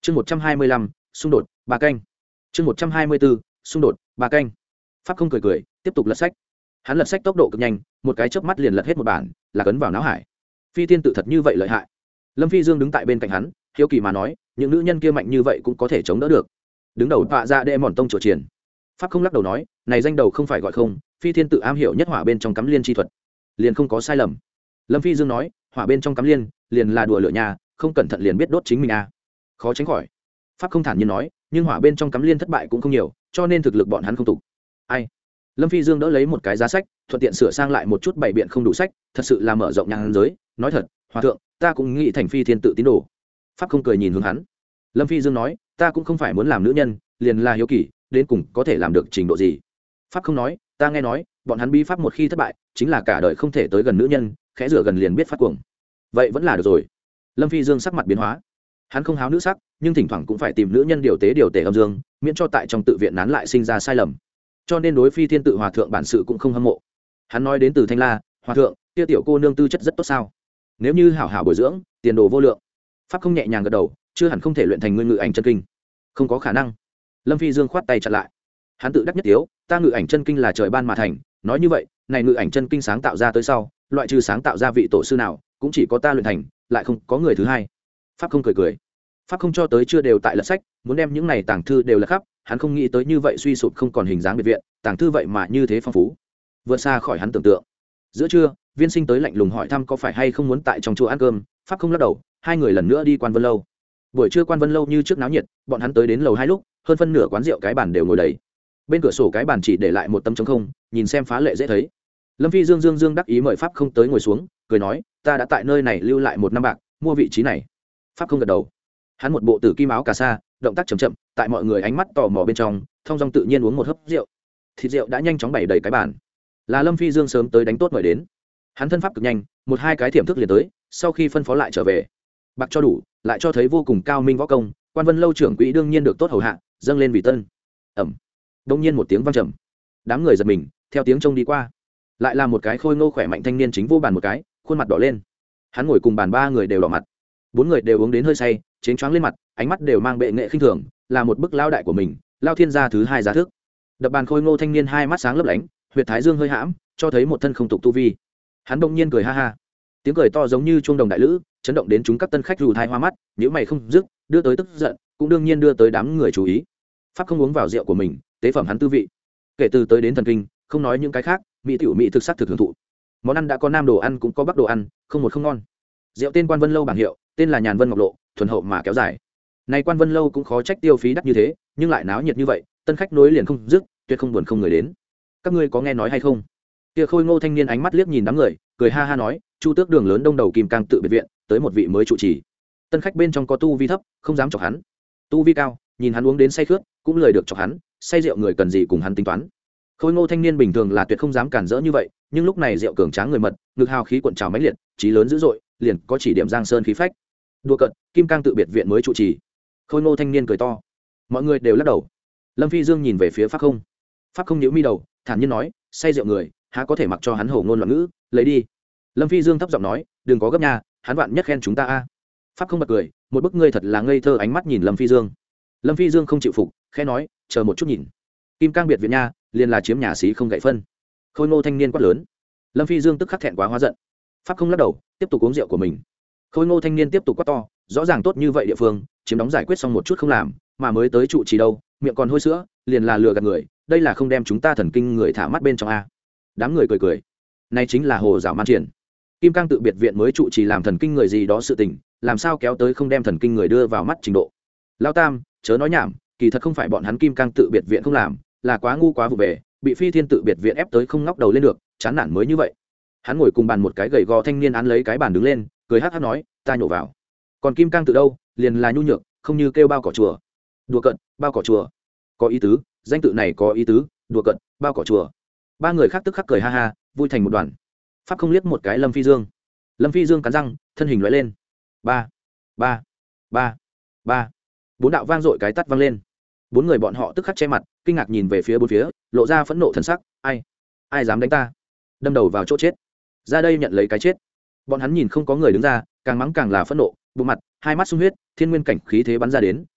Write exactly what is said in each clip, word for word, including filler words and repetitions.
chương một trăm hai mươi lăm xung đột ba canh. chương một trăm hai mươi bốn xung đột ba canh. Pháp không cười cười tiếp tục lật sách. Hắn lật sách tốc độ cực nhanh, một cái chớp mắt liền lật hết một bản, là cấn vào não hải. Phi thiên tự thật như vậy lợi hại. Lâm Phi Dương đứng tại bên cạnh hắn, hiếu kỳ mà nói, những nữ nhân kia mạnh như vậy cũng có thể chống đỡ được. Đứng đầu tọa ra đệ mòn tông chỗ triển. Pháp không lắc đầu nói, này danh đầu không phải gọi không, Phi thiên tự am hiểu nhất hỏa bên trong cắm liên chi thuật, liền không có sai lầm. Lâm Phi Dương nói, hỏa bên trong cắm liên, liền là đùa lửa nhà, không cẩn thận liền biết đốt chính mình à. Khó tránh khỏi. Pháp không thản nhiên nói, nhưng hỏa bên trong cắm liên thất bại cũng không nhiều, cho nên thực lực bọn hắn không tục. Ai? Lâm Phi Dương đỡ lấy một cái giá sách, thuận tiện sửa sang lại một chút bảy biện không đủ sách, thật sự là mở rộng nhãn giới, nói thật, hòa thượng, ta cũng nghĩ thành Phi thiên tự tín đồ. Pháp không cười nhìn hướng hắn. Lâm Phi Dương nói, ta cũng không phải muốn làm nữ nhân, liền là hiếu kỳ, đến cùng có thể làm được trình độ gì. Pháp không nói, ta nghe nói, bọn hắn bí pháp một khi thất bại, chính là cả đời không thể tới gần nữ nhân, khẽ rửa gần liền biết phát cuồng. Vậy vẫn là được rồi. Lâm Phi Dương sắc mặt biến hóa. Hắn không háo nữ sắc, nhưng thỉnh thoảng cũng phải tìm nữ nhân điều tế điều tể âm dương, miễn cho tại trong tự viện nán lại sinh ra sai lầm. Cho nên đối Phi thiên tự hòa thượng bản sự cũng không hâm mộ. Hắn nói đến từ Thanh La, hòa thượng, kia tiểu cô nương tư chất rất tốt sao? Nếu như hảo hảo bồi dưỡng, tiền đồ vô lượng. Pháp không nhẹ nhàng gật đầu, chưa hẳn không thể luyện thành nguyên ngự ảnh chân kinh. Không có khả năng. Lâm Phi Dương khoát tay chặn lại. Hắn tự đắc nhất tiếu, ta ngự ảnh chân kinh là trời ban mà thành, nói như vậy, này ngự ảnh chân kinh sáng tạo ra tới sau, loại trừ sáng tạo ra vị tổ sư nào, cũng chỉ có ta luyện thành, lại không có người thứ hai. Pháp không cười cười. Pháp không cho tới chưa đều tại lật sách, muốn đem những này tàng thư đều lật khắp, hắn không nghĩ tới như vậy suy sụp không còn hình dáng biệt viện, tàng thư vậy mà như thế phong phú, vượt xa khỏi hắn tưởng tượng. Giữa trưa, Viên Sinh tới lạnh lùng hỏi thăm có phải hay không muốn tại trong chùa ăn cơm, Pháp không lắc đầu, hai người lần nữa đi Quan Vân lâu. Buổi trưa Quan Vân lâu như trước náo nhiệt, bọn hắn tới đến lầu hai lúc, hơn phân nửa quán rượu cái bàn đều ngồi đầy. Bên cửa sổ cái bàn chỉ để lại một tấm trống không, nhìn xem phá lệ dễ thấy. Lâm Phi Dương Dương Dương đắc ý mời Pháp không tới ngồi xuống, cười nói, ta đã tại nơi này lưu lại một năm bạc, mua vị trí này. Pháp không gật đầu. Hắn một bộ tử kim áo cà sa, động tác chậm chậm, tại mọi người ánh mắt tò mò bên trong, thông dong tự nhiên uống một hớp rượu. Thịt rượu đã nhanh chóng bày đầy cái bàn. Là Lâm Phi Dương sớm tới đánh tốt mời đến. Hắn thân pháp cực nhanh, một hai cái thiểm thức liền tới, sau khi phân phó lại trở về. Bạc cho đủ, lại cho thấy vô cùng cao minh võ công, Quan Vân lâu trưởng quỹ đương nhiên được tốt hầu hạ, dâng lên vì tân. Ẩm. Đông nhiên một tiếng vang trầm. Đám người giật mình, theo tiếng trông đi qua. Lại là một cái khôi ngô khỏe mạnh thanh niên chính vô bàn một cái, khuôn mặt đỏ lên. Hắn ngồi cùng bàn ba người đều đỏ mặt. Bốn người đều uống đến hơi say, chén choáng lên mặt, ánh mắt đều mang bệ nghệ khinh thường, là một bức lao đại của mình, lao thiên gia thứ hai giá thức. Đập bàn khôi ngô thanh niên hai mắt sáng lấp lánh, huyệt thái dương hơi hãm, cho thấy một thân không tục tu vi. Hắn đông nhiên cười ha ha, tiếng cười to giống như chuông đồng đại lữ, chấn động đến chúng các tân khách rù thai hoa mắt, nhíu mày không dứt, đưa tới tức giận, cũng đương nhiên đưa tới đám người chú ý. Pháp không uống vào rượu của mình, tế phẩm hắn tư vị. Kể từ tới đến thần kinh, không nói những cái khác, mỹ tiểu mỹ thực sắc thực hưởng thụ. Món ăn đã có nam đồ ăn cũng có bắc đồ ăn, không một không ngon. Rượu tên Quan Vân lâu bảng hiệu, tên là Nhàn Vân Ngọc Lộ, thuần hậu mà kéo dài. Này Quan Vân lâu cũng khó trách tiêu phí đắt như thế, nhưng lại náo nhiệt như vậy, tân khách nối liền không dứt, tuyệt không buồn không người đến. Các ngươi có nghe nói hay không? Kia khôi ngô thanh niên ánh mắt liếc nhìn đám người, cười ha ha nói, Chu Tước đường lớn đông đầu Kim Cang tự biệt viện, tới một vị mới trụ trì. Tân khách bên trong có tu vi thấp, không dám chọc hắn. Tu vi cao, nhìn hắn uống đến say khướt, cũng lời được chọc hắn, say rượu người cần gì cùng hắn tính toán. Khôi ngô thanh niên bình thường là tuyệt không dám cản rỡ như vậy, nhưng lúc này rượu cường tráng người mật, ngực hào khí cuộn trào mãnh liệt, chí lớn dữ dội, liền có chỉ điểm Giang Sơn khí phách. Đùa cợt, Kim Cang tự biệt viện mới trụ trì. Khôi ngô thanh niên cười to. Mọi người đều lắc đầu. Lâm Phi Dương nhìn về phía Pháp không. Pháp không nhíu mi đầu, thản nhiên nói, say rượu người, há có thể mặc cho hắn hổ ngôn loạn ngữ, lấy đi. Lâm Phi Dương thấp giọng nói, đừng có gấp nha, hắn vạn nhất khen chúng ta a. Pháp không bật cười, một bức ngươi thật là ngây thơ ánh mắt nhìn Lâm Phi Dương. Lâm Phi Dương không chịu phục, khẽ nói, chờ một chút nhìn. Kim Cang biệt viện nha, liền là chiếm nhà xí không gậy phân. Khôi ngô thanh niên quát lớn. Lâm Phi Dương tức khắc thẹn quá hóa giận. Pháp không lắc đầu, tiếp tục uống rượu của mình. Khôi ngô thanh niên tiếp tục quát to, rõ ràng tốt như vậy địa phương, chiếm đóng giải quyết xong một chút không làm, mà mới tới trụ trì đâu, miệng còn hôi sữa, liền là lừa gạt người, đây là không đem chúng ta thần kinh người thả mắt bên trong a. Đám người cười cười. Này chính là hồ dạo man triển. Kim Cang tự biệt viện mới trụ trì làm thần kinh người gì đó sự tình, làm sao kéo tới không đem thần kinh người đưa vào mắt trình độ. Lão Tam, chớ nói nhảm, kỳ thật không phải bọn hắn Kim Cang tự biệt viện không làm, là quá ngu quá vụ về, bị Phi thiên tự biệt viện ép tới không ngóc đầu lên được, chán nản mới như vậy. Hắn ngồi cùng bàn một cái gầy gò thanh niên án lấy cái bàn đứng lên, cười hắc hắc nói, ta nhổ vào. Còn Kim Cang tự đâu, liền là nhu nhược, không như kêu bao cỏ chùa. Đùa cận, bao cỏ chùa. Có ý tứ, danh tự này có ý tứ, đùa cận, bao cỏ chùa. Ba người khác tức khắc cười ha ha, vui thành một đoàn. Pháp không liếc một cái Lâm Phi Dương. Lâm Phi Dương cắn răng, thân hình lóe lên. Ba, ba, ba, ba. Bốn đạo vang dội cái tắt vang lên. Bốn người bọn họ tức khắc che mặt, kinh ngạc nhìn về phía bốn phía, lộ ra phẫn nộ thần sắc, ai, ai dám đánh ta? Đâm đầu vào chỗ chết. Ra đây nhận lấy cái chết. Bọn hắn nhìn không có người đứng ra, càng mắng càng là phẫn nộ, bụng mặt, hai mắt sung huyết, thiên nguyên cảnh khí thế bắn ra đến,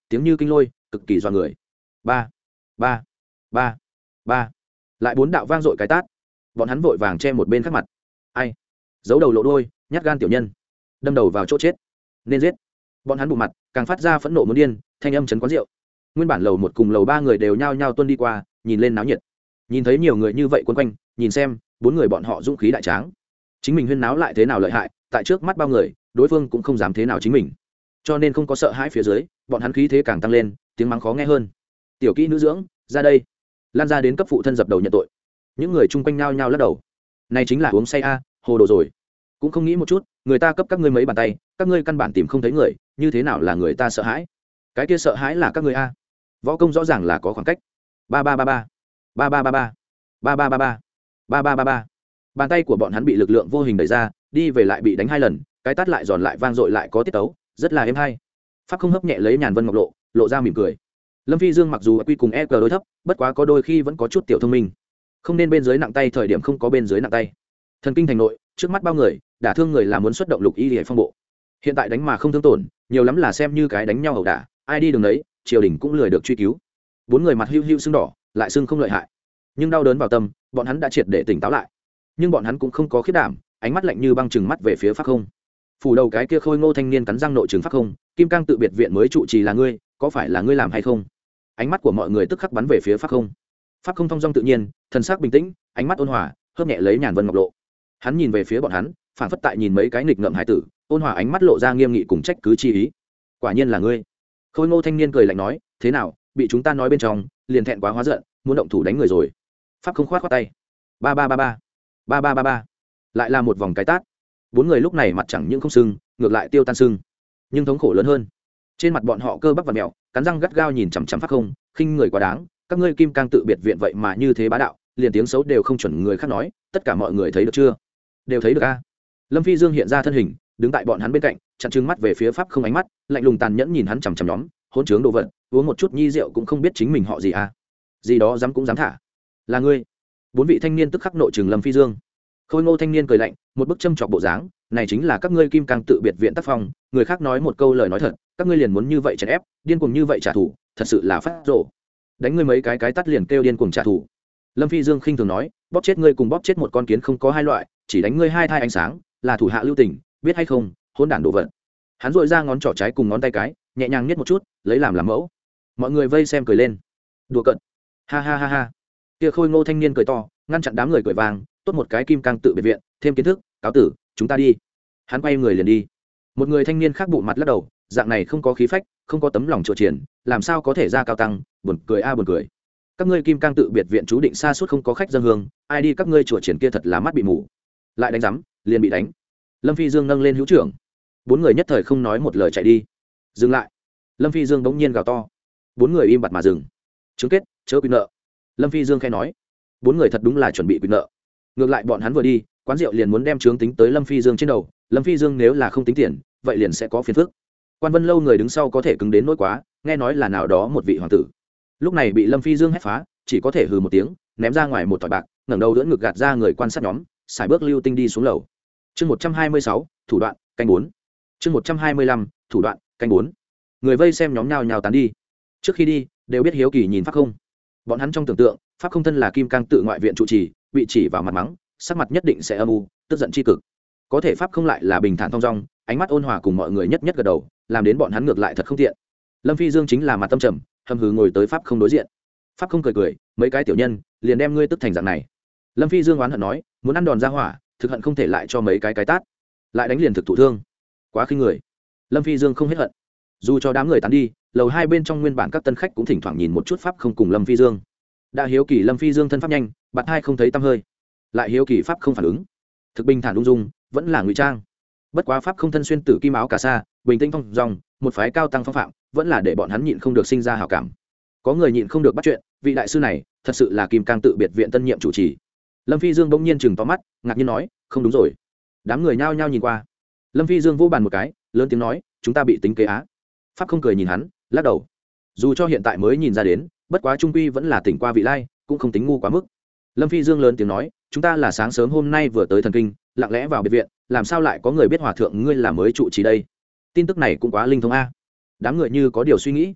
tiếng như kinh lôi cực kỳ dọa người. Ba, ba, ba, ba, lại bốn đạo vang dội cái tát. Bọn hắn vội vàng che một bên khác mặt. Ai? Giấu đầu lộ đôi, nhát gan tiểu nhân, đâm đầu vào chỗ chết, nên giết. Bọn hắn bụng mặt càng phát ra phẫn nộ muốn điên, thanh âm chấn quán rượu. Nguyên bản lầu một cùng lầu ba người đều nhao nhao tuân đi qua, nhìn lên náo nhiệt. Nhìn thấy nhiều người như vậy quấn quanh, nhìn xem bốn người bọn họ dũng khí đại tráng, chính mình huyên náo lại thế nào lợi hại, tại trước mắt bao người đối phương cũng không dám thế nào chính mình, cho nên không có sợ hãi. Phía dưới bọn hắn khí thế càng tăng lên, tiếng mắng khó nghe hơn. Tiểu kỹ nữ dưỡng ra đây, lan ra đến cấp phụ thân dập đầu nhận tội. Những người chung quanh nhao nhao lắc đầu. Này chính là uống say a, hồ đồ rồi. Cũng không nghĩ một chút, người ta cấp các ngươi mấy bàn tay, các ngươi căn bản tìm không thấy người, như thế nào là người ta sợ hãi? Cái kia sợ hãi là các ngươi a. Võ công rõ ràng là có khoảng cách. Ba ba ba ba, ba ba ba ba, ba ba ba ba, ba ba ba ba. Bàn tay của bọn hắn bị lực lượng vô hình đẩy ra, đi về lại bị đánh hai lần, cái tát lại giòn lại vang dội lại có tiết tấu, rất là êm hay. Pháp không hấp nhẹ lấy Nhàn Vân Ngọc lộ, lộ ra mỉm cười. Lâm Phi Dương mặc dù quy cùng e cờ đối thấp, bất quá có đôi khi vẫn có chút tiểu thông minh, không nên bên dưới nặng tay thời điểm không có bên dưới nặng tay. Thần kinh thành nội, trước mắt bao người, đả thương người là muốn xuất động lục y liễu phong bộ. Hiện tại đánh mà không thương tổn, nhiều lắm là xem như cái đánh nhau ẩu đả, ai đi đường đấy, triều đình cũng lười được truy cứu. Bốn người mặt hưu hưu sưng đỏ, lại sưng không lợi hại, nhưng đau đớn vào tâm, bọn hắn đã triệt để tỉnh táo lại. Nhưng bọn hắn cũng không có khiết đảm, ánh mắt lạnh như băng chừng mắt về phía Pháp Không. Phủ đầu cái kia khôi ngô thanh niên cắn răng nội trừng Pháp Không, Kim Cang tự biệt viện mới trụ trì là ngươi, có phải là ngươi làm hay không? Ánh mắt của mọi người tức khắc bắn về phía Pháp Không. Pháp Không thong dong tự nhiên, thần sắc bình tĩnh, ánh mắt ôn hòa, hớp nhẹ lấy Nhàn Vân Ngọc lộ. Hắn nhìn về phía bọn hắn, phảng phất tại nhìn mấy cái nghịch ngợm hải tử, ôn hòa ánh mắt lộ ra nghiêm nghị cùng trách cứ chi ý. Quả nhiên là ngươi. Khôi ngô thanh niên cười lạnh nói, thế nào, bị chúng ta nói bên trong, liền thẹn quá hóa giận, muốn động thủ đánh người rồi. Pháp Không khoát khoát tay. Ba ba ba ba, ba ba ba ba. Lại là một vòng cái tát. Bốn người lúc này mặt chẳng những không sưng, ngược lại tiêu tan sưng, nhưng thống khổ lớn hơn. Trên mặt bọn họ cơ bắp và mèo, cắn răng gắt gao nhìn chằm chằm Pháp Không, khinh người quá đáng, các ngươi Kim Cang tự biệt viện vậy mà như thế bá đạo, liền tiếng xấu đều không chuẩn người khác nói, tất cả mọi người thấy được chưa? Đều thấy được a. Lâm Phi Dương hiện ra thân hình, đứng tại bọn hắn bên cạnh, chặn trừng mắt về phía Pháp Không, ánh mắt lạnh lùng tàn nhẫn nhìn hắn chằm chằm nhóm, hỗn trướng đồ vật, uống một chút nhi rượu cũng không biết chính mình họ gì a. Gì đó dám cũng dám thả. Là ngươi. Bốn vị thanh niên tức khắc nội trừng Lâm Phi Dương. Khôi ngô thanh niên cười lạnh, một bức châm chọc bộ dáng, này chính là các ngươi Kim Cang tự biệt viện tác phong, người khác nói một câu lời nói thật, các ngươi liền muốn như vậy chèn ép, điên cuồng như vậy trả thù, thật sự là phát rồ. Đánh ngươi mấy cái cái tát liền kêu điên cuồng trả thù. Lâm Phi Dương khinh thường nói, bóp chết ngươi cùng bóp chết một con kiến không có hai loại, chỉ đánh ngươi hai thai ánh sáng, là thủ hạ lưu tình, biết hay không, hỗn đản đồ vật. Hắn rũa ra ngón trỏ trái cùng ngón tay cái, nhẹ nhàng nhét một chút, lấy làm làm mẫu. Mọi người vây xem cười lên. Đùa cợt. Ha ha ha ha. Kia khôi ngô thanh niên cười to, ngăn chặn đám người cười vàng, tốt một cái Kim Cang tự biệt viện, thêm kiến thức, cáo tử, chúng ta đi. Hắn quay người liền đi. Một người thanh niên khác bụng mặt lắc đầu, dạng này không có khí phách, không có tấm lòng trộ triển, làm sao có thể ra cao tăng, buồn cười a buồn cười. Các ngươi Kim Cang tự biệt viện chú định xa suốt không có khách dân hương, ai đi các ngươi chùa triển kia thật là mắt bị mù. Lại đánh rắm, liền bị đánh. Lâm Phi Dương nâng lên hữu trưởng. Bốn người nhất thời không nói một lời chạy đi. Dừng lại. Lâm Phi Dương bỗng nhiên gào to. Bốn người im bặt mà dừng. Chứng kết, chớ quy nợ. Lâm Phi Dương khẽ nói. Bốn người thật đúng là chuẩn bị quy nợ. Ngược lại bọn hắn vừa đi, quán rượu liền muốn đem chướng tính tới Lâm Phi Dương trên đầu. Lâm Phi Dương nếu là không tính tiền, vậy liền sẽ có phiền phức. Quan Vân lâu người đứng sau có thể cứng đến nỗi quá, nghe nói là nào đó một vị hoàng tử. Lúc này bị Lâm Phi Dương hét phá, chỉ có thể hừ một tiếng, ném ra ngoài một thỏi bạc, ngẩng đầu đỡ ngực gạt ra người quan sát nhóm, xài bước lưu tinh đi xuống lầu. Chương một trăm hai mươi sáu, thủ đoạn, canh bốn. Chương một trăm hai mươi lăm, thủ đoạn, canh bốn. Người vây xem nhóm nhao nhao tán đi. Trước khi đi, đều biết hiếu kỳ nhìn Pháp Không. Bọn hắn trong tưởng tượng, Pháp Không thân là Kim Cang tự ngoại viện trụ trì, bị chỉ vào mặt mắng, sắc mặt nhất định sẽ âm u, tức giận chi cực. Có thể Pháp Không lại là bình thản thong dong, ánh mắt ôn hòa cùng mọi người nhất nhất gật đầu, làm đến bọn hắn ngược lại thật không tiện. Lâm Phi Dương chính là mặt tâm trầm, hầm hừ ngồi tới Pháp Không đối diện. Pháp Không cười cười, mấy cái tiểu nhân, liền đem ngươi tức thành dạng này. Lâm Phi Dương oán hận nói, muốn ăn đòn ra hỏa, thực hận không thể lại cho mấy cái cái tát, lại đánh liền thực thụ thương, quá khinh người. Lâm Phi Dương không hết hận. Dù cho đám người tán đi, lầu hai bên trong nguyên bản các tân khách cũng thỉnh thoảng nhìn một chút Pháp Không cùng Lâm Phi Dương. Đã hiếu kỳ Lâm Phi Dương thân pháp nhanh, bạt hai không thấy tăm hơi, lại hiếu kỳ Pháp Không phản ứng, thực bình thản ung dung, vẫn là ngụy trang. Bất quá Pháp Không thân xuyên tử kim áo cà sa, bình tĩnh phong dong, một phái cao tăng phong phạm, vẫn là để bọn hắn nhịn không được sinh ra hảo cảm. Có người nhịn không được bắt chuyện, vị đại sư này thật sự là Kim Cang tự biệt viện tân nhiệm chủ trì. Lâm Phi Dương bỗng nhiên chừng to mắt, ngạc nhiên nói, không đúng rồi. Đám người nhao nhao nhìn qua. Lâm Phi Dương vỗ bàn một cái, lớn tiếng nói, chúng ta bị tính kế á. Pháp Không cười nhìn hắn, lắc đầu. Dù cho hiện tại mới nhìn ra đến, bất quá trung quy vẫn là tỉnh qua vị lai, cũng không tính ngu quá mức. Lâm Phi Dương lớn tiếng nói, chúng ta là sáng sớm hôm nay vừa tới thần kinh, lặng lẽ vào biệt viện, làm sao lại có người biết hòa thượng ngươi là mới trụ trì đây? Tin tức này cũng quá linh thông a. Đám người như có điều suy nghĩ.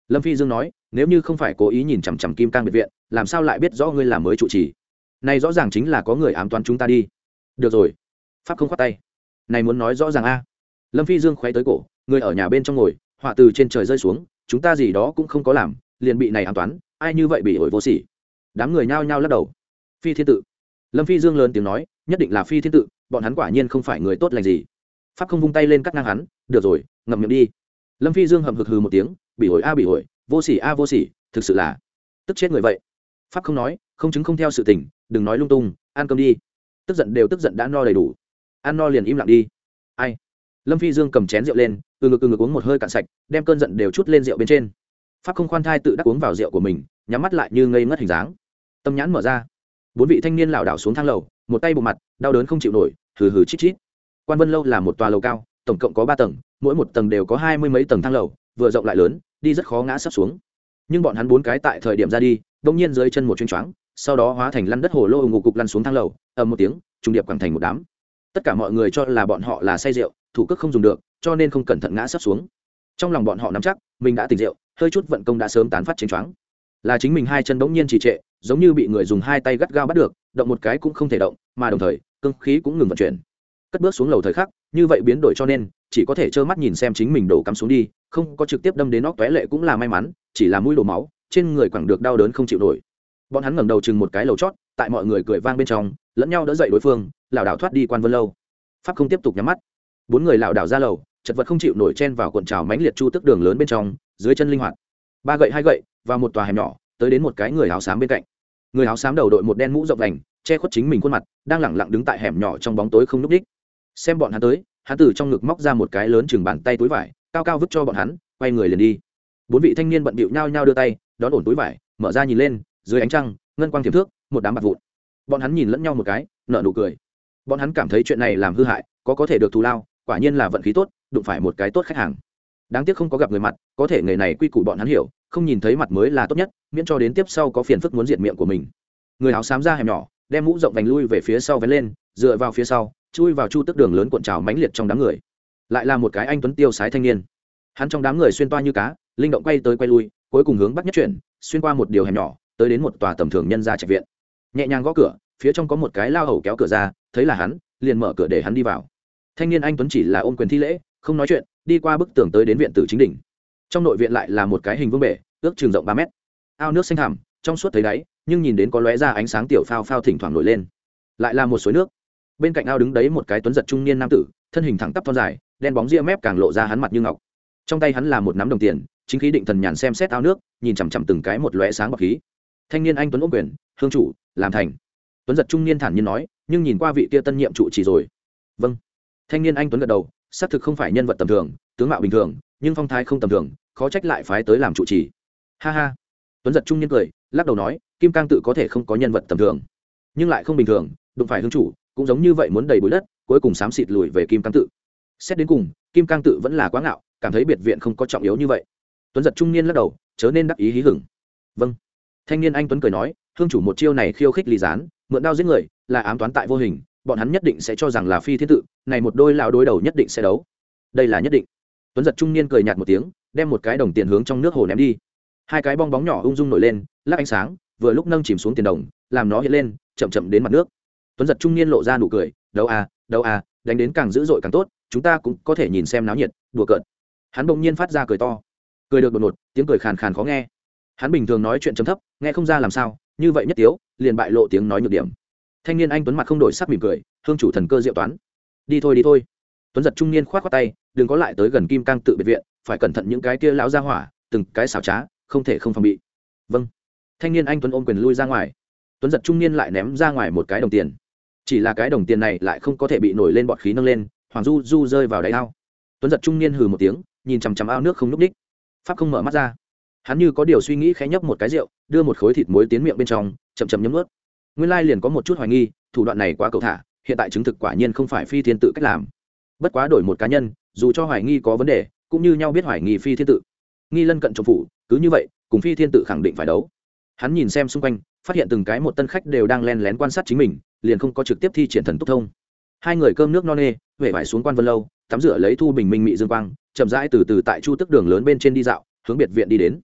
Lâm Phi Dương nói, nếu như không phải cố ý nhìn chằm chằm Kim Cang biệt viện, làm sao lại biết rõ ngươi là mới trụ trì? Này rõ ràng chính là có người ám toán chúng ta đi. Được rồi, pháp không khoát tay. Này muốn nói rõ ràng a. Lâm Phi Dương khoé tới cổ, người ở nhà bên trong ngồi, họa từ trên trời rơi xuống, chúng ta gì đó cũng không có làm, liền bị này ám toán, ai như vậy bị ổi vô sỉ. Đám người nhao nhao lắc đầu. Phi Thiên Tự. Lâm Phi Dương lớn tiếng nói, nhất định là Phi Thiên Tự, bọn hắn quả nhiên không phải người tốt lành gì. Pháp không vung tay lên cắt ngang hắn, được rồi, ngậm miệng đi. Lâm Phi Dương hậm hực hừ một tiếng, bị ổi a bị ổi, vô sỉ a vô sỉ, thực sự là tức chết người vậy. Pháp không nói, không chứng không theo sự tình, đừng nói lung tung, ăn cơm đi. Tức giận đều tức giận đã no đầy đủ, ăn no liền im lặng đi. Ai? Lâm Phi Dương cầm chén rượu lên, từ ngực từ ngực uống một hơi cạn sạch, đem cơn giận đều chút lên rượu bên trên. Pháp không khoan thai tự đắc uống vào rượu của mình, nhắm mắt lại như ngây ngất hình dáng. Tâm nhãn mở ra, bốn vị thanh niên lảo đảo xuống thang lầu, một tay bụng mặt, đau đớn không chịu nổi, hừ hừ chít chít. Quan Vân lâu là một tòa lầu cao, tổng cộng có ba tầng, mỗi một tầng đều có hai mươi mấy tầng thang lầu, vừa rộng lại lớn, đi rất khó ngã sắp xuống. Nhưng bọn hắn bốn cái tại thời điểm ra đi, đột nhiên dưới chân một chuyến choáng, sau đó hóa thành lăn đất hồ lô ngục cục lăn xuống thang lầu, ầm một tiếng, trùng điệp quẳng thành một đám. Tất cả mọi người cho là bọn họ là say rượu, thủ cước không dùng được, cho nên không cẩn thận ngã sắp xuống. Trong lòng bọn họ nắm chắc, mình đã tỉnh rượu, hơi chút vận công đã sớm tán phát chiến choáng. Là chính mình hai chân bỗng nhiên trì trệ, giống như bị người dùng hai tay gắt gao bắt được, động một cái cũng không thể động, mà đồng thời, cương khí cũng ngừng vận chuyển. Cất bước xuống lầu thời khắc, như vậy biến đổi cho nên, chỉ có thể trơ mắt nhìn xem chính mình đổ cắm xuống đi, không có trực tiếp đâm đến óc tóe lệ cũng là may mắn, chỉ là mũi đổ máu, trên người quẳng được đau đớn không chịu nổi. Bọn hắn ngẩng đầu chừng một cái lầu chót, tại mọi người cười vang bên trong, lẫn nhau đỡ dậy đối phương, lảo đảo thoát đi Quan Vân lâu. Pháp không tiếp tục nhắm mắt, bốn người lảo đảo ra lầu, chật vật không chịu nổi chen vào cuộn trào mãnh liệt chu tức đường lớn bên trong, dưới chân linh hoạt, ba gậy hai gậy, vào một tòa hẻm nhỏ, tới đến một cái người áo xám bên cạnh. Người áo xám đầu đội một đen mũ rộng vành, che khuất chính mình khuôn mặt, đang lẳng lặng đứng tại hẻm nhỏ trong bóng tối không núp đích. Xem bọn hắn tới, hắn từ trong ngực móc ra một cái lớn chừng bàn tay túi vải, cao cao vứt cho bọn hắn, quay người liền đi. Bốn vị thanh niên bận bịu nhao nhao đưa tay đón ổn túi vải, mở ra nhìn lên, dưới ánh trăng, ngân quang thiểm thước, một đám bạc vụn. Bọn hắn nhìn lẫn nhau một cái, nở nụ cười. Bọn hắn cảm thấy chuyện này làm hư hại, có có thể được thù lao, quả nhiên là vận khí tốt, đụng phải một cái tốt khách hàng. Đáng tiếc không có gặp người mặt, có thể nghề này quy củ bọn hắn hiểu, không nhìn thấy mặt mới là tốt nhất, miễn cho đến tiếp sau có phiền phức muốn diệt miệng của mình. Người áo xám ra hẻm nhỏ, đem mũ rộng vành lui về phía sau vén lên, dựa vào phía sau, chui vào chu tức đường lớn cuộn trào mãnh liệt trong đám người. Lại là một cái anh tuấn tiêu sái thanh niên. Hắn trong đám người xuyên toa như cá, linh động quay tới quay lui, cuối cùng hướng bắc nhất chuyển, xuyên qua một điều hẻm nhỏ, tới đến một tòa tầm thường nhân gia trạch viện. Nhẹ nhàng gõ cửa, phía trong có một cái lao hầu kéo cửa ra, thấy là hắn, liền mở cửa để hắn đi vào. Thanh niên anh tuấn chỉ là ôm quyền thi lễ, không nói chuyện, đi qua bức tường tới đến viện tử chính đỉnh. Trong nội viện lại là một cái hình vương bể, ước chừng rộng ba mét. Ao nước xanh thẳm, trong suốt thấy đáy, nhưng nhìn đến có lóe ra ánh sáng tiểu phao phao thỉnh thoảng nổi lên. Lại là một suối nước. Bên cạnh ao đứng đấy một cái tuấn giật trung niên nam tử, thân hình thẳng tắp thon dài, đen bóng ria mép càng lộ ra hắn mặt như ngọc. Trong tay hắn là một nắm đồng tiền, chính khí định thần nhàn xem xét ao nước, nhìn chằm chằm từng cái một lóe sáng bạc khí. Thanh niên anh tuấn ôm quyền, hương chủ, làm thành. Tuấn giật trung niên thản nhiên nói, nhưng nhìn qua vị kia tân nhiệm trụ chỉ rồi. Vâng. Thanh niên anh tuấn gật đầu, xác thực không phải nhân vật tầm thường, tướng mạo bình thường, nhưng phong thái không tầm thường, khó trách lại phái tới làm trụ trì. Ha ha. Tuấn giật trung niên cười, lắc đầu nói, Kim Cang tự có thể không có nhân vật tầm thường, nhưng lại không bình thường, đụng phải hương chủ, cũng giống như vậy muốn đầy bụi đất, cuối cùng xám xịt lùi về Kim Cang tự. Xét đến cùng, Kim Cang tự vẫn là quá ngạo, cảm thấy biệt viện không có trọng yếu như vậy. Tuấn giật trung niên lắc đầu, chớ nên đắc ý hí hửng. Vâng. Thanh niên anh tuấn cười nói, hương chủ một chiêu này khiêu khích ly gián, mượn đao giết người, là ám toán tại vô hình, bọn hắn nhất định sẽ cho rằng là Phi Thiên tự, này một đôi lão đối đầu nhất định sẽ đấu. Đây là nhất định. Tuấn giật trung niên cười nhạt một tiếng, đem một cái đồng tiền hướng trong nước hồ ném đi. Hai cái bong bóng nhỏ ung dung nổi lên, lắc ánh sáng, vừa lúc nâng chìm xuống tiền đồng, làm nó hiện lên, chậm chậm đến mặt nước. Tuấn giật trung niên lộ ra nụ cười, đấu à, đấu à, đánh đến càng dữ dội càng tốt, chúng ta cũng có thể nhìn xem náo nhiệt, đùa cợt. Hắn bỗng nhiên phát ra cười to, cười được đột ngột, tiếng cười khàn khàn khó nghe. Hắn bình thường nói chuyện trầm thấp, nghe không ra làm sao, như vậy nhất tiếu, liền bại lộ tiếng nói nhược điểm. Thanh niên anh tuấn mặt không đổi sắc mỉm cười, hương chủ thần cơ diệu toán. Đi thôi đi thôi. Tuấn giật trung niên khoát khoát tay, đừng có lại tới gần Kim Cang tự biệt viện, phải cẩn thận những cái kia lão gia hỏa, từng cái xảo trá, không thể không phòng bị. Vâng. Thanh niên anh tuấn ôm quyền lui ra ngoài. Tuấn giật trung niên lại ném ra ngoài một cái đồng tiền, chỉ là cái đồng tiền này lại không có thể bị nổi lên bọt khí nâng lên, hoàng du du rơi vào đáy ao. Tuấn giật trung niên hừ một tiếng, nhìn chằm chằm ao nước không núp đích. Pháp không mở mắt ra, hắn như có điều suy nghĩ khẽ nhấp một cái rượu, đưa một khối thịt muối tiến miệng bên trong, chậm chậm nhấm nuốt. Nguyên lai liền có một chút hoài nghi, thủ đoạn này quá cầu thả, hiện tại chứng thực quả nhiên không phải Phi Thiên tự cách làm. Bất quá đổi một cá nhân, dù cho hoài nghi có vấn đề, cũng như nhau biết hoài nghi Phi Thiên tự. Nghi lân cận trọng phủ, cứ như vậy, cùng Phi Thiên tự khẳng định phải đấu. Hắn nhìn xem xung quanh, phát hiện từng cái một tân khách đều đang len lén quan sát chính mình, liền không có trực tiếp thi triển thần túc thông. Hai người cơm nước no nê, huệ vải xuống Quan Vân lâu, tắm rửa lấy thu bình minh mị dương quang, chậm rãi từ từ tại chu tức đường lớn bên trên đi dạo, hướng biệt viện đi đến.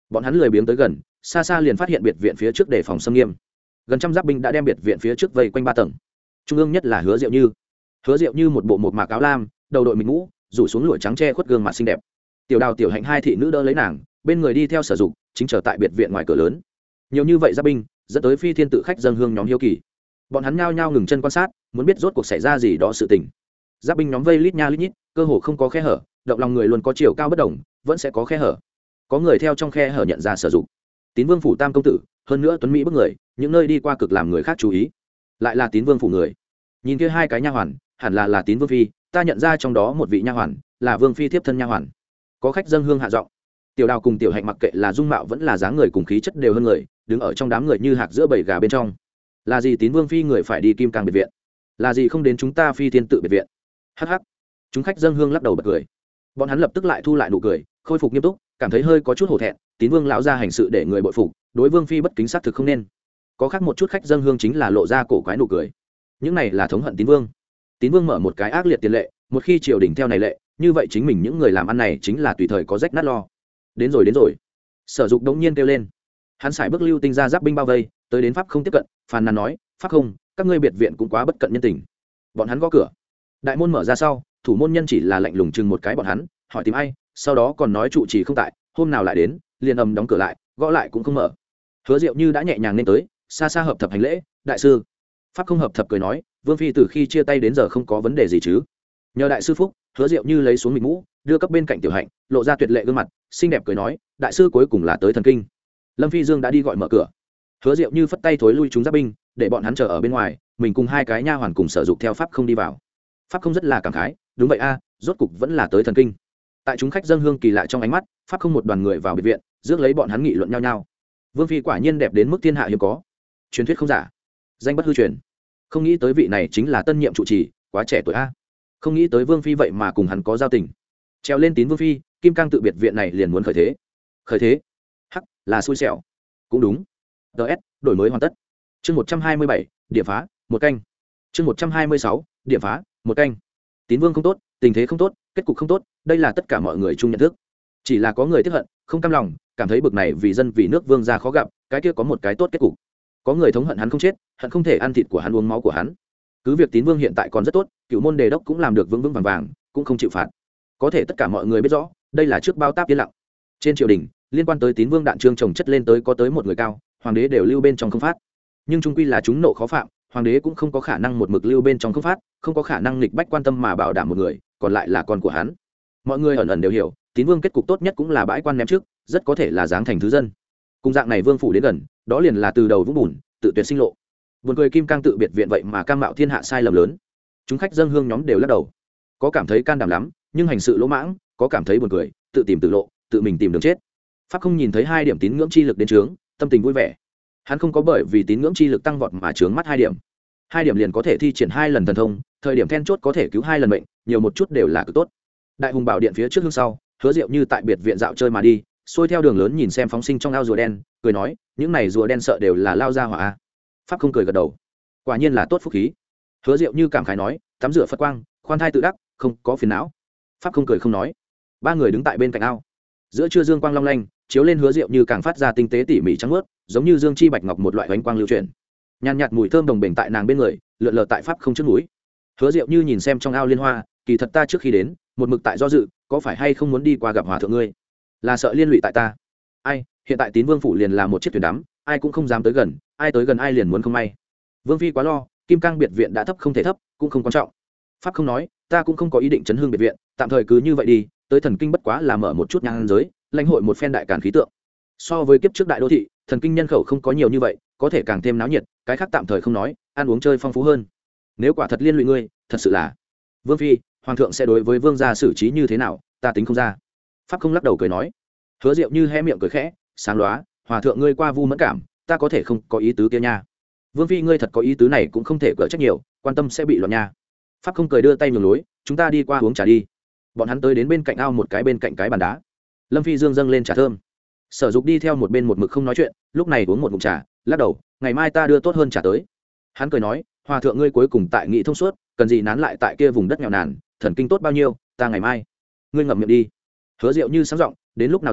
bọn hắn lười biếng tới gần, xa xa liền phát hiện biệt viện phía trước đề phòng xâm nghiêm, gần trăm giáp binh đã đem biệt viện phía trước vây quanh ba tầng. Trung ương nhất là Hứa Diệu Như. Hứa Diệu Như một bộ một mạc áo lam, đầu đội mịt mũ, rủ xuống lụa trắng che khuất gương mặt xinh đẹp. Tiểu Đào, Tiểu Hạnh hai thị nữ đỡ lấy nàng, bên người đi theo Sở Dục, chính chờ tại biệt viện ngoài cửa lớn. Nhiều như vậy giáp binh, dẫn tới Phi Thiên tự khách dâng hương nhóm hiếu kỳ. Bọn hắn nhao nhao ngừng chân quan sát, muốn biết rốt cuộc xảy ra gì đó sự tình. Giáp binh nhóm vây lít nha lít nhít, cơ hồ không có khe hở, động lòng người luôn có chiều cao bất đồng, vẫn sẽ có khe hở. Có người theo trong khe hở nhận ra Sở Dục. Tín Vương phủ tam công tử, hơn nữa tuấn mỹ bức người, những nơi đi qua cực làm người khác chú ý. Lại là Tín Vương phủ người. Nhìn kia hai cái nha hoàn, hẳn là là Tín Vương phi, ta nhận ra trong đó một vị nha hoàn, là Vương phi tiếp thân nha hoàn. Có khách dâng hương hạ giọng. Tiểu Đào cùng Tiểu Hạnh mặc kệ là dung mạo vẫn là dáng người cùng khí chất đều hơn người, đứng ở trong đám người như hạc giữa bầy gà bên trong. Là gì Tín Vương phi người phải đi Kim Cang biệt viện? Là gì không đến chúng ta Phi Thiên tự biệt viện? Hắc hắc. Chúng khách dâng hương lắc đầu bật cười. Bọn hắn lập tức lại thu lại nụ cười, khôi phục nghiêm túc, cảm thấy hơi có chút hổ thẹn. Tín Vương lão gia hành sự để người bội phục, đối Vương phi bất kính xác thực không nên. Có khác một chút khách dâng hương chính là lộ ra cổ quái nụ cười. Những này là thống hận Tín Vương. Tín Vương mở một cái ác liệt tiền lệ, một khi triều đình theo này lệ, như vậy chính mình những người làm ăn này chính là tùy thời có rách nát lo. Đến rồi đến rồi. Sở Dục đống nhiên kêu lên. Hắn xài bước lưu tinh ra giáp binh bao vây, tới đến pháp không tiếp cận, phàn nàn nói, pháp không, các ngươi biệt viện cũng quá bất cận nhân tình. Bọn hắn gõ cửa. Đại môn mở ra sau, thủ môn nhân chỉ là lạnh lùng chừng một cái bọn hắn, hỏi tìm ai, sau đó còn nói trụ trì không tại, hôm nào lại đến, liền ầm đóng cửa lại, gõ lại cũng không mở. Hứa Diệu Như đã nhẹ nhàng nên tới, xa xa hợp thập hành lễ, đại sư. Pháp không hợp thập cười nói, Vương phi từ khi chia tay đến giờ không có vấn đề gì chứ? Nhờ đại sư phúc. Hứa Diệu Như lấy xuống mịt mũ, đưa cấp bên cạnh Tiểu Hạnh, lộ ra tuyệt lệ gương mặt xinh đẹp cười nói, đại sư cuối cùng là tới thần kinh. Lâm Phi Dương đã đi gọi mở cửa. Hứa Diệu Như phất tay thối lui chúng giáp binh, để bọn hắn chờ ở bên ngoài, mình cùng hai cái nha hoàn cùng Sở Dục theo pháp không đi vào. Pháp không rất là cảm khái, đúng vậy a, rốt cục vẫn là tới thần kinh. Tại chúng khách dâng hương kỳ lạ trong ánh mắt, pháp không một đoàn người vào biệt viện, rước lấy bọn hắn nghị luận nhau nhau. Vương phi quả nhiên đẹp đến mức thiên hạ hiếm có, truyền thuyết không giả, danh bất hư truyền. Không nghĩ tới vị này chính là tân nhiệm trụ trì, quá trẻ tuổi a. Không nghĩ tới Vương phi vậy mà cùng hắn có giao tình. Treo lên Tín Vương phi, Kim Cang tự biệt viện này liền muốn khởi thế. Khởi thế? Hắc, là xui xẻo. Cũng đúng. ds đổi mới hoàn tất. Chương một trăm hai mươi bảy, điểm phá, một canh. Chương một trăm hai mươi sáu, điểm phá, một canh. Tín Vương không tốt, tình thế không tốt, kết cục không tốt, đây là tất cả mọi người chung nhận thức. Chỉ là có người tiếc hận, không cam lòng, cảm thấy bực này vì dân vì nước vương gia khó gặp, cái kia có một cái tốt kết cục. Có người thống hận hắn không chết, hận không thể ăn thịt của hắn uống máu của hắn. Cứ việc Tín Vương hiện tại còn rất tốt, cựu môn đề đốc cũng làm được vững vững vàng vàng, cũng không chịu phạt. Có thể tất cả mọi người biết rõ, đây là trước bao táp yên lặng. Trên triều đình, liên quan tới Tín Vương đạn trương chồng chất lên tới có tới một người cao, hoàng đế đều lưu bên trong không phát. Nhưng trung quy là chúng nộ khó phạm, hoàng đế cũng không có khả năng một mực lưu bên trong không phát, không có khả năng nghịch bách quan tâm mà bảo đảm một người, còn lại là con của hắn. Mọi người ẩn ẩn đều hiểu, Tín Vương kết cục tốt nhất cũng là bãi quan ném trước, rất có thể là giáng thành thứ dân. Cùng dạng này vương phủ đến gần, đó liền là từ đầu vũng bùn, tự tuyệt sinh lộ. Buồn cười Kim Cang tự biệt viện vậy mà cam mạo thiên hạ sai lầm lớn. Chúng khách dâng hương nhóm đều lắc đầu. Có cảm thấy can đảm lắm, nhưng hành sự lỗ mãng, có cảm thấy buồn cười, tự tìm tự lộ, tự mình tìm đường chết. Pháp không nhìn thấy hai điểm tín ngưỡng chi lực đến trướng, tâm tình vui vẻ. Hắn không có bởi vì tín ngưỡng chi lực tăng vọt mà trướng mắt hai điểm. Hai điểm liền có thể thi triển hai lần thần thông, thời điểm then chốt có thể cứu hai lần mệnh, nhiều một chút đều là cực tốt. Đại hùng bảo điện phía trước hương sau, Hứa Diệu Như tại biệt viện dạo chơi mà đi, xuôi theo đường lớn nhìn xem phóng sinh trong ao rùa đen, cười nói, những này rùa đen sợ đều là lao ra hỏa. Pháp không cười gật đầu, quả nhiên là tốt phúc khí. Hứa Diệu Như cảm khái nói, tắm rửa Phật quang, khoan thai tự đắc, không có phiền não. Pháp không cười không nói. Ba người đứng tại bên cạnh ao, giữa trưa dương quang long lanh chiếu lên Hứa Diệu Như càng phát ra tinh tế tỉ mỉ trắng mướt, giống như dương chi bạch ngọc một loại ánh quang lưu chuyển. Nhàn nhạt mùi thơm đồng bền tại nàng bên người, lượn lờ tại pháp không trước núi. Hứa Diệu Như nhìn xem trong ao liên hoa, kỳ thật ta trước khi đến, một mực tại do dự, có phải hay không muốn đi qua gặp hòa thượng ngươi, là sợ liên lụy tại ta. Ai, hiện tại Tín Vương phủ liền là một chiếc thuyền đắm, ai cũng không dám tới gần, ai tới gần ai liền muốn không may. Vương phi quá lo, Kim Cang biệt viện đã thấp không thể thấp, cũng không quan trọng. Pháp không nói, ta cũng không có ý định chấn hương biệt viện, tạm thời cứ như vậy đi, tới thần kinh bất quá là mở một chút nhang giới, lãnh hội một phen đại càn khí tượng. So với kiếp trước đại đô thị, thần kinh nhân khẩu không có nhiều như vậy, có thể càng thêm náo nhiệt, cái khác tạm thời không nói, ăn uống chơi phong phú hơn. Nếu quả thật liên lụy ngươi, thật sự là Vương phi, hoàng thượng sẽ đối với vương gia xử trí như thế nào, ta tính không ra. Pháp không lắc đầu cười nói. Hứa Diệu Như hé miệng cười khẽ, sáng lóa, hòa thượng ngươi qua vu mẫn cảm, ta có thể không có ý tứ kia nha. Vương phi ngươi thật có ý tứ này cũng không thể cỡ trách nhiều, quan tâm sẽ bị loạn nha. Pháp không cười đưa tay nhường lối, chúng ta đi qua uống trà đi. Bọn hắn tới đến bên cạnh ao một cái bên cạnh cái bàn đá. Lâm phi dương dâng lên trà thơm. Sở Dục đi theo một bên một mực không nói chuyện, lúc này uống một ngụm trà, lắc đầu, ngày mai ta đưa tốt hơn trà tới. Hắn cười nói, hòa thượng ngươi cuối cùng tại nghị thông suốt, cần gì nán lại tại kia vùng đất nghèo nàn, thần kinh tốt bao nhiêu, ta ngày mai. Ngươi ngậm miệng đi. Hứa Diệu Như sáng giọng, đến lúc nào rồi,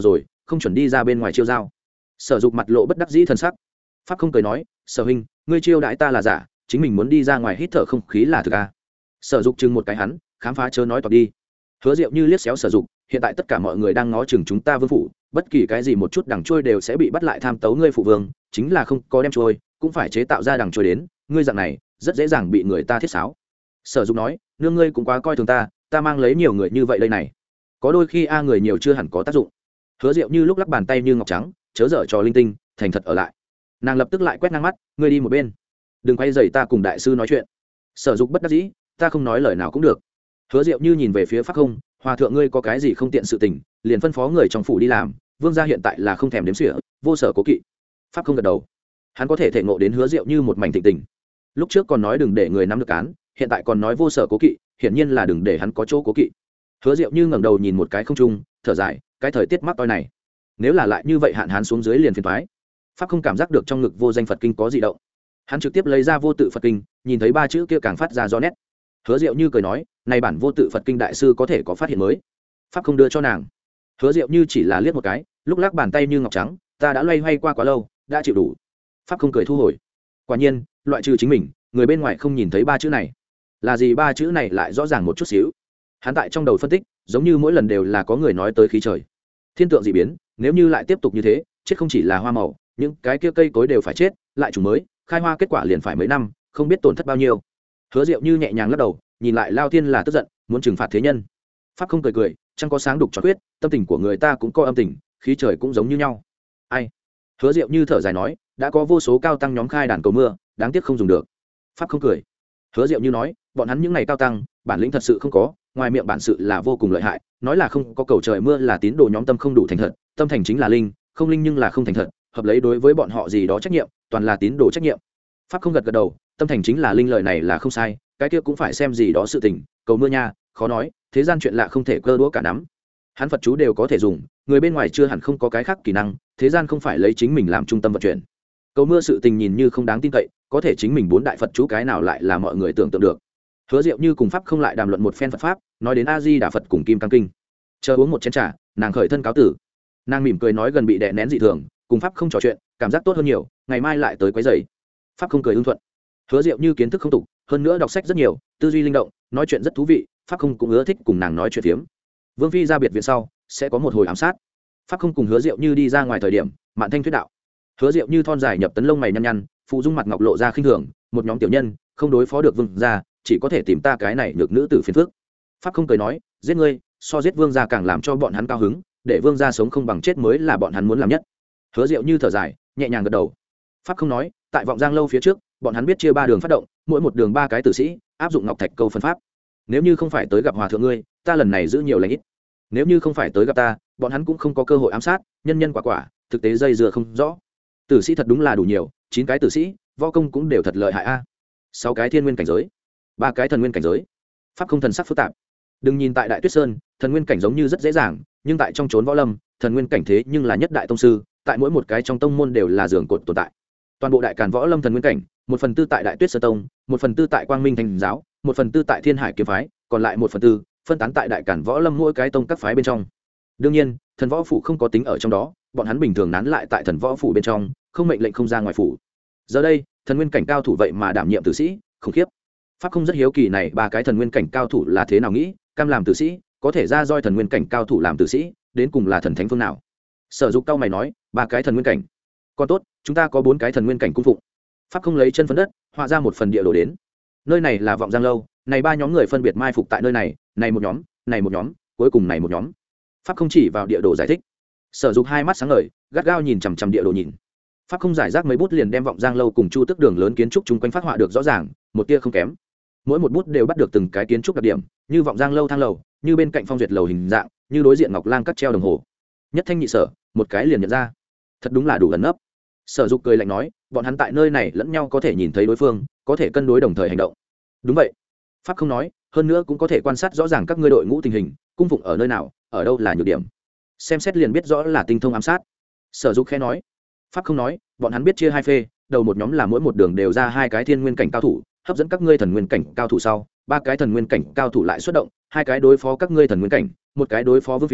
không chuẩn đi ra bên ngoài chiêu giao. Sở Dục mặt lộ bất đắc dĩ thần sắc. Pháp không cười nói, sở huynh, ngươi chiêu đãi ta là giả, chính mình muốn đi ra ngoài hít thở không khí là thực a. Sở Dục chừng một cái hắn, khám phá chớ nói toạc đi. Hứa Diệu Như liếc xéo Sở Dục, hiện tại tất cả mọi người đang ngó chừng chúng ta vương phủ, bất kỳ cái gì một chút đằng trôi đều sẽ bị bắt lại tham tấu ngươi phụ vương, chính là không có đem trôi cũng phải chế tạo ra đằng trôi đến, ngươi dạng này rất dễ dàng bị người ta thiết sáo. Sở Dục nói, nương ngươi cũng quá coi thường ta, ta mang lấy nhiều người như vậy đây này, có đôi khi a người nhiều chưa hẳn có tác dụng. Hứa Diệu Như lúc lắc bàn tay như ngọc trắng, chớ dở trò linh tinh, thành thật ở lại. Nàng lập tức lại quét ngang mắt, ngươi đi một bên, đừng quay dày ta cùng đại sư nói chuyện. Sở Dục bất đắc dĩ, ta không nói lời nào cũng được. Hứa Diệu Như nhìn về phía Pháp Không, hòa thượng ngươi có cái gì không tiện sự tình, liền phân phó người trong phủ đi làm, vương gia hiện tại là không thèm đếm xỉa, vô sở cố kỵ. Pháp Không gật đầu, hắn có thể thể ngộ đến Hứa Diệu Như một mảnh thịnh tình. Lúc trước còn nói đừng để người nắm được cán, hiện tại còn nói vô sở cố kỵ, hiển nhiên là đừng để hắn có chỗ cố kỵ. Hứa Diệu Như ngẩng đầu nhìn một cái không trung, thở dài, cái thời tiết mắc toi này, nếu là lại như vậy hạn hán xuống dưới liền phiền toái. Pháp Không cảm giác được trong ngực vô danh Phật kinh có dị động, hắn trực tiếp lấy ra vô tự Phật kinh, nhìn thấy ba chữ kia càng phát ra rõ nét. Hứa Diệu Như cười nói, này bản vô tự Phật kinh đại sư có thể có phát hiện mới. Pháp Không đưa cho nàng. Hứa Diệu Như chỉ là liếc một cái, lúc lắc bàn tay như ngọc trắng, ta đã loay hoay qua quá lâu, đã chịu đủ. Pháp Không cười thu hồi. Quả nhiên, loại trừ chính mình, người bên ngoài không nhìn thấy ba chữ này. Là gì ba chữ này lại rõ ràng một chút xíu. Hắn tại trong đầu phân tích, giống như mỗi lần đều là có người nói tới khí trời. Thiên tượng dị biến, nếu như lại tiếp tục như thế, chết không chỉ là hoa màu, những cái kia cây cối đều phải chết, lại trùng mới, khai hoa kết quả liền phải mấy năm, không biết tổn thất bao nhiêu. Hứa Diệu Như nhẹ nhàng lắc đầu, nhìn lại Lao Thiên là tức giận, muốn trừng phạt thế nhân. Pháp Không cười cười, chẳng có sáng đục cho quyết, tâm tình của người ta cũng có âm tình, khí trời cũng giống như nhau. Ai? Hứa Diệu Như thở dài nói, đã có vô số cao tăng nhóm khai đàn cầu mưa, đáng tiếc không dùng được. Pháp Không cười. Hứa Diệu Như nói, bọn hắn những ngày cao tăng, bản lĩnh thật sự không có, ngoài miệng bản sự là vô cùng lợi hại, nói là không có cầu trời mưa là tín đồ nhóm tâm không đủ thành thật, tâm thành chính là linh, không linh nhưng là không thành thật, hợp lấy đối với bọn họ gì đó trách nhiệm, toàn là tín đồ trách nhiệm. Pháp Không gật gật đầu, tâm thành chính là linh lợi này là không sai, cái kia cũng phải xem gì đó sự tình, cầu mưa nha, khó nói, thế gian chuyện lạ không thể cơ đũa cả nắm. Hắn Phật chú đều có thể dùng, người bên ngoài chưa hẳn không có cái khác kỹ năng, thế gian không phải lấy chính mình làm trung tâm vận chuyển. Cầu mưa sự tình nhìn như không đáng tin cậy, có thể chính mình bốn đại Phật chú cái nào lại là mọi người tưởng tượng được. Hứa Diệu Như cùng Pháp Không lại đàm luận một phen Phật pháp, nói đến A Di Đà Phật cùng Kim Cang Kinh. Chờ uống một chén trà, nàng khởi thân cáo tử. Nàng mỉm cười nói gần bị đè nén dị thường, cùng Pháp Không trò chuyện, cảm giác tốt hơn nhiều, ngày mai lại tới quấy rầy. Pháp Không cười ưng thuận. Hứa Diệu Như kiến thức không tục, hơn nữa đọc sách rất nhiều, tư duy linh động, nói chuyện rất thú vị, Pháp Không cũng ưa thích cùng nàng nói chuyện phiếm. Vương phi ra biệt viện sau, sẽ có một hồi ám sát. Pháp Không cùng Hứa Diệu Như đi ra ngoài thời điểm, Mạn Thanh thuyết đạo. Hứa Diệu Như thon dài nhập tấn lông mày nhăn nhăn, phụ dung mặt ngọc lộ ra khinh thường, một nhóm tiểu nhân, không đối phó được vương gia, chỉ có thể tìm ta cái này nhược nữ tử phiền phức. Pháp Không cười nói, giết ngươi, so giết vương gia càng làm cho bọn hắn cao hứng, để vương gia sống không bằng chết mới là bọn hắn muốn làm nhất. Hứa Diệu Như thở dài, nhẹ nhàng gật đầu. Pháp Không nói, tại Vọng Giang lâu phía trước, bọn hắn biết chia ba đường phát động, mỗi một đường ba cái tử sĩ, áp dụng ngọc thạch câu phân pháp. Nếu như không phải tới gặp hòa thượng ngươi, ta lần này giữ nhiều lãnh ít. Nếu như không phải tới gặp ta, bọn hắn cũng không có cơ hội ám sát, nhân nhân quả quả, thực tế dây dưa không rõ. Tử sĩ thật đúng là đủ nhiều, chín cái tử sĩ, võ công cũng đều thật lợi hại a. Sáu cái thiên nguyên cảnh giới, ba cái thần nguyên cảnh giới. Pháp Không thần sắc phức tạp. Đừng nhìn tại Đại Tuyết Sơn, thần nguyên cảnh giống như rất dễ dàng, nhưng tại trong chốn võ lâm, thần nguyên cảnh thế nhưng là nhất đại tông sư, tại mỗi một cái trong tông môn đều là giường cột tồn tại. Toàn bộ đại càn võ lâm thần nguyên cảnh, một phần tư tại Đại Tuyết Sơn tông, một phần tư tại Quang Minh Thành giáo, một phần tư tại Thiên Hải kiếm phái, còn lại một phần tư phân tán tại đại càn võ lâm mỗi cái tông các phái bên trong. Đương nhiên, thần võ phủ không có tính ở trong đó, bọn hắn bình thường nán lại tại thần võ phủ bên trong, không mệnh lệnh không ra ngoài phủ. Giờ đây, thần nguyên cảnh cao thủ vậy mà đảm nhiệm tử sĩ, khủng khiếp. Pháp Không rất hiếu kỳ này ba cái thần nguyên cảnh cao thủ là thế nào nghĩ, cam làm tử sĩ, có thể ra roi thần nguyên cảnh cao thủ làm tử sĩ, đến cùng là thần thánh phương nào? Sở Dục cao mày nói, ba cái thần nguyên cảnh. Còn tốt, chúng ta có bốn cái thần nguyên cảnh cung phụng. Pháp Không lấy chân phấn đất, họa ra một phần địa đồ đến. Nơi này là Vọng Giang lâu, này ba nhóm người phân biệt mai phục tại nơi này, này một nhóm, này một nhóm, cuối cùng này một nhóm. Pháp Không chỉ vào địa đồ giải thích. Sở Dục hai mắt sáng ngời, gắt gao nhìn chằm chằm địa đồ nhìn. Pháp Không giải rác mấy bút liền đem Vọng Giang lâu cùng Chu Tức đường lớn kiến trúc chung quanh phát họa được rõ ràng, một tia không kém. Mỗi một bút đều bắt được từng cái kiến trúc đặc điểm, như Vọng Giang lâu thang lầu, như bên cạnh Phong Duyệt lầu hình dạng, như đối diện Ngọc Lang cắt treo đồng hồ. Nhất thanh nhị sở, một cái liền nhận ra. Thật đúng là đủ ẩn nấp. Sở Dục cười lạnh nói, bọn hắn tại nơi này lẫn nhau có thể nhìn thấy đối phương, có thể cân đối đồng thời hành động. Đúng vậy. Pháp Không nói, hơn nữa cũng có thể quan sát rõ ràng các ngươi đội ngũ tình hình, cung phụng ở nơi nào, ở đâu là nhược điểm. Xem xét liền biết rõ là tinh thông ám sát. Sở Dục khẽ nói. Pháp Không nói, bọn hắn biết chia hai phê, đầu một nhóm là mỗi một đường đều ra hai cái thiên nguyên cảnh cao thủ, hấp dẫn các ngươi thần nguyên cảnh cao thủ sau, ba cái thần nguyên cảnh cao thủ lại xuất động, hai cái đối phó các ngươi thần nguyên cảnh, một cái đối phó vương phi,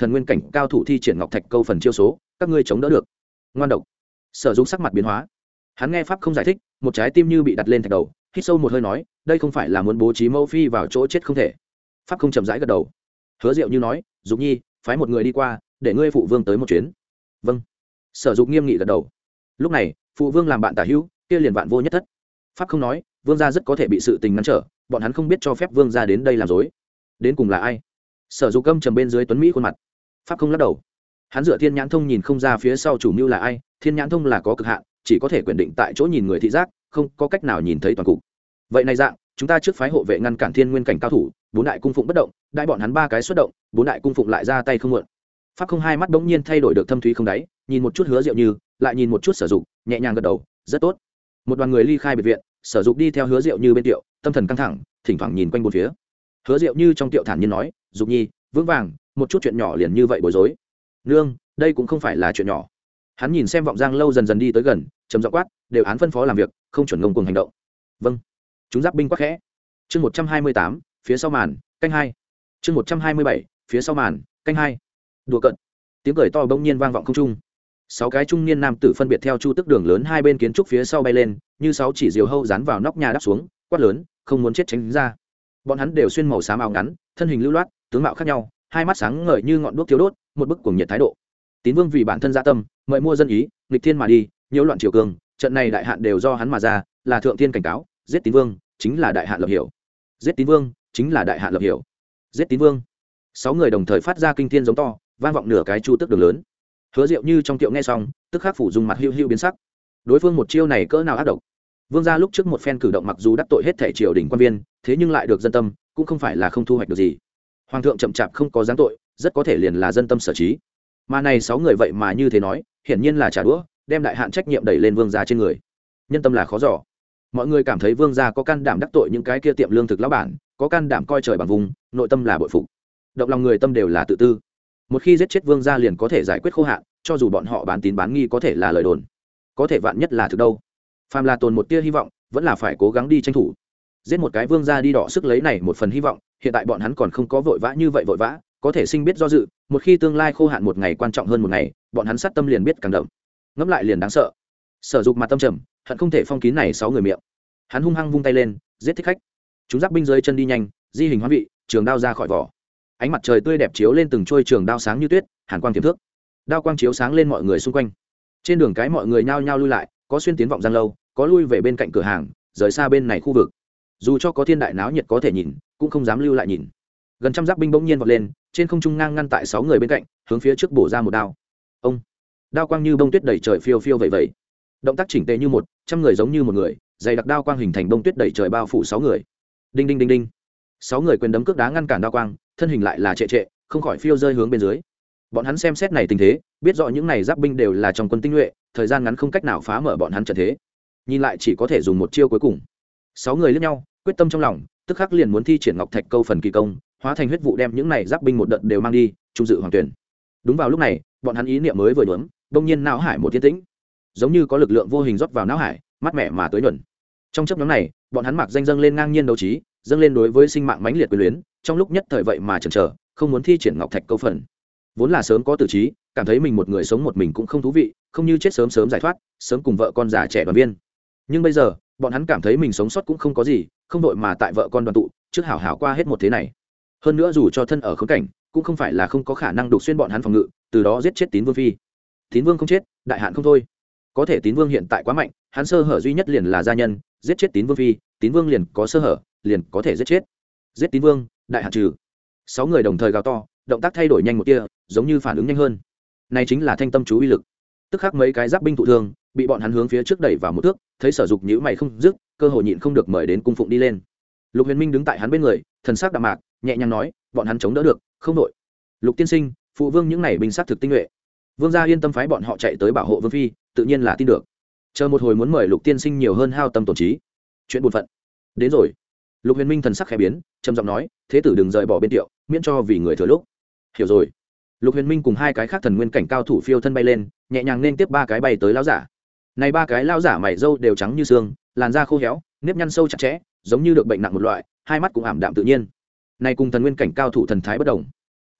thần nguyên cảnh cao thủ thi triển ngọc thạch câu phần chiêu số các ngươi chống đỡ được. Ngoan độc. Sở Dục sắc mặt biến hóa, hắn nghe pháp không giải thích, một trái tim như bị đặt lên thạch đầu, hít sâu một hơi nói, đây không phải là muốn bố trí mẫu phi vào chỗ chết không thể. Pháp không chậm rãi gật đầu. Hứa Diệu Như nói, Dục Nhi, phái một người đi qua, để ngươi phụ vương tới một chuyến. Vâng. Sở Dục nghiêm nghị gật đầu. Lúc này, phụ vương làm bạn tả hữu, kia liền vạn vô nhất thất. Pháp không nói, vương gia rất có thể bị sự tình ngăn trở, bọn hắn không biết cho phép vương gia đến đây làm dối. Đến cùng là ai? Sở Dục câm trầm bên dưới tuấn mỹ khuôn mặt. Pháp không lắc đầu. Hắn dựa thiên nhãn thông nhìn không ra phía sau chủ mưu là ai, thiên nhãn thông là có cực hạn, chỉ có thể quyền định tại chỗ nhìn người thị giác, không có cách nào nhìn thấy toàn cục. Vậy này dạng, chúng ta trước phái hộ vệ ngăn cản thiên nguyên cảnh cao thủ, bốn đại cung phụng bất động, đại bọn hắn ba cái xuất động, bốn đại cung phụng lại ra tay không muộn. Pháp không hai mắt bỗng nhiên thay đổi được thâm thúy không đáy, nhìn một chút Hứa Diệu Như, lại nhìn một chút Sở Dục, nhẹ nhàng gật đầu, rất tốt. Một đoàn người ly khai biệt viện, Sở Dục đi theo Hứa Diệu Như bên tiệu, tâm thần căng thẳng, thỉnh thoảng nhìn quanh bốn phía. Hứa Diệu Như trong tiệu thản nhiên nói, Dục Nhi, vững vàng, một chút chuyện nhỏ liền như vậy bối rối. Nương, đây cũng không phải là chuyện nhỏ. Hắn nhìn xem Vọng Giang lâu dần dần đi tới gần, trầm giọng quát, đều án phân phó làm việc, không chuẩn ngông cuồng hành động. Vâng. Chúng giáp binh quát khẽ. Chương một trăm hai mươi tám, phía sau màn, canh hai. Chương một trăm hai mươi bảy, phía sau màn, canh hai. Đùa cợt. Tiếng cười to bỗng nhiên vang vọng không trung. Sáu cái trung niên nam tử phân biệt theo chu tức đường lớn hai bên kiến trúc phía sau bay lên, như sáu chỉ diều hâu dán vào nóc nhà đáp xuống, quát lớn, không muốn chết tránh ra. Bọn hắn đều xuyên màu xám áo ngắn, thân hình lưu loát, tướng mạo khác nhau, hai mắt sáng ngời như ngọn đuốc thiếu đốt, một bức cuồng nhiệt thái độ. Tín Vương vì bản thân dạ tâm, mời mua dân ý, nghịch thiên mà đi, nhiễu loạn triều cường, trận này đại hạn đều do hắn mà ra, là thượng thiên cảnh cáo, giết Tín Vương chính là đại hạn lập hiểu. Giết Tín Vương chính là đại hạn lập hiểu. Giết Tín Vương. Sáu người đồng thời phát ra kinh thiên giống to, vang vọng nửa cái chu tức đường lớn. Hứa Diệu Như trong tiệu nghe xong, tức khắc phủ dùng mặt hưu hưu biến sắc. Đối phương một chiêu này cỡ nào ác độc. Vương gia lúc trước một phen cử động mặc dù đắc tội hết thể triều đình quan viên, thế nhưng lại được dân tâm, cũng không phải là không thu hoạch được gì. Hoàng thượng chậm chạp không có giáng tội, rất có thể liền là dân tâm sở trí. Mà này sáu người vậy mà như thế nói, hiển nhiên là trả đũa, đem đại hạn trách nhiệm đẩy lên vương gia trên người. Nhân tâm là khó dò. Mọi người cảm thấy vương gia có can đảm đắc tội những cái kia tiệm lương thực lão bản, có can đảm coi trời bằng vùng, nội tâm là bội phục. Động lòng người tâm đều là tự tư. Một khi giết chết vương gia liền có thể giải quyết khô hạn, cho dù bọn họ bán tín bán nghi có thể là lời đồn, có thể vạn nhất là thực đâu. Phàm là tồn một tia hy vọng, vẫn là phải cố gắng đi tranh thủ. Giết một cái vương gia đi đọ sức lấy này một phần hy vọng, hiện tại bọn hắn còn không có vội vã như vậy vội vã, có thể sinh biết do dự, một khi tương lai khô hạn một ngày quan trọng hơn một ngày, bọn hắn sát tâm liền biết càng đậm. Ngẫm lại liền đáng sợ. Sở Dục mặt tâm trầm, hận không thể phong kín này sáu người miệng. Hắn hung hăng vung tay lên, giết thích khách. Chúng giáp binh dưới chân đi nhanh, di hình hóa vị, trường đao ra khỏi vỏ. Ánh mặt trời tươi đẹp chiếu lên từng trôi trường đao sáng như tuyết, hàn quang tiềm thước. Đao quang chiếu sáng lên mọi người xung quanh. Trên đường cái mọi người nhao nhao lui lại, có xuyên tiến Vọng Giang lâu, có lui về bên cạnh cửa hàng, rời xa bên này khu vực. Dù cho có thiên đại náo nhiệt có thể nhìn, cũng không dám lưu lại nhìn. Gần trăm giáp binh bỗng nhiên vọt lên, trên không trung ngang ngăn tại sáu người bên cạnh, hướng phía trước bổ ra một đao. Ông, đao quang như bông tuyết đầy trời phiêu phiêu vậy vậy. Động tác chỉnh tề như một, trăm người giống như một người, dày đặc đao quang hình thành bông tuyết đầy trời bao phủ sáu người. Đinh đinh đinh đinh. Sáu người quyền đấm cước đá ngăn cản đao quang, thân hình lại là trệ trệ, không khỏi phiêu rơi hướng bên dưới. Bọn hắn xem xét này tình thế, biết rõ những này giáp binh đều là trong quân tinh nhuệ, thời gian ngắn không cách nào phá mở bọn hắn trận thế. Nhìn lại chỉ có thể dùng một chiêu cuối cùng. Sáu người liếc nhau, quyết tâm trong lòng, tức khắc liền muốn thi triển ngọc thạch câu phần kỳ công, hóa thành huyết vụ đem những này giáp binh một đợt đều mang đi, trung dự hoàng tuyển. Đúng vào lúc này, bọn hắn ý niệm mới vừa nhuốm, bỗng nhiên não hải một tiến tĩnh, giống như có lực lượng vô hình rót vào não hải, mát mẻ mà tới nhuận. Trong chốc ngắn này, bọn hắn mặc danh dâng lên ngang nhiên đấu trí, dâng lên đối với sinh mạng mãnh liệt quyền luyến, trong lúc nhất thời vậy mà chần chờ, không muốn thi triển ngọc thạch câu phần. Vốn là sớm có tử trí, cảm thấy mình một người sống một mình cũng không thú vị, không như chết sớm sớm giải thoát, sớm cùng vợ con già trẻ đoàn viên. Nhưng bây giờ, bọn hắn cảm thấy mình sống sót cũng không có gì, không đội mà tại vợ con đoàn tụ, trước hảo hảo qua hết một thế này. Hơn nữa dù cho thân ở khốn cảnh, cũng không phải là không có khả năng đục xuyên bọn hắn phòng ngự, từ đó giết chết Tín Vương phi. Tín Vương không chết, đại hạn không thôi. Có thể Tín Vương hiện tại quá mạnh, hắn sơ hở duy nhất liền là gia nhân, giết chết Tín Vương phi, Tín Vương liền có sơ hở, liền có thể giết chết. Giết Tín Vương, đại hạn trừ. Sáu người đồng thời gào to, động tác thay đổi nhanh một tia, giống như phản ứng nhanh hơn. Này chính là thanh tâm chú uy lực. Tức khắc mấy cái giáp binh thụ thương, bị bọn hắn hướng phía trước đẩy vào một thước, thấy Sở Dục nhíu mày không dứt, cơ hội nhịn không được mời đến cung phụng đi lên. Lục Huyền Minh đứng tại hắn bên người, thần sắc đạm mạc, nhẹ nhàng nói, bọn hắn chống đỡ được, không đội. Lục tiên sinh, phụ vương những này binh sát thực tinh nhuệ, vương gia yên tâm phái bọn họ chạy tới bảo hộ vương phi, tự nhiên là tin được. Chờ một hồi muốn mời Lục tiên sinh nhiều hơn hao tâm tổn trí. Chuyện buồn phận. Đến rồi. Lục Huyền Minh thần sắc khẽ biến, trầm giọng nói, thế tử đừng rời bỏ bên tiệu, miễn cho vì người thừa lúc. Hiểu rồi. Lục Huyền Minh cùng hai cái khác thần nguyên cảnh cao thủ phiêu thân bay lên, nhẹ nhàng nên tiếp ba cái bay tới lão giả. Này ba cái lão giả mày râu đều trắng như xương, làn da khô héo, nếp nhăn sâu chặt chẽ, giống như được bệnh nặng một loại, hai mắt cũng ảm đạm tự nhiên. Này cùng thần nguyên cảnh cao thủ thần thái bất động.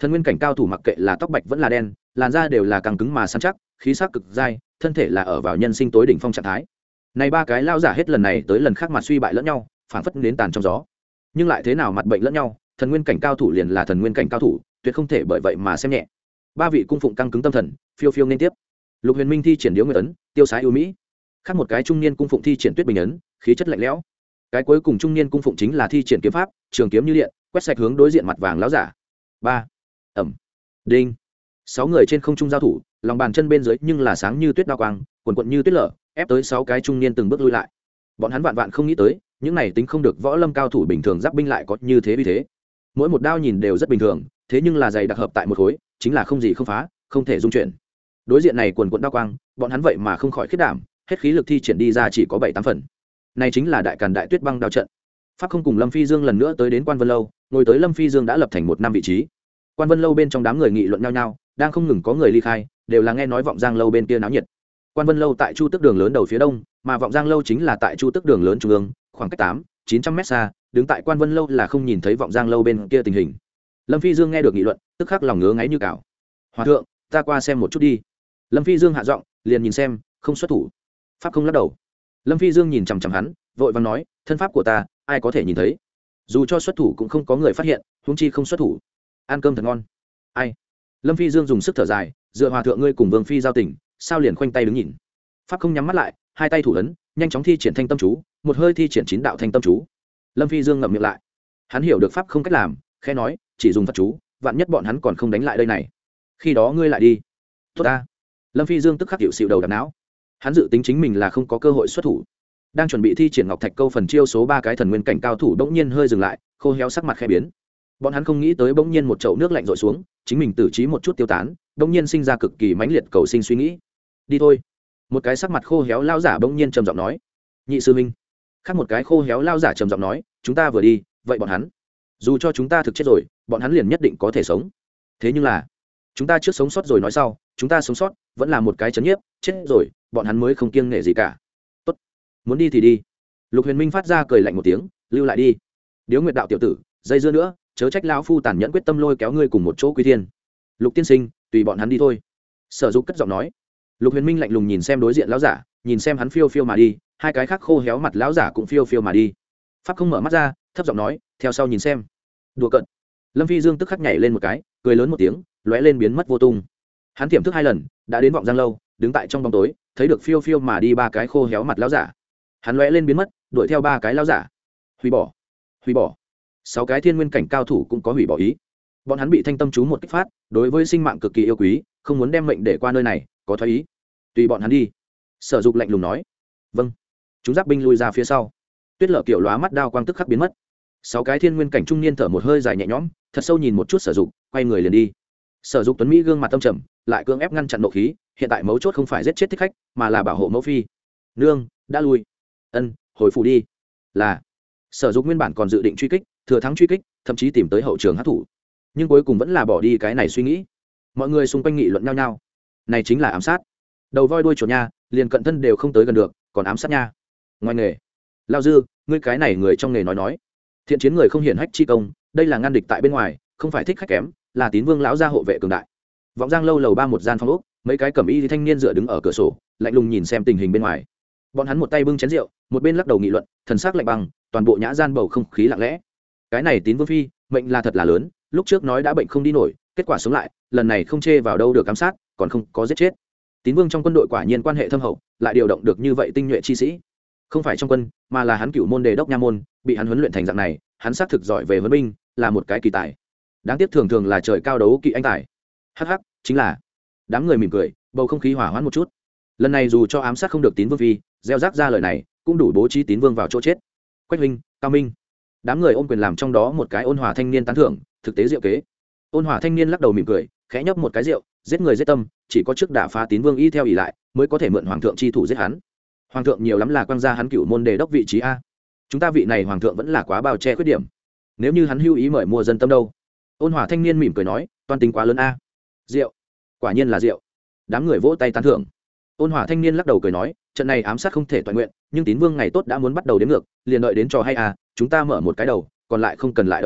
thần nguyên cảnh cao thủ mặc kệ là tóc bạch vẫn là đen, làn da đều là càng cứng mà săn chắc, khí sắc cực dai, thân thể là ở vào nhân sinh tối đỉnh phong trạng thái. Này ba cái lao giả hết lần này tới lần khác mặt suy bại lẫn nhau, phảng phất đến tàn trong gió, nhưng lại thế nào mặt bệnh lẫn nhau. Thần nguyên cảnh cao thủ liền là thần nguyên cảnh cao thủ, tuyệt không thể bởi vậy mà xem nhẹ. Ba vị cung phụng căng cứng tâm thần, phiêu phiêu nên tiếp. Lục Huyền Minh thi triển điếu nguyệt ấn, tiêu sái ưu mỹ. Khác một cái trung niên cung phụng thi triển tuyết bình ấn, khí chất lạnh lẽo. Cái cuối cùng trung niên cung phụng chính là thi triển kiếm pháp, trường kiếm như điện, quét sạch hướng đối diện mặt vàng lão giả. Ba, ẩm, đinh. Sáu người trên không trung giao thủ, lòng bàn chân bên dưới nhưng là sáng như tuyết đao quang, cuồn cuộn như tuyết lở, ép tới sáu cái trung niên từng bước lui lại. Bọn hắn vạn vạn không nghĩ tới, những này tính không được võ lâm cao thủ bình thường giáp binh lại có như thế uy thế. Mỗi một đao nhìn đều rất bình thường, thế nhưng là dày đặc hợp tại một khối, chính là không gì không phá, không thể dung chuyển. Đối diện này cuồn cuộn đao quang, bọn hắn vậy mà không khỏi khiết đảm, hết khí lực thi triển đi ra chỉ có bảy tám phần. Này chính là đại càn đại tuyết băng đao trận. Pháp không cùng Lâm Phi Dương lần nữa tới đến Quan Vân lâu, ngồi tới Lâm Phi Dương đã lập thành một năm vị trí. Quan Vân lâu bên trong đám người nghị luận nhau nhau, đang không ngừng có người ly khai, đều là nghe nói Vọng Giang lâu bên kia náo nhiệt. Quan Vân lâu tại Chu Tức đường lớn đầu phía đông, mà Vọng Giang lâu chính là tại Chu Tức đường lớn trung ương, khoảng cách tám chín trăm mét xa, đứng tại Quan Vân lâu là không nhìn thấy Vọng Giang lâu bên kia tình hình. Lâm Phi Dương nghe được nghị luận, tức khắc lòng ngứa ngáy như cào. Hòa thượng, ta qua xem một chút đi. Lâm Phi Dương hạ giọng, liền nhìn xem, không xuất thủ. Pháp không lắc đầu. Lâm Phi Dương nhìn chằm chằm hắn, vội vàng nói, thân pháp của ta, ai có thể nhìn thấy? Dù cho xuất thủ cũng không có người phát hiện, huống chi không xuất thủ. Ăn cơm thật ngon. Ai? Lâm Phi Dương dùng sức thở dài, dựa hòa thượng ngươi cùng Vương phi giao tình, sao liền khoanh tay đứng nhìn? Pháp không nhắm mắt lại, hai tay thủ ấn, nhanh chóng thi triển thanh tâm chú, một hơi thi triển chín đạo thanh tâm chú. Lâm Phi Dương ngậm miệng lại. Hắn hiểu được pháp không cách làm, khẽ nói, chỉ dùng Phật chú, vạn nhất bọn hắn còn không đánh lại đây này. Khi đó ngươi lại đi. Tốt ta. Lâm Phi Dương tức khắc hiểu xịu đầu đập não. Hắn dự tính chính mình là không có cơ hội xuất thủ, đang chuẩn bị thi triển ngọc thạch câu phần chiêu số ba cái thần nguyên cảnh cao thủ bỗng nhiên hơi dừng lại, khô héo sắc mặt khẽ biến. Bọn hắn không nghĩ tới bỗng nhiên một chậu nước lạnh rội xuống, chính mình tử trí một chút tiêu tán, bỗng nhiên sinh ra cực kỳ mãnh liệt cầu sinh suy nghĩ. Đi thôi. Một cái sắc mặt khô héo lao giả bỗng nhiên trầm giọng nói. Nhị sư minh. Khác một cái khô héo lao giả trầm giọng nói, chúng ta vừa đi, vậy bọn hắn, dù cho chúng ta thực chết rồi, bọn hắn liền nhất định có thể sống. Thế nhưng là, chúng ta trước sống sót rồi nói sau, chúng ta sống sót vẫn là một cái chấn nhiếp, chết rồi bọn hắn mới không kiêng nể gì cả. Tốt, muốn đi thì đi. Lục Huyền Minh phát ra cười lạnh một tiếng, lưu lại đi. Điếu Nguyệt đạo tiểu tử, dây dưa nữa, chớ trách lão phu tàn nhẫn quyết tâm lôi kéo ngươi cùng một chỗ quy thiên. Lục tiên sinh, tùy bọn hắn đi thôi. Sở Dục cất giọng nói. Lục Huyền Minh lạnh lùng nhìn xem đối diện lão giả, nhìn xem hắn phiêu phiêu mà đi, hai cái khác khô héo mặt lão giả cũng phiêu phiêu mà đi. Pháp không mở mắt ra, thấp giọng nói, theo sau nhìn xem. Đùa cận. Lâm Phi Dương tức khắc nhảy lên một cái, cười lớn một tiếng, lóe lên biến mất vô tung. Hắn tiềm thức hai lần, đã đến Vọng Giang lâu, đứng tại trong bóng tối, thấy được phiêu phiêu mà đi ba cái khô héo mặt lão giả. Hắn lóe lên biến mất, đuổi theo ba cái lão giả. Hủy bỏ, hủy bỏ. Sáu cái thiên nguyên cảnh cao thủ cũng có hủy bỏ ý. Bọn hắn bị thanh tâm chú một kích phát, đối với sinh mạng cực kỳ yêu quý, không muốn đem mệnh để qua nơi này, có thoái ý. Tùy bọn hắn đi. Sở Dục lạnh lùng nói. Vâng. Chúng giáp binh lui ra phía sau. Tuyết Lở kiểu lóa mắt đao quang tức khắc biến mất. Sáu cái thiên nguyên cảnh trung niên thở một hơi dài nhẹ nhõm, thật sâu nhìn một chút Sở Dục, quay người liền đi. Sở Dục tuấn mỹ gương mặt tâm trầm, lại cưỡng ép ngăn chặn nộ khí, hiện tại mấu chốt không phải giết chết thích khách, mà là bảo hộ mẫu phi. Nương đã lui. Ân, hồi phủ đi. Là. Sở Dục nguyên bản còn dự định truy kích, thừa thắng truy kích, thậm chí tìm tới hậu trường hắc thủ, nhưng cuối cùng vẫn là bỏ đi cái này suy nghĩ. Mọi người xung quanh nghị luận nhau nhau, này chính là ám sát. Đầu voi đuôi chuột nha, liền cận thân đều không tới gần được, còn ám sát nha. Ngoài nghề, Lao Dư, ngươi cái này người trong nghề nói nói, thiện chiến người không hiển hách chi công, đây là ngăn địch tại bên ngoài, không phải thích khách kém, là Tín Vương lão gia hộ vệ cường đại. Vọng Giang lâu lầu ba một gian phòng ốc, mấy cái cẩm y thanh niên dựa đứng ở cửa sổ, lạnh lùng nhìn xem tình hình bên ngoài. Bọn hắn một tay bưng chén rượu, một bên lắc đầu nghị luận, thần sắc lạnh băng, toàn bộ nhã gian bầu không khí lặng lẽ. Cái này Tín Vương phi, mệnh là thật là lớn, lúc trước nói đã bệnh không đi nổi, kết quả sống lại, lần này không chê vào đâu được ám sát, còn không có giết chết. Tín Vương trong quân đội quả nhiên quan hệ thâm hậu, lại điều động được như vậy tinh nhuệ chi sĩ. Không phải trong quân, mà là hắn cửu môn đề đốc nha môn, bị hắn huấn luyện thành dạng này, hắn xác thực giỏi về huấn binh, là một cái kỳ tài. Đáng tiếc thường thường là trời cao đấu kỵ anh tài. Hắc hắc, chính là. Đám người mỉm cười, bầu không khí hỏa hoãn một chút. Lần này dù cho ám sát không được Tín Vương phi, gieo rắc ra lời này, cũng đủ bố trí Tín Vương vào chỗ chết. Quách huynh, Cao Minh. Đám người ôm quyền làm trong đó một cái ôn hòa thanh niên tán thưởng, thực tế diệu kế. Ôn hòa thanh niên lắc đầu mỉm cười, khẽ nhấp một cái rượu, giết người giết tâm, chỉ có trước đả phá Tín Vương y theo ỷ lại, mới có thể mượn hoàng thượng chi thủ giết hắn. Hoàng thượng nhiều lắm là quang ra hắn cửu môn đề đốc vị trí a. Chúng ta vị này hoàng thượng vẫn là quá bao che khuyết điểm. Nếu như hắn hưu ý mời mua dân tâm đâu? Ôn hòa thanh niên mỉm cười nói, toan tính quá lớn a. Rượu, quả nhiên là rượu. Đám người vỗ tay tán thưởng. Ôn hòa thanh niên lắc đầu cười nói, trận này ám sát không thể toàn nguyện, nhưng Tín Vương ngày tốt đã muốn bắt đầu đến ngược, liền đợi đến trò hay à, chúng ta mở một cái đầu, còn lại không cần lại động thủ,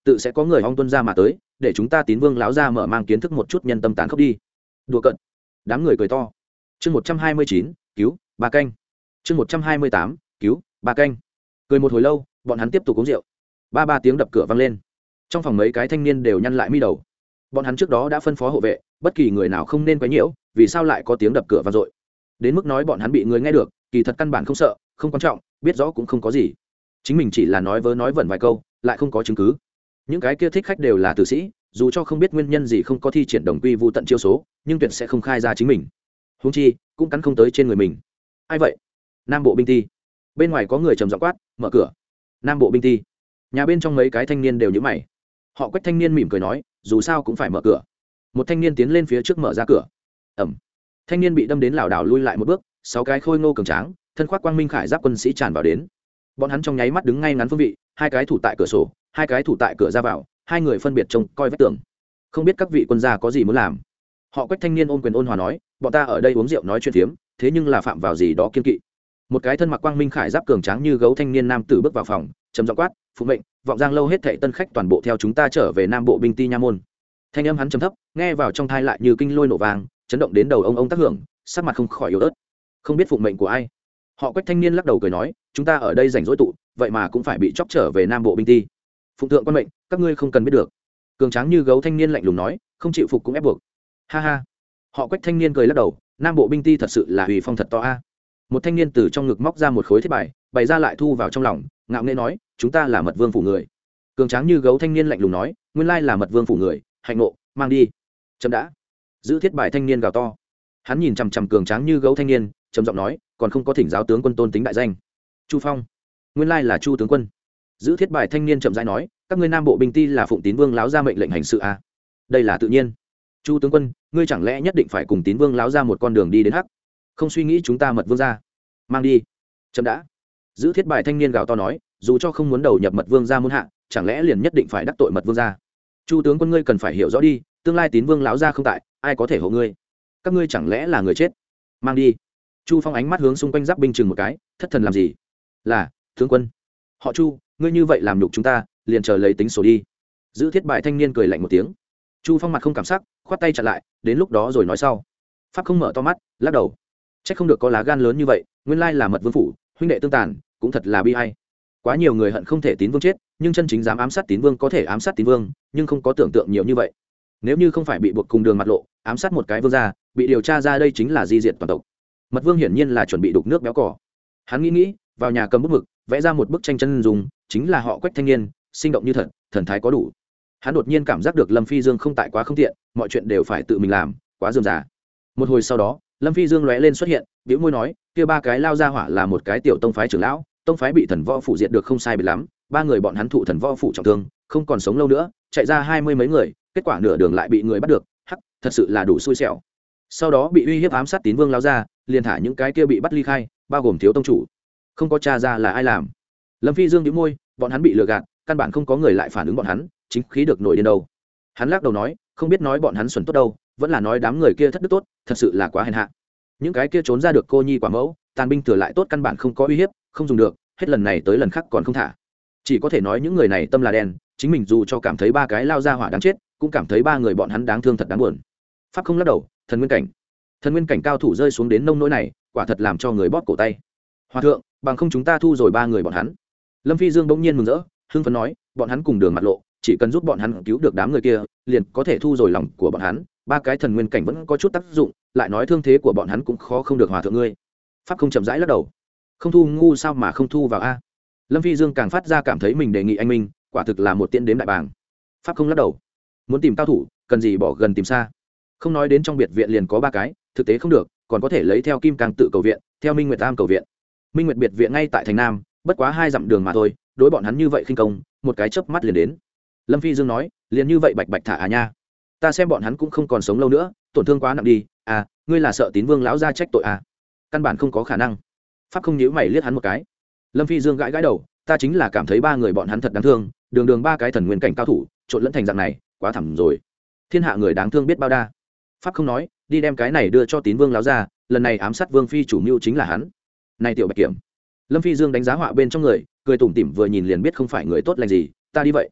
tự sẽ có người hong tuân ra mà tới để chúng ta tín vương láo ra mở mang kiến thức một chút nhân tâm tán khốc đi. Đùa cận. Đám người cười to. Chương một trăm hai mươi chín, cứu ba canh. Chương một trăm hai mươi tám, cứu ba canh. Cười một hồi lâu, bọn hắn tiếp tục uống rượu. Ba ba tiếng đập cửa vang lên. Trong phòng mấy cái thanh niên đều nhăn lại mi đầu. Bọn hắn trước đó đã phân phó hộ vệ, bất kỳ người nào không nên quấy nhiễu, vì sao lại có tiếng đập cửa vang dội? Đến mức nói bọn hắn bị người nghe được, kỳ thật căn bản không sợ, không quan trọng, biết rõ cũng không có gì. Chính mình chỉ là nói vớ nói vẩn vài câu, lại không có chứng cứ. Những cái kia thích khách đều là tử sĩ, dù cho không biết nguyên nhân gì không có thi triển đồng quy vu tận chiêu số, nhưng tuyệt sẽ không khai ra chính mình. Huống chi, cũng cắn không tới trên người mình. Ai vậy? Nam bộ binh ty. Bên ngoài có người trầm giọng quát, mở cửa. Nam bộ binh ty. Nhà bên trong mấy cái thanh niên đều nhíu mày. Họ Quách thanh niên mỉm cười nói, dù sao cũng phải mở cửa. Một thanh niên tiến lên phía trước mở ra cửa. Ẩm. Thanh niên bị đâm đến lảo đảo lui lại một bước, sáu cái khôi ngô cường tráng, thân khoác quang minh khải giáp quân sĩ tràn vào đến. Bọn hắn trong nháy mắt đứng ngay ngắn phương vị, hai cái thủ tại cửa sổ, hai cái thủ tại cửa ra vào, hai người phân biệt trông coi vách tường. Không biết các vị quân gia có gì muốn làm? Họ Quách thanh niên ôn quyền ôn hòa nói, bọn ta ở đây uống rượu nói chuyện phiếm, thế nhưng là phạm vào gì đó kiên kỵ. Một cái thân mặc quang minh khải giáp cường tráng như gấu thanh niên nam tử bước vào phòng, trầm giọng quát, phụ mệnh, vọng giang lâu hết thảy tân khách toàn bộ theo chúng ta trở về Nam bộ binh ty nha môn. Thanh âm hắn trầm thấp, nghe vào trong thai lại như kinh lôi nổ vang, chấn động đến đầu ông ông tác hưởng, sắc mặt không khỏi yếu ớt. Không biết phụng mệnh của ai? Họ Quách thanh niên lắc đầu cười nói, chúng ta ở đây rảnh rỗi tụ, vậy mà cũng phải bị chọc trở về Nam bộ binh ty. Phụng thượng quan mệnh, các ngươi không cần biết được. Cường tráng như gấu thanh niên lạnh lùng nói, không chịu phục cũng ép buộc. Ha ha. Họ Quách thanh niên cười lắc đầu, Nam bộ binh ty thật sự là uy phong thật to a. Một thanh niên từ trong ngực móc ra một khối thiết bài, bày ra lại thu vào trong lòng, ngạo nghễ nói, chúng ta là mật vương phủ người. Cường tráng như gấu thanh niên lạnh lùng nói, nguyên lai là mật vương phủ người, hạnh nộ, mang đi. Chấm đã. Giữ thiết bài thanh niên gào to. Hắn nhìn chằm chằm cường tráng như gấu thanh niên, trầm giọng nói, còn không có thỉnh giáo tướng quân tôn tính đại danh. Chu Phong. Nguyên lai là Chu tướng quân. Giữ thiết bài thanh niên chậm rãi nói, các ngươi Nam bộ binh ty là phụng tín vương láo ra mệnh lệnh hành sự a. Đây là tự nhiên. Chu tướng quân, ngươi chẳng lẽ nhất định phải cùng tín vương láo ra một con đường đi đến hắc? Không suy nghĩ chúng ta mật vương ra, mang đi. Chậm đã. Giữ thiết bài thanh niên gào to nói, dù cho không muốn đầu nhập mật vương ra muôn hạ, chẳng lẽ liền nhất định phải đắc tội mật vương ra? Chu tướng quân ngươi cần phải hiểu rõ đi, tương lai tín vương láo ra không tại, ai có thể hộ ngươi? Các ngươi chẳng lẽ là người chết? Mang đi. Chu Phong ánh mắt hướng xung quanh giáp binh chừng một cái, thất thần làm gì? Là tướng quân. Họ Chu, ngươi như vậy làm nhục chúng ta, liền chờ lấy tính sổ đi. Giữ thiết bài thanh niên cười lạnh một tiếng. Chu Phong mặt không cảm sắc, khoát tay chặn lại, đến lúc đó rồi nói sau. Pháp không mở to mắt, lắc đầu. Chắc không được có lá gan lớn như vậy, nguyên lai là mật vương phủ, huynh đệ tương tàn, cũng thật là bi ai. Quá nhiều người hận không thể tín vương chết, nhưng chân chính dám ám sát tín vương có thể ám sát tín vương, nhưng không có tưởng tượng nhiều như vậy. Nếu như không phải bị buộc cùng đường mặt lộ, ám sát một cái vương gia, bị điều tra ra đây chính là di diệt toàn tộc. Mật vương hiển nhiên là chuẩn bị đục nước béo cỏ. Hắn nghĩ nghĩ, vào nhà cầm bút mực, vẽ ra một bức tranh chân dùng, chính là họ Quách thanh niên, sinh động như thật, thần thái có đủ. Hắn đột nhiên cảm giác được Lâm Phi Dương không tại quá không tiện, mọi chuyện đều phải tự mình làm, quá rườm rà. Một hồi sau đó, Lâm Phi Dương lóe lên xuất hiện, bĩu môi nói, kia ba cái lao ra hỏa là một cái tiểu tông phái trưởng lão, tông phái bị thần võ phủ diệt được không sai biệt lắm, ba người bọn hắn thụ thần võ phủ trọng thương, không còn sống lâu nữa, chạy ra hai mươi mấy người, kết quả nửa đường lại bị người bắt được, hắc, thật sự là đủ xui xẻo. Sau đó bị uy hiếp ám sát tín vương lao ra, liền thả những cái kia bị bắt ly khai, bao gồm thiếu tông chủ, không có tra ra là ai làm. Lâm Phi Dương bĩu môi, bọn hắn bị lừa gạt, căn bản không có người lại phản ứng bọn hắn, chính khí được nổi điên đâu. Hắn lắc đầu nói, không biết nói bọn hắn xuẩn tốt đâu, vẫn là nói đám người kia thất đức tốt, thật sự là quá hèn hạ. Những cái kia trốn ra được cô nhi quả mẫu, tàn binh thừa lại tốt căn bản không có uy hiếp, không dùng được, hết lần này tới lần khác còn không thả. Chỉ có thể nói những người này tâm là đen, chính mình dù cho cảm thấy ba cái lao ra hỏa đáng chết, cũng cảm thấy ba người bọn hắn đáng thương thật đáng buồn. Pháp không lắc đầu, thần nguyên cảnh, thần nguyên cảnh cao thủ rơi xuống đến nông nỗi này, quả thật làm cho người bóp cổ tay. Hòa thượng, bằng không chúng ta thu rồi ba người bọn hắn. Lâm Phi Dương bỗng nhiên mừng rỡ, hưng phấn nói, bọn hắn cùng đường mặt lộ, chỉ cần giúp bọn hắn cứu được đám người kia, liền có thể thu rồi lòng của bọn hắn. Ba cái thần nguyên cảnh vẫn có chút tác dụng, lại nói thương thế của bọn hắn cũng khó không được hòa thượng ngươi. Pháp không chậm rãi lắc đầu, không thu ngu sao mà không thu vào a. Lâm Phi Dương càng phát ra cảm thấy mình đề nghị anh minh, quả thực là một tiễn đếm đại bàng. Pháp không lắc đầu, muốn tìm cao thủ, cần gì bỏ gần tìm xa. Không nói đến trong biệt viện liền có ba cái, thực tế không được, còn có thể lấy theo Kim Cang tự cầu viện, theo Minh Nguyệt Tam cầu viện. Minh Nguyệt biệt viện ngay tại thành Nam, bất quá hai dặm đường mà thôi, đối bọn hắn như vậy khinh công, một cái chớp mắt liền đến. Lâm Phi Dương nói, liền như vậy bạch bạch thả à nha. Ta xem bọn hắn cũng không còn sống lâu nữa, tổn thương quá nặng đi. À, ngươi là sợ tín vương lão ra trách tội à? Căn bản không có khả năng. Pháp không nhíu mày liếc hắn một cái. Lâm Phi Dương gãi gãi đầu, ta chính là cảm thấy ba người bọn hắn thật đáng thương, đường đường ba cái thần nguyên cảnh cao thủ, trộn lẫn thành dạng này, quá thảm rồi. Thiên hạ người đáng thương biết bao đa. Pháp không nói, đi đem cái này đưa cho tín vương lão ra, lần này ám sát vương phi chủ mưu chính là hắn. Này tiểu bạch kiểm. Lâm Phi Dương đánh giá họa bên trong người, cười tủm tỉm vừa nhìn liền biết không phải người tốt lành gì, ta đi vậy.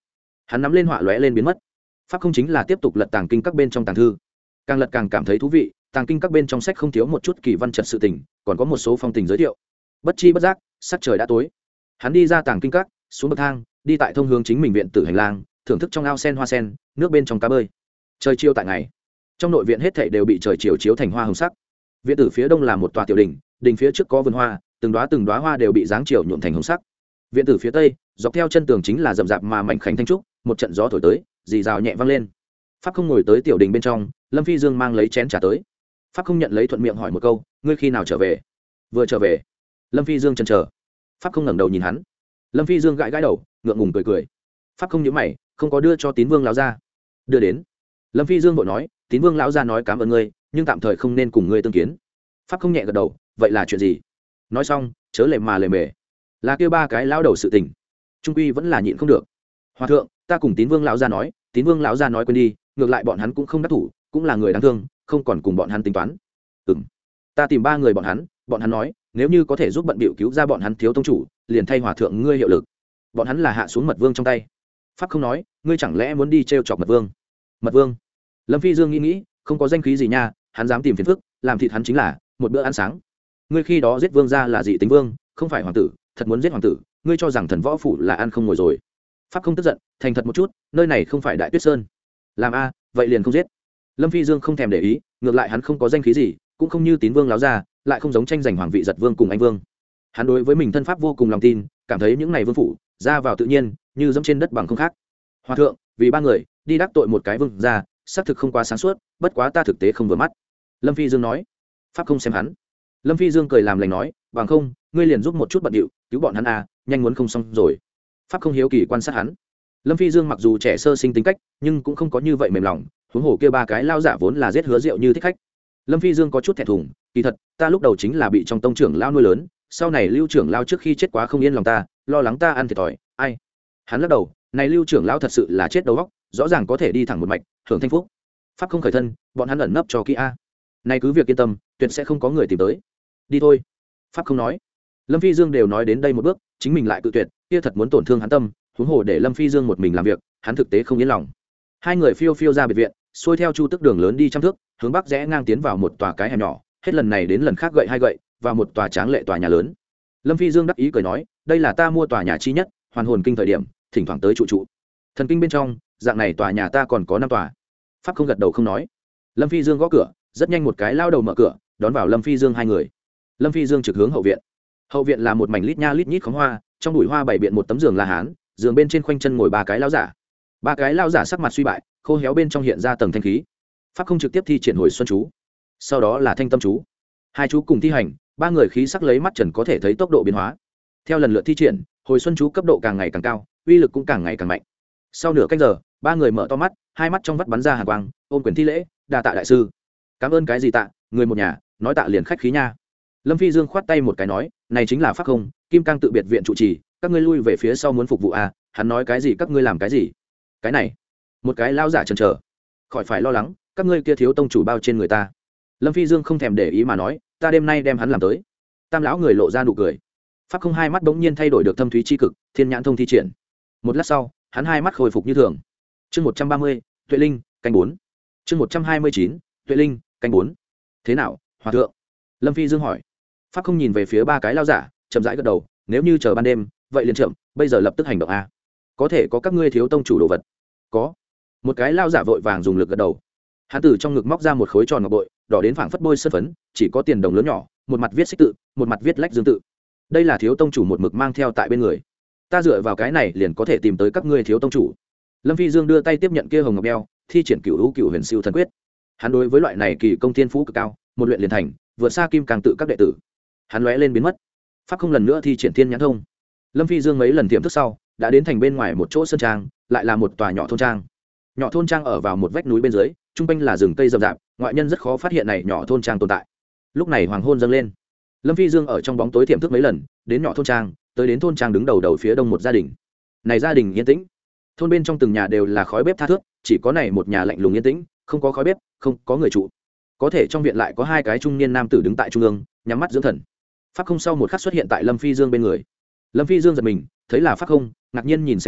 hắn nắm lên họa lóe lên biến mất. Pháp không chính là tiếp tục lật tàng kinh các bên trong tàng thư, càng lật càng cảm thấy thú vị. Tàng kinh các bên trong sách không thiếu một chút kỳ văn trật sự tình, còn có một số phong tình giới thiệu. Bất chi bất giác sắc trời đã tối, hắn đi ra tàng kinh các, xuống bậc thang, đi tại thông hướng chính mình viện tử hành lang, thưởng thức trong ao sen hoa sen, nước bên trong cá bơi. Trời chiều tại ngày, trong nội viện hết thảy đều bị trời chiều chiếu thành hoa hồng sắc. Viện tử phía đông là một tòa tiểu đình, đình phía trước có vườn hoa, từng đóa từng đóa hoa đều bị dáng chiều nhuộm thành hồng sắc. Viện tử phía tây, dọc theo chân tường chính là rậm rạp mà mảnh khảnh thanh trúc, một trận gió thổi tới, rì rào nhẹ vang lên. Pháp không ngồi tới tiểu đình bên trong, Lâm Phi Dương mang lấy chén trà tới. Pháp không nhận lấy, thuận miệng hỏi một câu, ngươi khi nào trở về? Vừa trở về. Lâm Phi Dương chần chờ. Pháp không ngẩng đầu nhìn hắn. Lâm Phi Dương gãi gãi đầu, ngượng ngùng cười cười. Pháp không nhíu mày, không có đưa cho Tín Vương lão gia. Đưa đến. Lâm Phi Dương vội nói, Tín Vương lão gia nói cảm ơn ngươi, nhưng tạm thời không nên cùng ngươi tương kiến. Pháp không nhẹ gật đầu, vậy là chuyện gì? Nói xong, chớ lề mà lề mề. Là kêu ba cái lão đầu sự tình. Trung quy vẫn là nhịn không được. Hòa thượng, ta cùng Tín Vương lão gia nói, Tín Vương lão gia nói quên đi, ngược lại bọn hắn cũng không đắc thủ, cũng là người đáng thương, không còn cùng bọn hắn tính toán. Ừm. Ta tìm ba người bọn hắn, bọn hắn nói, nếu như có thể giúp bận bịu cứu ra bọn hắn thiếu tông chủ, liền thay hòa thượng ngươi hiệu lực. Bọn hắn là hạ xuống mật vương trong tay. Pháp không nói, ngươi chẳng lẽ muốn đi trêu chọc mật vương? Mật vương? Lâm Phi Dương nghĩ nghĩ, không có danh khí gì nha, hắn dám tìm phiền phức, làm thịt hắn chính là một bữa ăn sáng. Ngươi khi đó giết vương gia là dị tính vương, không phải hoàng tử, thật muốn giết hoàng tử, ngươi cho rằng thần võ phủ là ăn không ngồi rồi. Pháp không tức giận, thành thật một chút, nơi này không phải Đại Tuyết Sơn. Làm a, vậy liền không giết. Lâm Phi Dương không thèm để ý, ngược lại hắn không có danh khí gì, cũng không như Tín Vương láo ra, lại không giống tranh giành hoàng vị giật vương cùng anh vương. Hắn đối với mình thân pháp vô cùng lòng tin, cảm thấy những này vương phủ ra vào tự nhiên, như dẫm trên đất bằng không khác. Hòa thượng, vì ba người đi đắc tội một cái vương ra, xác thực không quá sáng suốt, bất quá ta thực tế không vừa mắt. Lâm Phi Dương nói. Pháp không xem hắn. Lâm Phi Dương cười làm lành nói, bằng không, ngươi liền giúp một chút bận điệu, cứu bọn hắn à, nhanh muốn không xong rồi. Pháp không hiếu kỳ quan sát hắn. Lâm Phi Dương mặc dù trẻ sơ sinh tính cách, nhưng cũng không có như vậy mềm lòng, huống hồ kia ba cái lao giả vốn là giết hứa rượu như thích khách. Lâm Phi Dương có chút thẹn thùng, kỳ thật, ta lúc đầu chính là bị trong tông trưởng lao nuôi lớn, sau này Lưu trưởng lao trước khi chết quá không yên lòng ta, lo lắng ta ăn thiệt thòi, ai. Hắn lắc đầu, này Lưu trưởng lao thật sự là chết đầu óc, rõ ràng có thể đi thẳng một mạch, hưởng thanh phúc. Pháp không khởi thân, bọn hắn ẩn nấp cho kỹ a. Này cứ việc yên tâm, tuyệt sẽ không có người tìm tới. Đi thôi. Pháp không nói. Lâm Phi Dương đều nói đến đây một bước, chính mình lại cự tuyệt, kia thật muốn tổn thương hắn tâm, huống hồ để Lâm Phi Dương một mình làm việc, hắn thực tế không yên lòng. Hai người phiêu phiêu ra biệt viện, xuôi theo chu tức đường lớn đi trăm thước, hướng bắc rẽ ngang tiến vào một tòa cái hẻm nhỏ, hết lần này đến lần khác gậy hai gậy, vào một tòa tráng lệ tòa nhà lớn. Lâm Phi Dương đắc ý cười nói, đây là ta mua tòa nhà chi nhất, hoàn hồn kinh thời điểm, thỉnh thoảng tới trụ trụ. Thần kinh bên trong, dạng này tòa nhà ta còn có năm tòa. Pháp không gật đầu không nói. Lâm Phi Dương gõ cửa, rất nhanh một cái lao đầu mở cửa, đón vào Lâm Phi Dương hai người. Lâm Phi Dương trực hướng hậu viện. Hậu viện là một mảnh lít nha lít nhít khóm hoa, trong bụi hoa bày biện một tấm giường La Hán, giường bên trên khoanh chân ngồi ba cái lao giả. Ba cái lao giả sắc mặt suy bại, khô héo bên trong hiện ra tầng thanh khí. Pháp không trực tiếp thi triển hồi xuân chú, sau đó là thanh tâm chú. Hai chú cùng thi hành, ba người khí sắc lấy mắt trần có thể thấy tốc độ biến hóa. Theo lần lượt thi triển, hồi xuân chú cấp độ càng ngày càng cao, uy lực cũng càng ngày càng mạnh. Sau nửa canh giờ, ba người mở to mắt, hai mắt trong vắt bắn ra hàn quang, ôm quyền thi lễ, đa tạ đại sư. Cảm ơn cái gì tạ, người một nhà, nói tạ liền khách khí nha. Lâm Phi Dương khoát tay một cái nói, này chính là Pháp không, Kim Cang tự biệt viện trụ trì, các ngươi lui về phía sau muốn phục vụ à, hắn nói cái gì các ngươi làm cái gì. Cái này, một cái lao giả chần chờ, khỏi phải lo lắng, các ngươi kia thiếu tông chủ bao trên người ta. Lâm Phi Dương không thèm để ý mà nói, ta đêm nay đem hắn làm tới. Tam lão người lộ ra nụ cười. Pháp không hai mắt bỗng nhiên thay đổi được thâm thúy chi cực, thiên nhãn thông thi triển. Một lát sau, hắn hai mắt khôi phục như thường. Chương một trăm ba mươi, Tuệ Linh, canh bốn. Chương một trăm hai mươi chín, Tuệ Linh, canh bốn. Thế nào, hòa thượng? Lâm Phi Dương hỏi. Pháp không nhìn về phía ba cái lao giả, chậm rãi gật đầu, nếu như chờ ban đêm, vậy liền chậm, bây giờ lập tức hành động a. Có thể có các ngươi thiếu tông chủ đồ vật? Có. Một cái lao giả vội vàng dùng lực gật đầu. Hắn từ trong ngực móc ra một khối tròn ngọc bội, đỏ đến phảng phất bôi sơn phấn, chỉ có tiền đồng lớn nhỏ, một mặt viết xích tự, một mặt viết lách dương tự. Đây là thiếu tông chủ một mực mang theo tại bên người. Ta dựa vào cái này liền có thể tìm tới các ngươi thiếu tông chủ. Lâm Phi Dương đưa tay tiếp nhận kia hồng ngọc đeo, thi triển cửu hữu cửu huyền siêu thần quyết. Hắn đối với loại này kỳ công thiên phú cực cao, một luyện liền thành, vượt xa Kim Cang tự các đệ tử. Hắn lóe lên biến mất. Pháp không lần nữa thi triển thiên nhãn thông. Lâm Phi Dương mấy lần tiềm thức sau, đã đến thành bên ngoài một chỗ sơn trang, lại là một tòa nhỏ thôn trang. Nhỏ thôn trang ở vào một vách núi bên dưới, trung quanh là rừng cây rậm rạp, ngoại nhân rất khó phát hiện này nhỏ thôn trang tồn tại. Lúc này hoàng hôn dâng lên. Lâm Phi Dương ở trong bóng tối tiềm thức mấy lần, đến nhỏ thôn trang, tới đến thôn trang đứng đầu đầu phía đông một gia đình. Này gia đình yên tĩnh. Thôn bên trong từng nhà đều là khói bếp tha thướt, chỉ có này một nhà lạnh lùng yên tĩnh, không có khói bếp, không có người trụ. Có thể trong viện lại có hai cái trung niên nam tử đứng tại trung ương, nhắm mắt dưỡng thần. Pháp không sau một khắc xuất hiện tại Lâm Phi Dương bên người. Lâm Phi Dương giật mình, thấy là Pháp không, ngạc nhiên nhìn xem hắn,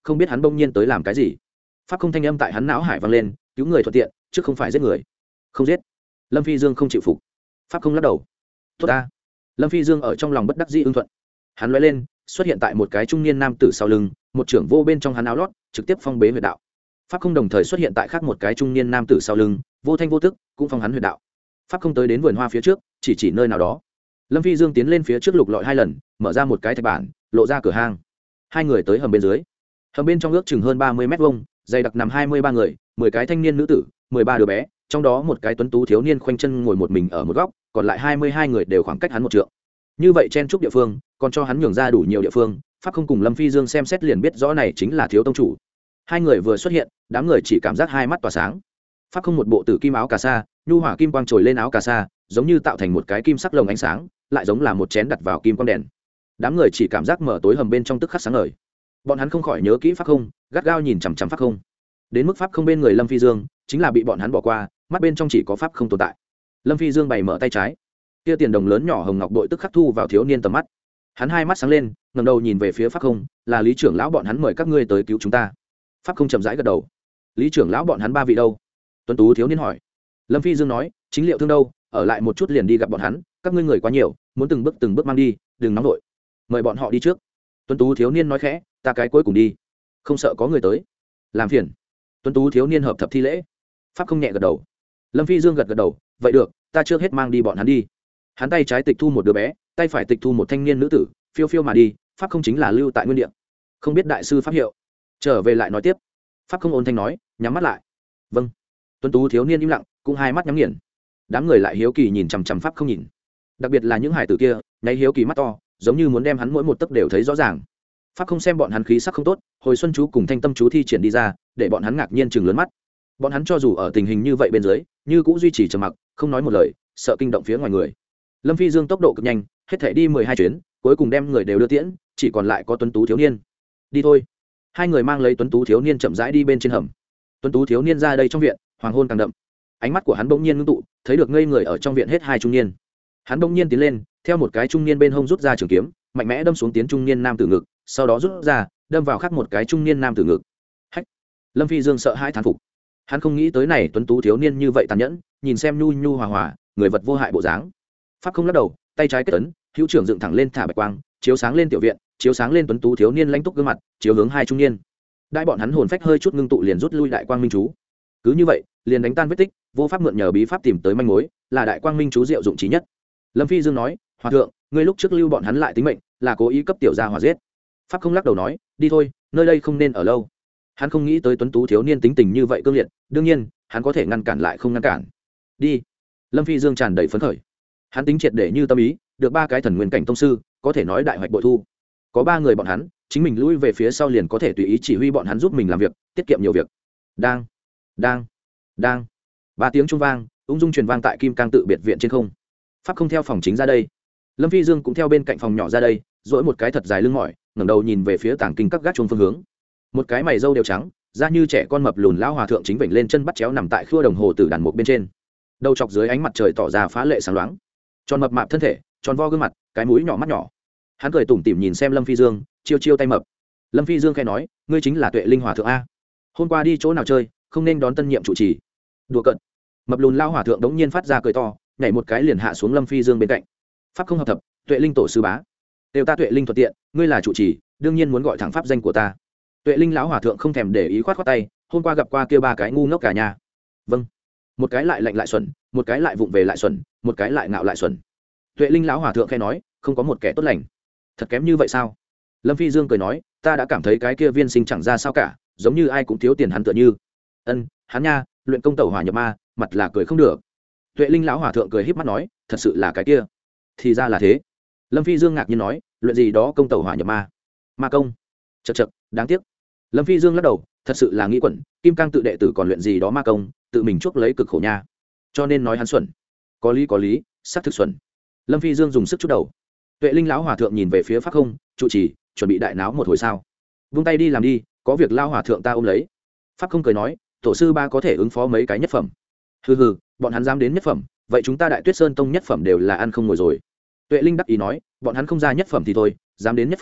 không biết hắn bỗng nhiên tới làm cái gì. Pháp không thanh âm tại hắn não hải vang lên, cứu người thuận tiện chứ không phải giết người. Không giết. Lâm Phi Dương không chịu phục. Pháp không lắc đầu. Tốt ta. Lâm Phi Dương ở trong lòng bất đắc dĩ ưng thuận. Hắn lóe lên, xuất hiện tại một cái trung niên nam tử sau lưng, một trưởng vô bên trong hắn áo lót, trực tiếp phong bế huyệt đạo. Pháp không đồng thời xuất hiện tại khác một cái trung niên nam tử sau lưng, vô thanh vô tức cũng phong hắn huyệt đạo. Pháp không tới đến vườn hoa phía trước, chỉ chỉ nơi nào đó. Lâm Phi Dương tiến lên phía trước lục lọi hai lần, mở ra một cái thạch bản, lộ ra cửa hang. Hai người tới hầm bên dưới. Hầm bên trong ước chừng hơn ba mươi mét vuông, dày đặc nằm hai mươi ba người, mười cái thanh niên nữ tử, mười ba đứa bé, trong đó một cái tuấn tú thiếu niên khoanh chân ngồi một mình ở một góc, còn lại hai mươi hai người đều khoảng cách hắn một trượng. Như vậy chen chúc địa phương, còn cho hắn nhường ra đủ nhiều địa phương. Pháp không cùng Lâm Phi Dương xem xét liền biết rõ này chính là thiếu tông chủ. Hai người vừa xuất hiện, đám người chỉ cảm giác hai mắt tỏa sáng. Pháp không một bộ tử kim áo cà sa, nhu hỏa kim quang trồi lên áo cà sa, giống như tạo thành một cái kim sắc lồng ánh sáng, lại giống là một chén đặt vào kim quang đèn. Đám người chỉ cảm giác mở tối hầm bên trong tức khắc sáng ngời. Bọn hắn không khỏi nhớ kỹ Pháp không, gắt gao nhìn chằm chằm Pháp không. Đến mức Pháp không bên người Lâm Phi Dương, chính là bị bọn hắn bỏ qua, mắt bên trong chỉ có Pháp không tồn tại. Lâm Phi Dương bày mở tay trái, kia tiền đồng lớn nhỏ hồng ngọc bội tức khắc thu vào thiếu niên tầm mắt. Hắn hai mắt sáng lên, ngẩng đầu nhìn về phía Pháp không, là Lý trưởng lão bọn hắn mời các ngươi tới cứu chúng ta. Pháp không chậm rãi gật đầu. Lý trưởng lão bọn hắn ba vị đâu? Tuấn tú thiếu niên hỏi. Lâm Phi Dương nói, chính liệu thương đâu, ở lại một chút liền đi gặp bọn hắn, các ngươi người quá nhiều, muốn từng bước từng bước mang đi, đừng nóng vội. Mời bọn họ đi trước. Tuấn tú thiếu niên nói khẽ, ta cái cuối cùng đi, không sợ có người tới làm phiền. Tuấn tú thiếu niên hợp thập thi lễ. Pháp không nhẹ gật đầu. Lâm Phi Dương gật gật đầu, vậy được, ta trước hết mang đi bọn hắn đi. Hắn tay trái tịch thu một đứa bé, tay phải tịch thu một thanh niên nữ tử, phiêu phiêu mà đi. Pháp không chính là lưu tại nguyên địa, không biết đại sư pháp hiệu, trở về lại nói tiếp. Pháp không ôn thanh nói, nhắm mắt lại. Vâng. Tuấn tú thiếu niên im lặng, cũng hai mắt nhắm nghiền. Đám người lại hiếu kỳ nhìn chằm chằm Pháp không nhìn, đặc biệt là những hải tử kia, nháy hiếu kỳ mắt to, giống như muốn đem hắn mỗi một tấc đều thấy rõ ràng. Pháp không xem bọn hắn khí sắc không tốt, hồi xuân chú cùng thanh tâm chú thi triển đi ra, để bọn hắn ngạc nhiên chừng lớn mắt. Bọn hắn cho dù ở tình hình như vậy bên dưới, như cũng duy trì trầm mặc, không nói một lời, sợ kinh động phía ngoài người. Lâm Phi Dương tốc độ cực nhanh, hết thể đi mười hai chuyến, cuối cùng đem người đều đưa tiễn, chỉ còn lại có Tuấn tú thiếu niên. Đi thôi. Hai người mang lấy Tuấn tú thiếu niên chậm rãi đi bên trên hầm. Tuấn tú thiếu niên ra đây trong viện, hoàng hôn càng đậm. Ánh mắt của hắn bỗng nhiên ngưng tụ, thấy được ngây người ở trong viện hết hai trung niên. Hắn bỗng nhiên tiến lên, theo một cái trung niên bên hông rút ra trường kiếm, mạnh mẽ đâm xuống tiến trung niên nam tử ngực, sau đó rút ra, đâm vào khác một cái trung niên nam tử ngực. Hách. Lâm Phi Dương sợ hãi thán phục. Hắn không nghĩ tới này tuấn tú thiếu niên như vậy tàn nhẫn, nhìn xem nhu nhu hòa hòa, người vật vô hại bộ dáng. Pháp không lắc đầu, tay trái kết ấn, hữu trưởng dựng thẳng lên thả bạch quang, chiếu sáng lên tiểu viện, chiếu sáng lên tuấn tú thiếu niên lãnh túc gương mặt, chiếu hướng hai trung niên. Đại bọn hắn hồn phách hơi chút ngưng tụ liền rút lui đại quang minh chú. Cứ như vậy, liền đánh tan vết tích, vô pháp mượn nhờ bí pháp tìm tới manh mối, là đại quang minh chú diệu dụng trí nhất. Lâm Phi Dương nói, hòa thượng, ngươi lúc trước lưu bọn hắn lại tính mệnh, là cố ý cấp tiểu gia hỏa giết. Pháp không lắc đầu nói, đi thôi, nơi đây không nên ở lâu. Hắn không nghĩ tới tuấn tú thiếu niên tính tình như vậy cương liệt, đương nhiên hắn có thể ngăn cản lại không ngăn cản. Đi. Lâm Phi Dương tràn đầy phấn khởi. Hắn tính triệt để như tâm ý, được ba cái thần nguyên cảnh tông sư, có thể nói đại hoạch bội thu. Có ba người bọn hắn, chính mình lui về phía sau liền có thể tùy ý chỉ huy bọn hắn giúp mình làm việc, tiết kiệm nhiều việc. Đang, đang, đang. Ba tiếng trung vang, ung dung truyền vang tại Kim Cang tự biệt viện trên không. Pháp không theo phòng chính ra đây. Lâm Phi Dương cũng theo bên cạnh phòng nhỏ ra đây, dỗi một cái thật dài lưng mỏi, ngẩng đầu nhìn về phía tảng kinh các gác chuông phương hướng. Một cái mày râu đều trắng, da như trẻ con mập lùn lão hòa thượng chính vểnh lên chân bắt chéo nằm tại khua đồng hồ tử đàn một bên trên. Đầu chọc dưới ánh mặt trời tỏ ra phá lệ sáng loáng. Tròn mập mạp thân thể, tròn vo gương mặt, cái mũi nhỏ mắt nhỏ. Hắn cười tủm tỉm nhìn xem Lâm Phi Dương, chiêu chiêu tay mập. Lâm Phi Dương khẽ nói, ngươi chính là Tuệ Linh hòa thượng a? Hôm qua đi chỗ nào chơi, không nên đón tân nhiệm trụ trì. Đùa cợt. Mập lùn lão hòa thượng đống nhiên phát ra cười to, nhảy một cái liền hạ xuống Lâm Phi Dương bên cạnh. Pháp không hợp thập, Tuệ Linh tổ sư bá. Đều ta Tuệ Linh thuận tiện, ngươi là trụ trì, đương nhiên muốn gọi thẳng pháp danh của ta. Tuệ Linh lão hòa thượng không thèm để ý, khoát khoát tay, hôm qua gặp qua kia ba cái ngu ngốc cả nhà. Vâng. Một cái lại lạnh lại xuẩn, một cái lại vụng về lại xuẩn, một cái lại ngạo lại xuẩn. Tuệ Linh lão hòa thượng khẽ nói, không có một kẻ tốt lành. Thật kém như vậy sao? Lâm Phi Dương cười nói, ta đã cảm thấy cái kia viên sinh chẳng ra sao cả, giống như ai cũng thiếu tiền hắn tựa như. Ân, hắn nha, luyện công tẩu hỏa nhập ma, mặt là cười không được. Tuệ Linh lão hòa thượng cười híp mắt nói, thật sự là cái kia. Thì ra là thế. Lâm Phi Dương ngạc nhiên nói, luyện gì đó công tẩu hỏa nhập ma? Ma công? Chậc chậc, đáng tiếc. Lâm Phi Dương lắc đầu, thật sự là nghĩ quẩn, Kim Cang tự đệ tử còn luyện gì đó ma công, tự mình chuốc lấy cực khổ nha. Cho nên nói hắn xuẩn. Có lý có lý, xác thực xuẩn. Lâm Phi Dương dùng sức chút đầu. Tuệ Linh lão hòa thượng nhìn về phía Pháp không, trụ trì, chuẩn bị đại náo một hồi sao? Vung tay đi làm đi, có việc lao hòa thượng ta ôm lấy. Pháp không cười nói, tổ sư ba có thể ứng phó mấy cái nhất phẩm. Hừ hừ, bọn hắn dám đến nhất phẩm, vậy chúng ta Đại Tuyết Sơn tông nhất phẩm đều là ăn không ngồi rồi. Tuệ Linh đắc ý nói, bọn hắn không ra nhất phẩm thì thôi, dám đến nhất phẩm,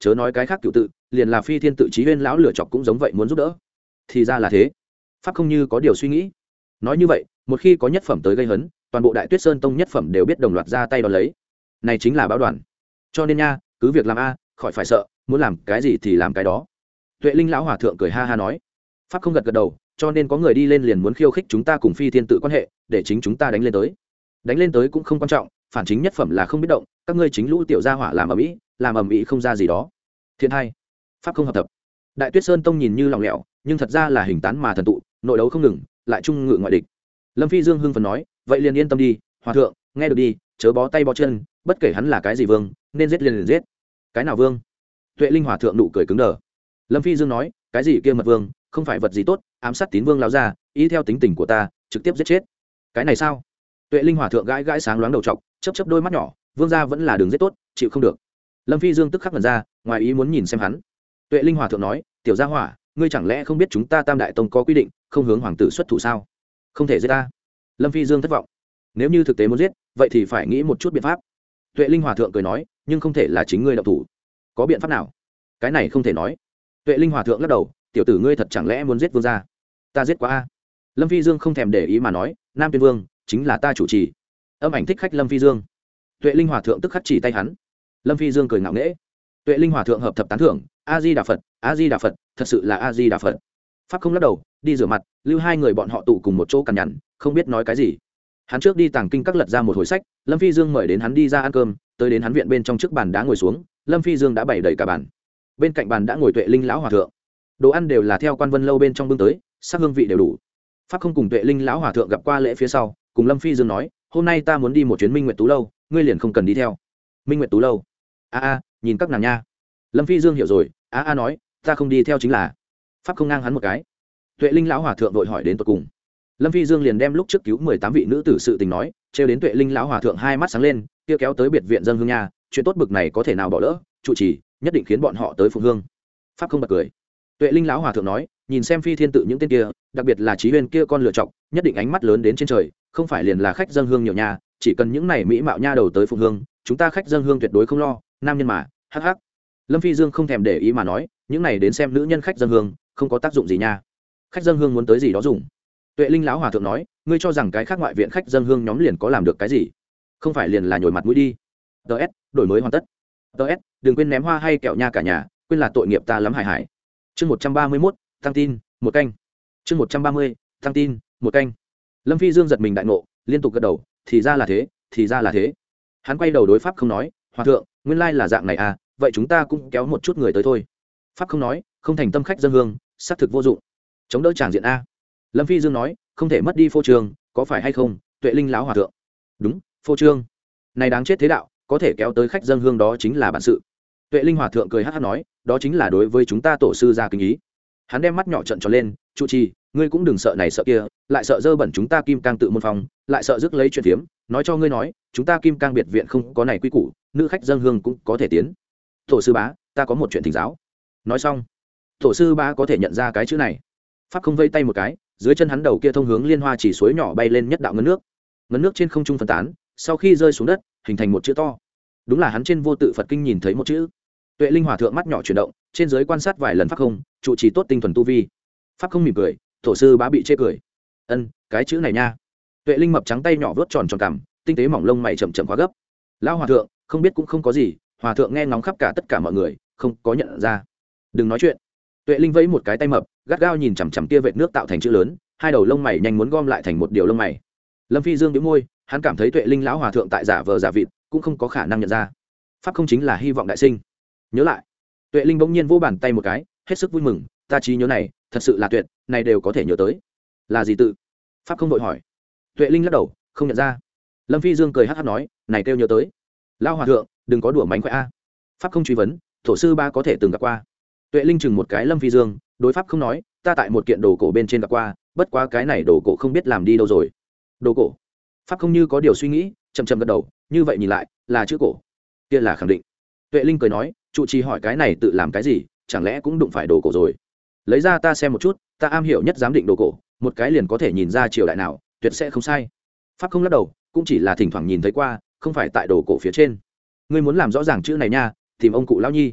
chớ nói cái khác cựu tự, liền là phi thiên tự chí huyên lão lửa chọc cũng giống vậy muốn giúp đỡ. Thì ra là thế. Pháp không như có điều suy nghĩ. Nói như vậy, một khi có nhất phẩm tới gây hấn, toàn bộ Đại Tuyết Sơn tông nhất phẩm đều biết đồng loạt ra tay đón lấy. Này chính là báo đoàn. Cho nên nha, cứ việc làm a, khỏi phải sợ, muốn làm cái gì thì làm cái đó. Tuệ Linh lão hòa thượng cười ha ha nói. Pháp không gật gật đầu, cho nên có người đi lên liền muốn khiêu khích chúng ta cùng phi thiên tự quan hệ, để chính chúng ta đánh lên tới. Đánh lên tới cũng không quan trọng, phản chính nhất phẩm là không biết động, các ngươi chính lũ tiểu gia hỏa làm ầm ĩ, làm ầm ĩ không ra gì đó. Thiên hai, pháp không hợp tập. Đại Tuyết Sơn tông nhìn như lỏng lẻo, nhưng thật ra là hình tán mà thần tụ, nội đấu không ngừng, lại trung ngự ngoại địch. Lâm Phi Dương hưng phấn nói, vậy liền yên tâm đi, hòa thượng, nghe được đi, chớ bó tay bó chân, bất kể hắn là cái gì vương, nên giết liền liền giết. Cái nào vương? Tuệ Linh hòa thượng nụ cười cứng đờ. Lâm Phi Dương nói, cái gì kia mật vương, không phải vật gì tốt, ám sát tín vương lão ra, ý theo tính tình của ta, trực tiếp giết chết. Cái này sao? Tuệ Linh hòa thượng gãi gãi sáng loáng đầu trọc, chớp chớp đôi mắt nhỏ, vương gia vẫn là đường giết tốt, chịu không được. Lâm Phi Dương tức khắc ngẩn ra, ngoài ý muốn nhìn xem hắn. Tuệ Linh hòa thượng nói, tiểu gia hỏa, ngươi chẳng lẽ không biết chúng ta Tam Đại Tông có quy định, không hướng hoàng tử xuất thủ sao? Không thể giết ta. Lâm Phi Dương thất vọng. Nếu như thực tế muốn giết, vậy thì phải nghĩ một chút biện pháp. Tuệ Linh hòa thượng cười nói, nhưng không thể là chính ngươi động thủ. Có biện pháp nào? Cái này không thể nói. Tuệ Linh hòa thượng lắc đầu, tiểu tử ngươi thật chẳng lẽ muốn giết vương gia? Ta giết quá a. Lâm Phi Dương không thèm để ý mà nói, Nam Tuyên Vương chính là ta chủ trì. Âm ảnh thích khách Lâm Phi Dương. Tuệ Linh hòa thượng tức khắc chỉ tay hắn. Lâm Phi Dương cười ngạo nghễ. Tuệ Linh hòa thượng hợp thập tán thưởng, a di đà phật, a di đà phật, thật sự là a di đà phật. Pháp không lắc đầu, đi rửa mặt, lưu hai người bọn họ tụ cùng một chỗ cằn nhằn, không biết nói cái gì. Hắn trước đi tàng kinh các lật ra một hồi sách, Lâm Phi Dương mời đến hắn đi ra ăn cơm, tới đến hắn viện bên trong trước bàn đá ngồi xuống, Lâm Phi Dương đã bày đầy cả bàn. Bên cạnh bàn đã ngồi Tuệ Linh lão hòa thượng. Đồ ăn đều là theo Quan Vân lâu bên trong bưng tới, sắc hương vị đều đủ. Pháp không cùng Tuệ Linh lão hòa thượng gặp qua lễ phía sau, cùng Lâm Phi Dương nói, hôm nay ta muốn đi một chuyến Minh Nguyệt Tú lâu, ngươi liền không cần đi theo. Minh Nguyệt Tú lâu? A a, nhìn các nàng nha. Lâm Phi Dương hiểu rồi, a a nói, ta không đi theo chính là. Pháp không ngang hắn một cái. Tuệ Linh lão hòa thượng vội hỏi đến tận cùng. Lâm Phi Dương liền đem lúc trước cứu mười tám vị nữ tử sự tình nói, trêu đến Tuệ Linh lão hòa thượng hai mắt sáng lên, kia kéo tới biệt viện dân hương nha, chuyện tốt bực này có thể nào bỏ lỡ, trụ trì nhất định khiến bọn họ tới phụng hương. Pháp không bật cười. Tuệ Linh lão hòa thượng nói, nhìn xem phi thiên tự những tên kia, đặc biệt là Chí Huyên kia con lựa chọc, nhất định ánh mắt lớn đến trên trời, không phải liền là khách dân hương nhiều nha, chỉ cần những này mỹ mạo nha đầu tới phụng hương, chúng ta khách dân hương tuyệt đối không lo, nam nhân mà, hắc hắc. Lâm Phi Dương không thèm để ý mà nói, những này đến xem nữ nhân khách dân hương, không có tác dụng gì nha. Khách dân hương muốn tới gì đó dùng. Tuệ Linh lão hòa thượng nói, ngươi cho rằng cái khác ngoại viện khách dân hương nhóm liền có làm được cái gì? Không phải liền là nhồi mặt mũi đi. ts đổi mới hoàn tất. ts đừng quên ném hoa hay kẹo nha cả nhà, quên là tội nghiệp ta lắm hải hải. Chương một trăm ba mươi mốt, tăng tin, một canh. Chương một trăm ba mươi, tăng tin, một canh. Lâm Phi Dương giật mình đại ngộ, liên tục gật đầu, thì ra là thế, thì ra là thế. Hắn quay đầu đối pháp không nói, hòa thượng, nguyên lai là dạng này à, vậy chúng ta cũng kéo một chút người tới thôi. Pháp không nói, không thành tâm khách dân hương, xác thực vô dụng. Chống đỡ tràng diện a. Lâm Phi Dương nói, không thể mất đi phô trương, có phải hay không? Tuệ Linh lão hòa thượng. Đúng, phô trương. Này đáng chết thế đạo, có thể kéo tới khách dân hương đó chính là bản sự. Tuệ Linh hòa thượng cười hắc hắc nói, đó chính là đối với chúng ta tổ sư gia kính ý. Hắn đem mắt nhỏ trợn tròn lên, trụ trì, ngươi cũng đừng sợ này sợ kia, lại sợ dơ bẩn chúng ta Kim Cang tự môn phòng, lại sợ rước lấy chuyện phiếm, nói cho ngươi nói, chúng ta Kim Cang biệt viện không có này quy củ, nữ khách dân hương cũng có thể tiến. Tổ sư bá, ta có một chuyện thỉnh giáo. Nói xong, tổ sư bá có thể nhận ra cái chữ này. Pháp không vây tay một cái, dưới chân hắn đầu kia thông hướng liên hoa chỉ suối nhỏ bay lên nhất đạo ngấn nước. Ngấn nước trên không trung phân tán, sau khi rơi xuống đất, hình thành một chữ to. Đúng là hắn trên vô tự Phật kinh nhìn thấy một chữ. Tuệ Linh hòa thượng mắt nhỏ chuyển động, trên dưới quan sát vài lần pháp không, trụ trì tốt tinh thuần tu vi. Pháp không mỉm cười, tổ sư bá bị chê cười. Ân, cái chữ này nha. Tuệ Linh mập trắng tay nhỏ vớt tròn tròn cằm, tinh tế mỏng lông mày chậm chậm khóa gấp. Lão hòa thượng, không biết cũng không có gì, hòa thượng nghe ngóng khắp cả tất cả mọi người, không có nhận ra. Đừng nói chuyện. Tuệ Linh vẫy một cái tay mập, gắt gao nhìn chằm chằm kia vệt nước tạo thành chữ lớn, hai đầu lông mày nhanh muốn gom lại thành một điều lông mày. Lâm Phi Dương bĩu môi, hắn cảm thấy Tuệ Linh lão hòa thượng tại giả vờ giả vịt, cũng không có khả năng nhận ra. Pháp không chính là hy vọng đại sinh. Nhớ lại. Tuệ Linh bỗng nhiên vỗ bàn tay một cái, hết sức vui mừng, ta trí nhớ này, thật sự là tuyệt, này đều có thể nhớ tới. Là gì tự? Pháp không đội hỏi. Tuệ Linh lắc đầu, không nhận ra. Lâm Phi Dương cười hắc hắc nói, này kêu nhớ tới. Lão hòa thượng, đừng có đùa mánh khỏe a. Pháp không truy vấn, tổ sư ba có thể từng gặp qua. Tuệ Linh chừng một cái Lâm Phi Dương, đối pháp không nói, ta tại một kiện đồ cổ bên trên gặp qua, bất quá cái này đồ cổ không biết làm đi đâu rồi. Đồ cổ? Pháp không như có điều suy nghĩ, chậm chậm gật đầu, như vậy nhìn lại, là chữ cổ. Kia là khẳng định. Tuệ Linh cười nói, trụ trì hỏi cái này tự làm cái gì, chẳng lẽ cũng đụng phải đồ cổ rồi? Lấy ra ta xem một chút, ta am hiểu nhất giám định đồ cổ, một cái liền có thể nhìn ra triều đại nào, tuyệt sẽ không sai. Pháp không lắc đầu, cũng chỉ là thỉnh thoảng nhìn thấy qua, không phải tại đồ cổ phía trên. Ngươi muốn làm rõ ràng chữ này nha, tìm ông cụ lão nhi.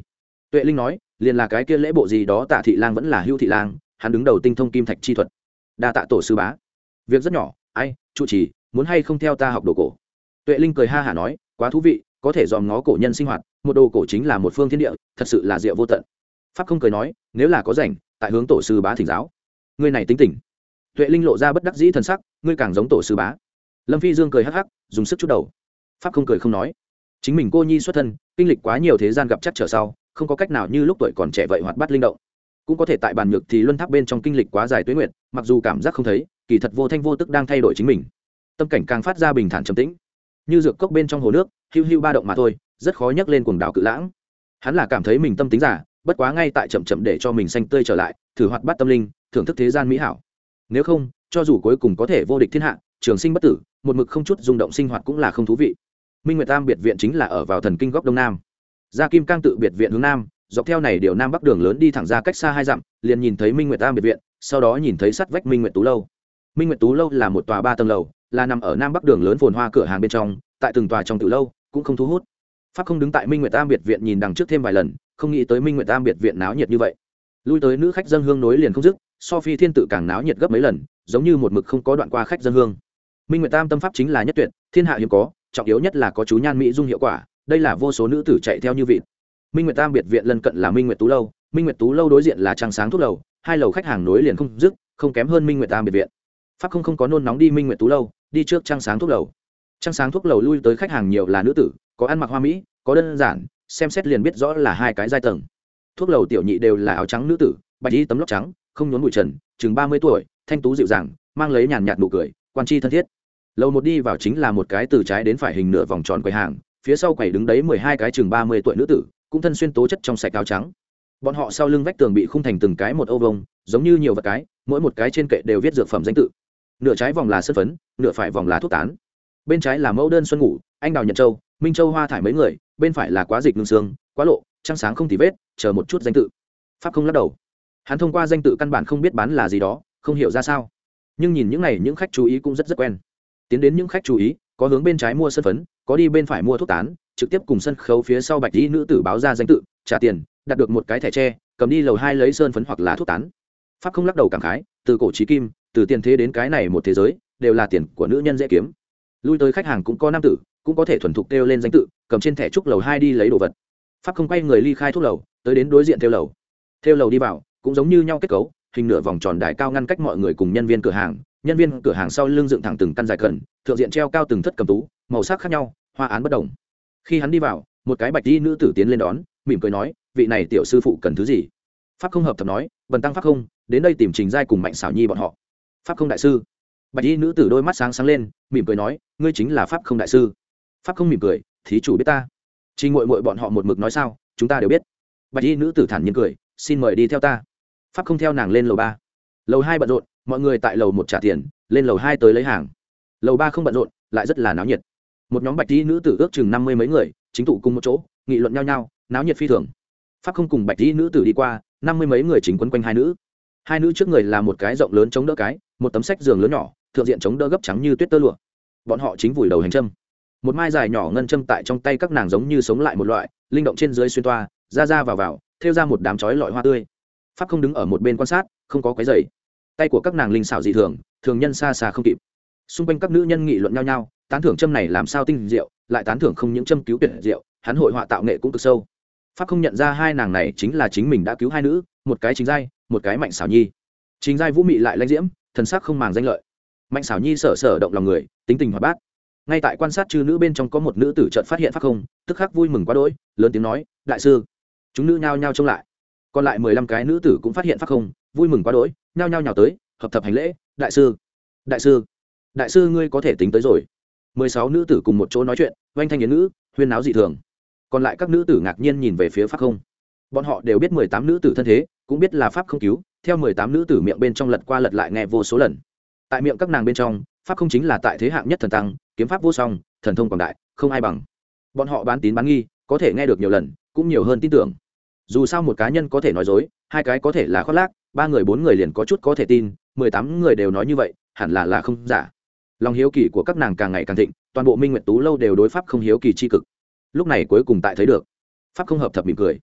Tuệ Linh nói, liền là cái kia lễ bộ gì đó Tạ thị lang vẫn là Hưu thị lang, hắn đứng đầu tinh thông kim thạch chi thuật. Đa tạ tổ sư bá. Việc rất nhỏ, ai, trụ trì, muốn hay không theo ta học đồ cổ. Tuệ Linh cười ha hả nói, quá thú vị, có thể dòm ngó cổ nhân sinh hoạt, một đồ cổ chính là một phương thiên địa, thật sự là diệu vô tận. Pháp không cười nói, nếu là có rảnh, tại hướng tổ sư bá thỉnh giáo. Ngươi này tính tình. Tuệ Linh lộ ra bất đắc dĩ thần sắc, ngươi càng giống tổ sư bá. Lâm Phi Dương cười hắc hắc, dùng sức chút đầu. Pháp không cười không nói, chính mình cô nhi xuất thân, kinh lịch quá nhiều thế gian gặp chắc trở sau, không có cách nào như lúc tuổi còn trẻ vậy hoạt bát linh động, cũng có thể tại bàn nhược thì luân tháp bên trong kinh lịch quá dài tuế nguyệt, mặc dù cảm giác không thấy, kỳ thật vô thanh vô tức đang thay đổi chính mình, tâm cảnh càng phát ra bình thản trầm tĩnh, như dược cốc bên trong hồ nước, hưu hưu ba động mà thôi, rất khó nhấc lên cuồng đảo cự lãng. Hắn là cảm thấy mình tâm tính giả, bất quá ngay tại chậm chậm để cho mình xanh tươi trở lại, thử hoạt bát tâm linh, thưởng thức thế gian mỹ hảo. Nếu không, cho dù cuối cùng có thể vô địch thiên hạ, trường sinh bất tử, một mực không chút rung động sinh hoạt cũng là không thú vị. Minh Nguyệt Tam biệt viện chính là ở vào thần kinh góc đông nam. Ra Kim Cang tự biệt viện hướng nam, dọc theo này điều nam bắc đường lớn đi thẳng ra cách xa hai dặm, liền nhìn thấy Minh Nguyệt Tam biệt viện, sau đó nhìn thấy sắt vách Minh Nguyệt Tú lâu. Minh Nguyệt Tú lâu là một tòa ba tầng lầu, là nằm ở nam bắc đường lớn phồn hoa cửa hàng bên trong, tại từng tòa trong tiểu lâu cũng không thu hút. Pháp không đứng tại Minh Nguyệt Tam biệt viện nhìn đằng trước thêm vài lần, không nghĩ tới Minh Nguyệt Tam biệt viện náo nhiệt như vậy. Lui tới nữ khách dân hương nối liền không dứt, so phi thiên tự càng náo nhiệt gấp mấy lần, giống như một mực không có đoạn qua khách dân hương. Minh Nguyệt Tam tâm pháp chính là nhất tuyệt, thiên hạ hiếm có, trọng yếu nhất là có chú nhan mỹ dung hiệu quả, đây là vô số nữ tử chạy theo như vịt. Minh Nguyệt Tam biệt viện lân cận là Minh Nguyệt Tú lâu, Minh Nguyệt Tú lâu đối diện là Trăng Sáng thuốc lầu, hai lầu khách hàng nối liền không dứt, không kém hơn Minh Nguyệt Tam biệt viện. Pháp không không có nôn nóng đi Minh Nguyệt Tú lâu, đi trước Trăng Sáng thuốc lầu. Trăng Sáng thuốc lầu lui tới khách hàng nhiều là nữ tử, có ăn mặc hoa mỹ, có đơn giản, xem xét liền biết rõ là hai cái giai tầng. Thuốc lầu tiểu nhị đều là áo trắng nữ tử, bạch y tấm lót trắng, không nhốn bụi trần, chừng ba mươi tuổi, thanh tú dịu dàng, mang lấy nhàn nhạt nụ cười, quan tri thân thiết. Lầu một đi vào chính là một cái từ trái đến phải hình nửa vòng tròn quầy hàng, phía sau quầy đứng đấy mười hai cái chừng ba mươi tuổi nữ tử, cũng thân xuyên tố chất trong sạch áo trắng. Bọn họ sau lưng vách tường bị khung thành từng cái một ô vông, giống như nhiều vật cái, mỗi một cái trên kệ đều viết dược phẩm danh tự. Nửa trái vòng là sơn phấn, nửa phải vòng là thuốc tán. Bên trái là mẫu đơn xuân ngủ, anh đào nhật châu, minh châu hoa thải mấy người, bên phải là quá dịch ngưng xương, quá lộ, trăng sáng không tì vết, chờ một chút danh tự. Pháp không lắc đầu. Hắn thông qua danh tự căn bản không biết bán là gì đó, không hiểu ra sao. Nhưng nhìn những này những khách chú ý cũng rất rất quen. Tiến đến những khách chú ý, có hướng bên trái mua sơn phấn, có đi bên phải mua thuốc tán, trực tiếp cùng sân khấu phía sau bạch y nữ tử báo ra danh tự, trả tiền, đạt được một cái thẻ tre, cầm đi lầu hai lấy sơn phấn hoặc là thuốc tán. Pháp không lắc đầu cảm khái, từ cổ chí kim, từ tiền thế đến cái này một thế giới, đều là tiền của nữ nhân dễ kiếm. Lui tới khách hàng cũng có nam tử, cũng có thể thuần thục kêu lên danh tự, cầm trên thẻ trúc lầu hai đi lấy đồ vật. Pháp không quay người ly khai thuốc lầu, tới đến đối diện theo lầu. Theo lầu đi vào, cũng giống như nhau kết cấu, hình nửa vòng tròn đài cao ngăn cách mọi người cùng nhân viên cửa hàng, nhân viên cửa hàng sau lưng dựng thẳng từng căn dài cần, thượng diện treo cao từng thất cầm tú, màu sắc khác nhau, hoa án bất đồng. Khi hắn đi vào, một cái bạch y nữ tử tiến lên đón, mỉm cười nói, vị này tiểu sư phụ cần thứ gì? Pháp không hợp thập nói, bần tăng pháp không, đến đây tìm Trình Giai cùng Mạnh Xảo Nhi bọn họ. Pháp không đại sư. Bạch y nữ tử đôi mắt sáng sáng lên, mỉm cười nói, ngươi chính là pháp không đại sư. Pháp không mỉm cười, thí chủ biết ta. Trình muội muội bọn họ một mực nói sao, chúng ta đều biết. Bạch y nữ tử thản nhiên cười, xin mời đi theo ta. Pháp không theo nàng lên lầu ba. Lầu hai bận rộn, mọi người tại lầu một trả tiền, lên lầu hai tới lấy hàng. Lầu ba không bận rộn, lại rất là náo nhiệt. Một nhóm bạch y nữ tử ước chừng năm mươi mấy người, chính tụ cùng một chỗ, nghị luận nhau nhau, náo nhiệt phi thường. Pháp không cùng bạch y nữ tử đi qua, năm mươi mấy người chính quấn quanh hai nữ. Hai nữ trước người là một cái rộng lớn chống đỡ cái, một tấm sách giường lớn nhỏ, thượng diện chống đỡ gấp trắng như tuyết tơ lụa. Bọn họ chính vùi đầu hành châm. Một mai dài nhỏ ngân châm tại trong tay các nàng giống như sống lại một loại, linh động trên dưới xuyên toa, ra ra vào vào, thêu ra một đám chói lọi hoa tươi. Pháp không đứng ở một bên quan sát, không có quấy rầy. Tay của các nàng linh xảo dị thường, thường nhân xa xa không kịp. Xung quanh các nữ nhân nghị luận nhau nhau, tán thưởng châm này làm sao tinh diệu, lại tán thưởng không những châm cứu tuyệt diệu, hắn hội họa tạo nghệ cũng cực sâu. Pháp không nhận ra hai nàng này chính là chính mình đã cứu hai nữ, một cái Trình Giai, một cái Mạnh Xảo Nhi. Trình Giai vũ mị lại lãnh diễm, thần sắc không màng danh lợi. Mạnh Xảo Nhi sở sở động lòng người, tính tình hoạt bát. Ngay tại quan sát chư nữ bên trong có một nữ tử chợt phát hiện Pháp không, tức khắc vui mừng quá đỗi, lớn tiếng nói, đại sư. Chúng nữ nhao nhao trông lại. Còn lại mười lăm cái nữ tử cũng phát hiện Pháp không, vui mừng quá đỗi, nhao nhao nhào tới, hợp thập hành lễ, đại sư, đại sư, đại sư ngươi có thể tính tới rồi. Mười sáu nữ tử cùng một chỗ nói chuyện, oanh thanh yến ngữ, huyên náo dị thường. Còn lại các nữ tử ngạc nhiên nhìn về phía Pháp không. Bọn họ đều biết mười tám nữ tử thân thế, cũng biết là Pháp không cứu, theo mười tám nữ tử miệng bên trong lật qua lật lại nghe vô số lần. Tại miệng các nàng bên trong, Pháp không chính là tại thế hạng nhất thần tăng, kiếm pháp vô song, thần thông quảng đại, không ai bằng. Bọn họ bán tín bán nghi, có thể nghe được nhiều lần, cũng nhiều hơn tin tưởng. Dù sao một cá nhân có thể nói dối, hai cái có thể là khoác lác, ba người bốn người liền có chút có thể tin, mười tám người đều nói như vậy, hẳn là là không giả. Lòng hiếu kỳ của các nàng càng ngày càng thịnh, toàn bộ Minh Nguyệt Tú lâu đều đối Pháp không hiếu kỳ chi cực. Lúc này cuối cùng tại thấy được, Pháp không hợp thập mỉm cười.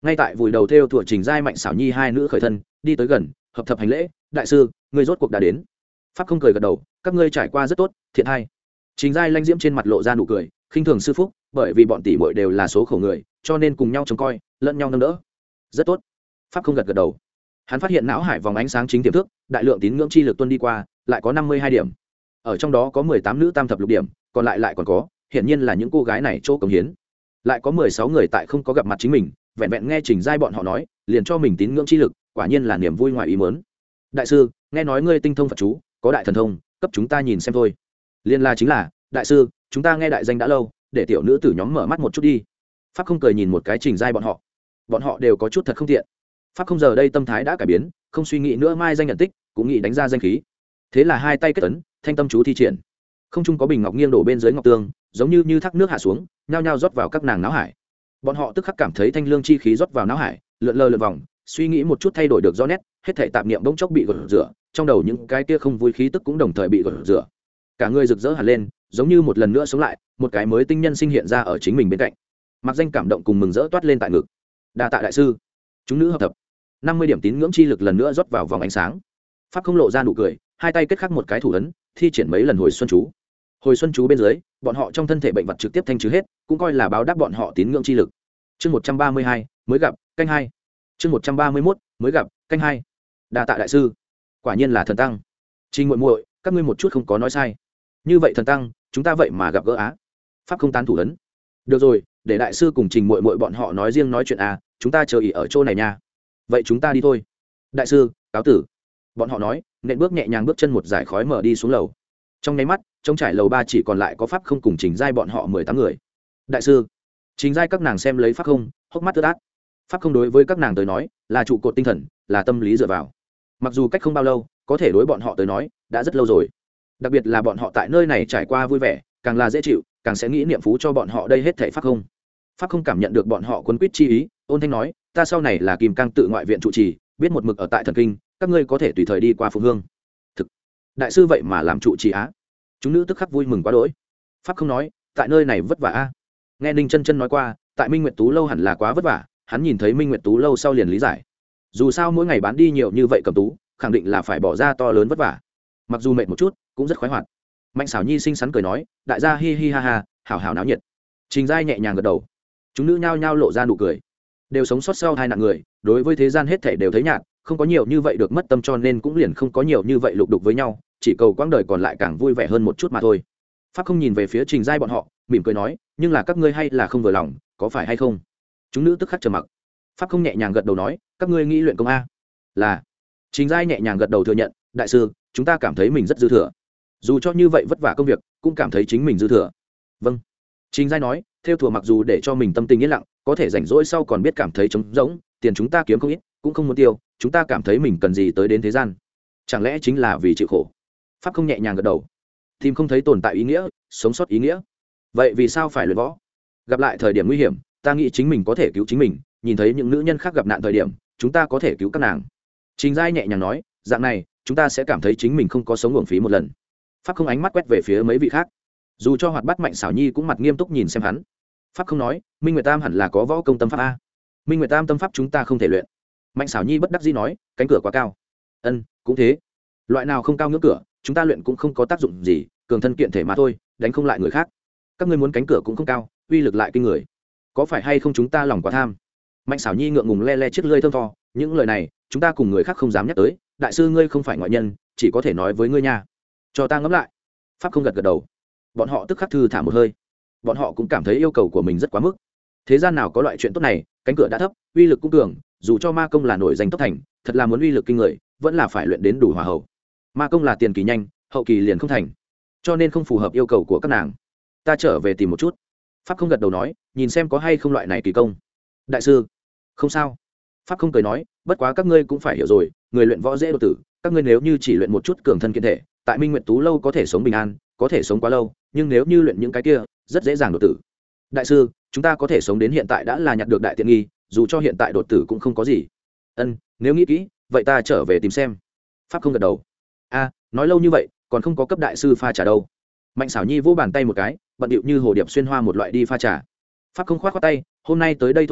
ngay tại vùi đầu theo thủa Trình Giai Mạnh Xảo Nhi hai nữ khởi thân đi tới gần, hợp thập hành lễ. Đại sư, ngươi rốt cuộc đã đến. Pháp không cười gật đầu, các ngươi trải qua rất tốt, thiện hay. Trình Giai Lanh Diễm trên mặt lộ ra nụ cười, khinh thường sư phúc, bởi vì bọn tỷ muội đều là số khổ người, cho nên cùng nhau trông coi, lẫn nhau nâng đỡ. Rất tốt. Pháp không gật gật đầu. Hắn phát hiện não hải vòng ánh sáng chính tiềm thức, đại lượng tín ngưỡng chi lực tuôn đi qua, lại có năm mươi hai điểm. Ở trong đó có mười tám nữ tam thập lục điểm, còn lại lại còn có, hiển nhiên là những cô gái này chỗ cống hiến. Lại có mười sáu người tại không có gặp mặt chính mình, vẹn vẹn nghe Trình Giai bọn họ nói, liền cho mình tín ngưỡng chi lực, quả nhiên là niềm vui ngoài ý muốn. Đại sư, nghe nói ngươi tinh thông Phật chú, có đại thần thông, cấp chúng ta nhìn xem thôi. Liên la chính là, đại sư, chúng ta nghe đại danh đã lâu, để tiểu nữ tử nhóm mở mắt một chút đi. Pháp không cười nhìn một cái Trình Giai bọn họ. Bọn họ đều có chút thật không tiện. Pháp không giờ đây tâm thái đã cải biến, không suy nghĩ nữa mai danh nhận tích, cũng nghĩ đánh ra danh khí. Thế là hai tay kết ấn, thanh tâm chú thi triển. Không trung có bình ngọc nghiêng đổ bên dưới ngọc tương, giống như như thác nước hạ xuống, nhao nhao rót vào các nàng não hải. Bọn họ tức khắc cảm thấy thanh lương chi khí rót vào não hải, lượn lờ lượn vòng, suy nghĩ một chút thay đổi được rõ nét, hết thảy tạp niệm bỗng chốc bị gột rửa, trong đầu những cái kia không vui khí tức cũng đồng thời bị gột rửa. Cả người rực rỡ hẳn lên, giống như một lần nữa sống lại, một cái mới tinh nhân sinh hiện ra ở chính mình bên cạnh. Mặc danh cảm động cùng mừng rỡ toát lên tại ngực. Đa tạ đại sư. Chúng nữ hợp thập. năm mươi điểm tín ngưỡng chi lực lần nữa rót vào vòng ánh sáng. Pháp không lộ ra nụ cười, hai tay kết khắc một cái thủ ấn, thi triển mấy lần hồi xuân chú. Hồi xuân chú bên dưới, bọn họ trong thân thể bệnh vật trực tiếp thanh trừ hết, cũng coi là báo đáp bọn họ tín ngưỡng chi lực. Chương một trăm ba mươi hai, mới gặp, canh hai. Chương một trăm ba mươi mốt, mới gặp, canh hai. Đa tạ đại sư. Quả nhiên là thần tăng. Trình muội muội, các ngươi một chút không có nói sai. Như vậy thần tăng, chúng ta vậy mà gặp gỡ á. Pháp không tán thủ ấn. Được rồi, để đại sư cùng Trình muội muội bọn họ nói riêng nói chuyện à, chúng ta chờ ỉ ở chỗ này nha. Vậy chúng ta đi thôi. Đại sư, cáo tử. Bọn họ nói, nện bước nhẹ nhàng bước chân một dải khói mở đi xuống lầu. Trong nháy mắt, trong trải lầu ba chỉ còn lại có Pháp không cùng Trình Giai bọn họ mười tám người. Đại sư, Trình Giai các nàng xem lấy Pháp không, hốc mắt ướt át. Pháp không đối với các nàng tới nói là trụ cột tinh thần, là tâm lý dựa vào. Mặc dù cách không bao lâu, có thể đối bọn họ tới nói đã rất lâu rồi. Đặc biệt là bọn họ tại nơi này trải qua vui vẻ, càng là dễ chịu, càng sẽ nghĩ niệm phú cho bọn họ đây hết thảy. Pháp không Pháp không cảm nhận được bọn họ quấn quýt chi ý, ôn thanh nói, ta sau này là Kim Cang tự ngoại viện trụ trì, biết một mực ở tại thần kinh, các ngươi có thể tùy thời đi qua phụng hương. Thực, đại sư vậy mà làm trụ trì á. Chúng nữ tức khắc vui mừng quá đỗi. Pháp không nói, tại nơi này vất vả a. Nghe Ninh Chân Chân nói qua, tại Minh Nguyệt Tú lâu hẳn là quá vất vả, hắn nhìn thấy Minh Nguyệt Tú lâu sau liền lý giải. Dù sao mỗi ngày bán đi nhiều như vậy cầm tú, khẳng định là phải bỏ ra to lớn vất vả. Mặc dù mệt một chút, cũng rất khoái hoạt. Mạnh Xảo Nhi xinh xắn cười nói, đại gia hi hi ha ha, hảo hảo náo nhiệt. Trình Giai nhẹ nhàng gật đầu. Chúng nữ nhao nhao lộ ra nụ cười. Đều sống sót sau hai nạn người, đối với thế gian hết thảy đều thấy nhạt, không có nhiều như vậy được mất tâm, cho nên cũng liền không có nhiều như vậy lục đục với nhau, chỉ cầu quãng đời còn lại càng vui vẻ hơn một chút mà thôi. Pháp không nhìn về phía Trình Giai bọn họ, mỉm cười nói, nhưng là các ngươi hay là không vừa lòng, có phải hay không? Chúng nữ tức khắc trầm mặc. Pháp không nhẹ nhàng gật đầu nói, các ngươi nghĩ luyện công a? Là. Trình Giai nhẹ nhàng gật đầu thừa nhận, đại sư, chúng ta cảm thấy mình rất dư thừa. Dù cho như vậy vất vả công việc, cũng cảm thấy chính mình dư thừa. Vâng. Trình Giai nói, theo thùa mặc dù để cho mình tâm tình yên lặng, có thể rảnh rỗi sau còn biết cảm thấy trống rỗng, tiền chúng ta kiếm không ít, cũng không muốn tiêu, chúng ta cảm thấy mình cần gì tới đến thế gian? Chẳng lẽ chính là vì chịu khổ? Pháp không nhẹ nhàng gật đầu. Tìm không thấy tồn tại ý nghĩa, sống sót ý nghĩa. Vậy vì sao phải luyện võ? Gặp lại thời điểm nguy hiểm, ta nghĩ chính mình có thể cứu chính mình, nhìn thấy những nữ nhân khác gặp nạn thời điểm, chúng ta có thể cứu các nàng. Trình Giai nhẹ nhàng nói, dạng này, chúng ta sẽ cảm thấy chính mình không có sống uổng phí một lần. Pháp không ánh mắt quét về phía mấy vị khác. Dù cho hoạt bát Mạnh Xảo Nhi cũng mặt nghiêm túc nhìn xem hắn. Pháp không nói, Minh Nguyệt Tam hẳn là có võ công tâm pháp a. Minh Nguyệt Tam tâm pháp chúng ta không thể luyện. Mạnh Xảo Nhi bất đắc dĩ nói, cánh cửa quá cao. Ân, cũng thế. Loại nào không cao ngưỡng cửa, chúng ta luyện cũng không có tác dụng gì, cường thân kiện thể mà thôi, đánh không lại người khác. Các ngươi muốn cánh cửa cũng không cao, uy lực lại kinh người. Có phải hay không chúng ta lòng quá tham? Mạnh Xảo Nhi ngượng ngùng le le chiếc lưỡi thơm tho, những lời này, chúng ta cùng người khác không dám nhắc tới, đại sư ngươi không phải ngoại nhân, chỉ có thể nói với ngươi nha. Cho ta ngẫm lại. Pháp không gật gật đầu. Bọn họ tức khắc thư thả một hơi. Bọn họ cũng cảm thấy yêu cầu của mình rất quá mức. Thế gian nào có loại chuyện tốt này, cánh cửa đã thấp, uy lực cũng cường, dù cho ma công là nổi danh tốc thành, thật là muốn uy lực kinh người, vẫn là phải luyện đến đủ hòa hậu. Ma công là tiền kỳ nhanh, hậu kỳ liền không thành, cho nên không phù hợp yêu cầu của các nàng. Ta trở về tìm một chút. Pháp không gật đầu nói, nhìn xem có hay không loại này kỳ công. Đại sư, không sao. Pháp không cười nói, bất quá các ngươi cũng phải hiểu rồi, người luyện võ dễ đột tử, các ngươi nếu như chỉ luyện một chút cường thân kiện thể, tại Minh Nguyệt Tú lâu có thể sống bình an, có thể sống quá lâu, nhưng nếu như luyện những cái kia, rất dễ dàng đột tử. Đại sư, chúng ta có thể sống đến hiện tại đã là nhặt được đại tiện nghi, dù cho hiện tại đột tử cũng không có gì. Ân, nếu nghĩ kỹ, vậy ta trở về tìm xem. Pháp không gật đầu. A, nói lâu như vậy, còn không có cấp đại sư pha trà đâu. Mạnh Xảo Nhi vỗ bàn tay một cái, bận điệu như hồ điệp xuyên hoa một loại đi pha trà. Pháp không khoát khoát tay, hôm nay tới đây thôi à,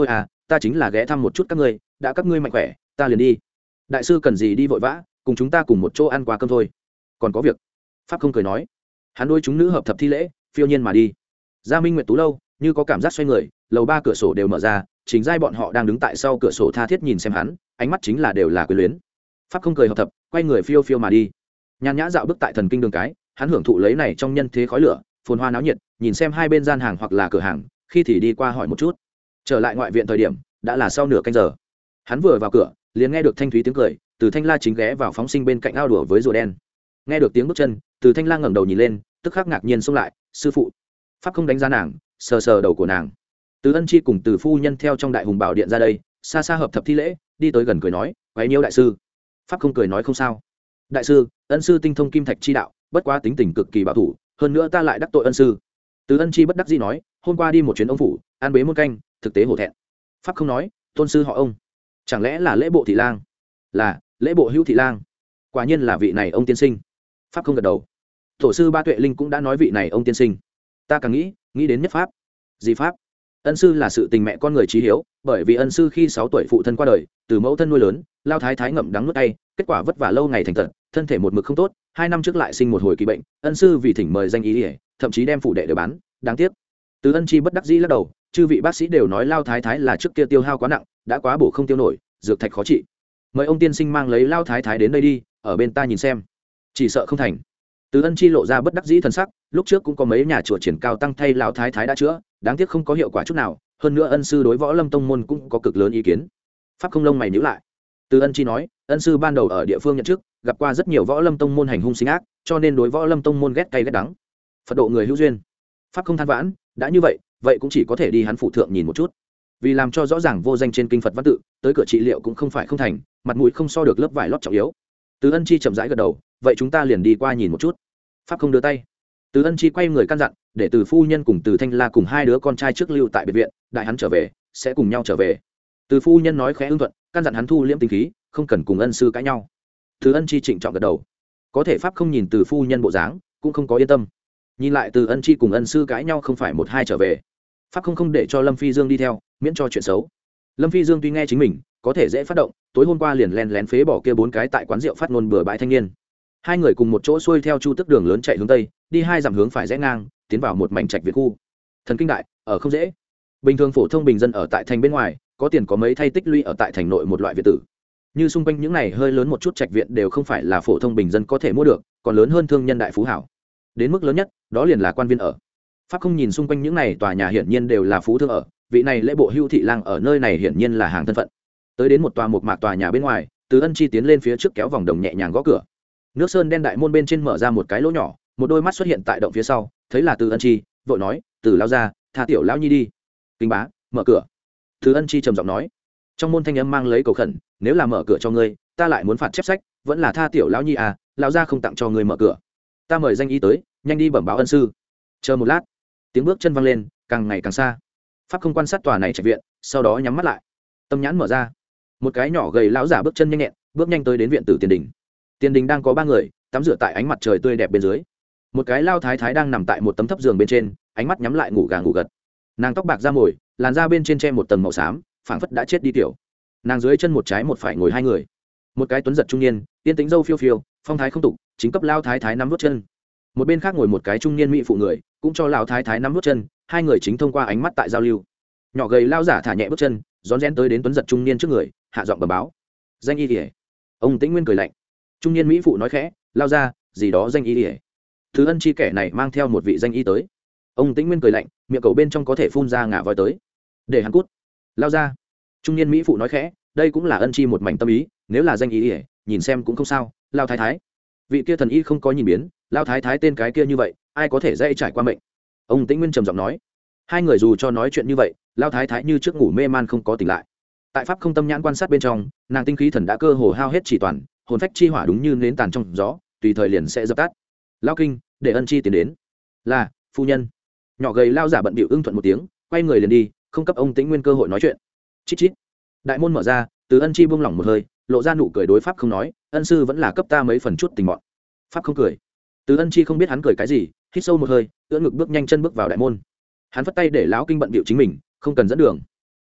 ta chính là ghé thăm một chút các ngươi, đã các ngươi mạnh khỏe ta liền đi. Đại sư cần gì đi vội vã, cùng chúng ta cùng một chỗ ăn qua cơm thôi. Còn có việc. Pháp không cười nói. Hắn đôi chúng nữ hợp thập thi lễ, phiêu nhiên mà đi. Gia Minh Nguyệt Tú lâu như có cảm giác xoay người, lầu ba cửa sổ đều mở ra, chính giai bọn họ đang đứng tại sau cửa sổ tha thiết nhìn xem hắn, ánh mắt chính là đều là quyến luyến. Pháp không cười hợp thập, quay người phiêu phiêu mà đi. Nhàn nhã dạo bước tại thần kinh đường cái, hắn hưởng thụ lấy này trong nhân thế khói lửa, phồn hoa náo nhiệt, nhìn xem hai bên gian hàng hoặc là cửa hàng, khi thì đi qua hỏi một chút. Trở lại ngoại viện thời điểm, đã là sau nửa canh giờ. Hắn vừa vào cửa, liền nghe được thanh thúy tiếng cười, từ Thanh La chính ghé vào phóng sinh bên cạnh ao đùa với rùa đen. Nghe được tiếng bước chân, từ Thanh La ngẩng đầu nhìn lên, tức khắc ngạc nhiên xông lại, sư phụ. Pháp không đánh giá nàng, sờ sờ đầu của nàng. Từ Ân Chi cùng Từ phu nhân theo trong đại hùng bảo điện ra đây, xa xa hợp thập thi lễ, đi tới gần cười nói, quấy nhiễu đại sư. Pháp không cười nói không sao. Đại sư, ân sư tinh thông kim thạch chi đạo, bất quá tính tình cực kỳ bảo thủ, hơn nữa ta lại đắc tội ân sư. Từ Ân Chi bất đắc dĩ nói, hôm qua đi một chuyến ông phủ, ăn bế môn canh, thực tế hổ thẹn. Pháp không nói, tôn sư họ ông, chẳng lẽ là lễ bộ thị lang? Là lễ bộ hữu thị lang. Quả nhiên là vị này ông tiên sinh. Pháp không gật đầu. Tổ sư Ba Tuệ Linh cũng đã nói vị này ông tiên sinh. Ta càng nghĩ, nghĩ đến nhất pháp. Gì pháp? Ân sư là sự tình mẹ con người trí hiếu, bởi vì ân sư khi sáu tuổi phụ thân qua đời, từ mẫu thân nuôi lớn, lao thái thái ngậm đắng nuốt tay, kết quả vất vả lâu ngày thành tật, thân thể một mực không tốt, hai năm trước lại sinh một hồi kỳ bệnh, ân sư vì thỉnh mời danh ý ỉa, thậm chí đem phủ đệ để bán, đáng tiếc. Từ Ân Chi bất đắc dĩ lắc đầu, chư vị bác sĩ đều nói lao thái thái là trước kia tiêu hao quá nặng, đã quá bổ không tiêu nổi, dược thạch khó trị. Mời ông tiên sinh mang lấy lao thái thái đến đây đi, ở bên ta nhìn xem. Chỉ sợ không thành. Từ Ân Chi lộ ra bất đắc dĩ thần sắc, lúc trước cũng có mấy nhà chùa triển cao tăng thay lao thái thái đã chữa, đáng tiếc không có hiệu quả chút nào, hơn nữa ân sư đối võ lâm tông môn cũng có cực lớn ý kiến. Pháp không lông mày nhíu lại. Từ Ân Chi nói, ân sư ban đầu ở địa phương nhận chức, gặp qua rất nhiều võ lâm tông môn hành hung sinh ác, cho nên đối võ lâm tông môn ghét cay ghét đắng. Phật độ người hữu duyên. Pháp không than vãn, đã như vậy, vậy cũng chỉ có thể đi hắn phụ thượng nhìn một chút. Vì làm cho rõ ràng vô danh trên kinh Phật văn tự, tới cửa trị liệu cũng không phải không thành, mặt mũi không so được lớp vải lót trọng yếu. Từ Ân Chi chậm rãi gật đầu, vậy chúng ta liền đi qua nhìn một chút. Pháp không đưa tay. Từ Ân Chi quay người căn dặn, để Từ phu nhân cùng Từ Thanh La cùng hai đứa con trai trước lưu tại biệt viện, đại hắn trở về, sẽ cùng nhau trở về. Từ phu nhân nói khẽ ưng thuận, căn dặn hắn thu liễm tinh khí, không cần cùng ân sư cãi nhau. Từ Ân Chi trịnh trọng gật đầu. Có thể Pháp không nhìn Từ phu nhân bộ dáng, cũng không có yên tâm. Nhìn lại Từ Ân Chi cùng ân sư cãi nhau không phải một hai trở về. Pháp không không để cho Lâm Phi Dương đi theo, miễn cho chuyện xấu. Lâm Phi Dương tuy nghe chính mình có thể dễ phát động, tối hôm qua liền lén lén phế bỏ kia bốn cái tại quán rượu phát ngôn bừa bãi thanh niên. Hai người cùng một chỗ xuôi theo chu tức đường lớn chạy hướng tây, đi hai dặm hướng phải rẽ ngang, tiến vào một mảnh trạch việt khu. Thần kinh đại, ở không dễ. Bình thường phổ thông bình dân ở tại thành bên ngoài, có tiền có mấy thay tích lũy ở tại thành nội một loại viện tử. Như xung quanh những này hơi lớn một chút trạch viện đều không phải là phổ thông bình dân có thể mua được, còn lớn hơn thương nhân đại phú hảo. Đến mức lớn nhất, đó liền là quan viên ở. Pháp không nhìn xung quanh những này tòa nhà hiển nhiên đều là phú thương ở, vị này lễ bộ hưu thị lang ở nơi này hiển nhiên là hàng thân phận. Tới đến một tòa một mạc tòa nhà bên ngoài, Từ Ân Chi tiến lên phía trước kéo vòng đồng nhẹ nhàng gõ cửa. Nước sơn đen đại môn bên trên mở ra một cái lỗ nhỏ, một đôi mắt xuất hiện tại động phía sau, thấy là Từ Ân Chi, vội nói, Từ lão gia, tha tiểu lão nhi đi. Kinh bá, mở cửa. Từ Ân Chi trầm giọng nói. Trong môn thanh âm mang lấy cầu khẩn, nếu là mở cửa cho ngươi, ta lại muốn phạt chép sách, vẫn là tha tiểu lão nhi à, lão gia không tặng cho ngươi mở cửa. Ta mời danh y tới, nhanh đi bẩm báo ân sư. Chờ một lát, tiếng bước chân vang lên, càng ngày càng xa. Pháp không quan sát tòa này trạch viện, sau đó nhắm mắt lại, tâm nhãn mở ra. Một cái nhỏ gầy lão giả bước chân nhanh nhẹn, bước nhanh tới đến viện tử tiền đình. Tiền đình đang có ba người tắm rửa tại ánh mặt trời tươi đẹp bên dưới. Một cái lao thái thái đang nằm tại một tấm thấp giường bên trên, ánh mắt nhắm lại ngủ gà ngủ gật. Nàng tóc bạc da mồi, làn da bên trên che một tầng màu xám, phảng phất đã chết đi tiểu. Nàng dưới chân một trái một phải ngồi hai người. Một cái tuấn giật trung niên, tiên tính dâu phiêu phiêu, phong thái không tục, chính cấp lao thái thái nắm vút chân. Một bên khác ngồi một cái trung niên mỹ phụ người, cũng cho lão thái thái nắm vút chân, hai người chính thông qua ánh mắt tại giao lưu. Nhỏ gầy lao giả thả nhẹ bước chân, rón rén tới đến tuấn giật trung niên trước người, hạ giọng bẩm báo. Danh y liễu. Ông Tĩnh Nguyên cười lạnh. Trung niên mỹ phụ nói khẽ, lao ra, gì đó danh y liễu. Thứ Ân Chi kẻ này mang theo một vị danh y tới. Ông Tĩnh Nguyên cười lạnh, miệng cầu bên trong có thể phun ra ngả voi tới. Để hắn cút. Lao ra. Trung niên mỹ phụ nói khẽ, đây cũng là Ân Chi một mảnh tâm ý, nếu là danh y liễu, nhìn xem cũng không sao. Lao thái thái. Vị kia thần y không có nhìn biến, lao thái thái tên cái kia như vậy, ai có thể dễ trải qua mệnh. Ông Tĩnh Nguyên trầm giọng nói. Hai người dù cho nói chuyện như vậy, lao thái thái như trước ngủ mê man không có tỉnh lại. Tại pháp không tâm nhãn quan sát bên trong, nàng tinh khí thần đã cơ hồ hao hết chỉ toàn, hồn phách chi hỏa đúng như nến tàn trong gió, tùy thời liền sẽ dập tắt. Lao kinh, để Ân Chi tiến đến. Là phu nhân. Nhỏ gầy lao giả bận bịu ưng thuận một tiếng, quay người liền đi, không cấp ông Tĩnh Nguyên cơ hội nói chuyện. Chít chít. Đại môn mở ra, Từ Ân Chi buông lỏng một hơi, lộ ra nụ cười đối pháp không nói, ân sư vẫn là cấp ta mấy phần chút tình mọn. Pháp không cười. Từ Ân Chi không biết hắn cười cái gì, hít sâu một hơi, ưỡn ngực bước nhanh chân bước vào đại môn. Hắn phất tay để lão kinh bận bịu chính mình, không cần dẫn đường.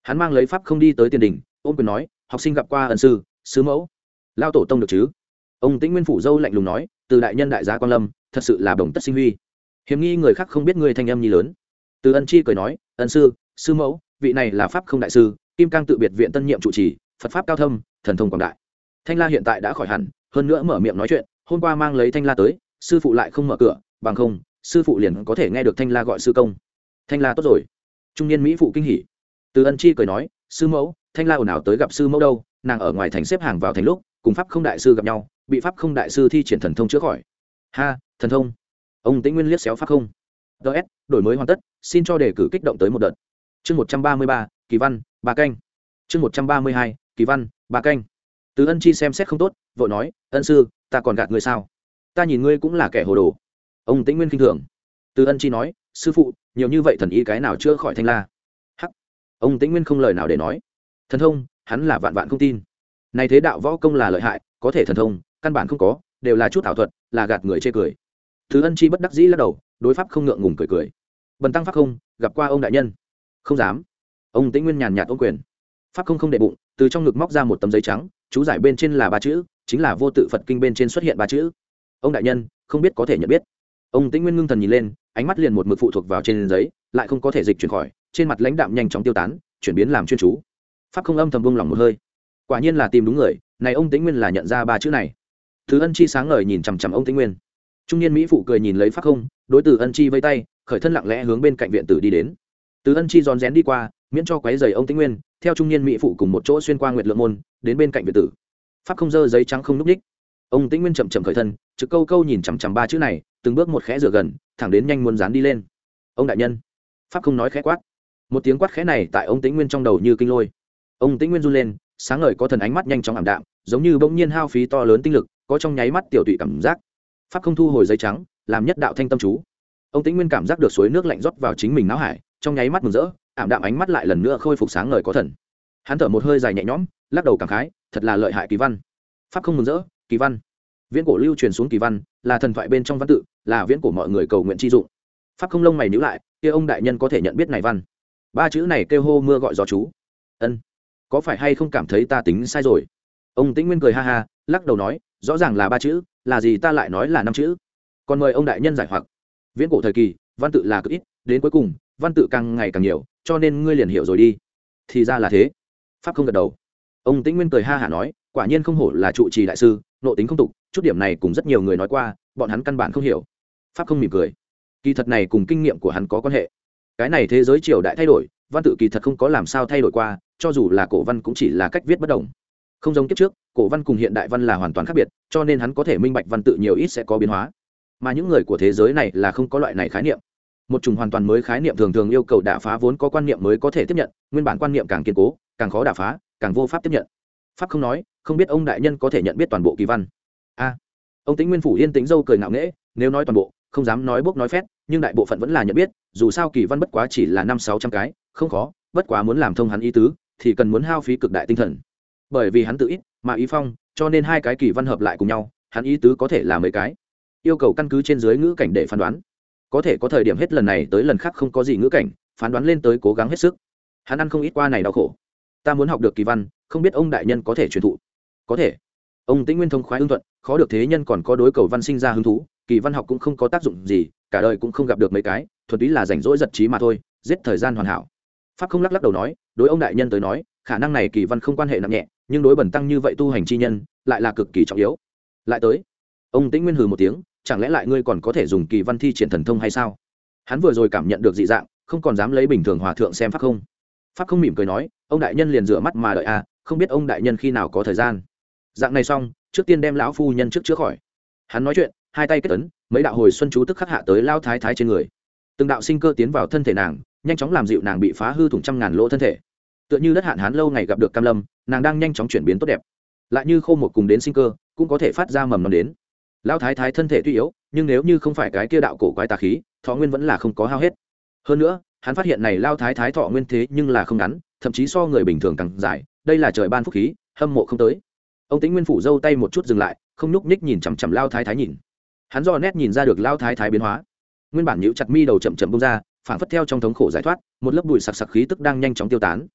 hắn mang lấy pháp không đi tới tiền đình, ôm quyền nói học sinh gặp qua ân sư sứ mẫu. Lao tổ tông được chứ? Ông Tĩnh Nguyên phủ dâu lạnh lùng nói, từ đại nhân đại giá quan lâm, thật sự là bổng tất sinh huy. Hiếm nghi người khác không biết người thanh âm nhi lớn. Từ Ân Chi cười nói, ân sư sư mẫu, vị này là pháp không đại sư, kim cang tự biệt viện tân nhiệm trụ trì, Phật pháp cao thâm, thần thông quảng đại. Thanh La hiện tại đã khỏi hẳn, hơn nữa mở miệng nói chuyện, hôm qua mang lấy Thanh La tới, sư phụ lại không mở cửa, bằng không sư phụ liền có thể nghe được Thanh La gọi sư công. Thanh La tốt rồi. Trung niên mỹ phụ kinh hỉ. Từ Ân Chi cười nói, sư mẫu, Thanh La ồn ào tới gặp sư mẫu đâu, nàng ở ngoài thành xếp hàng vào thành lúc cùng pháp không đại sư gặp nhau, bị pháp không đại sư thi triển thần thông chữa khỏi. Ha, thần thông. Ông Tĩnh Nguyên liếc xéo pháp không. ts đổi mới hoàn tất, xin cho đề cử kích động tới một đợt. Chương một trăm ba mươi ba, kỳ văn ba canh. Chương một trăm ba mươi hai, kỳ văn ba canh. Từ Ân Chi xem xét không tốt, vội nói, ân sư, ta còn gạt ngươi sao? Ta nhìn ngươi cũng là kẻ hồ đồ. Ông Tĩnh Nguyên khinh thường. Từ Ân Chi nói, sư phụ, nhiều như vậy thần y cái nào chữa khỏi Thanh La? Hắc. Ông Tĩnh Nguyên không lời nào để nói. Thần thông, hắn là vạn vạn không tin. Này thế đạo võ công là lợi hại, có thể thần thông căn bản không có, đều là chút ảo thuật, là gạt người chê cười. Từ Ân Chi bất đắc dĩ lắc đầu, đối pháp không ngượng ngùng cười cười. Bần tăng pháp không gặp qua ông đại nhân. Không dám. Ông Tĩnh Nguyên nhàn nhạt ôm quyền. Pháp không không để bụng, từ trong ngực móc ra một tấm giấy trắng, chú giải bên trên là ba chữ, chính là vô tự Phật kinh bên trên xuất hiện ba chữ. Ông đại nhân, không biết có thể nhận biết. Ông Tĩnh Nguyên ngưng thần nhìn lên, ánh mắt liền một mực phụ thuộc vào trên giấy, lại không có thể dịch chuyển khỏi, trên mặt lãnh đạm nhanh chóng tiêu tán, chuyển biến làm chuyên chú. Pháp không âm thầm buông lòng một hơi. Quả nhiên là tìm đúng người, này ông Tĩnh Nguyên là nhận ra ba chữ này. Từ Ân Chi sáng ngời nhìn chằm chằm ông Tĩnh Nguyên. Trung niên mỹ phụ cười nhìn lấy pháp không, đối Từ Ân Chi vây tay, khởi thân lặng lẽ hướng bên cạnh viện tử đi đến. Từ Ân Chi rón rén đi qua, miễn cho quấy rầy ông Tĩnh Nguyên, theo trung niên mỹ phụ cùng một chỗ xuyên qua nguyệt lượng môn, đến bên cạnh viện tử. Pháp không dơ giấy trắng không núp đích. Ông Tĩnh Nguyên chậm chậm khởi thân, trực câu câu nhìn chằm chằm ba chữ này, từng bước một khẽ rửa gần, thẳng đến nhanh muốn dán đi lên. Ông đại nhân. Pháp không nói khẽ quát. Một tiếng quát khẽ này tại ông Tĩnh Nguyên trong đầu như kinh lôi. Ông Tĩnh Nguyên run lên, sáng ngời có thần ánh mắt nhanh chóng ảm đạm, giống như bỗng nhiên hao phí to lớn tinh lực, có trong nháy mắt tiểu tụy cảm giác. Pháp không thu hồi giấy trắng, làm nhất đạo thanh tâm chú. Ông Tĩnh Nguyên cảm giác được suối nước lạnh rót vào chính mình não hải, trong nháy mắt mừng rỡ, ảm đạm ánh mắt lại lần nữa khôi phục sáng ngời có thần. Hắn thở một hơi dài nhẹ nhõm, lắc đầu cảm khái, thật là lợi hại kỳ văn. Pháp không mừng rỡ, kỳ văn. Viễn cổ lưu truyền xuống kỳ văn, là thần thoại bên trong văn tự, là viễn cổ mọi người cầu nguyện chi dụng. Pháp không lông mày nhíu lại, kia ông đại nhân có thể nhận biết này văn. Ba chữ này kêu hô mưa gọi gió chú. Ân, có phải hay không cảm thấy ta tính sai rồi? Ông Tĩnh Nguyên cười ha ha, lắc đầu nói, rõ ràng là ba chữ, là gì ta lại nói là năm chữ? Còn mời ông đại nhân giải hoặc. Viễn cổ thời kỳ, văn tự là cực ít, đến cuối cùng, văn tự càng ngày càng nhiều, cho nên ngươi liền hiểu rồi đi. Thì ra là thế. Pháp không gật đầu. Ông Tĩnh Nguyên cười ha hả nói, quả nhiên không hổ là trụ trì đại sư, nộ tính không tục, chút điểm này cùng rất nhiều người nói qua, bọn hắn căn bản không hiểu. Pháp không mỉm cười. Kỳ thật này cùng kinh nghiệm của hắn có quan hệ. Cái này thế giới triều đại thay đổi, văn tự kỳ thật không có làm sao thay đổi qua, cho dù là cổ văn cũng chỉ là cách viết bất đồng. Không giống kiếp trước, cổ văn cùng hiện đại văn là hoàn toàn khác biệt, cho nên hắn có thể minh bạch văn tự nhiều ít sẽ có biến hóa. Mà những người của thế giới này là không có loại này khái niệm. Một chủng hoàn toàn mới khái niệm thường thường yêu cầu đả phá vốn có quan niệm mới có thể tiếp nhận, nguyên bản quan niệm càng kiên cố, càng khó đả phá, càng vô pháp tiếp nhận. Pháp không nói, không biết ông đại nhân có thể nhận biết toàn bộ kỳ văn. A. Ông Tĩnh Nguyên phủ yên tĩnh dâu cười ngạo nghễ, nếu nói toàn bộ, không dám nói bốc nói phét, nhưng đại bộ phận vẫn là nhận biết, dù sao kỳ văn bất quá chỉ là năm sáu trăm cái, không khó, bất quá muốn làm thông hắn ý tứ, thì cần muốn hao phí cực đại tinh thần. Bởi vì hắn tự ít, mà ý phong, cho nên hai cái kỳ văn hợp lại cùng nhau, hắn ý tứ có thể là mấy cái. Yêu cầu căn cứ trên dưới ngữ cảnh để phán đoán. Có thể có thời điểm hết lần này tới lần khác không có gì ngữ cảnh, phán đoán lên tới cố gắng hết sức. Hắn ăn không ít qua này đau khổ. Ta muốn học được kỳ văn, không biết ông đại nhân có thể truyền thụ. Có thể. Ông Tĩnh Nguyên thông khoái ưng thuận, khó được thế nhân còn có đối cầu văn sinh ra hứng thú, kỳ văn học cũng không có tác dụng gì, cả đời cũng không gặp được mấy cái, thuần túy là rảnh rỗi giật trí mà thôi, giết thời gian hoàn hảo. Pháp không lắc lắc đầu nói, đối ông đại nhân tới nói, khả năng này kỳ văn không quan hệ nặng nhẹ, nhưng đối bẩn tăng như vậy tu hành chi nhân, lại là cực kỳ trọng yếu. Lại tới. Ông Tĩnh Nguyên hừ một tiếng, chẳng lẽ lại ngươi còn có thể dùng kỳ văn thi triển thần thông hay sao? Hắn vừa rồi cảm nhận được dị dạng, không còn dám lấy bình thường hòa thượng xem pháp không. Pháp không mỉm cười nói, ông đại nhân liền rửa mắt mà đợi à, không biết ông đại nhân khi nào có thời gian. Dạng này xong, trước tiên đem lão phu nhân trước chữa khỏi. Hắn nói chuyện, hai tay kết ấn, mấy đạo hồi xuân chú tức khắc hạ tới lao thái thái trên người. Từng đạo sinh cơ tiến vào thân thể nàng, nhanh chóng làm dịu nàng bị phá hư thủng trăm ngàn lỗ thân thể. Tựa như đất hạn hán lâu ngày gặp được cam lâm, nàng đang nhanh chóng chuyển biến tốt đẹp. Lại như khô một cùng đến sinh cơ, cũng có thể phát ra mầm non đến. Lão thái thái thân thể tuy yếu, nhưng nếu như không phải cái kia đạo cổ quái tà khí, thọ nguyên vẫn là không có hao hết. Hơn nữa, hắn phát hiện này lão thái thái thọ nguyên thế nhưng là không ngắn, thậm chí so người bình thường càng dài, đây là trời ban phúc khí, hâm mộ không tới. Ông Tĩnh Nguyên phủ dâu tay một chút dừng lại, không nhúc nhích nhìn chằm chằm lão thái thái nhìn. Hắn do nét nhìn ra được lão thái thái biến hóa. Nguyên bản nhíu chặt mi đầu chậm chậm bung ra, phảng phất theo trong thống khổ giải thoát, một lớp bụi sặc sặc khí tức đang nhanh chóng tiêu tán.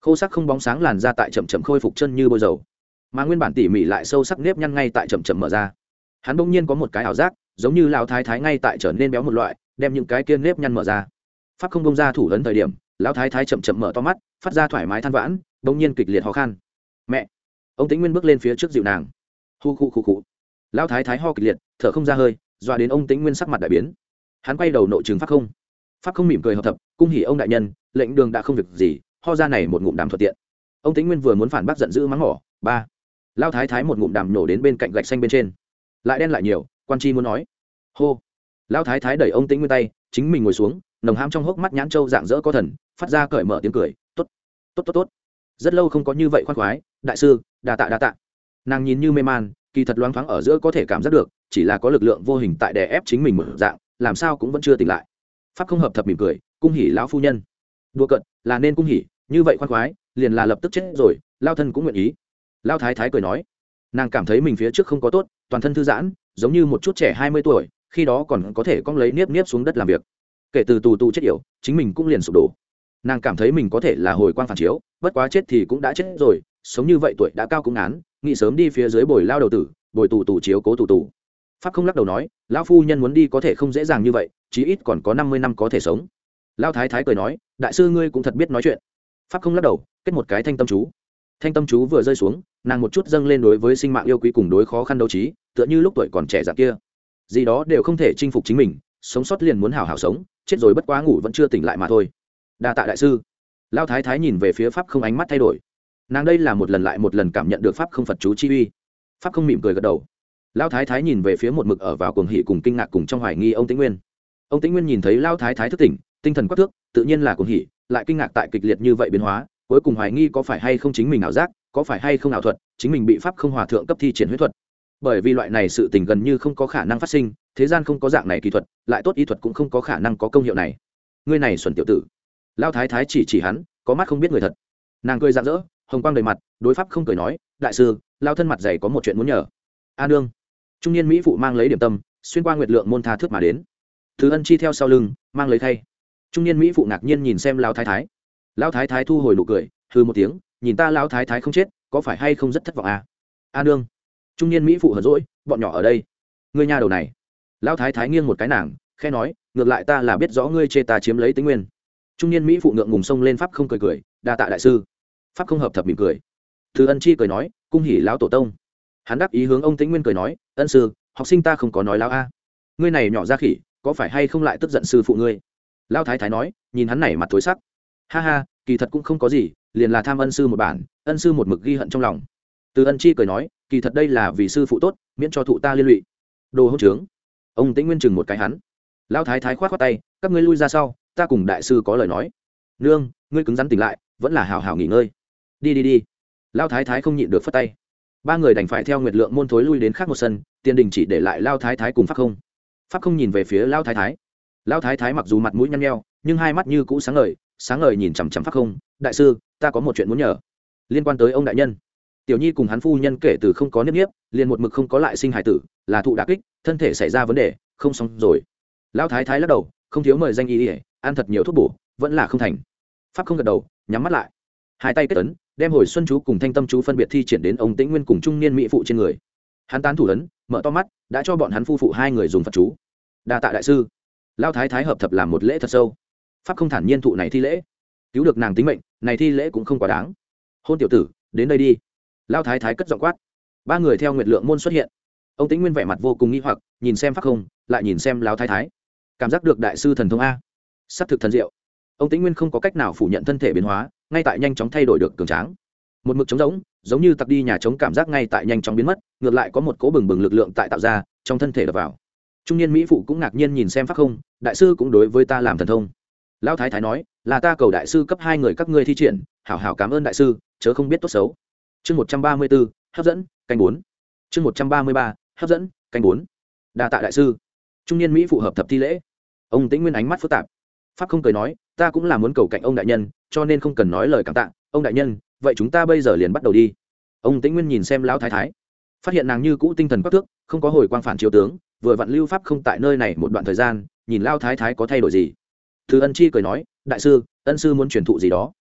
khô sắc không bóng sáng làn ra tại chậm chậm khôi phục chân như bôi dầu, mà nguyên bản tỉ mỉ lại sâu sắc nếp nhăn ngay tại chậm chậm mở ra. Hắn bỗng nhiên có một cái ảo giác, giống như lão thái thái ngay tại trở nên béo một loại, đem những cái kia nếp nhăn mở ra. Pháp không bông ra thủ ấn thời điểm, lão thái thái chậm chậm mở to mắt, phát ra thoải mái than vãn, bỗng nhiên kịch liệt ho khan. Mẹ! Ông Tĩnh Nguyên bước lên phía trước dịu nàng. Hu khu khu khu. Lão thái thái ho kịch liệt, thở không ra hơi, dọa đến ông Tĩnh Nguyên sắc mặt đại biến. Hắn quay đầu nội trừng Pháp không. Pháp không mỉm cười hợp thập, cung hỉ ông đại nhân, lệnh đường đã không việc gì, ho ra này một ngụm đàm thuận tiện. Ông Tĩnh Nguyên vừa muốn phản bác giận dữ mắng mỏ, ba. Lão thái thái một ngụm đàm nổ đến bên cạnh gạch xanh bên trên, lại đen lại nhiều, quan chi muốn nói. Hô. Lão thái thái đẩy ông Tĩnh Nguyên tay, chính mình ngồi xuống, nồng hãm trong hốc mắt nhãn châu dạng dỡ có thần, phát ra cởi mở tiếng cười, tốt, tốt tốt tốt. Rất lâu không có như vậy khoan khoái, đại sư, đa tạ đa tạ. Nàng nhìn như mê man, kỳ thật loáng thoáng ở giữa có thể cảm giác được, chỉ là có lực lượng vô hình tại đè ép chính mình một dạng, làm sao cũng vẫn chưa tỉnh lại. Pháp không hợp thập mỉm cười, cung hỉ lão phu nhân. Đùa cợt, là nên cung hỉ, như vậy khoan khoái, liền là lập tức chết rồi, lao thân cũng nguyện ý. Lão thái thái cười nói, nàng cảm thấy mình phía trước không có tốt, toàn thân thư giãn, giống như một chút trẻ hai mươi tuổi, khi đó còn có thể cong lấy niếp niếp xuống đất làm việc. Kể từ tù tù chết yểu, chính mình cũng liền sụp đổ. Nàng cảm thấy mình có thể là hồi quang phản chiếu, bất quá chết thì cũng đã chết rồi, sống như vậy tuổi đã cao cũng ngán, nghĩ sớm đi phía dưới bồi lao đầu tử, bồi tù tù chiếu cố tù tù. Pháp không lắc đầu nói, lão phu nhân muốn đi có thể không dễ dàng như vậy, chí ít còn có năm mươi năm có thể sống. Lão thái thái cười nói, đại sư ngươi cũng thật biết nói chuyện. Pháp không lắc đầu, kết một cái thanh tâm chú. Thanh tâm chú vừa rơi xuống, nàng một chút dâng lên đối với sinh mạng yêu quý cùng đối khó khăn đấu trí, tựa như lúc tuổi còn trẻ dạng kia, gì đó đều không thể chinh phục chính mình, sống sót liền muốn hảo hảo sống, chết rồi bất quá ngủ vẫn chưa tỉnh lại mà thôi. Đa tạ đại sư. Lão thái thái nhìn về phía Pháp không, ánh mắt thay đổi. Nàng đây là một lần lại một lần cảm nhận được Pháp không Phật chú chi uy. Pháp không mỉm cười gật đầu. Lão thái thái nhìn về phía một mực ở vào cuồng hỉ cùng kinh ngạc cùng trong hoài nghi ông Tĩnh Nguyên. Ông Tĩnh Nguyên nhìn thấy Lão thái thái thức tỉnh, tinh thần quắc thước, tự nhiên là cuồng hỉ, lại kinh ngạc tại kịch liệt như vậy biến hóa, cuối cùng hoài nghi có phải hay không chính mình ảo giác, có phải hay không ảo thuật, chính mình bị Pháp không hòa thượng cấp thi triển huyết thuật. Bởi vì loại này sự tình gần như không có khả năng phát sinh, thế gian không có dạng này kỳ thuật, lại tốt y thuật cũng không có khả năng có công hiệu này. Ngươi này xuẩn tiểu tử. Lão thái thái chỉ chỉ hắn, có mắt không biết người thật. Nàng cười rạng rỡ, hồng quang đầy mặt, đối Pháp không cười nói, đại sư, lão thân mặt dày có một chuyện muốn nhờ. A nương. Trung niên mỹ phụ mang lấy điểm tâm, xuyên qua nguyệt lượng môn tha thước mà đến. Thứ Ân chi theo sau lưng, mang lấy khay. Trung niên mỹ phụ ngạc nhiên nhìn xem lão thái thái. Lão thái thái thu hồi nụ cười, hừ một tiếng, nhìn ta lão thái thái không chết, có phải hay không rất thất vọng à? A nương. Trung niên mỹ phụ hờn dỗi, bọn nhỏ ở đây. Ngươi nhà đầu này. Lão thái thái nghiêng một cái nàng, khẽ nói, ngược lại ta là biết rõ ngươi chê ta chiếm lấy Tĩnh Nguyên. Trung niên mỹ phụ ngượng ngùng xông lên Pháp không cười cười, đa tạ đại sư. Pháp không hợp thập mỉm cười. Thứ Ân chi cười nói, cung hỉ lão tổ tông. Hắn đáp ý hướng ông Tĩnh Nguyên cười nói, ân sư, học sinh ta không có nói lão a. Ngươi này nhỏ ra khỉ, có phải hay không lại tức giận sư phụ ngươi? Lão thái thái nói, nhìn hắn này mặt thối sắc. Ha ha, kỳ thật cũng không có gì, liền là tham ân sư một bản, ân sư một mực ghi hận trong lòng. Từ Ân chi cười nói, kỳ thật đây là vì sư phụ tốt, miễn cho thụ ta liên lụy. Đồ hỗn trướng. Ông Tĩnh Nguyên chừng một cái hắn. Lão thái thái khoát khoát tay, các ngươi lui ra sau, ta cùng đại sư có lời nói. Nương, ngươi cứng rắn tỉnh lại, vẫn là hào hào nghỉ ngơi. Đi đi đi. Lão thái thái không nhịn được phất tay. Ba người đành phải theo nguyệt lượng môn thối lui đến khác một sân, tiền đình chỉ để lại Lão thái thái cùng Pháp không. Pháp không nhìn về phía Lão thái thái. Lão thái thái mặc dù mặt mũi nhăn nheo, nhưng hai mắt như cũ sáng ngời, sáng ngời nhìn chằm chằm Pháp không, đại sư, ta có một chuyện muốn nhờ, liên quan tới ông đại nhân. Tiểu nhi cùng hắn phu nhân kể từ không có niếp niếp, liền một mực không có lại sinh hài tử, là thụ đả kích, thân thể xảy ra vấn đề, không xong rồi. Lão thái thái lắc đầu, không thiếu mời danh y đi, ăn thật nhiều thuốc bổ, vẫn là không thành. Pháp không gật đầu, nhắm mắt lại, hai tay kết ấn, đem hồi xuân chú cùng thanh tâm chú phân biệt thi triển đến ông Tĩnh Nguyên cùng trung niên mỹ phụ trên người. Hắn tán thủ ấn, mở to mắt, đã cho bọn hắn phu phụ hai người dùng Phật chú. Đa tạ đại sư. Lão thái thái hợp thập làm một lễ thật sâu. Pháp không thản nhiên thụ này thi lễ, cứu được nàng tính mệnh, này thi lễ cũng không quá đáng. Hôn tiểu tử, đến đây đi. Lão thái thái cất giọng quát. Ba người theo nguyệt lượng môn xuất hiện. Ông Tĩnh Nguyên vẻ mặt vô cùng nghi hoặc, nhìn xem Pháp không, lại nhìn xem lão thái thái. Cảm giác được đại sư thần thông a, sắp thực thần diệu. Ông Tĩnh Nguyên không có cách nào phủ nhận thân thể biến hóa, ngay tại nhanh chóng thay đổi được cường tráng. Một mực trống rỗng, giống như tặc đi nhà trống cảm giác ngay tại nhanh chóng biến mất, ngược lại có một cỗ bừng bừng lực lượng tại tạo ra, trong thân thể đập vào. Trung niên mỹ phụ cũng ngạc nhiên nhìn xem Pháp không, đại sư cũng đối với ta làm thần thông. Lão thái thái nói, là ta cầu đại sư cấp hai người các ngươi thi triển, hảo hảo cảm ơn đại sư, chớ không biết tốt xấu. Chương một trăm ba mươi 134, hấp dẫn, canh bốn. Chương một trăm ba mươi ba, hấp dẫn, canh bốn. Đa tạ đại sư. Trung niên mỹ phụ hợp thập thi lễ. Ông Tĩnh Nguyên ánh mắt phức tạp. Pháp không cười nói, ta cũng là muốn cầu cạnh ông đại nhân, cho nên không cần nói lời cảm tạ. Ông đại nhân, vậy chúng ta bây giờ liền bắt đầu đi. Ông Tĩnh Nguyên nhìn xem lão thái thái, phát hiện nàng như cũ tinh thần quắc thước, không có hồi quang phản chiếu tướng, vừa vặn lưu pháp không tại nơi này một đoạn thời gian, nhìn lão thái thái có thay đổi gì. Thứ Ân chi cười nói, đại sư, ân sư muốn truyền thụ gì đó.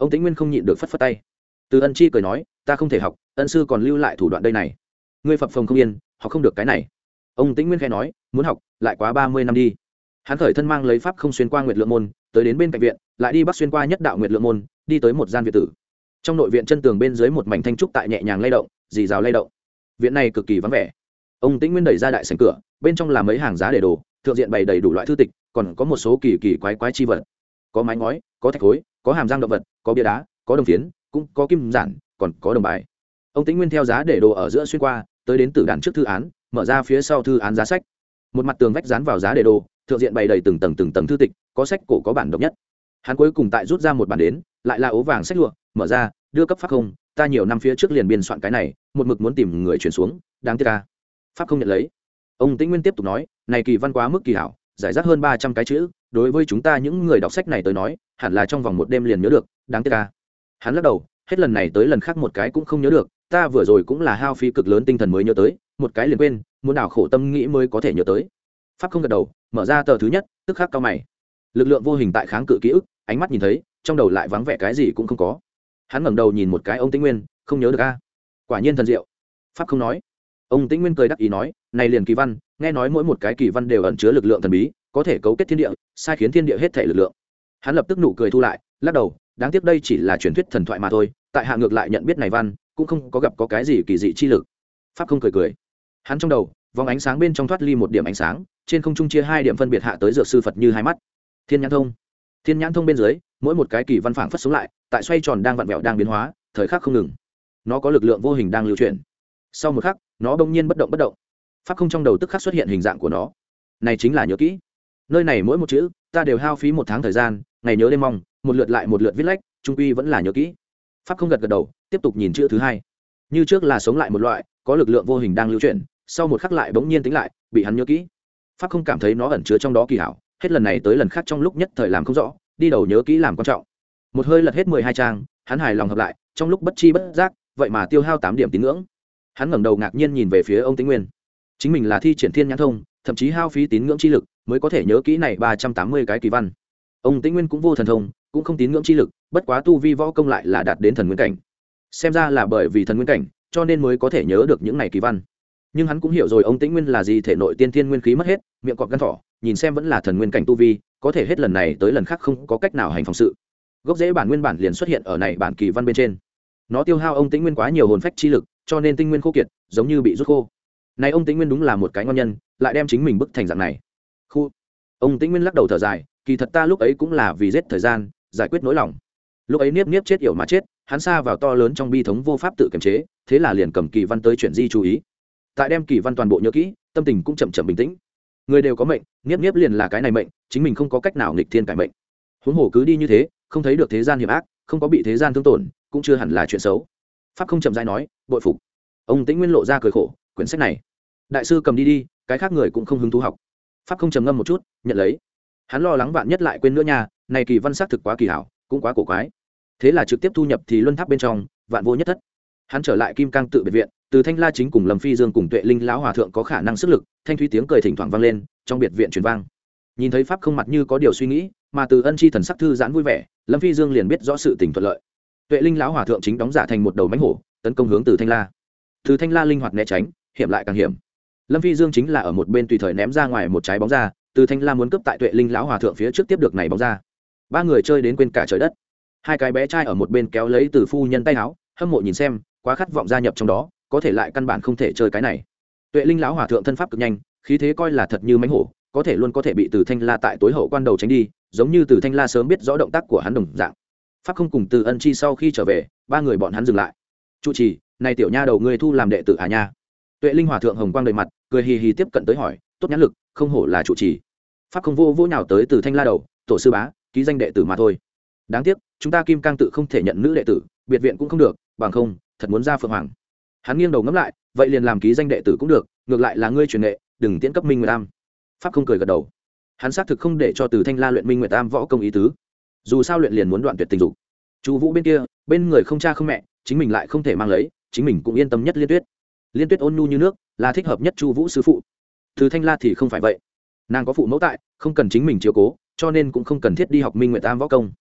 ông tĩnh nguyên không nhịn được phất phất tay. Từ ân chi cười nói, ta không thể học, ân sư còn lưu lại thủ đoạn đây này, ngươi phập phồng không yên, học không được cái này. Ông tĩnh nguyên khẽ nói, muốn học lại quá ba mươi năm đi. Hắn khởi thân mang lấy pháp không xuyên qua nguyệt lượng môn, tới đến bên cạnh viện, lại đi bắc xuyên qua nhất đạo nguyệt lượng môn, đi tới một gian viện tử. Trong nội viện chân tường bên dưới một mảnh thanh trúc tại nhẹ nhàng lay động, rì rào lay động. Viện này cực kỳ vắng vẻ. Ông tĩnh nguyên đẩy ra đại sảnh cửa, bên trong là mấy hàng giá để đồ, thượng diện bày đầy đủ loại thư tịch, còn có một số kỳ kỳ quái quái chi vật. Có mái ngói, có thạch khối, có hàm răng động vật, có bia đá, có đồng phiến, cũng có kim giản, còn có đồng bài. Ông tĩnh nguyên theo giá để đồ ở giữa xuyên qua, tới đến tử đàn trước thư án, mở ra phía sau thư án giá sách. Một mặt tường vách dán vào giá để đồ, thượng diện bày đầy từng tầng từng tầng thư tịch, có sách cổ có bản độc nhất. Hắn cuối cùng tại rút ra một bản đến, lại là ố vàng sách lụa, mở ra, đưa cấp pháp không, ta nhiều năm phía trước liền biên soạn cái này, một mực muốn tìm người chuyển xuống, đáng tiếc a. Pháp không nhận lấy. Ông tĩnh nguyên tiếp tục nói, này kỳ văn quá mức kỳ hảo, giải rác hơn ba trăm cái chữ, đối với chúng ta những người đọc sách này tới nói, hẳn là trong vòng một đêm liền nhớ được, đáng tiếc a. Hắn lắc đầu, hết lần này tới lần khác một cái cũng không nhớ được, ta vừa rồi cũng là hao phí cực lớn tinh thần mới nhớ tới, một cái liền quên, muốn nào khổ tâm nghĩ mới có thể nhớ tới. Pháp không gật đầu, mở ra tờ thứ nhất, tức khắc cao mày. Lực lượng vô hình tại kháng cự ký ức, ánh mắt nhìn thấy, trong đầu lại vắng vẻ cái gì cũng không có. Hắn ngẩng đầu nhìn một cái ông tĩnh nguyên, không nhớ được a. Quả nhiên thần diệu. Pháp không nói. Ông tĩnh nguyên cười đắc ý nói, này liền kỳ văn, nghe nói mỗi một cái kỳ văn đều ẩn chứa lực lượng thần bí, có thể cấu kết thiên địa, sai khiến thiên địa hết thể lực lượng. Hắn lập tức nụ cười thu lại, lắc đầu, đáng tiếc đây chỉ là truyền thuyết thần thoại mà thôi, tại hạ ngược lại nhận biết này văn, cũng không có gặp có cái gì kỳ dị chi lực. Pháp không cười cười. Hắn trong đầu, vòng ánh sáng bên trong thoát ly một điểm ánh sáng, trên không trung chia hai điểm phân biệt hạ tới dược sư Phật như hai mắt. Thiên nhãn thông. Thiên nhãn thông bên dưới, mỗi một cái kỳ văn phảng phất sống lại, tại xoay tròn đang vặn vẹo đang biến hóa, thời khắc không ngừng. Nó có lực lượng vô hình đang lưu chuyển. Sau một khắc, nó bỗng nhiên bất động bất động. Pháp không trong đầu tức khắc xuất hiện hình dạng của nó. Này chính là nhớ kỹ. Nơi này mỗi một chữ, ta đều hao phí một tháng thời gian, ngày nhớ đêm mong, một lượt lại một lượt viết lách, trung quy vẫn là nhớ kỹ. Pháp không gật gật đầu, tiếp tục nhìn chữ thứ hai. Như trước là sống lại một loại, có lực lượng vô hình đang lưu chuyển, sau một khắc lại bỗng nhiên tính lại, bị hắn nhớ kỹ. Pháp không cảm thấy nó ẩn chứa trong đó kỳ hảo, hết lần này tới lần khác trong lúc nhất thời làm không rõ, đi đầu nhớ kỹ làm quan trọng. Một hơi lật hết mười hai trang, hắn hài lòng hợp lại, trong lúc bất chi bất giác, vậy mà tiêu hao tám điểm tín ngưỡng. Hắn ngẩng đầu ngạc nhiên nhìn về phía ông Tĩnh Nguyên. Chính mình là thi triển thiên nhãn thông, thậm chí hao phí tín ngưỡng chi lực mới có thể nhớ kỹ này ba trăm tám mươi cái kỳ văn. Ông Tĩnh Nguyên cũng vô thần thông, cũng không tín ngưỡng chi lực, bất quá tu vi võ công lại là đạt đến thần nguyên cảnh. Xem ra là bởi vì thần nguyên cảnh, cho nên mới có thể nhớ được những này kỳ văn. Nhưng hắn cũng hiểu rồi ông Tĩnh Nguyên là gì, thể nội tiên thiên nguyên khí mất hết, miệng cọp gan thỏ, nhìn xem vẫn là thần nguyên cảnh tu vi, có thể hết lần này tới lần khác không có cách nào hành phòng sự. Gốc rễ bản nguyên bản liền xuất hiện ở này bản kỳ văn bên trên. Nó tiêu hao ông Tĩnh Nguyên quá nhiều hồn phách chi lực, cho nên tinh nguyên khô kiệt, giống như bị rút khô. Này ông Tĩnh Nguyên đúng là một cái ngon nhân, lại đem chính mình bức thành dạng này. Khu. Ông Tĩnh Nguyên lắc đầu thở dài, kỳ thật ta lúc ấy cũng là vì giết thời gian, giải quyết nỗi lòng. Lúc ấy niếp niếp chết yểu mà chết, hắn xa vào to lớn trong bi thống vô pháp tự kiềm chế, thế là liền cầm kỳ văn tới chuyển di chú ý. Tại đem kỳ văn toàn bộ nhớ kỹ, tâm tình cũng chậm chậm bình tĩnh. Người đều có mệnh, niếp niếp liền là cái này mệnh, chính mình không có cách nào nghịch thiên cải mệnh. Huống hồ cứ đi như thế, không thấy được thế gian hiểm ác, không có bị thế gian thương tổn, cũng chưa hẳn là chuyện xấu. Pháp không chậm rãi nói, bội phục. Ông Tĩnh Nguyên lộ ra cười khổ, quyển sách này, đại sư cầm đi đi, cái khác người cũng không hứng thú học. Pháp không trầm ngâm một chút, nhận lấy. Hắn lo lắng vạn nhất lại quên nữa nha, này kỳ văn sắc thực quá kỳ hảo, cũng quá cổ quái. Thế là trực tiếp thu nhập thì luân tháp bên trong, vạn vô nhất thất. Hắn trở lại Kim Cang tự biệt viện, từ Thanh La Chính cùng Lâm Phi Dương cùng Tuệ Linh lão hòa thượng có khả năng sức lực, thanh thúy tiếng cười thỉnh thoảng vang lên, trong biệt viện truyền vang. Nhìn thấy Pháp không mặt như có điều suy nghĩ, mà từ Ân Chi thần sắc thư giãn vui vẻ, Lâm Phi Dương liền biết rõ sự tình thuận lợi. Tuệ Linh lão hòa thượng chính đóng giả thành một đầu mãnh hổ, tấn công hướng từ Thanh La. Từ Thanh La linh hoạt né tránh, hiểm lại càng hiểm. Lâm Phi Dương chính là ở một bên tùy thời ném ra ngoài một trái bóng ra, từ Thanh La muốn cướp tại Tuệ Linh lão hòa thượng phía trước tiếp được này bóng ra. Ba người chơi đến quên cả trời đất. Hai cái bé trai ở một bên kéo lấy từ phu nhân tay áo, hâm mộ nhìn xem, quá khát vọng gia nhập trong đó, có thể lại căn bản không thể chơi cái này. Tuệ Linh lão hòa thượng thân pháp cực nhanh, khí thế coi là thật như mãnh hổ, có thể luôn có thể bị từ Thanh La tại tối hậu quan đầu tránh đi, giống như từ Thanh La sớm biết rõ động tác của hắn đồng dạng. Pháp không cùng từ Ân Chi sau khi trở về, ba người bọn hắn dừng lại. Chủ trì, này tiểu nha đầu ngươi thu làm đệ tử à nha? Tuệ Linh hòa thượng hồng quang đầy mặt, cười hì hì tiếp cận tới hỏi, tốt nhãn lực, không hổ là chủ trì. Pháp không vô vô nào tới từ Thanh La đầu, tổ sư bá, ký danh đệ tử mà thôi. Đáng tiếc, chúng ta Kim Cang tự không thể nhận nữ đệ tử, biệt viện cũng không được, bằng không, thật muốn ra Phượng Hoàng. Hắn nghiêng đầu ngẫm lại, vậy liền làm ký danh đệ tử cũng được, ngược lại là ngươi truyền nghệ, đừng tiễn cấp Minh Nguyệt Tam. Pháp không cười gật đầu. Hắn xác thực không để cho từ Thanh La luyện Minh Nguyệt Tam võ công ý tứ. Dù sao luyện liền muốn đoạn tuyệt tình dục. Chu Vũ bên kia, bên người không cha không mẹ, chính mình lại không thể mang lấy, chính mình cũng yên tâm nhất Liên Tuyết. Liên Tuyết ôn nhu như nước, là thích hợp nhất Chu Vũ sư phụ. Từ Thanh La thì không phải vậy. Nàng có phụ mẫu tại, không cần chính mình chiếu cố, cho nên cũng không cần thiết đi học Minh Nguyệt Tam võ công.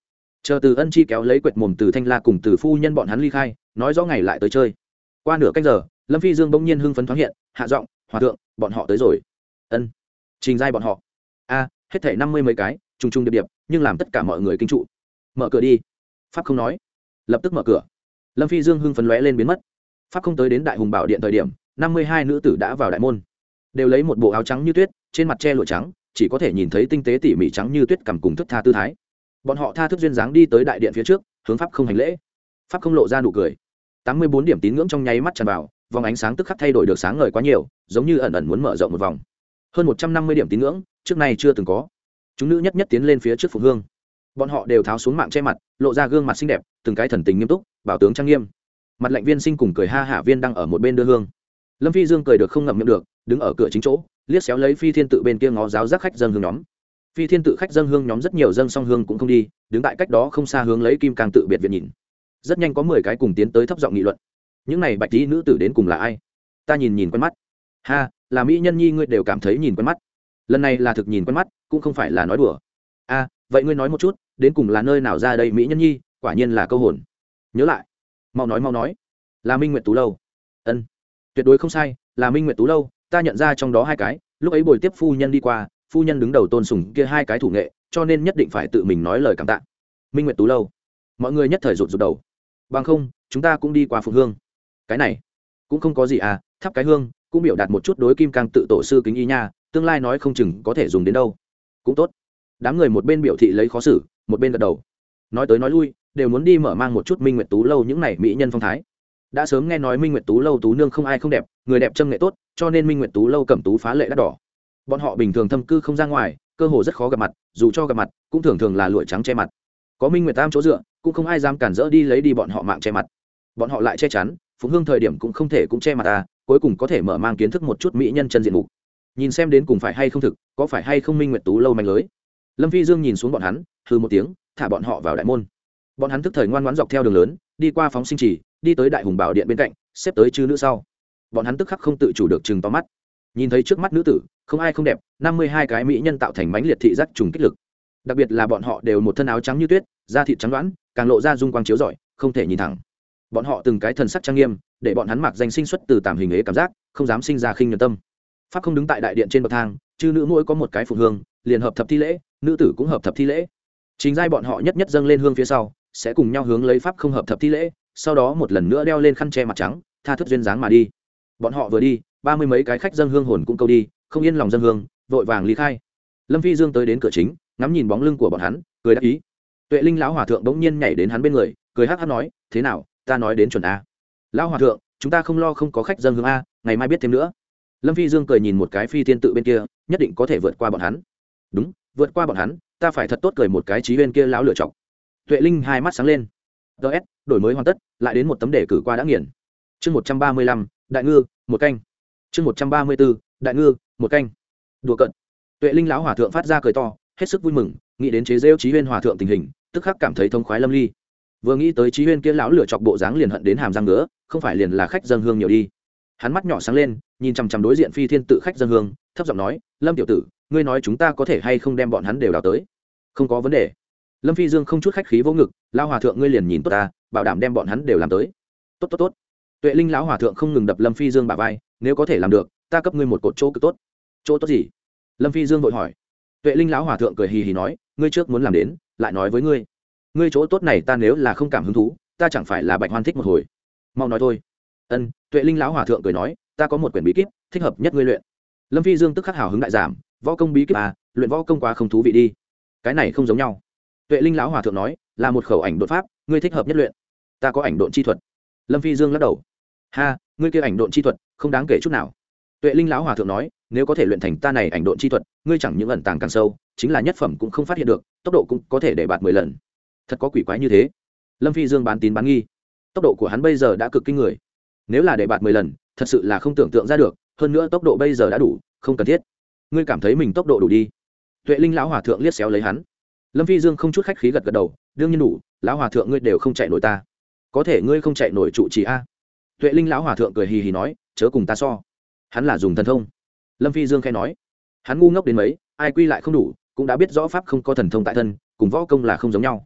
chờ từ ân chi kéo lấy quệt mồm từ thanh la cùng từ phu nhân bọn hắn ly khai, nói rõ ngày lại tới chơi. Qua nửa cách giờ, Lâm Phi Dương bỗng nhiên hưng phấn thoáng hiện, hạ giọng, hòa thượng, bọn họ tới rồi. Ân, trình giai bọn họ. A, hết thảy năm mươi mấy cái, trùng trùng điệp điệp, nhưng làm tất cả mọi người kinh trụ. Mở cửa đi. Pháp không nói, lập tức mở cửa. Lâm Phi Dương hưng phấn lóe lên biến mất. Pháp không tới đến Đại Hùng Bảo Điện thời điểm, năm mươi hai nữ tử đã vào đại môn, đều lấy một bộ áo trắng như tuyết, trên mặt che lụa trắng, chỉ có thể nhìn thấy tinh tế tỉ mỉ trắng như tuyết cầm cùng thức tha tư thái. Bọn họ tha thức duyên dáng đi tới đại điện phía trước, hướng Pháp không hành lễ. Pháp không lộ ra nụ cười. tám mươi bốn điểm tín ngưỡng trong nháy mắt tràn vào, vòng ánh sáng tức khắc thay đổi được sáng ngời quá nhiều, giống như ẩn ẩn muốn mở rộng một vòng. Hơn một trăm năm mươi điểm tín ngưỡng, trước nay chưa từng có. Chúng nữ nhất nhất tiến lên phía trước phụng hương. Bọn họ đều tháo xuống mạng che mặt, lộ ra gương mặt xinh đẹp, từng cái thần tình nghiêm túc, bảo tướng trang nghiêm. Mặt lạnh Viên Sinh cùng cười ha hả Viên đang ở một bên đưa hương. Lâm Phi Dương cười được không ngậm miệng được, đứng ở cửa chính chỗ, liếc xéo lấy Phi Thiên Tự bên kia ngó giáo giác khách dâng hương nhóm. Phi Thiên Tự khách dâng hương nhóm rất nhiều, dâng xong hương cũng không đi, đứng tại cách đó không xa hướng lấy Kim Cang Tự biệt viện nhìn. Rất nhanh có mười cái cùng tiến tới thấp giọng nghị luận. Những này bạch tí nữ tử đến cùng là ai? Ta nhìn nhìn quen mắt. Ha, là mỹ nhân nhi, ngươi đều cảm thấy nhìn quen mắt. Lần này là thực nhìn quen mắt, cũng không phải là nói đùa. A, vậy ngươi nói một chút, đến cùng là nơi nào ra đây mỹ nhân nhi? Quả nhiên là câu hồn. Nhớ lại, mau nói mau nói. Là Minh Nguyệt Tú lâu. Ân, tuyệt đối không sai, là Minh Nguyệt Tú lâu. Ta nhận ra trong đó hai cái, lúc ấy bồi tiếp phu nhân đi qua, phu nhân đứng đầu tôn sùng kia hai cái thủ nghệ, cho nên nhất định phải tự mình nói lời cảm tạ. Minh Nguyệt Tú lâu. Mọi người nhất thời rụt rụt đầu. Bằng không, chúng ta cũng đi qua phụng hương. Cái này cũng không có gì à, thắp cái hương cũng biểu đạt một chút đối Kim Cang Tự tổ sư kính ý nha, tương lai nói không chừng có thể dùng đến đâu. Cũng tốt. Đám người một bên biểu thị lấy khó xử, một bên gật đầu. Nói tới nói lui, đều muốn đi mở mang một chút Minh Nguyệt Tú lâu những này mỹ nhân phong thái. Đã sớm nghe nói Minh Nguyệt Tú lâu tú nương không ai không đẹp, người đẹp trâm nghệ tốt, cho nên Minh Nguyệt Tú lâu cẩm tú phá lệ đắt đỏ. Bọn họ bình thường thâm cư không ra ngoài, cơ hồ rất khó gặp mặt, dù cho gặp mặt, cũng thường thường là lụa trắng che mặt. Có Minh Nguyệt Tam chỗ dựa, cũng không ai dám cản rỡ đi lấy đi bọn họ mạng che mặt. Bọn họ lại che chắn, phụng hương thời điểm cũng không thể cũng che mặt à, cuối cùng có thể mở mang kiến thức một chút mỹ nhân chân diện mục. Nhìn xem đến cùng phải hay không thực, có phải hay không Minh Nguyệt Tú lâu manh lưới. Lâm Phi Dương nhìn xuống bọn hắn, hừ một tiếng, thả bọn họ vào đại môn. Bọn hắn tức thời ngoan ngoãn dọc theo đường lớn, đi qua phóng sinh trì, đi tới Đại Hùng Bảo Điện bên cạnh, xếp tới chư nữ sau. Bọn hắn tức khắc không tự chủ được chừng to mắt. Nhìn thấy trước mắt nữ tử, không ai không đẹp, năm mươi hai cái mỹ nhân tạo thành mãnh liệt thị giác trùng kích lực. Đặc biệt là bọn họ đều một thân áo trắng như tuyết, da thịt trắng đoán, càng lộ ra dung quang chiếu rọi, không thể nhìn thẳng. Bọn họ từng cái thần sắc trang nghiêm, để bọn hắn mặc danh sinh xuất từ tạm hình ế cảm giác, không dám sinh ra khinh nhẫn tâm. Pháp không đứng tại đại điện trên bậc thang, chư nữ mỗi có một cái phụng hương, liền hợp thập thi lễ, nữ tử cũng hợp thập thi lễ. Chính giai bọn họ nhất nhất dâng lên hương phía sau, sẽ cùng nhau hướng lấy pháp không hợp thập thi lễ, sau đó một lần nữa đeo lên khăn che mặt trắng, tha thức duyên dáng mà đi. Bọn họ vừa đi, ba mươi mấy cái khách dâng hương hồn cũng câu đi, không yên lòng dâng hương, vội vàng ly khai. Lâm Phi Dương tới đến cửa chính, ngắm nhìn bóng lưng của bọn hắn, cười đáp ý. Tuệ Linh lão hòa thượng bỗng nhiên nhảy đến hắn bên người, cười hắc hắc nói, thế nào, ta nói đến chuẩn a. Lão hòa thượng, chúng ta không lo không có khách dâng hương a, ngày mai biết thêm nữa. Lâm Phi Dương cười nhìn một cái Phi Thiên Tự bên kia, nhất định có thể vượt qua bọn hắn. Đúng, vượt qua bọn hắn, ta phải thật tốt cười một cái chí bên kia lão lựa chọc. Tuệ Linh hai mắt sáng lên. ds đổi mới hoàn tất, lại đến một tấm đề cử qua đã nghiền. Chương một trăm ba mươi lăm, đại ngư, một canh. Chương một trăm ba mươi bốn, đại ngư, một canh. Đùa cận. Tuệ Linh lão hòa thượng phát ra cười to, hết sức vui mừng, nghĩ đến chế giễu Chí Huyên hòa thượng tình hình, tức khắc cảm thấy thông khoái lâm ly. Vừa nghĩ tới Chí Huyên kia lão lửa chọc bộ dáng liền hận đến hàm răng ngứa, không phải liền là khách dâng hương nhiều đi. Hắn mắt nhỏ sáng lên, nhìn chằm chằm đối diện Phi Thiên Tự khách dâng hương, thấp giọng nói, Lâm tiểu tử, ngươi nói chúng ta có thể hay không đem bọn hắn đều đào tới? Không có vấn đề. Lâm Phi Dương không chút khách khí vỗ ngực, lão hòa thượng ngươi liền nhìn tốt ta, bảo đảm đem bọn hắn đều làm tới. Tốt tốt tốt. Tuệ Linh lão hòa thượng không ngừng đập Lâm Phi Dương bả vai, nếu có thể làm được, ta cấp ngươi một cột chỗ cực tốt. Chỗ tốt gì? Lâm Phi Dương vội hỏi. Tuệ Linh lão hòa thượng cười hì hì nói, ngươi trước muốn làm đến, lại nói với ngươi. Ngươi chỗ tốt này ta nếu là không cảm hứng thú, ta chẳng phải là bạch hoan thích một hồi. Mau nói thôi. Ân, Tuệ Linh lão hòa thượng cười nói, ta có một quyển bí kíp, thích hợp nhất ngươi luyện. Lâm Phi Dương tức khắc hào hứng đại giảm, võ công bí kíp à, luyện võ công quá không thú vị đi. Cái này không giống nhau. Tuệ Linh lão hòa thượng nói, là một khẩu ảnh độn pháp, ngươi thích hợp nhất luyện. Ta có ảnh độn chi thuật. Lâm Phi Dương lắc đầu. Ha, ngươi kia ảnh độn chi thuật, không đáng kể chút nào. Tuệ Linh lão hòa thượng nói, nếu có thể luyện thành ta này ảnh độn chi thuật, ngươi chẳng những ẩn tàng càng sâu, chính là nhất phẩm cũng không phát hiện được, tốc độ cũng có thể để bạt mười lần. Thật có quỷ quái như thế. Lâm Phi Dương bán tín bán nghi. Tốc độ của hắn bây giờ đã cực kinh người. Nếu là để bạt mười lần, thật sự là không tưởng tượng ra được, hơn nữa tốc độ bây giờ đã đủ, không cần thiết. Ngươi cảm thấy mình tốc độ đủ đi? Tuệ Linh lão hòa thượng liếc xéo lấy hắn. Lâm Phi Dương không chút khách khí gật gật đầu, đương nhiên đủ, lão hòa thượng ngươi đều không chạy nổi ta. Có thể ngươi không chạy nổi trụ trì a. Tuệ Linh lão hòa thượng cười hì hì nói, chớ cùng ta so. Hắn là dùng thần thông. Lâm Phi Dương khẽ nói, hắn ngu ngốc đến mấy, ai quy lại không đủ, cũng đã biết rõ pháp không có thần thông tại thân, cùng võ công là không giống nhau.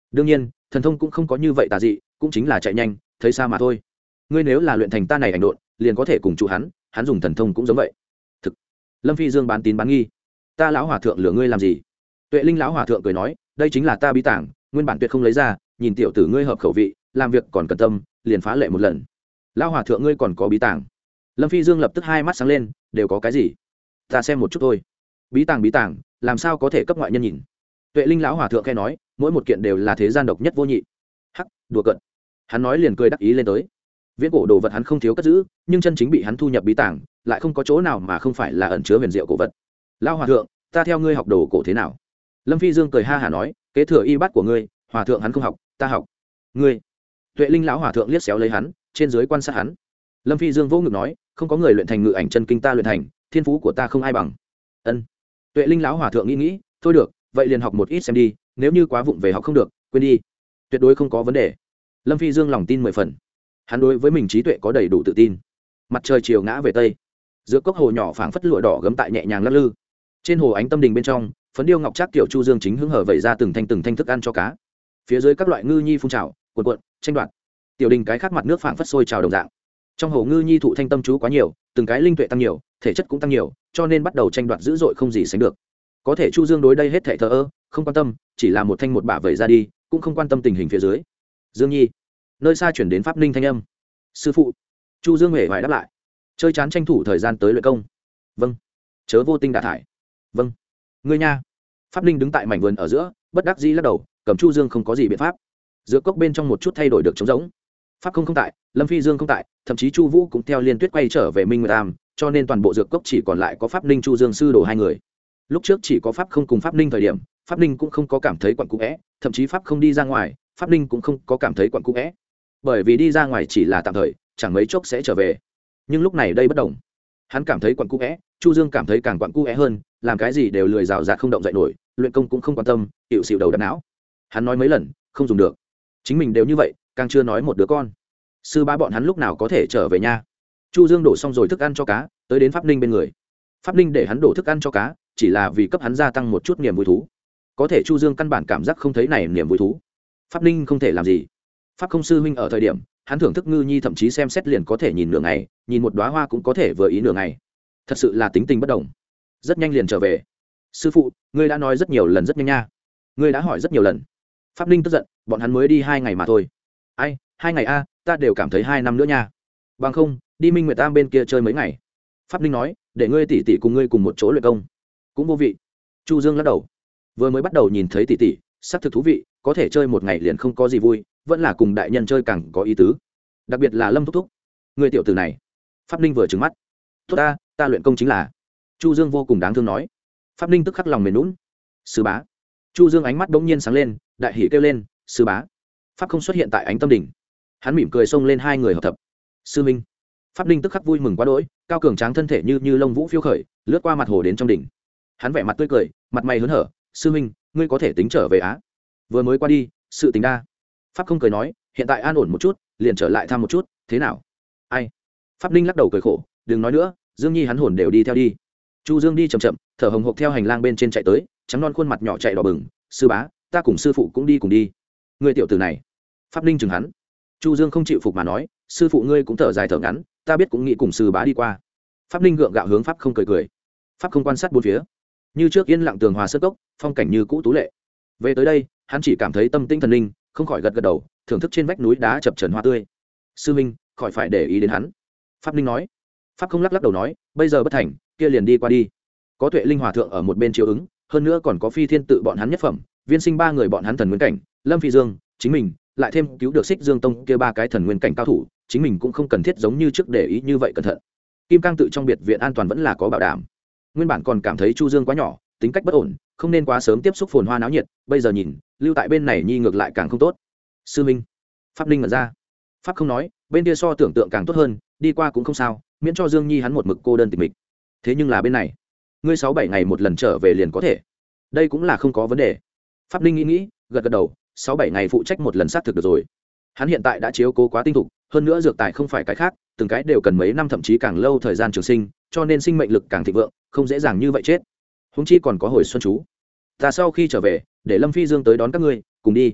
đương nhiên thần thông cũng không có như vậy tà dị, cũng chính là chạy nhanh thấy xa mà thôi. Ngươi nếu là luyện thành ta này ảnh độn, liền có thể cùng chủ hắn, hắn dùng thần thông cũng giống vậy. Thực. Lâm Phi Dương bán tín bán nghi. Ta lão hòa thượng lừa ngươi làm gì? Tuệ Linh lão hòa thượng cười nói, đây chính là ta bí tảng, nguyên bản tuyệt không lấy ra, nhìn tiểu tử ngươi hợp khẩu vị, làm việc còn cẩn tâm, liền phá lệ một lần. Lão hòa thượng ngươi còn có bí tảng? Lâm Phi Dương lập tức hai mắt sáng lên, đều có cái gì? Ta xem một chút thôi. Bí tảng bí tảng, làm sao có thể cấp ngoại nhân nhìn? Tuệ Linh lão hòa thượng khẽ nói, mỗi một kiện đều là thế gian độc nhất vô nhị. Hắc, đùa cợt. Hắn nói liền cười đắc ý lên tới. Viễn cổ đồ vật hắn không thiếu cất giữ, nhưng chân chính bị hắn thu nhập bí tảng, lại không có chỗ nào mà không phải là ẩn chứa huyền diệu cổ vật. Lão hòa thượng, ta theo ngươi học đồ cổ thế nào? Lâm Phi Dương cười ha hả nói, kế thừa y bát của ngươi, hòa thượng hắn không học, ta học. Ngươi? Tuệ Linh lão hòa thượng liếc xéo lấy hắn, trên dưới quan sát hắn. Lâm Phi Dương vô ngực nói, không có người luyện thành ngự ảnh chân kinh ta luyện thành, thiên phú của ta không ai bằng. Ân. Tuệ Linh lão hòa thượng nghĩ nghĩ, thôi được, vậy liền học một ít xem đi, nếu như quá vụng về học không được, quên đi. Tuyệt đối không có vấn đề. Lâm Phi Dương lòng tin mười phần. Hắn đối với mình trí tuệ có đầy đủ tự tin. Mặt trời chiều ngã về tây, giữa cốc hồ nhỏ phảng phất lụa đỏ gấm tại nhẹ nhàng lắc lư. Trên hồ ánh tâm đình bên trong, phấn điêu ngọc trác tiểu chu dương chính hứng hở vẩy ra từng thanh từng thanh thức ăn cho cá. Phía dưới các loại ngư nhi phun trào, cuộn cuộn, tranh đoạt. Tiểu đình cái khác mặt nước phảng phất sôi trào đồng dạng. Trong hồ ngư nhi thụ thanh tâm chú quá nhiều, từng cái linh tuệ tăng nhiều, thể chất cũng tăng nhiều, cho nên bắt đầu tranh đoạt dữ dội không gì sánh được. Có thể chu dương đối đây hết thảy thờ ơ, không quan tâm, chỉ là một thanh một bả vẩy ra đi, cũng không quan tâm tình hình phía dưới. Dương nhi, nơi xa chuyển đến pháp ninh thanh âm. Sư phụ. Chu dương hề hoài đáp lại, chơi chán tranh thủ thời gian tới luyện công. Vâng. Chớ vô tinh đả thải. Vâng. Ngươi nha. Pháp ninh đứng tại mảnh vườn ở giữa, bất đắc dĩ lắc đầu, cầm chu dương không có gì biện pháp. Giữa cốc bên trong một chút thay đổi được trống rỗng. Pháp không không tại, Lâm Phi Dương không tại, thậm chí Chu Vũ cũng theo Liên Tuyết quay trở về Minh Nguyệt Am, cho nên toàn bộ dược cốc chỉ còn lại có Pháp Ninh Chu Dương sư đồ hai người. Lúc trước chỉ có Pháp không cùng Pháp Ninh thời điểm, Pháp Ninh cũng không có cảm thấy quặn cũ é, thậm chí Pháp không đi ra ngoài, Pháp Ninh cũng không có cảm thấy quặn cũ é. Bởi vì đi ra ngoài chỉ là tạm thời, chẳng mấy chốc sẽ trở về. Nhưng lúc này đây bất đồng. Hắn cảm thấy quặn cũ é, Chu Dương cảm thấy càng quặn cũ é hơn, làm cái gì đều lười rào rạt không động dậy nổi, luyện công cũng không quan tâm, tiểu xỉu đầu đập não. Hắn nói mấy lần, không dùng được. Chính mình đều như vậy, càng chưa nói một đứa con. Sư ba bọn hắn lúc nào có thể trở về nha? Chu Dương đổ xong rồi thức ăn cho cá, tới đến Pháp Ninh bên người. Pháp Ninh để hắn đổ thức ăn cho cá, chỉ là vì cấp hắn gia tăng một chút niềm vui thú. Có thể Chu Dương căn bản cảm giác không thấy này niềm vui thú. Pháp Ninh không thể làm gì. Pháp không sư huynh ở thời điểm, hắn thưởng thức ngư nhi thậm chí xem xét liền có thể nhìn nửa ngày, nhìn một đóa hoa cũng có thể vừa ý nửa ngày. Thật sự là tính tình bất đồng. Rất nhanh liền trở về. Sư phụ, ngươi đã nói rất nhiều lần rất nhanh nha. Ngươi đã hỏi rất nhiều lần. Pháp Ninh tức giận, bọn hắn mới đi hai ngày mà thôi. Ai, hai ngày a, ta đều cảm thấy hai năm nữa nha. Bằng không, đi Minh Nguyệt Tam bên kia chơi mấy ngày. Pháp Ninh nói, để ngươi tỷ tỷ cùng ngươi cùng một chỗ luyện công, cũng vô vị. Chu Dương lắc đầu. Vừa mới bắt đầu nhìn thấy tỷ tỷ, xác thực thú vị, có thể chơi một ngày liền không có gì vui, vẫn là cùng đại nhân chơi càng có ý tứ. Đặc biệt là Lâm thúc thúc, ngươi tiểu tử này. Pháp Ninh vừa trừng mắt. Tốt ta, ta luyện công chính là. Chu Dương vô cùng đáng thương nói. Pháp Ninh tức khắc lòng mềm nhũn. Sư bá. Chu Dương ánh mắt bỗng nhiên sáng lên, đại hỉ kêu lên, sư bá. Pháp không xuất hiện tại ánh tâm đỉnh. Hắn mỉm cười xông lên hai người hợp thập. Sư minh. Pháp Ninh tức khắc vui mừng quá đỗi, cao cường tráng thân thể như như lông vũ phiêu khởi, lướt qua mặt hồ đến trong đỉnh. Hắn vẻ mặt tươi cười, mặt mày hớn hở, sư minh, ngươi có thể tính trở về á? Vừa mới qua đi, sự tình đa. Pháp không cười nói, hiện tại an ổn một chút, liền trở lại thăm một chút, thế nào? Ai? Pháp Ninh lắc đầu cười khổ, đừng nói nữa, Dương Nhi hắn hồn đều đi theo đi. Chu Dương đi chậm chậm, thở hồng hộc theo hành lang bên trên chạy tới, trắng non khuôn mặt nhỏ chạy đỏ bừng, sư bá, ta cùng sư phụ cũng đi cùng đi. Ngươi tiểu tử này. Pháp Ninh chừng hắn. Chu Dương không chịu phục mà nói, sư phụ ngươi cũng thở dài thở ngắn, ta biết cũng nghĩ cùng sư bá đi qua. Pháp Ninh gượng gạo hướng Pháp không cười cười. Pháp không quan sát bốn phía, như trước yên lặng tường hòa sơn cốc, phong cảnh như cũ tú lệ. Về tới đây, hắn chỉ cảm thấy tâm tinh thần linh, không khỏi gật gật đầu, thưởng thức trên vách núi đá chập chờn hoa tươi. Sư minh, khỏi phải để ý đến hắn. Pháp Ninh nói. Pháp không lắc lắc đầu nói, bây giờ bất thành, kia liền đi qua đi. Có Tuệ Linh hòa thượng ở một bên chiếu ứng, hơn nữa còn có Phi Thiên tự bọn hắn nhất phẩm, Viên Sinh ba người bọn hắn thần nguyên cảnh, Lâm Phi Dương, chính mình, lại thêm cứu được Xích Dương Tông kia ba cái thần nguyên cảnh cao thủ, chính mình cũng không cần thiết giống như trước để ý như vậy cẩn thận. Kim Cang tự trong biệt viện an toàn vẫn là có bảo đảm. Nguyên bản còn cảm thấy Chu Dương quá nhỏ, tính cách bất ổn, không nên quá sớm tiếp xúc phồn hoa náo nhiệt, bây giờ nhìn, lưu tại bên này nhi ngược lại càng không tốt. Sư minh. Pháp Ninh mở ra. Pháp không nói, bên kia so tưởng tượng càng tốt hơn, đi qua cũng không sao, miễn cho Dương Nhi hắn một mực cô đơn tịch mịch. Thế nhưng là bên này, ngươi sáu bảy ngày một lần trở về liền có thể. Đây cũng là không có vấn đề. Pháp Ninh nghĩ nghĩ, gật gật đầu, sáu bảy ngày phụ trách một lần xác thực được rồi. Hắn hiện tại đã chiếu cố quá tinh thục, hơn nữa dược tài không phải cái khác, từng cái đều cần mấy năm thậm chí càng lâu thời gian trường sinh, cho nên sinh mệnh lực càng thịnh vượng, không dễ dàng như vậy chết. Huống chi còn có hồi xuân chú. Ta sau khi trở về, để Lâm Phi Dương tới đón các ngươi, cùng đi.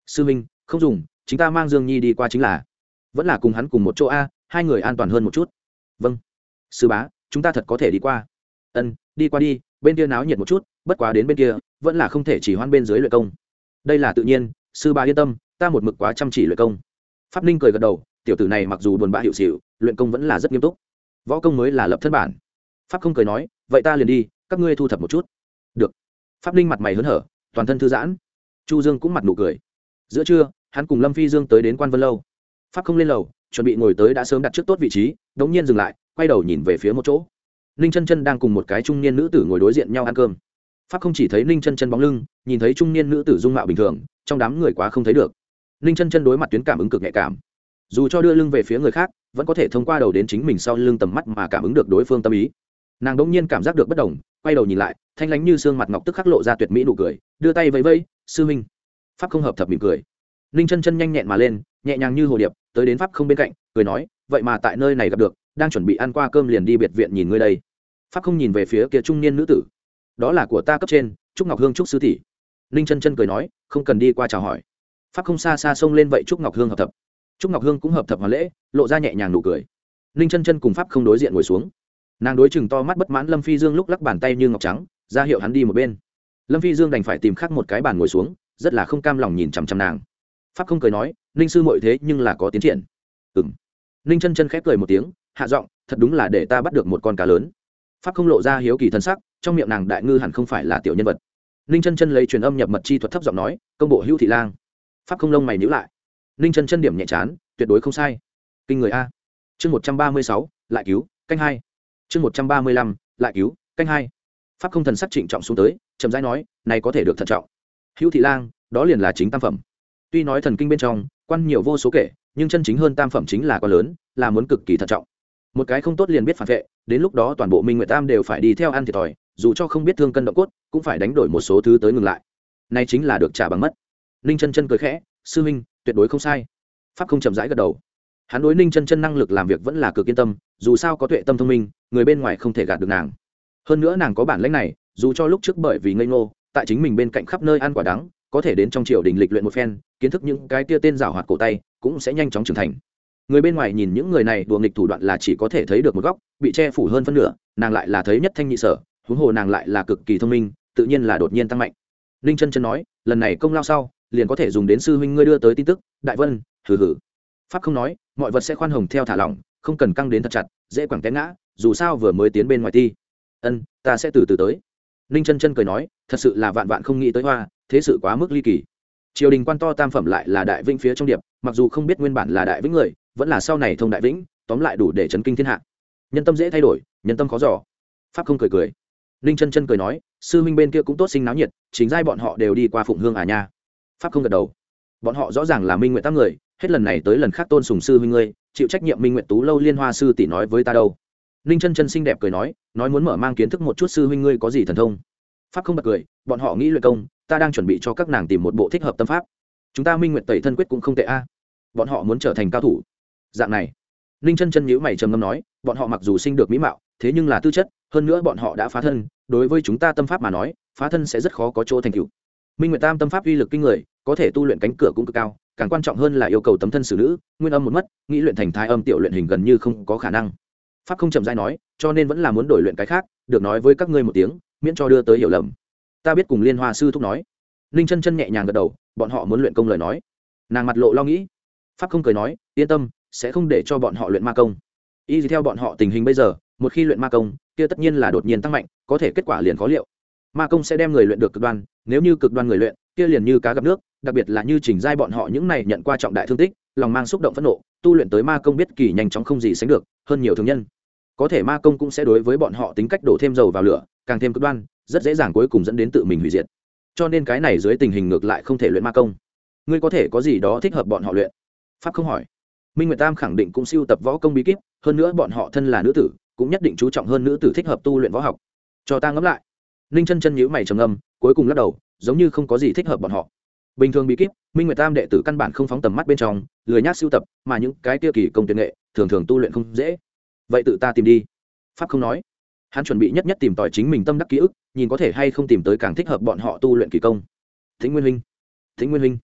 sư minh không dùng, chúng ta mang Dương Nhi đi qua chính là, vẫn là cùng hắn cùng một chỗ a, hai người an toàn hơn một chút. Vâng sư bá, chúng ta thật có thể đi qua. Ân, đi qua đi, bên kia náo nhiệt một chút, bất quá đến bên kia vẫn là không thể chỉ hoan bên dưới luyện công. Đây là tự nhiên, sư bá yên tâm, ta một mực quá chăm chỉ luyện công. Pháp Ninh cười gật đầu, tiểu tử này mặc dù buồn bã hiệu xỉu, luyện công vẫn là rất nghiêm túc, võ công mới là lập thân bản. Pháp không cười nói, vậy ta liền đi, các ngươi thu thập một chút. Được. Pháp Ninh mặt mày hớn hở, toàn thân thư giãn. Chu Dương cũng mặt nụ cười. Giữa trưa, hắn cùng Lâm Phi Dương tới đến Quan Vân lâu. Pháp không lên lầu, chuẩn bị ngồi tới đã sớm đặt trước tốt vị trí, đống nhiên dừng lại, quay đầu nhìn về phía một chỗ. Ninh Chân Chân đang cùng một cái trung niên nữ tử ngồi đối diện nhau ăn cơm. Pháp không chỉ thấy Ninh Chân Chân bóng lưng, nhìn thấy trung niên nữ tử dung mạo bình thường, trong đám người quá không thấy được. Ninh Chân Chân đối mặt tuyến cảm ứng cực nhạy cảm, dù cho đưa lưng về phía người khác, vẫn có thể thông qua đầu đến chính mình sau lưng tầm mắt mà cảm ứng được đối phương tâm ý. Nàng đống nhiên cảm giác được bất đồng, quay đầu nhìn lại, thanh lãnh như xương mặt ngọc tức khắc lộ ra tuyệt mỹ nụ cười, đưa tay vẫy vẫy, sư huynh. Pháp không hợp thập mỉm cười. Ninh Chân Chân nhanh nhẹn mà lên, nhẹ nhàng như hồ điệp, tới đến Pháp không bên cạnh, cười nói, vậy mà tại nơi này gặp được, đang chuẩn bị ăn qua cơm liền đi biệt viện nhìn ngươi đây. Pháp không nhìn về phía kia trung niên nữ tử, đó là của ta cấp trên, Trúc Ngọc Hương Trúc sư tỷ. Ninh Chân Chân cười nói, không cần đi qua chào hỏi. Pháp không xa xa xông lên vậy Trúc Ngọc Hương hợp thập. Trúc Ngọc Hương cũng hợp thập hoàn lễ, lộ ra nhẹ nhàng nụ cười. Ninh Chân Chân cùng Pháp không đối diện ngồi xuống. Nàng đối chừng to mắt bất mãn Lâm Phi Dương lúc lắc bàn tay như ngọc trắng, ra hiệu hắn đi một bên. Lâm Phi Dương đành phải tìm khác một cái bàn ngồi xuống, rất là không cam lòng nhìn chằm chằm nàng. Pháp không cười nói, Ninh sư muội thế nhưng là có tiến triển. Ừm. Ninh Chân Chân khép cười một tiếng, hạ giọng, thật đúng là để ta bắt được một con cá lớn. Pháp không lộ ra hiếu kỳ thân sắc, trong miệng nàng đại ngư hẳn không phải là tiểu nhân vật. Ninh Chân Chân lấy truyền âm nhập mật chi thuật thấp giọng nói, công bộ Hữu thị lang. Pháp không lông mày nhíu lại. Ninh Chân Chân điểm nhẹ chán, tuyệt đối không sai. Kinh người a. Chương một trăm ba mươi sáu, lại cứu, canh hai. Chương một trăm ba mươi lăm, lại cứu, canh hai. Pháp không thần sắc trịnh trọng xuống tới, chậm rãi nói, này có thể được thận trọng. Hữu thị lang, đó liền là chính tam phẩm. Tuy nói thần kinh bên trong quan nhiều vô số kể, nhưng chân chính hơn tam phẩm chính là quan lớn, là muốn cực kỳ thận trọng. Một cái không tốt liền biết phản vệ, đến lúc đó toàn bộ Minh Nguyệt Tam đều phải đi theo ăn thiệt thòi, dù cho không biết thương cân động cốt, cũng phải đánh đổi một số thứ tới ngừng lại. Này chính là được trả bằng mất. Ninh Chân Chân cười khẽ, sư huynh, tuyệt đối không sai. Pháp không chậm rãi gật đầu. Hắn đối Ninh Chân Chân năng lực làm việc vẫn là cực yên tâm, dù sao có tuệ tâm thông minh, người bên ngoài không thể gạt được nàng. Hơn nữa nàng có bản lĩnh này, dù cho lúc trước bởi vì ngây ngô, tại chính mình bên cạnh khắp nơi ăn quả đắng, có thể đến trong triều đình lịch luyện một phen, kiến thức những cái kia tên giảo hoạt cổ tay, cũng sẽ nhanh chóng trưởng thành. Người bên ngoài nhìn những người này đùa nghịch thủ đoạn là chỉ có thể thấy được một góc, bị che phủ hơn phân nửa, nàng lại là thấy nhất thanh nhị sở, huống hồ nàng lại là cực kỳ thông minh, tự nhiên là đột nhiên tăng mạnh. Ninh Chân Chân nói, lần này công lao sau, liền có thể dùng đến sư huynh ngươi đưa tới tin tức. Đại Vân, hừ hừ. Pháp không nói, mọi vật sẽ khoan hồng theo thả lỏng, không cần căng đến thật chặt, dễ quẳng té ngã, dù sao vừa mới tiến bên ngoài ti. Ân, ta sẽ từ từ tới. Ninh Chân Chân cười nói, thật sự là vạn vạn không nghĩ tới hoa, thế sự quá mức ly kỳ. Triều đình quan to tam phẩm lại là đại vĩnh phía trong điệp, mặc dù không biết nguyên bản là đại vĩnh người, vẫn là sau này thông đại vĩnh, tóm lại đủ để chấn kinh thiên hạ. Nhân tâm dễ thay đổi, nhân tâm khó dò. Pháp không cười cười. Ninh Chân Chân cười nói, sư huynh bên kia cũng tốt sinh náo nhiệt, chính giai bọn họ đều đi qua Phụng Hương à nha. Pháp không gật đầu. Bọn họ rõ ràng là Minh Nguyệt Tam người, hết lần này tới lần khác tôn sùng sư huynh ngươi, chịu trách nhiệm Minh Nguyệt Tú lâu liên hoa sư tỷ nói với ta đâu. Ninh Chân Chân xinh đẹp cười nói, nói muốn mở mang kiến thức một chút sư huynh ngươi có gì thần thông. Pháp không bật cười, bọn họ nghĩ luyện công, ta đang chuẩn bị cho các nàng tìm một bộ thích hợp tâm pháp. Chúng ta Minh Nguyệt Tẩy thân quyết cũng không tệ a. Bọn họ muốn trở thành cao thủ. Dạng này. Ninh Chân Chân nhíu mày trầm ngâm nói, bọn họ mặc dù sinh được mỹ mạo, thế nhưng là tư chất, hơn nữa bọn họ đã phá thân, đối với chúng ta tâm pháp mà nói, phá thân sẽ rất khó có chỗ thành tựu. Minh Nguyệt Tam tâm pháp uy lực kinh người, có thể tu luyện cánh cửa cũng cực cao, càng quan trọng hơn là yêu cầu tấm thân xử nữ, nguyên âm một mất, nghĩ luyện thành thái âm tiểu luyện hình gần như không có khả năng. Pháp không chậm rãi nói, cho nên vẫn là muốn đổi luyện cái khác, được nói với các ngươi một tiếng, miễn cho đưa tới hiểu lầm. Ta biết, cùng Liên Hoa sư thúc nói. Ninh Chân Chân nhẹ nhàng gật đầu, bọn họ muốn luyện công lời nói. Nàng mặt lộ lo nghĩ. Pháp không cười nói, yên tâm, sẽ không để cho bọn họ luyện ma công. Y theo bọn họ tình hình bây giờ, một khi luyện ma công, kia tất nhiên là đột nhiên tăng mạnh, có thể kết quả liền khó liệu. Ma công sẽ đem người luyện được cực đoan, nếu như cực đoan người luyện, kia liền như cá gặp nước, đặc biệt là như Trình giai bọn họ những này nhận qua trọng đại thương tích, lòng mang xúc động phẫn nộ, tu luyện tới ma công biết kỳ nhanh chóng không gì sánh được, hơn nhiều thường nhân. Có thể ma công cũng sẽ đối với bọn họ tính cách đổ thêm dầu vào lửa, càng thêm cực đoan, rất dễ dàng cuối cùng dẫn đến tự mình hủy diệt. Cho nên cái này dưới tình hình ngược lại không thể luyện ma công. Ngươi có thể có gì đó thích hợp bọn họ luyện? Pháp không hỏi. Minh Nguyệt Tam khẳng định cũng siêu tập võ công bí kíp, hơn nữa bọn họ thân là nữ tử, cũng nhất định chú trọng hơn nữ tử thích hợp tu luyện võ học. Cho ta ngẫm lại. Ninh Chân Chân nhíu mày trầm ngâm, cuối cùng lắc đầu, giống như không có gì thích hợp bọn họ. Bình thường bí kíp, Minh Nguyệt Tam đệ tử căn bản không phóng tầm mắt bên trong, lười nhác siêu tập, mà những cái kia kỳ công tuyệt nghệ, thường thường tu luyện không dễ. Vậy tự ta tìm đi. Pháp không nói. Hắn chuẩn bị nhất nhất tìm tòi chính mình tâm đắc ký ức, nhìn có thể hay không tìm tới càng thích hợp bọn họ tu luyện kỳ công. Thính Nguyên huynh, Thính Nguyên huynh,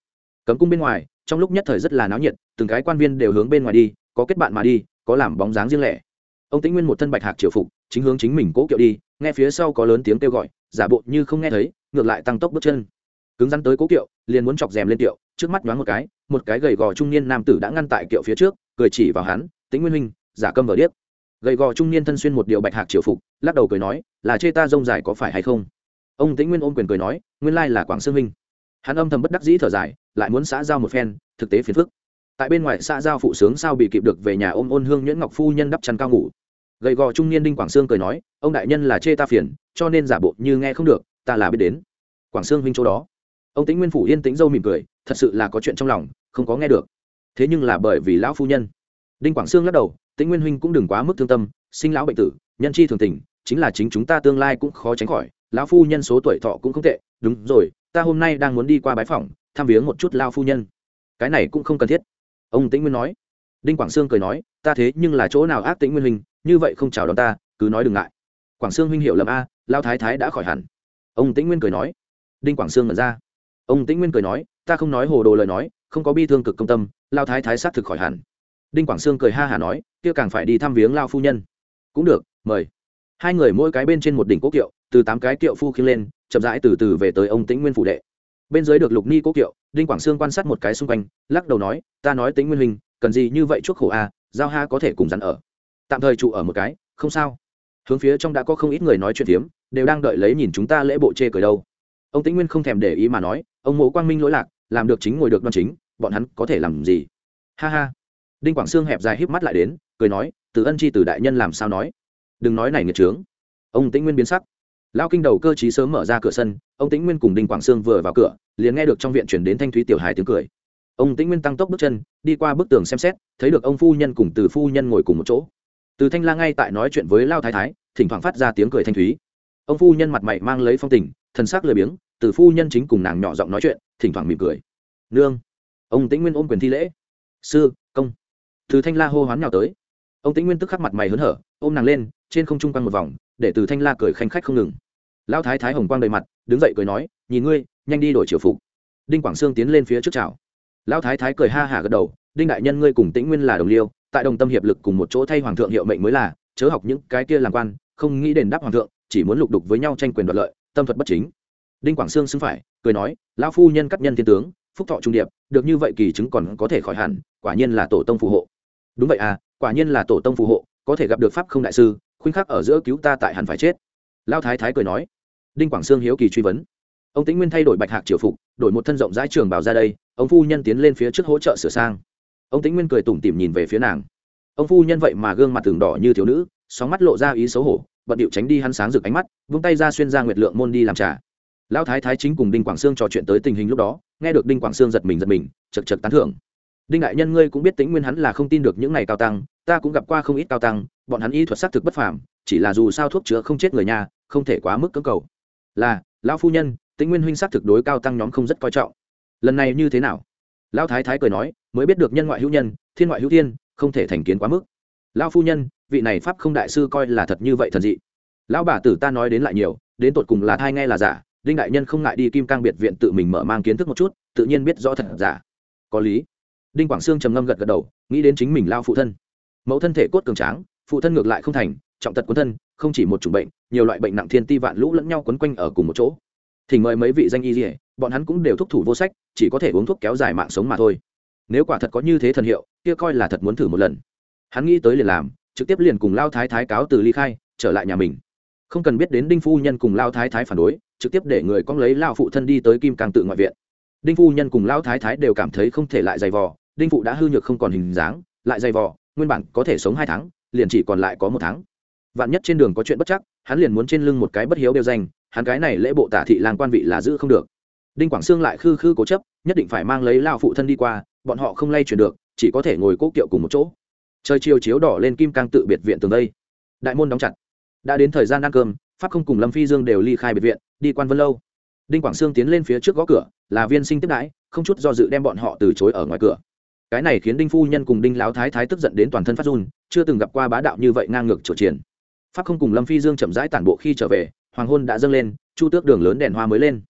Cấm cung bên ngoài trong lúc nhất thời rất là náo nhiệt, từng cái quan viên đều hướng bên ngoài đi, có kết bạn mà đi, có làm bóng dáng riêng lẻ. Ông Tĩnh Nguyên một thân bạch hạc triều phục, chính hướng chính mình cố kiệu đi, nghe phía sau có lớn tiếng kêu gọi, giả bộ như không nghe thấy, ngược lại tăng tốc bước chân, cứng rắn tới cố kiệu, liền muốn chọc rèm lên kiệu, trước mắt nhoáng một cái, một cái gầy gò trung niên nam tử đã ngăn tại kiệu phía trước, cười chỉ vào hắn, Tĩnh Nguyên huynh, giả câm vờ điếc. Gầy gò trung niên thân xuyên một điều bạch hạc triều phục, lắc đầu cười nói, là chê ta rông dài có phải hay không? Ông Tĩnh Nguyên ôm quyền cười nói, nguyên lai là Quảng Sương huynh. Hắn âm thầm bất đắc dĩ thở dài, lại muốn xã giao một phen, thực tế phiền phức. Tại bên ngoài xã giao phụ sướng sao bị kịp được về nhà ôm ôn hương nhuyễn ngọc phu nhân đắp chăn cao ngủ. Gầy gò trung niên đinh Quảng Sương cười nói, ông đại nhân là chê ta phiền, cho nên giả bộ như nghe không được, ta là biết đến. Quảng Sương huynh chỗ đó. Ông Tĩnh Nguyên phủ yên tĩnh dâu mỉm cười, thật sự là có chuyện trong lòng, không có nghe được. Thế nhưng là bởi vì lão phu nhân. Đinh Quảng Sương lắc đầu, Tĩnh Nguyên huynh cũng đừng quá mức thương tâm, sinh lão bệnh tử, nhân chi thường tình, chính là chính chúng ta tương lai cũng khó tránh khỏi. Lão phu nhân số tuổi thọ cũng không tệ, đúng rồi, ta hôm nay đang muốn đi qua bái phỏng, thăm viếng một chút lão phu nhân. Cái này cũng không cần thiết. Ông Tĩnh Nguyên nói. Đinh Quảng Sương cười nói, ta thế nhưng là chỗ nào ác Tĩnh Nguyên huynh, như vậy không chào đón ta, cứ nói đừng ngại. Quảng Sương huynh hiểu lầm a, lão thái thái đã khỏi hẳn. Ông Tĩnh Nguyên cười nói. Đinh Quảng Sương ngẩn ra. Ông Tĩnh Nguyên cười nói, ta không nói hồ đồ lời nói, không có bi thương cực công tâm, lão thái thái xác thực khỏi hẳn. Đinh Quảng Sương cười ha hả nói, kia càng phải đi thăm viếng lão phu nhân. Cũng được, mời. Hai người mỗi cái bên trên một đỉnh cố kiệu, từ tám cái kiệu phu khiêng lên, chậm rãi từ từ về tới ông Tĩnh Nguyên phủ đệ. Bên dưới được Lục Ni cố kiệu, Đinh Quảng Sương quan sát một cái xung quanh, lắc đầu nói, ta nói Tĩnh Nguyên huynh, cần gì như vậy chuốc khổ a, giao ha có thể cùng rắn ở. Tạm thời trụ ở một cái, không sao. Hướng phía trong đã có không ít người nói chuyện phiếm, đều đang đợi lấy nhìn chúng ta lễ bộ chê cười đâu. Ông Tĩnh Nguyên không thèm để ý mà nói, ông Mộ Quang Minh lỗi lạc, làm được chính ngồi được đoan chính, bọn hắn có thể làm gì? Ha ha. Đinh Quảng Sương hẹp dài híp mắt lại đến, cười nói, từ ân chi từ đại nhân làm sao nói? Đừng nói này nghiệt trướng. Ông Tĩnh Nguyên biến sắc. Lão kinh đầu cơ trí sớm mở ra cửa sân, ông Tĩnh Nguyên cùng Đinh Quảng Sương vừa vào cửa, liền nghe được trong viện chuyển đến thanh thúy tiểu hài tiếng cười. Ông Tĩnh Nguyên tăng tốc bước chân, đi qua bức tường xem xét, thấy được ông phu nhân cùng Từ phu nhân ngồi cùng một chỗ. Từ Thanh La ngay tại nói chuyện với Lao thái thái, thỉnh thoảng phát ra tiếng cười thanh thúy. Ông phu nhân mặt mày mang lấy phong tình, thần sắc lười biếng, Từ phu nhân chính cùng nàng nhỏ giọng nói chuyện, thỉnh thoảng mỉm cười. Nương. Ông Tĩnh Nguyên ôm quyền thi lễ. Sư, công. Từ Thanh La hô hoán nhào tới. Ông Tĩnh Nguyên tức khắc mặt mày hớn hở, ôm nàng lên, trên không trung quanh một vòng, để Từ Thanh La cười khanh khách không ngừng. Lão thái thái hồng quang đầy mặt, đứng dậy cười nói, nhìn ngươi, nhanh đi đổi triều phục. Đinh Quảng Sương tiến lên phía trước chào. Lão thái thái cười ha hả gật đầu, Đinh đại nhân ngươi cùng Tĩnh Nguyên là đồng liêu, tại đồng tâm hiệp lực cùng một chỗ thay hoàng thượng hiệu mệnh mới là, chớ học những cái kia làm quan, không nghĩ đền đáp hoàng thượng, chỉ muốn lục đục với nhau tranh quyền đoạt lợi, tâm thuật bất chính. Đinh Quảng Sương xứng phải, cười nói, lão phu nhân cắt nhân thiên tướng, phúc thọ trung điệp, được như vậy kỳ chứng còn có thể khỏi hẳn, quả nhiên là tổ tông phù hộ. Đúng vậy à, quả nhiên là tổ tông phù hộ, có thể gặp được pháp không đại sư, khuynh khắc ở giữa cứu ta tại hẳn phải chết. Lão thái thái cười nói. Đinh Quảng Sương hiếu kỳ truy vấn. Ông Tĩnh Nguyên thay đổi bạch hạc triều phục, đổi một thân rộng rãi trường bào ra đây, ông phu nhân tiến lên phía trước hỗ trợ sửa sang. Ông Tĩnh Nguyên cười tủm tỉm nhìn về phía nàng. Ông phu nhân vậy mà gương mặt tưởng đỏ như thiếu nữ, sóng mắt lộ ra ý xấu hổ, bận điệu tránh đi hắn sáng rực ánh mắt, vung tay ra xuyên ra nguyệt lượng môn đi làm trà. Lão thái thái chính cùng Đinh Quảng Sương trò chuyện tới tình hình lúc đó, nghe được Đinh Quảng Sương giật mình giật mình, chật chật tán thưởng. Đinh đại nhân ngươi cũng biết Tĩnh Nguyên hắn là không tin được những này cao tăng, ta cũng gặp qua không ít cao tăng, bọn hắn y thuật xác thực bất phàm, chỉ là dù sao thuốc chữa không chết người nhà, không thể quá mức cưỡng cầu. Là, lão phu nhân, Tĩnh Nguyên huynh xác thực đối cao tăng nhóm không rất coi trọng. Lần này như thế nào? Lão thái thái cười nói, mới biết được nhân ngoại hữu nhân, thiên ngoại hữu thiên, không thể thành kiến quá mức. Lão phu nhân, vị này pháp không đại sư coi là thật như vậy thần dị. Lão bà tử ta nói đến lại nhiều, đến tột cùng là thai nghe là giả, Đinh đại nhân không ngại đi Kim Cang biệt viện tự mình mở mang kiến thức một chút, tự nhiên biết rõ thật giả. Có lý. Đinh Quảng Sương trầm ngâm gật gật đầu, nghĩ đến chính mình lao phụ thân. Mẫu thân thể cốt cường tráng, phụ thân ngược lại không thành, trọng tật cuốn thân, không chỉ một chủng bệnh, nhiều loại bệnh nặng thiên ti vạn lũ lẫn nhau quấn quanh ở cùng một chỗ. Thỉnh mời mấy vị danh y liễu, bọn hắn cũng đều thúc thủ vô sách, chỉ có thể uống thuốc kéo dài mạng sống mà thôi. Nếu quả thật có như thế thần hiệu, kia coi là thật muốn thử một lần. Hắn nghĩ tới liền làm, trực tiếp liền cùng lao thái thái cáo từ ly khai, trở lại nhà mình. Không cần biết đến Đinh phu nhân cùng lao thái thái phản đối, trực tiếp để người con lấy lao phụ thân đi tới Kim Cang tự ngoại viện. Đinh phu nhân cùng lao thái thái đều cảm thấy không thể lại dày vò, Đinh phụ đã hư nhược không còn hình dáng, lại dày vò, nguyên bản có thể sống hai tháng, liền chỉ còn lại có một tháng. Vạn nhất trên đường có chuyện bất chắc, hắn liền muốn trên lưng một cái bất hiếu đeo danh, hắn cái này lễ bộ tả thị lang quan vị là giữ không được. Đinh Quảng Sương lại khư khư cố chấp, nhất định phải mang lấy lao phụ thân đi qua, bọn họ không lay chuyển được, chỉ có thể ngồi cố kiệu cùng một chỗ. Trời chiều chiếu đỏ lên Kim Cang tự biệt viện tường đây, đại môn đóng chặt. Đã đến thời gian ăn cơm, pháp không cùng Lâm Phi Dương đều ly khai biệt viện, đi Quan Vân lâu. Đinh Quảng Sương tiến lên phía trước gõ cửa, là viên sinh tiếp đãi, không chút do dự đem bọn họ từ chối ở ngoài cửa. Cái này khiến Đinh phu nhân cùng Đinh láo thái thái tức giận đến toàn thân phát run, chưa từng gặp qua bá đạo như vậy ngang ngược chỗ triển. Pháp không cùng Lâm Phi Dương chậm rãi tản bộ khi trở về, hoàng hôn đã dâng lên, chu tước đường lớn đèn hoa mới lên.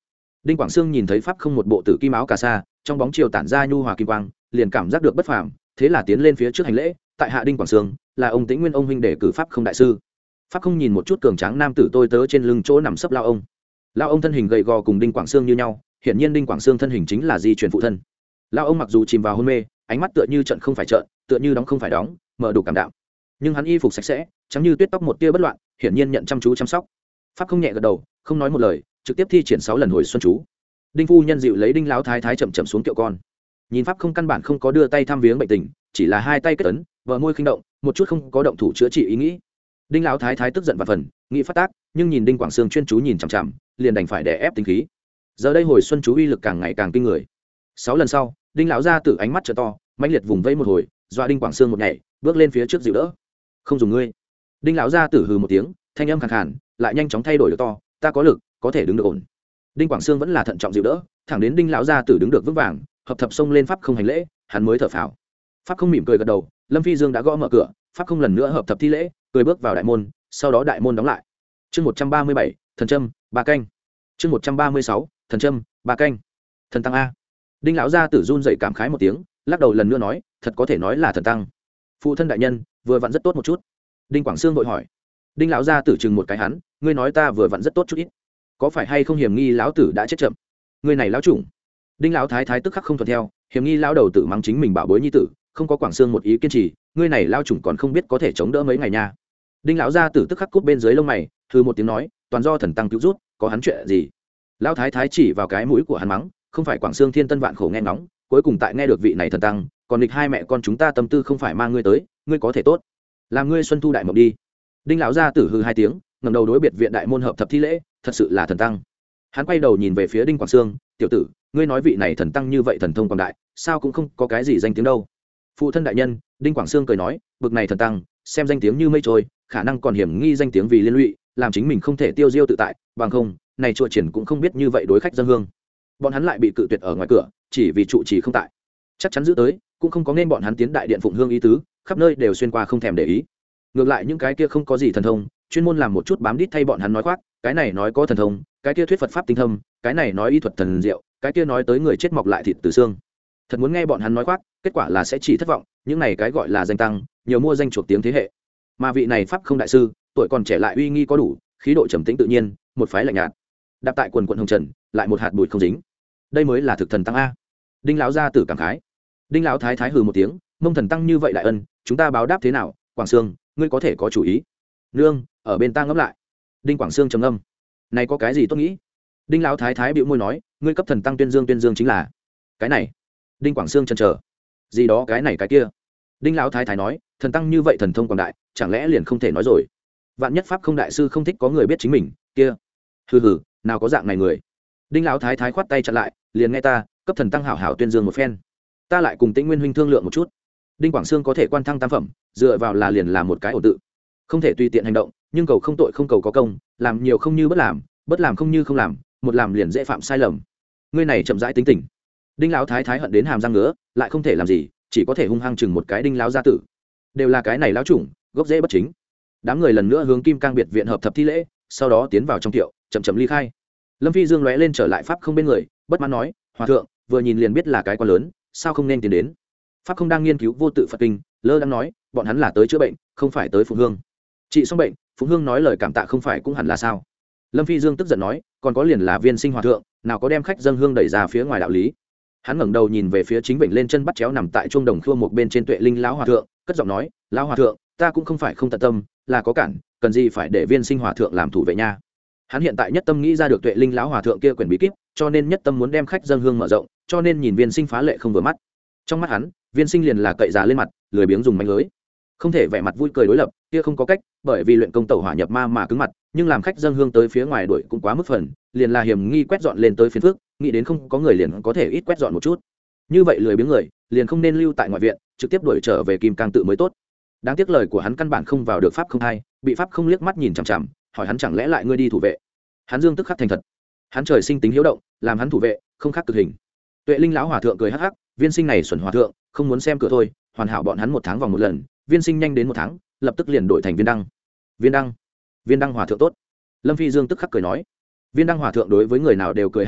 Đinh Quảng Sương nhìn thấy pháp không một bộ tử kim áo cà sa, trong bóng chiều tản ra nhu hòa kim quang, liền cảm giác được bất phàm, thế là tiến lên phía trước hành lễ, tại hạ Đinh Quảng Sương, là ông Tĩnh Nguyên ông huynh để cử pháp không đại sư. Pháp không nhìn một chút cường tráng nam tử tôi tớ trên lưng chỗ nằm sấp lao ông. Lao ông thân hình gầy gò cùng Đinh Quảng Sương như nhau, hiển nhiên Đinh Quảng Sương thân hình chính là di truyền phụ thân. Lao ông mặc dù chìm vào hôn mê, ánh mắt tựa như trận không phải trận, tựa như đóng không phải đóng, mở đủ cảm đạm. Nhưng hắn y phục sạch sẽ, trắng như tuyết, tóc một tia bất loạn, hiển nhiên nhận chăm chú chăm sóc. Pháp không nhẹ gật đầu, không nói một lời, trực tiếp thi triển sáu lần hồi xuân chú. Đinh phu nhân dịu lấy Đinh lão thái thái chậm chậm xuống kiệu con. Nhìn pháp không căn bản không có đưa tay thăm viếng bệnh tình, chỉ là hai tay kết ấn, vợ môi khinh động, một chút không có động thủ chữa trị ý nghĩ. Đinh lão thái thái tức giận và phần, nghĩ phát tác, nhưng nhìn Đinh Quảng Sương chuyên chú nhìn chằm chằm, liền đành phải đè ép tính khí. Giờ đây hồi xuân chú uy lực càng ngày càng kinh người. Sáu lần sau, Đinh lão gia tử ánh mắt trợ to, mãnh liệt vùng vẫy một hồi, dọa Đinh Quảng Sương một nhảy, bước lên phía trước dịu đỡ. Không dùng ngươi. Đinh lão gia tử hừ một tiếng, thanh âm khàn khàn, lại nhanh chóng thay đổi được to, ta có lực, có thể đứng được ổn. Đinh Quảng Sương vẫn là thận trọng dịu đỡ, thẳng đến Đinh lão gia tử đứng được vững vàng, hợp thập xông lên pháp không hành lễ, hắn mới thở phào. Pháp không mỉm cười gật đầu, Lâm Phi Dương đã gõ mở cửa, pháp không lần nữa hợp thập thi lễ, cười bước vào đại môn, sau đó đại môn đóng lại. Chương một trăm ba mươi bảy, thần trâm, ba canh. Chương một trăm ba mươi sáu, thần trâm, ba canh. Thần tăng a. Đinh lão gia tử run dậy cảm khái một tiếng, lắc đầu lần nữa nói, thật có thể nói là thần tăng. Phụ thân đại nhân, vừa vặn rất tốt một chút. Đinh Quảng Sương vội hỏi. Đinh lão gia tử chừng một cái hắn, ngươi nói ta vừa vặn rất tốt chút ít, có phải hay không hiểm nghi lão tử đã chết chậm? Ngươi này lão chủng. Đinh lão thái thái tức khắc không thuận theo, hiểm nghi lão đầu tử mắng chính mình bảo bối nhi tử, không có Quảng Sương một ý kiên trì, ngươi này lão chủng còn không biết có thể chống đỡ mấy ngày nha. Đinh lão gia tử tức khắc cút bên dưới lông mày, hừ một tiếng nói, toàn do thần tăng cứu rút, có hắn chuyện gì? Lão thái thái chỉ vào cái mũi của hắn mắng, không phải Quảng Sương thiên tân vạn khổ nghe ngóng, cuối cùng tại nghe được vị này thần tăng, còn địch hai mẹ con chúng ta tâm tư không phải mang ngươi tới, ngươi có thể tốt, làm ngươi xuân thu đại mộng đi. Đinh lão gia tử hừ hai tiếng, ngẩng đầu đối biệt viện đại môn hợp thập thi lễ, thật sự là thần tăng. Hắn quay đầu nhìn về phía Đinh Quảng Sương, tiểu tử, ngươi nói vị này thần tăng như vậy thần thông quảng đại, sao cũng không có cái gì danh tiếng đâu? Phụ thân đại nhân, Đinh Quảng Sương cười nói, bực này thần tăng, xem danh tiếng như mây trôi, khả năng còn hiểm nghi danh tiếng vì liên lụy, làm chính mình không thể tiêu diêu tự tại, bằng không, này chùa triển cũng không biết như vậy đối khách dân hương. Bọn hắn lại bị cự tuyệt ở ngoài cửa, chỉ vì trụ trì không tại. Chắc chắn giữ tới, cũng không có nên bọn hắn tiến đại điện phụng hương ý tứ, khắp nơi đều xuyên qua không thèm để ý. Ngược lại những cái kia không có gì thần thông, chuyên môn làm một chút bám đít thay bọn hắn nói khoác, cái này nói có thần thông, cái kia thuyết Phật pháp tinh thâm, cái này nói y thuật thần diệu, cái kia nói tới người chết mọc lại thịt từ xương. Thật muốn nghe bọn hắn nói khoác, kết quả là sẽ chỉ thất vọng, những này cái gọi là danh tăng, nhiều mua danh chuộc tiếng thế hệ. Mà vị này pháp không đại sư, tuổi còn trẻ lại uy nghi có đủ, khí độ trầm tĩnh tự nhiên, một phái lạnh nhạt. Đạp tại quần quần hồng trần, lại một hạt bụi không dính. Đây mới là thực thần tăng a. Đinh lão gia tử cảm khái. Đinh lão thái thái hừ một tiếng, mông thần tăng như vậy đại ân, chúng ta báo đáp thế nào? Quảng Sương, ngươi có thể có chủ ý. Nương, ở bên ta ngẫm lại. Đinh Quảng Sương trầm ngâm. Này có cái gì tốt nghĩ? Đinh lão thái thái bĩu môi nói, ngươi cấp thần tăng tuyên dương tuyên dương chính là cái này. Đinh Quảng Sương chần chờ. Gì đó cái này cái kia. Đinh lão thái thái nói, thần tăng như vậy thần thông quảng đại, chẳng lẽ liền không thể nói rồi? Vạn nhất pháp không đại sư không thích có người biết chính mình, kia. Hừ hừ, nào có dạng này người. Đinh lão thái thái khoát tay chặn lại, liền nghe ta, cấp thần tăng hảo hảo tuyên dương một phen. Ta lại cùng Tĩnh Nguyên huynh thương lượng một chút. Đinh Quảng Sương có thể quan thăng tam phẩm, dựa vào là liền là một cái ổn tự, không thể tùy tiện hành động, nhưng cầu không tội không cầu có công, làm nhiều không như bất làm, bất làm không như không làm, một làm liền dễ phạm sai lầm. Ngươi này chậm rãi tính tình. Đinh lão thái thái hận đến hàm răng ngứa, lại không thể làm gì, chỉ có thể hung hăng chừng một cái Đinh lão gia tử. Đều là cái này lão chủng, gốc rễ bất chính. Đám người lần nữa hướng Kim Cang biệt viện hợp thập thi lễ, sau đó tiến vào trong tiệu, chậm chậm ly khai. Lâm Phi Dương lóe lên trở lại pháp không bên người, bất mãn nói, hòa thượng, vừa nhìn liền biết là cái quan lớn, sao không nên tiến đến? Pháp không đang nghiên cứu vô tự Phật kinh, lơ đang nói, bọn hắn là tới chữa bệnh, không phải tới phụng hương. Trị xong bệnh, phụng hương nói lời cảm tạ không phải cũng hẳn là sao? Lâm Phi Dương tức giận nói, còn có liền là viên sinh hòa thượng, nào có đem khách dâng hương đẩy ra phía ngoài đạo lý. Hắn ngẩng đầu nhìn về phía chính bệnh lên chân bắt chéo nằm tại chuông đồng khua một bên trên Tuệ Linh lão hòa thượng, cất giọng nói, lão hòa thượng, ta cũng không phải không tận tâm, là có cản, cần gì phải để viên sinh hòa thượng làm thủ vệ nha. Hắn hiện tại nhất tâm nghĩ ra được Tuệ Linh lão hòa thượng kia quyển bí kíp, cho nên nhất tâm muốn đem khách dâng hương mở rộng, cho nên nhìn viên sinh phá lệ không vừa mắt. Trong mắt hắn, viên sinh liền là cậy già lên mặt, lười biếng dùng mánh lưới, không thể vẻ mặt vui cười đối lập, kia không có cách, bởi vì luyện công tẩu hỏa nhập ma mà cứng mặt, nhưng làm khách dâng hương tới phía ngoài đuổi cũng quá mức phần, liền là hiểm nghi quét dọn lên tới phiền phước, nghĩ đến không có người liền có thể ít quét dọn một chút. Như vậy lười biếng người, liền không nên lưu tại ngoại viện, trực tiếp đuổi trở về Kim Cang tự mới tốt. Đáng tiếc lời của hắn căn bản không vào được pháp không hay, bị pháp không liếc mắt nhìn chằm chằm, hỏi hắn chẳng lẽ lại ngươi đi thủ vệ? Hắn dương tức khắc thành thật. Hắn trời sinh tính hiếu động, làm hắn thủ vệ, không khác cực hình. Tuệ Linh lão hòa thượng cười hắc hắc, viên sinh này xuẩn hòa thượng, không muốn xem cửa thôi, hoàn hảo bọn hắn một tháng vòng một lần, viên sinh nhanh đến một tháng, lập tức liền đổi thành viên đăng. Viên đăng, viên đăng hòa thượng tốt. Lâm Phi Dương tức khắc cười nói, viên đăng hòa thượng đối với người nào đều cười ha hả,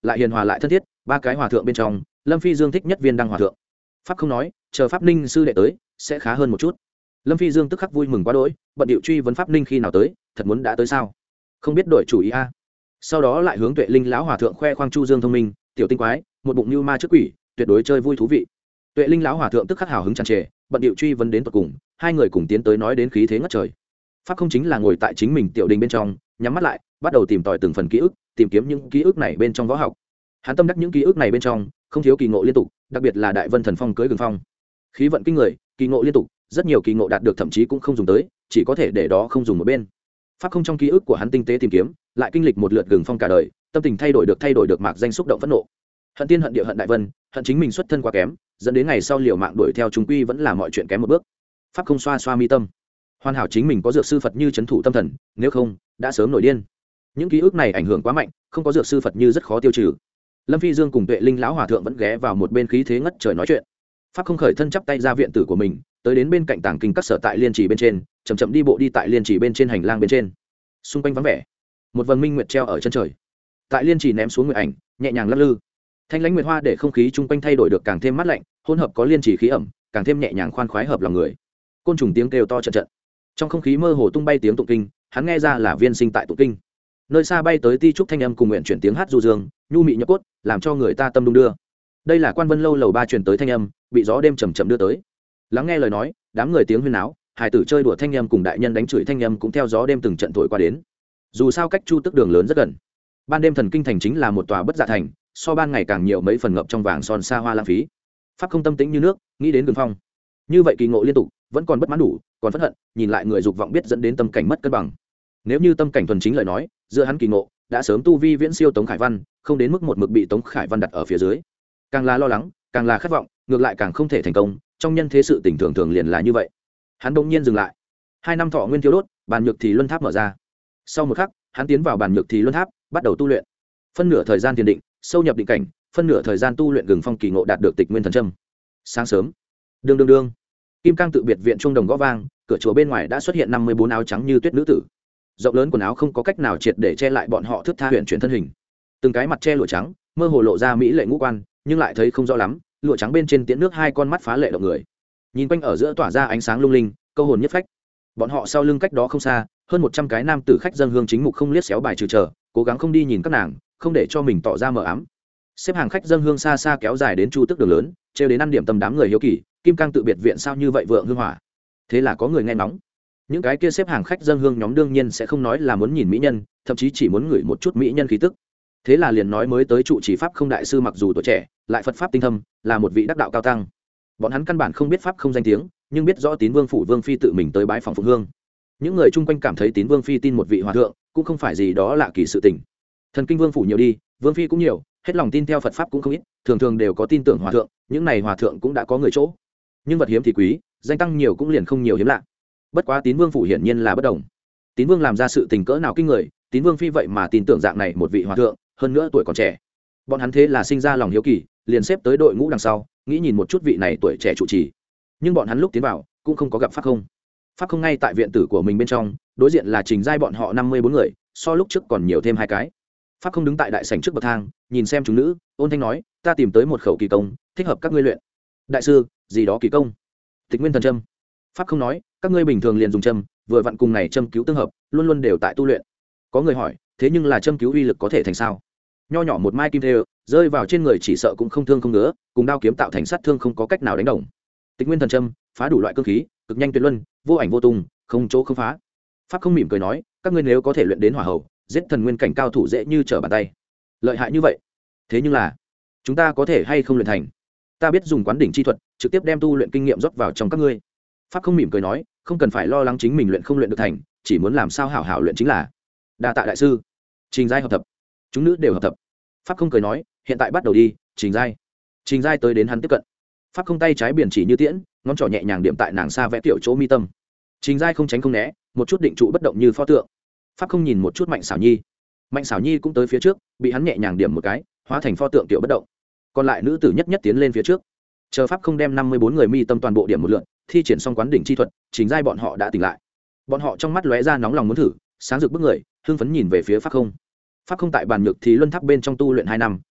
lại hiền hòa lại thân thiết, ba cái hòa thượng bên trong Lâm Phi Dương thích nhất Viên Đăng hòa thượng. Pháp không nói, chờ Pháp Ninh sư đệ tới sẽ khá hơn một chút. Lâm Phi Dương tức khắc vui mừng quá đỗi, bận điệu truy vấn Pháp Ninh khi nào tới, thật muốn đã tới sao? Không biết đổi chủ ý a. Sau đó lại hướng Tuệ Linh lão hòa thượng khoe khoang Chu Dương thông minh, tiểu tinh quái, một bụng như ma trước quỷ, tuyệt đối chơi vui thú vị. Tuệ Linh lão hòa thượng tức khắc hào hứng tràn trề, bận điệu truy vấn đến tận cùng, hai người cùng tiến tới nói đến khí thế ngất trời. Pháp không chính là ngồi tại chính mình tiểu đình bên trong, nhắm mắt lại, bắt đầu tìm tòi từng phần ký ức, tìm kiếm những ký ức này bên trong võ học. Hắn tâm đắc những ký ức này bên trong không thiếu kỳ ngộ liên tục, đặc biệt là Đại Vân Thần Phong cưới Gừng Phong, khí vận kinh người, kỳ ngộ liên tục, rất nhiều kỳ ngộ đạt được thậm chí cũng không dùng tới, chỉ có thể để đó không dùng một bên. Pháp không trong ký ức của hắn tinh tế tìm kiếm, lại kinh lịch một lượt Gừng Phong cả đời, tâm tình thay đổi được thay đổi được mạc danh xúc động phẫn nộ. Hận tiên hận địa hận Đại Vân, hận chính mình xuất thân quá kém, dẫn đến ngày sau liều mạng đuổi theo chúng quy vẫn là mọi chuyện kém một bước. Pháp không xoa xoa mi tâm, hoàn hảo chính mình có dược sư Phật như trấn thủ tâm thần, nếu không đã sớm nổi điên. Những ký ức này ảnh hưởng quá mạnh, không có dược sư Phật như rất khó tiêu trừ. Lâm Phi Dương cùng Tuệ Linh lão hòa thượng vẫn ghé vào một bên khí thế ngất trời nói chuyện. Pháp không khởi thân chắp tay ra viện tử của mình, tới đến bên cạnh tàng kinh các sở tại liên trì bên trên, chậm chậm đi bộ đi tại liên trì bên trên hành lang bên trên. Xung quanh vắng vẻ, một vầng minh nguyệt treo ở chân trời. Tại liên trì ném xuống nguyệt ảnh, nhẹ nhàng lắc lư. Thanh lãnh nguyệt hoa để không khí chung quanh thay đổi được càng thêm mát lạnh, hỗn hợp có liên trì khí ẩm, càng thêm nhẹ nhàng khoan khoái hợp lòng người. Côn trùng tiếng kêu to trận trận. Trong không khí mơ hồ tung bay tiếng tụng kinh, hắn nghe ra là viên sinh tại tụng kinh. Nơi xa bay tới ti trúc thanh âm cùng nguyện chuyển tiếng hát du dương, nhu mị nhập cốt, làm cho người ta tâm đung đưa. Đây là Quan Vân lâu lầu ba truyền tới thanh âm, bị gió đêm chầm chậm đưa tới. Lắng nghe lời nói, đám người tiếng huyên náo, hài tử chơi đùa thanh âm cùng đại nhân đánh chửi thanh âm cũng theo gió đêm từng trận thổi qua đến. Dù sao cách Chu Tức đường lớn rất gần, ban đêm thần kinh thành chính là một tòa bất dạ thành, so ban ngày càng nhiều mấy phần ngập trong vàng son xa hoa lãng phí. Pháp không tâm tĩnh như nước, nghĩ đến Gừng Phong, như vậy kỳ ngộ liên tục, vẫn còn bất mãn đủ, còn phẫn hận, nhìn lại người dục vọng biết dẫn đến tâm cảnh mất cân bằng. Nếu như tâm cảnh thuần chính lời nói, giữa hắn kỳ ngộ đã sớm tu vi viễn siêu Tống Khải Văn, không đến mức một mực bị Tống Khải Văn đặt ở phía dưới. Càng là lo lắng, càng là khát vọng, ngược lại càng không thể thành công, trong nhân thế sự tình thường thường liền là như vậy. Hắn bỗng nhiên dừng lại. Hai năm thọ nguyên thiếu đốt, bàn nhược thì luân tháp mở ra. Sau một khắc, hắn tiến vào bàn nhược thì luân tháp, bắt đầu tu luyện. Phân nửa thời gian thiền định, sâu nhập định cảnh, phân nửa thời gian tu luyện Gừng Phong kỳ ngộ đạt được Tịch Nguyên Thần Châm. Sáng sớm, đương đương đương, kim cang tự biệt viện chuông đồng gõ vang, cửa chùa bên ngoài đã xuất hiện năm mươi bốn áo trắng như tuyết nữ tử. Rộng lớn quần áo không có cách nào triệt để che lại bọn họ thước tha huyền chuyển thân hình, từng cái mặt che lụa trắng, mơ hồ lộ ra mỹ lệ ngũ quan, nhưng lại thấy không rõ lắm, lụa trắng bên trên tiễn nước hai con mắt phá lệ động người, nhìn quanh ở giữa tỏa ra ánh sáng lung linh, câu hồn nhất phách. Bọn họ sau lưng cách đó không xa, hơn một trăm cái nam tử khách dâng hương chính mục không liếc xéo bài trừ chờ, cố gắng không đi nhìn các nàng, không để cho mình tỏ ra mờ ám. Xếp hàng khách dâng hương xa xa kéo dài đến Chu Tức đường lớn, trêu đến ăn điểm tâm đám người hiếu kỳ, kim cang tự biệt viện sao như vậy vượng hương hỏa. Thế là có người nghe nóng. Những cái kia xếp hàng khách dâng hương nhóm đương nhiên sẽ không nói là muốn nhìn mỹ nhân, thậm chí chỉ muốn ngửi một chút mỹ nhân khí tức. Thế là liền nói mới tới trụ trì pháp không đại sư mặc dù tuổi trẻ, lại Phật pháp tinh thâm, là một vị đắc đạo cao tăng. Bọn hắn căn bản không biết pháp không danh tiếng, nhưng biết rõ Tín Vương phủ Vương phi tự mình tới bái phòng phụng hương. Những người chung quanh cảm thấy Tín Vương phi tin một vị hòa thượng, cũng không phải gì đó lạ kỳ sự tình. Thần kinh Vương phủ nhiều đi, Vương phi cũng nhiều, hết lòng tin theo Phật pháp cũng không ít, thường thường đều có tin tưởng hòa thượng, những này hòa thượng cũng đã có người chỗ. Nhưng vật hiếm thì quý, danh tăng nhiều cũng liền không nhiều hiếm lạ. Bất quá Tín Vương phủ hiển nhiên là bất đồng. Tín Vương làm ra sự tình cỡ nào kinh người, Tín Vương phi vậy mà tin tưởng dạng này một vị hòa thượng, hơn nữa tuổi còn trẻ. Bọn hắn thế là sinh ra lòng hiếu kỳ, liền xếp tới đội ngũ đằng sau, nghĩ nhìn một chút vị này tuổi trẻ trụ trì. Nhưng bọn hắn lúc tiến vào, cũng không có gặp pháp không. Pháp không ngay tại viện tử của mình bên trong, đối diện là Trình giai bọn họ năm mươi bốn người, so lúc trước còn nhiều thêm hai cái. Pháp không đứng tại đại sảnh trước bậc thang, nhìn xem chúng nữ, ôn thanh nói, ta tìm tới một khẩu kỳ công, thích hợp các ngươi luyện. Đại sư, gì đó kỳ công? Tịch Nguyên Thần Châm. Pháp không nói, các ngươi bình thường liền dùng châm, vừa vặn cùng này châm cứu tương hợp, luôn luôn đều tại tu luyện. Có người hỏi, thế nhưng là châm cứu uy lực có thể thành sao? Nho nhỏ một mai kim thêu, rơi vào trên người chỉ sợ cũng không thương không ngứa, cùng đao kiếm tạo thành sát thương không có cách nào đánh đồng. Tịch Nguyên Thần Châm, phá đủ loại cương khí, cực nhanh tuyệt luân, vô ảnh vô tung, không chỗ không phá. Pháp không mỉm cười nói, các ngươi nếu có thể luyện đến hỏa hầu, giết thần nguyên cảnh cao thủ dễ như trở bàn tay. Lợi hại như vậy. Thế nhưng là, chúng ta có thể hay không luyện thành? Ta biết dùng quán đỉnh chi thuật, trực tiếp đem tu luyện kinh nghiệm rót vào trong các ngươi. Pháp không mỉm cười nói, không cần phải lo lắng chính mình luyện không luyện được thành, chỉ muốn làm sao hảo hảo luyện chính là. Đa tạ đại sư. Trình giai hợp thập. Chúng nữ đều hợp thập. Pháp không cười nói, hiện tại bắt đầu đi. Trình giai. Trình giai tới đến hắn tiếp cận. Pháp không tay trái biển chỉ như tiễn, ngón trỏ nhẹ nhàng điểm tại nàng xa vẽ tiểu chỗ mi tâm. Trình giai không tránh không né, một chút định trụ bất động như pho tượng. Pháp không nhìn một chút Mạnh Xảo Nhi. Mạnh Xảo Nhi cũng tới phía trước, bị hắn nhẹ nhàng điểm một cái, hóa thành pho tượng tiểu bất động. Còn lại nữ tử nhất nhất tiến lên phía trước. Chờ Pháp không đem năm mươi bốn người mi tâm toàn bộ điểm một lượt, thi triển xong quán đỉnh chi thuật, Trình giai bọn họ đã tỉnh lại. Bọn họ trong mắt lóe ra nóng lòng muốn thử, sáng rực bức người, hưng phấn nhìn về phía Pháp không. Pháp không tại bàn nhược thì luân tháp bên trong tu luyện hai năm,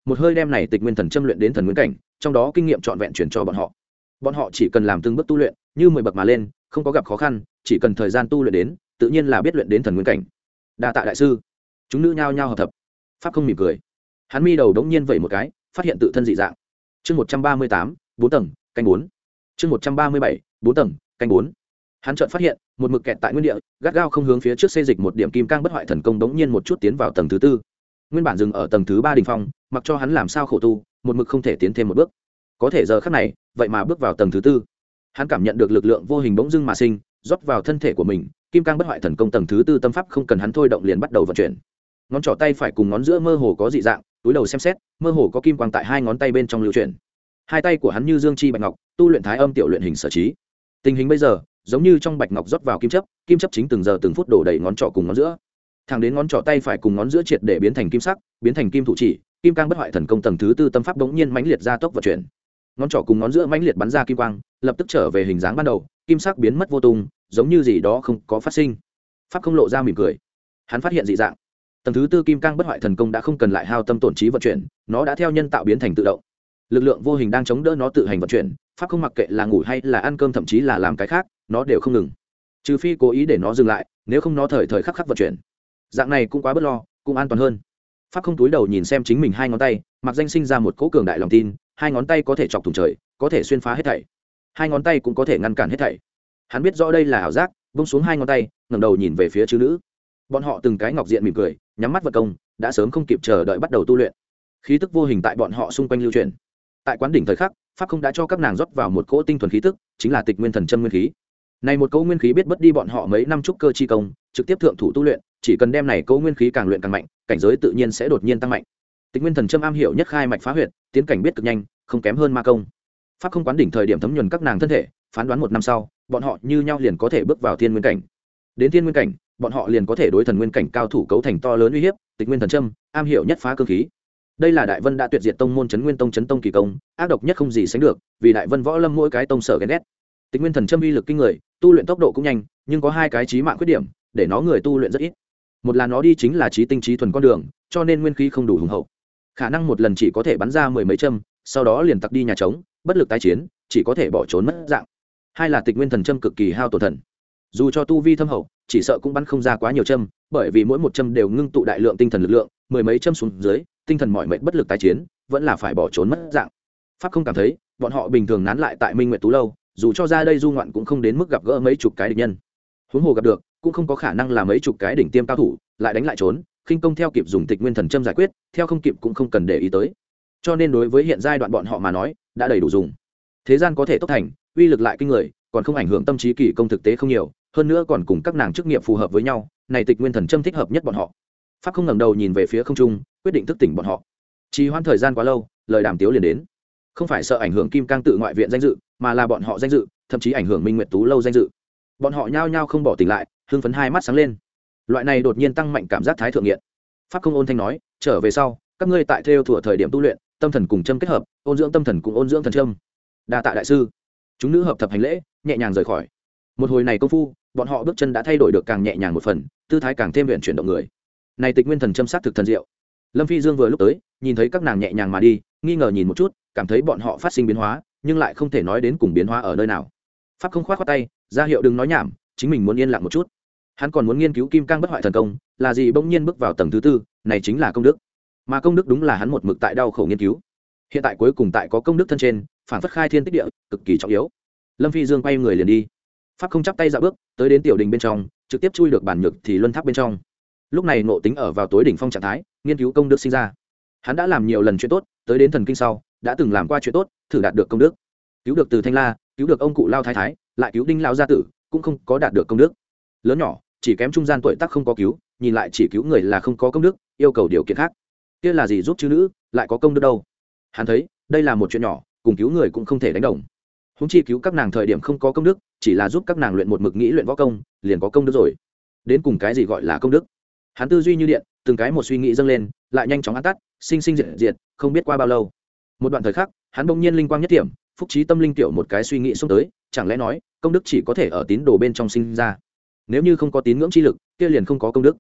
một hơi đem này tịch nguyên thần châm luyện đến thần nguyên cảnh, trong đó kinh nghiệm trọn vẹn chuyển cho bọn họ. Bọn họ chỉ cần làm từng bước tu luyện, như mười bậc mà lên, không có gặp khó khăn, chỉ cần thời gian tu luyện đến, tự nhiên là biết luyện đến thần nguyên cảnh. Đa tạ đại sư. Chúng nữ nhao nhao hợp thập. Pháp không mỉm cười. Hắn mi đầu đống nhiên vẩy một cái, phát hiện tự thân dị dạng. Chương một trăm ba mươi tám, bốn tầng, canh bốn. Chương một trăm ba mươi bảy, bốn tầng, canh bốn. Hắn chợt phát hiện, một mực kẹt tại nguyên địa, gắt gao không hướng phía trước xê dịch một điểm kim cang bất hoại thần công đống nhiên một chút tiến vào tầng thứ tư. Nguyên bản dừng ở tầng thứ ba đỉnh phong, mặc cho hắn làm sao khổ tu, một mực không thể tiến thêm một bước. Có thể giờ khắc này, vậy mà bước vào tầng thứ tư. Hắn cảm nhận được lực lượng vô hình bỗng dưng mà sinh, rót vào thân thể của mình, kim cang bất hoại thần công tầng thứ tư tâm pháp không cần hắn thôi động liền bắt đầu vận chuyển. Ngón trỏ tay phải cùng ngón giữa mơ hồ có dị dạng, túi đầu xem xét, mơ hồ có kim quang tại hai ngón tay bên trong lưu chuyển. Hai tay của hắn như dương chi bạch ngọc, tu luyện thái âm tiểu luyện hình sở trí. Tình hình bây giờ, giống như trong bạch ngọc rót vào kim chấp, kim chấp chính từng giờ từng phút đổ đầy ngón trỏ cùng ngón giữa. Thẳng đến ngón trỏ tay phải cùng ngón giữa triệt để biến thành kim sắc, biến thành kim thủ chỉ, kim cang bất hoại thần công tầng thứ tư tâm pháp bỗng nhiên mãnh liệt ra tốc vận chuyển. Ngón trỏ cùng ngón giữa mãnh liệt bắn ra kim quang, lập tức trở về hình dáng ban đầu, kim sắc biến mất vô tung, giống như gì đó không có phát sinh. Pháp không lộ ra mỉm cười. Hắn phát hiện dị dạng. Tầng thứ tư kim cang bất hoại thần công đã không cần lại hao tâm tổn trí vận chuyển, nó đã theo nhân tạo biến thành tự động. Lực lượng vô hình đang chống đỡ nó tự hành vận chuyển, pháp không mặc kệ là ngủ hay là ăn cơm thậm chí là làm cái khác, nó đều không ngừng. Trừ phi cố ý để nó dừng lại, nếu không nó thời thời khắc khắc vận chuyển. Dạng này cũng quá bất lo, cũng an toàn hơn. Pháp không túi đầu nhìn xem chính mình hai ngón tay, mặc danh sinh ra một cỗ cường đại lòng tin, hai ngón tay có thể chọc thủng trời, có thể xuyên phá hết thảy. Hai ngón tay cũng có thể ngăn cản hết thảy. Hắn biết rõ đây là ảo giác, buông xuống hai ngón tay, ngẩng đầu nhìn về phía chư nữ. Bọn họ từng cái ngọc diện mỉm cười, nhắm mắt vật công, đã sớm không kịp chờ đợi bắt đầu tu luyện. Khí tức vô hình tại bọn họ xung quanh lưu truyền. Tại quán đỉnh thời khắc, pháp không đã cho các nàng rót vào một cỗ tinh thuần khí tức, chính là tịch nguyên thần châm nguyên khí. Này một cỗ nguyên khí biết bất đi bọn họ mấy năm trúc cơ chi công, trực tiếp thượng thủ tu luyện, chỉ cần đem này cỗ nguyên khí càng luyện càng mạnh, cảnh giới tự nhiên sẽ đột nhiên tăng mạnh. Tịch nguyên thần châm am hiểu nhất khai mạch phá huyệt, tiến cảnh biết cực nhanh, không kém hơn ma công. Pháp không quán đỉnh thời điểm thấm nhuần các nàng thân thể, phán đoán một năm sau, bọn họ như nhau liền có thể bước vào thiên nguyên cảnh. Đến thiên nguyên cảnh, bọn họ liền có thể đối thần nguyên cảnh cao thủ cấu thành to lớn uy hiếp. Tịch nguyên thần châm am hiểu nhất phá cương khí. Đây là Đại Vân đã tuyệt diệt tông môn Trấn Nguyên Tông Trấn Tông kỳ công, ác độc nhất không gì sánh được, vì Đại Vân võ lâm mỗi cái tông sở ghen ghét. Tịch nguyên thần châm uy lực kinh người, tu luyện tốc độ cũng nhanh, nhưng có hai cái chí mạng khuyết điểm, để nó người tu luyện rất ít. Một là nó đi chính là chí tinh chí thuần con đường, cho nên nguyên khí không đủ hùng hậu. Khả năng một lần chỉ có thể bắn ra mười mấy châm, sau đó liền tặc đi nhà trống, bất lực tái chiến, chỉ có thể bỏ trốn mất dạng. Hai là tịch nguyên thần châm cực kỳ hao tổn thần. Dù cho tu vi thâm hậu, chỉ sợ cũng bắn không ra quá nhiều châm, bởi vì mỗi một châm đều ngưng tụ đại lượng tinh thần lực lượng, mười mấy châm xuống dưới, tinh thần mỏi mệt bất lực tái chiến, vẫn là phải bỏ trốn mất dạng. Pháp không cảm thấy, bọn họ bình thường nán lại tại Minh Nguyệt Tú lâu, dù cho ra đây du ngoạn cũng không đến mức gặp gỡ mấy chục cái địch nhân. Huống hồ gặp được, cũng không có khả năng là mấy chục cái đỉnh tiêm cao thủ, lại đánh lại trốn, khinh công theo kịp dùng tịch nguyên thần châm giải quyết, theo không kịp cũng không cần để ý tới. Cho nên đối với hiện giai đoạn bọn họ mà nói, đã đầy đủ dùng. Thế gian có thể tốc thành, uy lực lại kinh người, còn không ảnh hưởng tâm trí kỳ công thực tế không nhiều, hơn nữa còn cùng các nàng chức nghiệp phù hợp với nhau, này tịch nguyên thần châm thích hợp nhất bọn họ. Pháp không ngẩng đầu nhìn về phía không trung, quyết định thức tỉnh bọn họ. Trì hoãn thời gian quá lâu, lời đàm tiếu liền đến. Không phải sợ ảnh hưởng Kim Cang tự ngoại viện danh dự, mà là bọn họ danh dự, thậm chí ảnh hưởng Minh Nguyệt Tú lâu danh dự. Bọn họ nhao nhao không bỏ tỉnh lại, hưng phấn hai mắt sáng lên. Loại này đột nhiên tăng mạnh cảm giác thái thượng nghiện. Pháp không ôn thanh nói, trở về sau, các ngươi tại theo thủa thời điểm tu luyện, tâm thần cùng châm kết hợp, ôn dưỡng tâm thần cùng ôn dưỡng thần châm. Đa tạ đại sư. Chúng nữ hợp thập hành lễ, nhẹ nhàng rời khỏi. Một hồi này công phu, bọn họ bước chân đã thay đổi được càng nhẹ nhàng một phần, tư thái càng thêm luyện chuyển động người. Này tịch nguyên thần châm sát thực thần diệu. Lâm Phi Dương vừa lúc tới, nhìn thấy các nàng nhẹ nhàng mà đi, nghi ngờ nhìn một chút, cảm thấy bọn họ phát sinh biến hóa, nhưng lại không thể nói đến cùng biến hóa ở nơi nào. Pháp không khoát khoát tay, ra hiệu đừng nói nhảm, chính mình muốn yên lặng một chút. Hắn còn muốn nghiên cứu kim cang bất hoại thần công, là gì bỗng nhiên bước vào tầng thứ tư, này chính là công đức. Mà công đức đúng là hắn một mực tại đau khổ nghiên cứu. Hiện tại cuối cùng tại có công đức thân trên, phản phất khai thiên tích địa, cực kỳ trọng yếu. Lâm Phi Dương quay người liền đi. Pháp không chắp tay dạo bước, tới đến tiểu đình bên trong, trực tiếp chui được bản nhược thì luân tháp bên trong. Lúc này ngộ tính ở vào tối đỉnh phong trạng thái, nghiên cứu công đức sinh ra. Hắn đã làm nhiều lần chuyện tốt, tới đến thần kinh sau, đã từng làm qua chuyện tốt, thử đạt được công đức. Cứu được Từ Thanh La, cứu được ông cụ Lao Thái Thái, lại cứu Đinh lão gia tử, cũng không có đạt được công đức. Lớn nhỏ, chỉ kém trung gian tuổi tác không có cứu, nhìn lại chỉ cứu người là không có công đức, yêu cầu điều kiện khác. Kia là gì giúp chư nữ, lại có công đức đâu? Hắn thấy, đây là một chuyện nhỏ, cùng cứu người cũng không thể đánh đồng. Huống chi cứu các nàng thời điểm không có công đức, chỉ là giúp các nàng luyện một mực nghĩ luyện võ công, liền có công đức rồi. Đến cùng cái gì gọi là công đức? Hắn tư duy như điện, từng cái một suy nghĩ dâng lên, lại nhanh chóng ăn tắt, sinh sinh diệt diệt, không biết qua bao lâu. Một đoạn thời khắc, hắn bỗng nhiên linh quang nhất điểm, phúc trí tâm linh tiểu một cái suy nghĩ xông tới, chẳng lẽ nói, công đức chỉ có thể ở tín đồ bên trong sinh ra? Nếu như không có tín ngưỡng chi lực, kia liền không có công đức.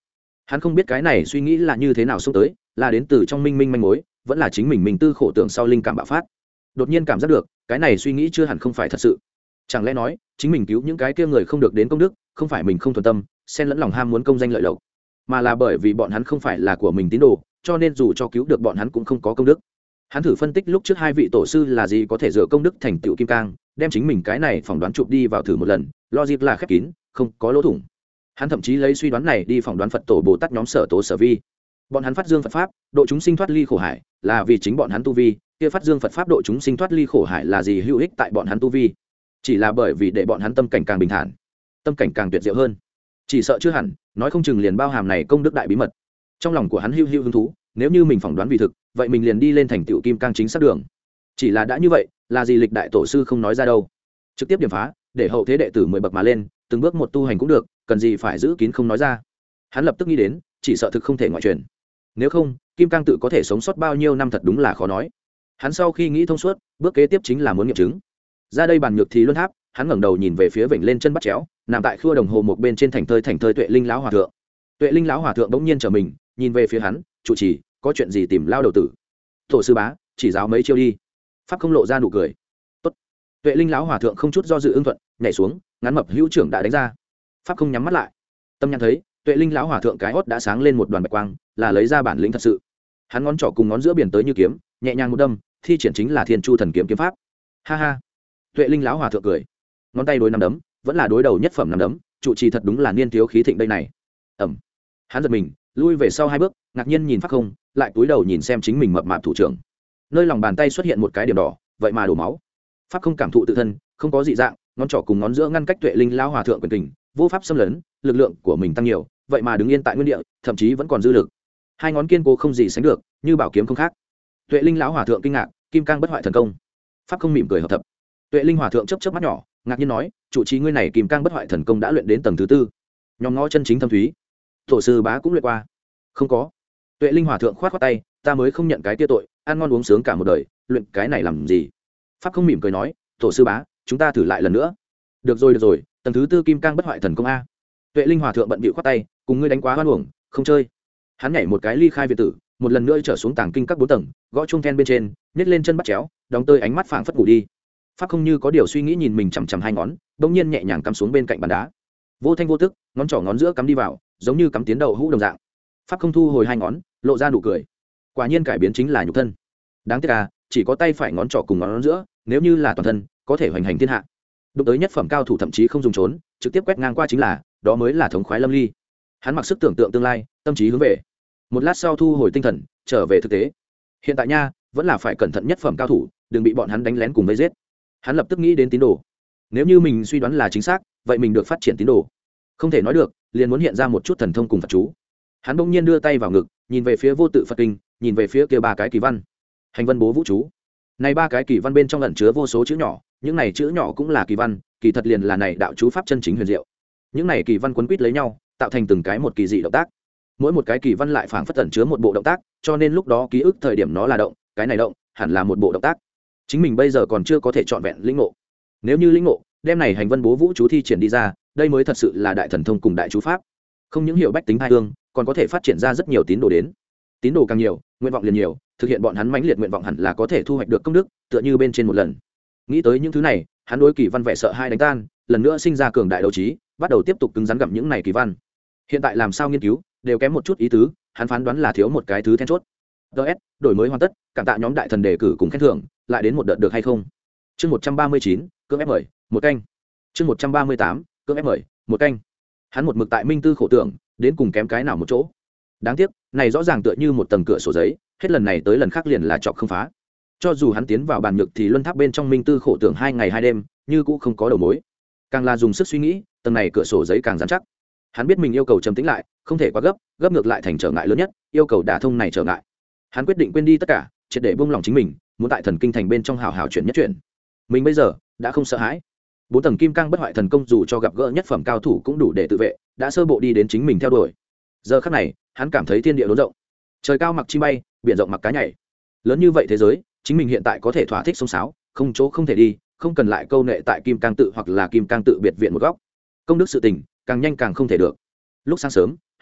Hắn không biết cái này suy nghĩ là như thế nào xông tới, là đến từ trong minh minh manh mối, vẫn là chính mình mình tư khổ tưởng sau linh cảm bạo phát. Đột nhiên cảm giác được cái này suy nghĩ chưa hẳn không phải thật sự. Chẳng lẽ nói chính mình cứu những cái kia người không được đến công đức, không phải mình không thuần tâm xen lẫn lòng ham muốn công danh lợi lộc, mà là bởi vì bọn hắn không phải là của mình tín đồ, cho nên dù cho cứu được bọn hắn cũng không có công đức. Hắn thử phân tích lúc trước hai vị tổ sư là gì có thể dựa công đức thành tựu kim cang, đem chính mình cái này phỏng đoán chụp đi vào thử một lần, logic là khép kín, không có lỗ thủng. Hắn thậm chí lấy suy đoán này đi phỏng đoán Phật tổ Bồ Tát nhóm Sở Tố Sở Vi. Bọn hắn phát dương Phật pháp, độ chúng sinh thoát ly khổ hải, là vì chính bọn hắn tu vi, kia phát dương Phật pháp độ chúng sinh thoát ly khổ hải là gì hữu ích tại bọn hắn tu vi? Chỉ là bởi vì để bọn hắn tâm cảnh càng bình thản, tâm cảnh càng tuyệt diệu hơn. Chỉ sợ chưa hẳn, nói không chừng liền bao hàm này công đức đại bí mật. Trong lòng của hắn hưu hưu hứng thú, nếu như mình phỏng đoán vì thực, vậy mình liền đi lên thành tựu kim cang chính xác đường. Chỉ là đã như vậy, là gì lịch đại tổ sư không nói ra đâu. Trực tiếp điểm phá, để hậu thế đệ tử mười bậc mà lên, từng bước một tu hành cũng được, cần gì phải giữ kín không nói ra. Hắn lập tức nghĩ đến, chỉ sợ thực không thể ngoại truyền. Nếu không, kim cang tự có thể sống sót bao nhiêu năm thật đúng là khó nói. Hắn sau khi nghĩ thông suốt, bước kế tiếp chính là muốn nghiệm chứng. Ra đây bàn nhược thì luân tháp, hắn ngẩng đầu nhìn về phía vểnh lên chân bắt chéo, nằm tại khua đồng hồ một bên trên thành thơi thành thơi Tuệ Linh lão hòa thượng. Tuệ Linh lão hòa thượng bỗng nhiên trở mình, nhìn về phía hắn, "Trụ trì, có chuyện gì tìm lao đầu tử?" "Tổ sư bá, chỉ giáo mấy chiêu đi." Pháp không lộ ra nụ cười. "Tốt." Tuệ Linh lão hòa thượng không chút do dự ưng thuận, nhảy xuống, ngắn mập hữu trưởng đã đánh ra. Pháp không nhắm mắt lại. Tâm nhãn thấy, Tuệ Linh lão hòa thượng cái hốt đã sáng lên một đoàn bạch quang, là lấy ra bản lĩnh thật sự. Hắn ngón trỏ cùng ngón giữa biển tới như kiếm, nhẹ nhàng một đâm, thi triển chính là Thiên Chu thần kiếm kiếm pháp. Ha ha. Tuệ Linh lão hòa thượng cười, ngón tay đối nắm đấm, vẫn là đối đầu nhất phẩm nắm đấm, trụ trì thật đúng là niên thiếu khí thịnh đây này. Ẩm. Hắn giật mình, lui về sau hai bước, ngạc nhiên nhìn Pháp không, lại cúi đầu nhìn xem chính mình mập mạp thủ trưởng. Nơi lòng bàn tay xuất hiện một cái điểm đỏ, vậy mà đổ máu. Pháp không cảm thụ tự thân, không có dị dạng, ngón trỏ cùng ngón giữa ngăn cách Tuệ Linh lão hòa thượng quyền kình, vô pháp xâm lấn, lực lượng của mình tăng nhiều, vậy mà đứng yên tại nguyên địa, thậm chí vẫn còn dư lực. Hai ngón kiên cố không gì sánh được, như bảo kiếm không khác. Tuệ Linh lão hòa thượng kinh ngạc, kim cang bất hoại thần công. Pháp không mỉm cười hợp thập. Tuệ Linh hòa thượng chớp chớp mắt nhỏ, ngạc nhiên nói, "Trụ trì ngươi này kim cang bất hoại thần công đã luyện đến tầng thứ tư." Nhòm ngó chân chính thâm thúy. Tổ sư bá cũng luyện qua. Không có. Tuệ Linh hòa thượng khoát khoát tay, "Ta mới không nhận cái tia tội, ăn ngon uống sướng cả một đời, luyện cái này làm gì?" Pháp không mỉm cười nói, "Tổ sư bá, chúng ta thử lại lần nữa." "Được rồi được rồi, tầng thứ tư kim cang bất hoại thần công a." Tuệ Linh hòa thượng bận bịu khoát tay, "Cùng ngươi đánh quá hoan uổng, không chơi." Hắn nhảy một cái ly khai viện tử, một lần nữa trở xuống tàng kinh các bốn tầng, gõ chuông then bên trên, nhét lên chân bắt chéo, đóng tơi ánh mắt phảng phất ngủ đi. Pháp không như có điều suy nghĩ nhìn mình chằm chằm hai ngón, bỗng nhiên nhẹ nhàng cắm xuống bên cạnh bàn đá. Vô thanh vô tức, ngón trỏ ngón giữa cắm đi vào, giống như cắm tiến đậu hũ đồng dạng. Pháp không thu hồi hai ngón, lộ ra nụ cười. Quả nhiên cải biến chính là nhục thân. Đáng tiếc à, chỉ có tay phải ngón trỏ cùng ngón giữa, nếu như là toàn thân, có thể hoành hành thiên hạ. Đụng tới nhất phẩm cao thủ thậm chí không dùng trốn, trực tiếp quét ngang qua chính là, đó mới là thống khoái lâm ly. Hắn mặc sức tưởng tượng tương lai, tâm trí hướng về. Một lát sau thu hồi tinh thần, trở về thực tế. Hiện tại nha, vẫn là phải cẩn thận nhất phẩm cao thủ, đừng bị bọn hắn đánh lén cùng vây giết. Hắn lập tức nghĩ đến tín đồ. Nếu như mình suy đoán là chính xác, vậy mình được phát triển tín đồ. Không thể nói được, liền muốn hiện ra một chút thần thông cùng Phật chú. Hắn bỗng nhiên đưa tay vào ngực, nhìn về phía vô tự Phật kinh, nhìn về phía kia ba cái kỳ văn. Hành vân bố vũ chú. Này ba cái kỳ văn bên trong ẩn chứa vô số chữ nhỏ, những này chữ nhỏ cũng là kỳ văn, kỳ thật liền là này đạo chú pháp chân chính huyền diệu. Những này kỳ văn quấn quýt lấy nhau, tạo thành từng cái một kỳ dị động tác. Mỗi một cái kỳ văn lại phảng phất ẩn chứa một bộ động tác, cho nên lúc đó ký ức thời điểm nó là động, cái này động, hẳn là một bộ động tác. Chính mình bây giờ còn chưa có thể trọn vẹn lĩnh ngộ. Nếu như lĩnh ngộ, đem này hành vân bố vũ chú thi triển đi ra, đây mới thật sự là đại thần thông cùng đại chú pháp. Không những hiểu bách tính hai hương, còn có thể phát triển ra rất nhiều tín đồ đến. Tín đồ càng nhiều, nguyện vọng liền nhiều, thực hiện bọn hắn mãnh liệt nguyện vọng hẳn là có thể thu hoạch được công đức, tựa như bên trên một lần. Nghĩ tới những thứ này, hắn đối kỳ văn vẻ sợ hai đánh tan, lần nữa sinh ra cường đại đấu trí, bắt đầu tiếp tục cứng rắn gặm những này kỳ văn. Hiện tại làm sao nghiên cứu, đều kém một chút ý tứ, hắn phán đoán là thiếu một cái thứ then chốt. ds đổi mới hoàn tất, cảm tạ nhóm đại thần đề cử cùng khen thưởng, lại đến một đợt được hay không? Chương một trăm ba mươi chín, cưỡng ép mời, một canh. Chương một trăm ba mươi tám, cưỡng ép mời, một canh. Hắn một mực tại minh tư khổ tưởng, đến cùng kém cái nào một chỗ. Đáng tiếc, này rõ ràng tựa như một tầng cửa sổ giấy, hết lần này tới lần khác liền là chọc không phá. Cho dù hắn tiến vào bàn nhược thì luân tháp bên trong minh tư khổ tưởng hai ngày hai đêm, như cũng không có đầu mối. Càng là dùng sức suy nghĩ, tầng này cửa sổ giấy càng rắn chắc. Hắn biết mình yêu cầu trầm tĩnh lại, không thể quá gấp, gấp ngược lại thành trở ngại lớn nhất, yêu cầu đả thông này trở ngại. Hắn quyết định quên đi tất cả, triệt để buông lòng chính mình, muốn tại thần kinh thành bên trong hào hào chuyển nhất chuyển. Mình bây giờ đã không sợ hãi. Bốn tầng kim cang bất hoại thần công dù cho gặp gỡ nhất phẩm cao thủ cũng đủ để tự vệ, đã sơ bộ đi đến chính mình theo đuổi. Giờ khắc này, hắn cảm thấy thiên địa lớn rộng, trời cao mặc chim bay, biển rộng mặc cá nhảy. Lớn như vậy thế giới, chính mình hiện tại có thể thỏa thích sông sáo, không chỗ không thể đi, không cần lại câu nệ tại kim cang tự hoặc là kim cang tự biệt viện một góc. Công đức sự tình, càng nhanh càng không thể được. Lúc sáng sớm,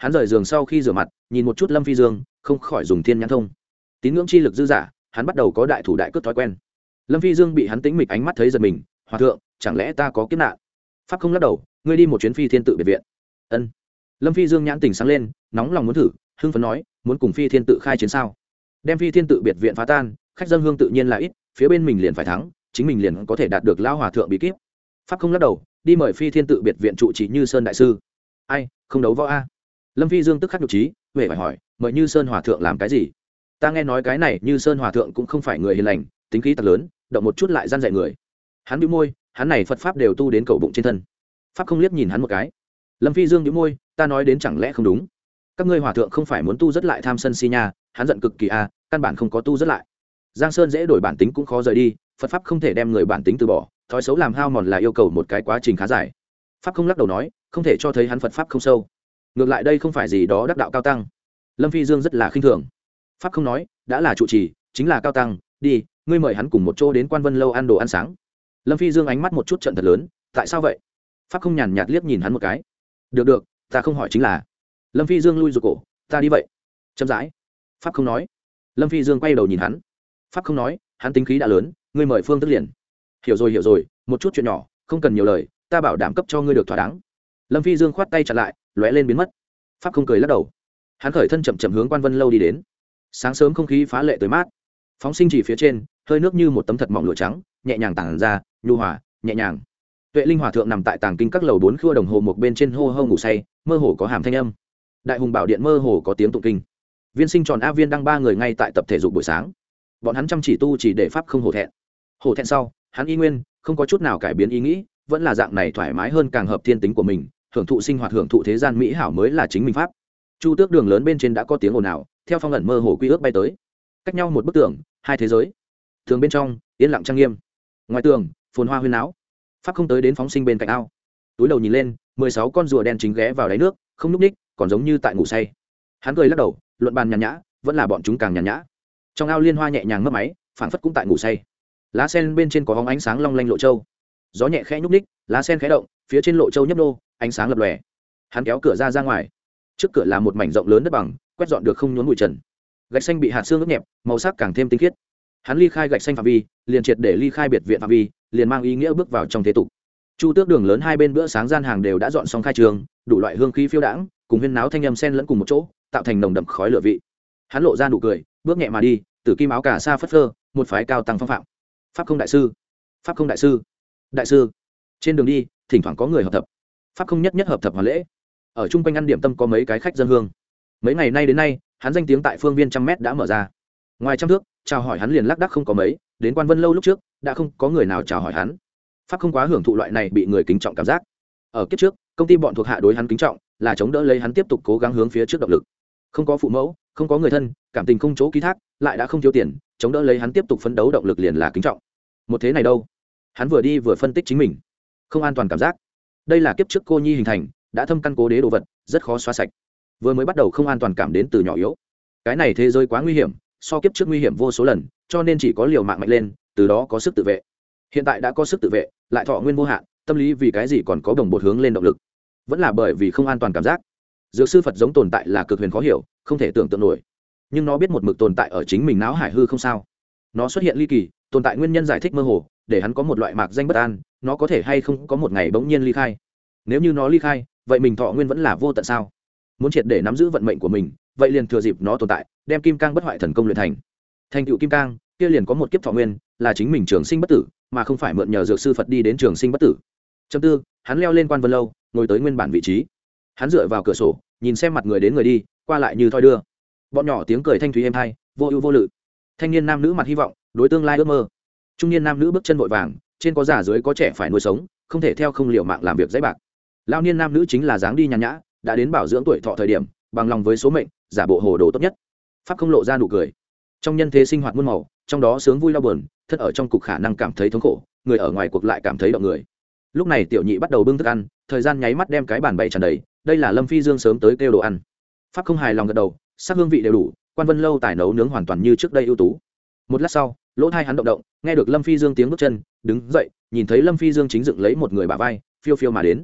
hắn rời giường sau khi rửa mặt nhìn một chút Lâm Phi Dương không khỏi dùng thiên nhãn thông tín ngưỡng chi lực dư giả, hắn bắt đầu có đại thủ đại cướp thói quen. Lâm Phi Dương bị hắn tĩnh mịch ánh mắt thấy giật mình. Hòa thượng, chẳng lẽ ta có kiếp nạn? Pháp không lắc đầu, ngươi đi một chuyến Phi Thiên tự biệt viện. Ân. Lâm Phi Dương nhãn tình sáng lên, nóng lòng muốn thử, hưng phấn nói, muốn cùng Phi Thiên tự khai chiến sao? Đem Phi Thiên tự biệt viện phá tan, khách dân hương tự nhiên là ít, phía bên mình liền phải thắng, chính mình liền có thể đạt được lão hòa thượng bí kíp. Pháp không lắc đầu, đi mời Phi Thiên tự biệt viện trụ trì Như Sơn đại sư. Ai, không đấu võ a? Lâm Phi Dương tức khắc nhục trí, huệ phải hỏi, mời Như Sơn hòa thượng làm cái gì? Ta nghe nói cái này Như Sơn hòa thượng cũng không phải người hiền lành, tính khí tặc lớn, động một chút lại gian dạy người. Hắn bĩu môi, hắn này Phật pháp đều tu đến cầu bụng trên thân. Pháp không liếc nhìn hắn một cái. Lâm Phi Dương bĩu môi, ta nói đến chẳng lẽ không đúng? Các ngươi hòa thượng không phải muốn tu rất lại tham sân si nha, hắn giận cực kỳ a, căn bản không có tu rất lại. Giang Sơn dễ đổi bản tính cũng khó rời đi, Phật pháp không thể đem người bản tính từ bỏ, thói xấu làm hao mòn là yêu cầu một cái quá trình khá dài. Pháp không lắc đầu nói, không thể cho thấy hắn Phật pháp không sâu. Ngược lại đây không phải gì đó đắc đạo cao tăng. Lâm Phi Dương rất là khinh thường. Pháp không nói, đã là trụ trì, chính là cao tăng, đi, ngươi mời hắn cùng một chỗ đến Quan Vân lâu ăn đồ ăn sáng. Lâm Phi Dương ánh mắt một chút trận thật lớn, tại sao vậy? Pháp không nhàn nhạt liếc nhìn hắn một cái. Được được, ta không hỏi chính là. Lâm Phi Dương lui rụt cổ, ta đi vậy. Chậm rãi. Pháp không nói. Lâm Phi Dương quay đầu nhìn hắn. Pháp không nói, hắn tính khí đã lớn, ngươi mời phương tức liền. Hiểu rồi hiểu rồi, một chút chuyện nhỏ, không cần nhiều lời, ta bảo đảm cấp cho ngươi được thỏa đáng. Lâm Phi Dương khoát tay chặn lại, lóe lên biến mất. Pháp không cười lắc đầu. Hắn khởi thân chậm chậm hướng Quan Vân lâu đi đến. Sáng sớm không khí phá lệ tới mát, phóng sinh chỉ phía trên, hơi nước như một tấm thật mỏng lụa trắng, nhẹ nhàng tản ra, nhu hòa, nhẹ nhàng. Tuệ Linh hòa thượng nằm tại tàng kinh các lầu bốn khua đồng hồ một bên trên hô hô ngủ say, mơ hồ có hàm thanh âm. Đại hùng bảo điện mơ hồ có tiếng tụng kinh. Viên Sinh Tròn A Viên đang ba người ngay tại tập thể dục buổi sáng. Bọn hắn chăm chỉ tu chỉ để pháp không hổ thẹn. Hổ thẹn sau, hắn y nguyên không có chút nào cải biến ý nghĩ, vẫn là dạng này thoải mái hơn càng hợp thiên tính của mình, hưởng thụ sinh hoạt hưởng thụ thế gian mỹ hảo mới là chính mình pháp. Chu Tước đường lớn bên trên đã có tiếng ồn ào, theo phong ẩn mơ hồ quy ước bay tới. Cách nhau một bức tường, hai thế giới. Tường bên trong, yên lặng trang nghiêm. Ngoài tường, phồn hoa huyên náo. Pháp không tới đến phóng sinh bên cạnh ao. Túi đầu nhìn lên, mười sáu con rùa đen chính ghé vào đáy nước, không nhúc ních, còn giống như tại ngủ say. Hắn cười lắc đầu, luận bàn nhàn nhã, vẫn là bọn chúng càng nhàn nhã. Trong ao liên hoa nhẹ nhàng mấp máy, phảng phất cũng tại ngủ say. Lá sen bên trên có bóng ánh sáng long lanh lộ châu. Gió nhẹ khẽ nhúc ních, lá sen khẽ động, phía trên lộ châu nhấp nô, ánh sáng lập lòe. Hắn kéo cửa ra ra ngoài. Trước cửa là một mảnh rộng lớn đất bằng, quét dọn được không nhốn bụi trần. Gạch xanh bị hạt xương ướt nhẹp, màu sắc càng thêm tinh khiết. Hắn ly khai gạch xanh phạm vi, liền triệt để ly khai biệt viện phạm vi, liền mang ý nghĩa bước vào trong thế tục. Chu Tước đường lớn hai bên bữa sáng gian hàng đều đã dọn xong khai trường, đủ loại hương khí phiêu đãng, cùng huyên náo thanh âm xen lẫn cùng một chỗ, tạo thành nồng đậm khói lửa vị. Hắn lộ ra nụ cười, bước nhẹ mà đi, tử kim áo cà sa phất phơ, một phái cao tăng phong phạm. Pháp không đại sư, pháp không đại sư, đại sư. Trên đường đi, thỉnh thoảng có người hợp thập. Pháp không nhất nhất hợp thập hoàn lễ. Ở trung quanh ăn điểm tâm có mấy cái khách dân hương. Mấy ngày nay đến nay, hắn danh tiếng tại phương viên trăm mét đã mở ra. Ngoài trăm thước, chào hỏi hắn liền lác đác không có mấy, đến Quan Vân lâu lúc trước, đã không có người nào chào hỏi hắn. Pháp không quá hưởng thụ loại này bị người kính trọng cảm giác. Ở kiếp trước, công ty bọn thuộc hạ đối hắn kính trọng, là chống đỡ lấy hắn tiếp tục cố gắng hướng phía trước động lực. Không có phụ mẫu, không có người thân, cảm tình không chỗ ký thác, lại đã không thiếu tiền, chống đỡ lấy hắn tiếp tục phấn đấu động lực liền là kính trọng. Một thế này đâu? Hắn vừa đi vừa phân tích chính mình, không an toàn cảm giác. Đây là kiếp trước cô nhi hình thành, đã thâm căn cố đế đồ vật, rất khó xóa sạch. Vừa mới bắt đầu không an toàn cảm đến từ nhỏ yếu. Cái này thế giới quá nguy hiểm, so kiếp trước nguy hiểm vô số lần, cho nên chỉ có liều mạng mạnh lên, từ đó có sức tự vệ. Hiện tại đã có sức tự vệ, lại thọ nguyên vô hạn, tâm lý vì cái gì còn có đồng bột hướng lên động lực? Vẫn là bởi vì không an toàn cảm giác. Dược sư Phật giống tồn tại là cực huyền khó hiểu, không thể tưởng tượng nổi. Nhưng nó biết một mực tồn tại ở chính mình não hải hư không sao? Nó xuất hiện ly kỳ, tồn tại nguyên nhân giải thích mơ hồ, để hắn có một loại mạc danh bất an, nó có thể hay không có một ngày bỗng nhiên ly khai. Nếu như nó ly khai, vậy mình thọ nguyên vẫn là vô tận sao? Muốn triệt để nắm giữ vận mệnh của mình, vậy liền thừa dịp nó tồn tại, đem kim cang bất hoại thần công luyện thành. Thành tựu kim cang, kia liền có một kiếp thọ nguyên, là chính mình trường sinh bất tử, mà không phải mượn nhờ dược sư Phật đi đến trường sinh bất tử. Châm tư, hắn leo lên Quan Vân lâu, ngồi tới nguyên bản vị trí. Hắn dựa vào cửa sổ, nhìn xem mặt người đến người đi, qua lại như thoi đưa. Bọn nhỏ tiếng cười thanh thúy êm hai, vô ưu vô lự. Thanh niên nam nữ mặt hy vọng, đối tương lai ước mơ. Trung niên nam nữ bước chân vội vàng, trên có già dưới có trẻ phải nuôi sống, không thể theo không liều mạng làm việc dễ bạc. Lao niên nam nữ chính là dáng đi nhàn nhã, đã đến bảo dưỡng tuổi thọ thời điểm, bằng lòng với số mệnh, giả bộ hồ đồ tốt nhất. Pháp không lộ ra nụ cười. Trong nhân thế sinh hoạt muôn màu, trong đó sướng vui đau buồn, thất ở trong cục khả năng cảm thấy thống khổ, người ở ngoài cuộc lại cảm thấy động người. Lúc này tiểu nhị bắt đầu bưng thức ăn, thời gian nháy mắt đem cái bàn bày tràn đầy, đây là Lâm Phi Dương sớm tới kêu đồ ăn. Pháp không hài lòng gật đầu, sắc hương vị đều đủ, Quan Vân lâu tài nấu nướng hoàn toàn như trước đây ưu tú. Một lát sau, lỗ tai hắn động động, nghe được Lâm Phi Dương tiếng bước chân, đứng dậy, nhìn thấy Lâm Phi Dương chính dựng lấy một người bả vai, phiêu phiêu mà đến.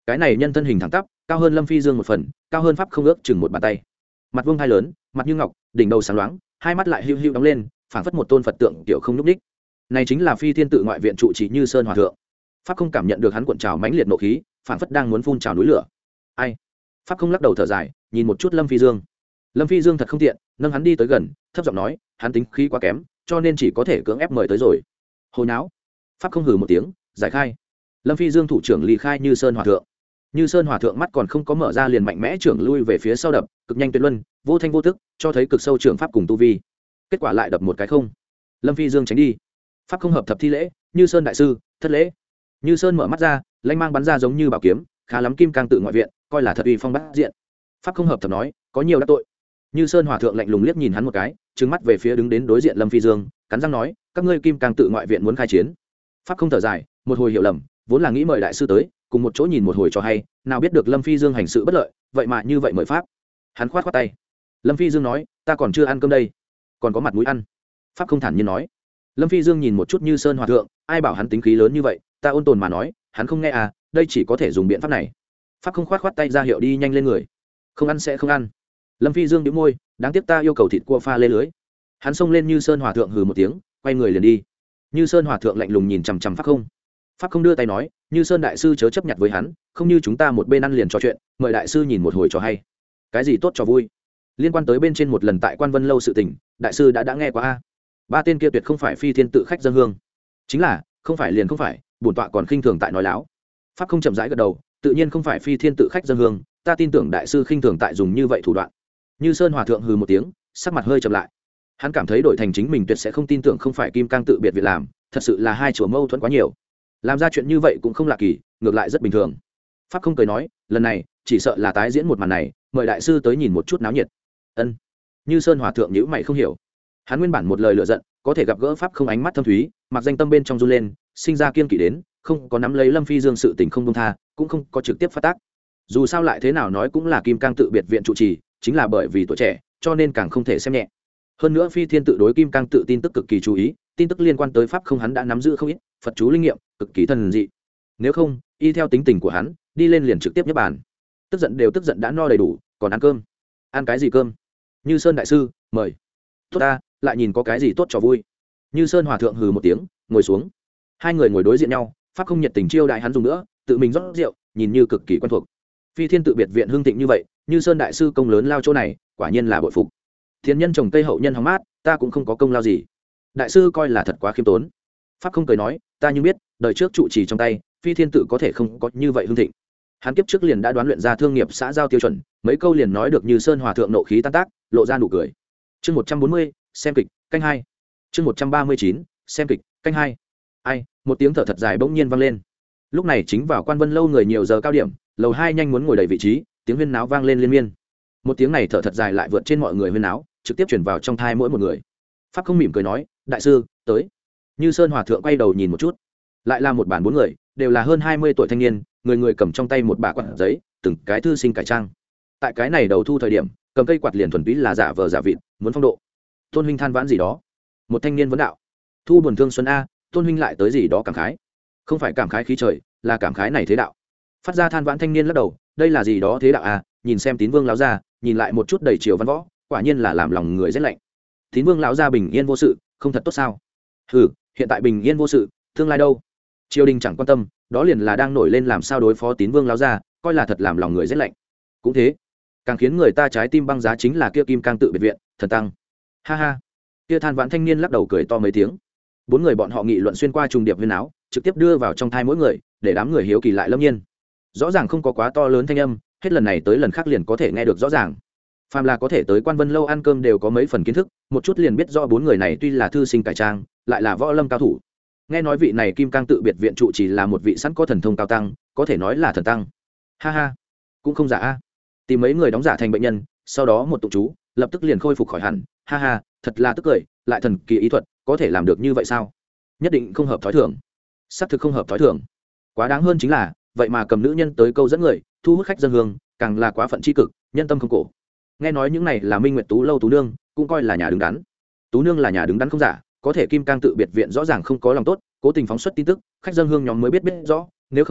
cái này nhân thân hình thẳng tắp, cao hơn Lâm Phi Dương một phần, cao hơn pháp không ước chừng một bàn tay, mặt vuông hai lớn, mặt như ngọc, đỉnh đầu sáng loáng, hai mắt lại hưu hưu đóng lên, phảng phất một tôn Phật tượng tiểu không nhúc nhích. Này chính là Phi Thiên Tự ngoại viện trụ trì Như Sơn Hòa thượng. Pháp không cảm nhận được hắn cuộn trào mãnh liệt nộ khí, phảng phất đang muốn phun trào núi lửa. Ai? Pháp không lắc đầu thở dài, nhìn một chút Lâm Phi Dương. Lâm Phi Dương thật không tiện, nâng hắn đi tới gần, thấp giọng nói, hắn tính khí quá kém, cho nên chỉ có thể cưỡng ép mời tới rồi. Hồi náo. Pháp không hừ một tiếng, giải khai. Lâm Phi Dương thủ trưởng ly khai Như Sơn Hòa thượng. Như Sơn Hòa thượng mắt còn không có mở ra liền mạnh mẽ trưởng lui về phía sau đập, cực nhanh tuyệt luân, vô thanh vô tức, cho thấy cực sâu trưởng pháp cùng tu vi. Kết quả lại đập một cái không. Lâm Phi Dương tránh đi. Pháp không hợp thập thi lễ, Như Sơn đại sư, thất lễ. Như Sơn mở mắt ra, lanh mang bắn ra giống như bảo kiếm, khá lắm kim cang tự ngoại viện, coi là thật uy phong bát diện. Pháp không hợp thập nói, có nhiều đắc tội. Như Sơn Hòa thượng lạnh lùng liếc nhìn hắn một cái, trừng mắt về phía đứng đến đối diện Lâm Phi Dương, cắn răng nói, các ngươi kim cang tự ngoại viện muốn khai chiến. Pháp không thở dài, một hồi hiểu lầm, vốn là nghĩ mời đại sư tới, cùng một chỗ nhìn một hồi cho hay, nào biết được Lâm Phi Dương hành sự bất lợi, vậy mà như vậy mời pháp. Hắn khoát khoát tay. Lâm Phi Dương nói, ta còn chưa ăn cơm đây, còn có mặt mũi ăn. Pháp không thản nhiên nói. Lâm Phi Dương nhìn một chút Như Sơn Hòa thượng, ai bảo hắn tính khí lớn như vậy, ta ôn tồn mà nói, hắn không nghe à, đây chỉ có thể dùng biện pháp này. Pháp không khoát khoát tay ra hiệu đi nhanh lên người. Không ăn sẽ không ăn. Lâm Phi Dương nhíu môi, đáng tiếc ta yêu cầu thịt cua pha lê lưới. Hắn xông lên Như Sơn Hòa thượng hừ một tiếng, quay người liền đi. Như Sơn Hòa thượng lạnh lùng nhìn chằm chằm Pháp không. Pháp không đưa tay nói, Như Sơn đại sư chớ chấp nhặt với hắn, không như chúng ta một bên ăn liền trò chuyện, mời đại sư nhìn một hồi cho hay. Cái gì tốt cho vui? Liên quan tới bên trên một lần tại Quan Vân lâu sự tình, đại sư đã đã nghe qua a. Ba tên kia tuyệt không phải Phi Thiên Tự khách dân hương. Chính là, không phải liền không phải, bổn tọa còn khinh thường tại nói láo. Pháp không chậm rãi gật đầu, tự nhiên không phải Phi Thiên Tự khách dân hương, ta tin tưởng đại sư khinh thường tại dùng như vậy thủ đoạn. Như Sơn Hòa thượng hừ một tiếng, sắc mặt hơi chậm lại. Hắn cảm thấy đổi thành chính mình tuyệt sẽ không tin tưởng không phải Kim Cang Tự biệt việc làm, thật sự là hai chùa mâu thuẫn quá nhiều. Làm ra chuyện như vậy cũng không lạ kỳ, ngược lại rất bình thường. Pháp không cười nói, lần này chỉ sợ là tái diễn một màn này, mời đại sư tới nhìn một chút náo nhiệt. Ân. Như Sơn Hòa thượng nhíu mày không hiểu. Hắn nguyên bản một lời lựa giận, có thể gặp gỡ Pháp không ánh mắt thâm thúy, mặc danh tâm bên trong run lên, sinh ra kiên kỵ đến, không có nắm lấy Lâm Phi Dương sự tình không buông tha, cũng không có trực tiếp phát tác. Dù sao lại thế nào nói cũng là Kim Cang Tự biệt viện trụ trì, chính là bởi vì tuổi trẻ, cho nên càng không thể xem nhẹ. Hơn nữa Phi Thiên Tự đối Kim Cang Tự tin tức cực kỳ chú ý, tin tức liên quan tới Pháp không hắn đã nắm giữ không ít, Phật chú linh nghiệm, cực kỳ thần dị. Nếu không, y theo tính tình của hắn, đi lên liền trực tiếp nhấp bàn. Tức giận đều tức giận đã no đầy đủ, còn ăn cơm. Ăn cái gì cơm? Như Sơn đại sư, mời. Tốt ta, lại nhìn có cái gì tốt cho vui. Như Sơn Hòa thượng hừ một tiếng, ngồi xuống. Hai người ngồi đối diện nhau, Pháp không nhiệt tình chiêu đại hắn dùng nữa, tự mình rót rượu, nhìn như cực kỳ quen thuộc. Phi Thiên Tự biệt viện hưng thịnh như vậy, Như Sơn đại sư công lớn lao chỗ này, quả nhiên là bội phục. Thiên nhân trồng cây hậu nhân hóng mát, ta cũng không có công lao gì. Đại sư coi là thật quá khiêm tốn. Pháp không cười nói, ta như biết, đời trước trụ trì trong tay, Phi Thiên Tự có thể không có như vậy hưng thịnh. Hắn kiếp trước liền đã đoán luyện ra thương nghiệp xã giao tiêu chuẩn, mấy câu liền nói được Như Sơn Hòa thượng nộ khí tan tác, lộ ra nụ cười. Chương một trăm bốn mươi, xem kịch, canh hai. Chương một trăm ba mươi chín, xem kịch, canh hai. Ai, một tiếng thở thật dài bỗng nhiên vang lên. Lúc này chính vào Quan Vân lâu người nhiều giờ cao điểm, lầu hai nhanh muốn ngồi đầy vị trí, tiếng huyên náo vang lên liên miên. Một tiếng này thở thật dài lại vượt trên mọi người huyên náo, trực tiếp truyền vào trong thai mỗi một người. Pháp không mỉm cười nói, đại sư, tới. Như Sơn Hòa thượng quay đầu nhìn một chút, lại là một bản bốn người, đều là hơn hai mươi tuổi thanh niên, người người cầm trong tay một bả quạt giấy, từng cái thư sinh cải trang. Tại cái này đầu thu thời điểm, cầm cây quạt liền thuần túy là giả vờ giả vịt, muốn phong độ. Tôn huynh than vãn gì đó? Một thanh niên vấn đạo. Thu buồn thương xuân a, Tôn huynh lại tới gì đó cảm khái. Không phải cảm khái khí trời, là cảm khái này thế đạo. Phát ra than vãn thanh niên lắc đầu, đây là gì đó thế đạo a, nhìn xem Tín Vương lão gia, nhìn lại một chút đầy triều văn võ, quả nhiên là làm lòng người rét lạnh. Tín Vương lão gia bình yên vô sự, không thật tốt sao? Hừ, hiện tại bình yên vô sự, tương lai đâu? Triều đình chẳng quan tâm, đó liền là đang nổi lên làm sao đối phó Tín Vương lão gia, coi là thật làm lòng người rét lạnh. Cũng thế, càng khiến người ta trái tim băng giá chính là kia Kim Cang Tự biệt viện, thần tăng. Ha ha. Kia than vãn thanh niên lắc đầu cười to mấy tiếng. Bốn người bọn họ nghị luận xuyên qua trùng điệp huyên áo, trực tiếp đưa vào trong thai mỗi người, để đám người hiếu kỳ lại lâm nhiên. Rõ ràng không có quá to lớn thanh âm, hết lần này tới lần khác liền có thể nghe được rõ ràng. Phàm là có thể tới Quan Vân lâu ăn cơm đều có mấy phần kiến thức, một chút liền biết rõ bốn người này tuy là thư sinh cải trang, lại là võ lâm cao thủ. Nghe nói vị này Kim Cang Tự biệt viện trụ chỉ là một vị sẵn có thần thông cao tăng, có thể nói là thần tăng. Ha ha, cũng không giả a. Tìm mấy người đóng giả thành bệnh nhân, sau đó một tụng chú, lập tức liền khôi phục khỏi hẳn. Ha ha, thật là tức cười, lại thần kỳ ý thuật, có thể làm được như vậy sao? Nhất định không hợp thói thường. Xác thực không hợp thói thường. Quá đáng hơn chính là, vậy mà cầm nữ nhân tới câu dẫn người, thu hút khách dân hương, càng là quá phận chi cực, nhân tâm không cổ. Nghe nói những này là Minh Nguyệt Tú lâu tú nương, cũng coi là nhà đứng đắn. Tú nương là nhà đứng đắn không giả, có thể Kim Cang Tự biệt viện rõ ràng không có lòng tốt, cố tình phóng xuất tin tức, khách dân hương nhóm mới biết biết rõ, nếu không,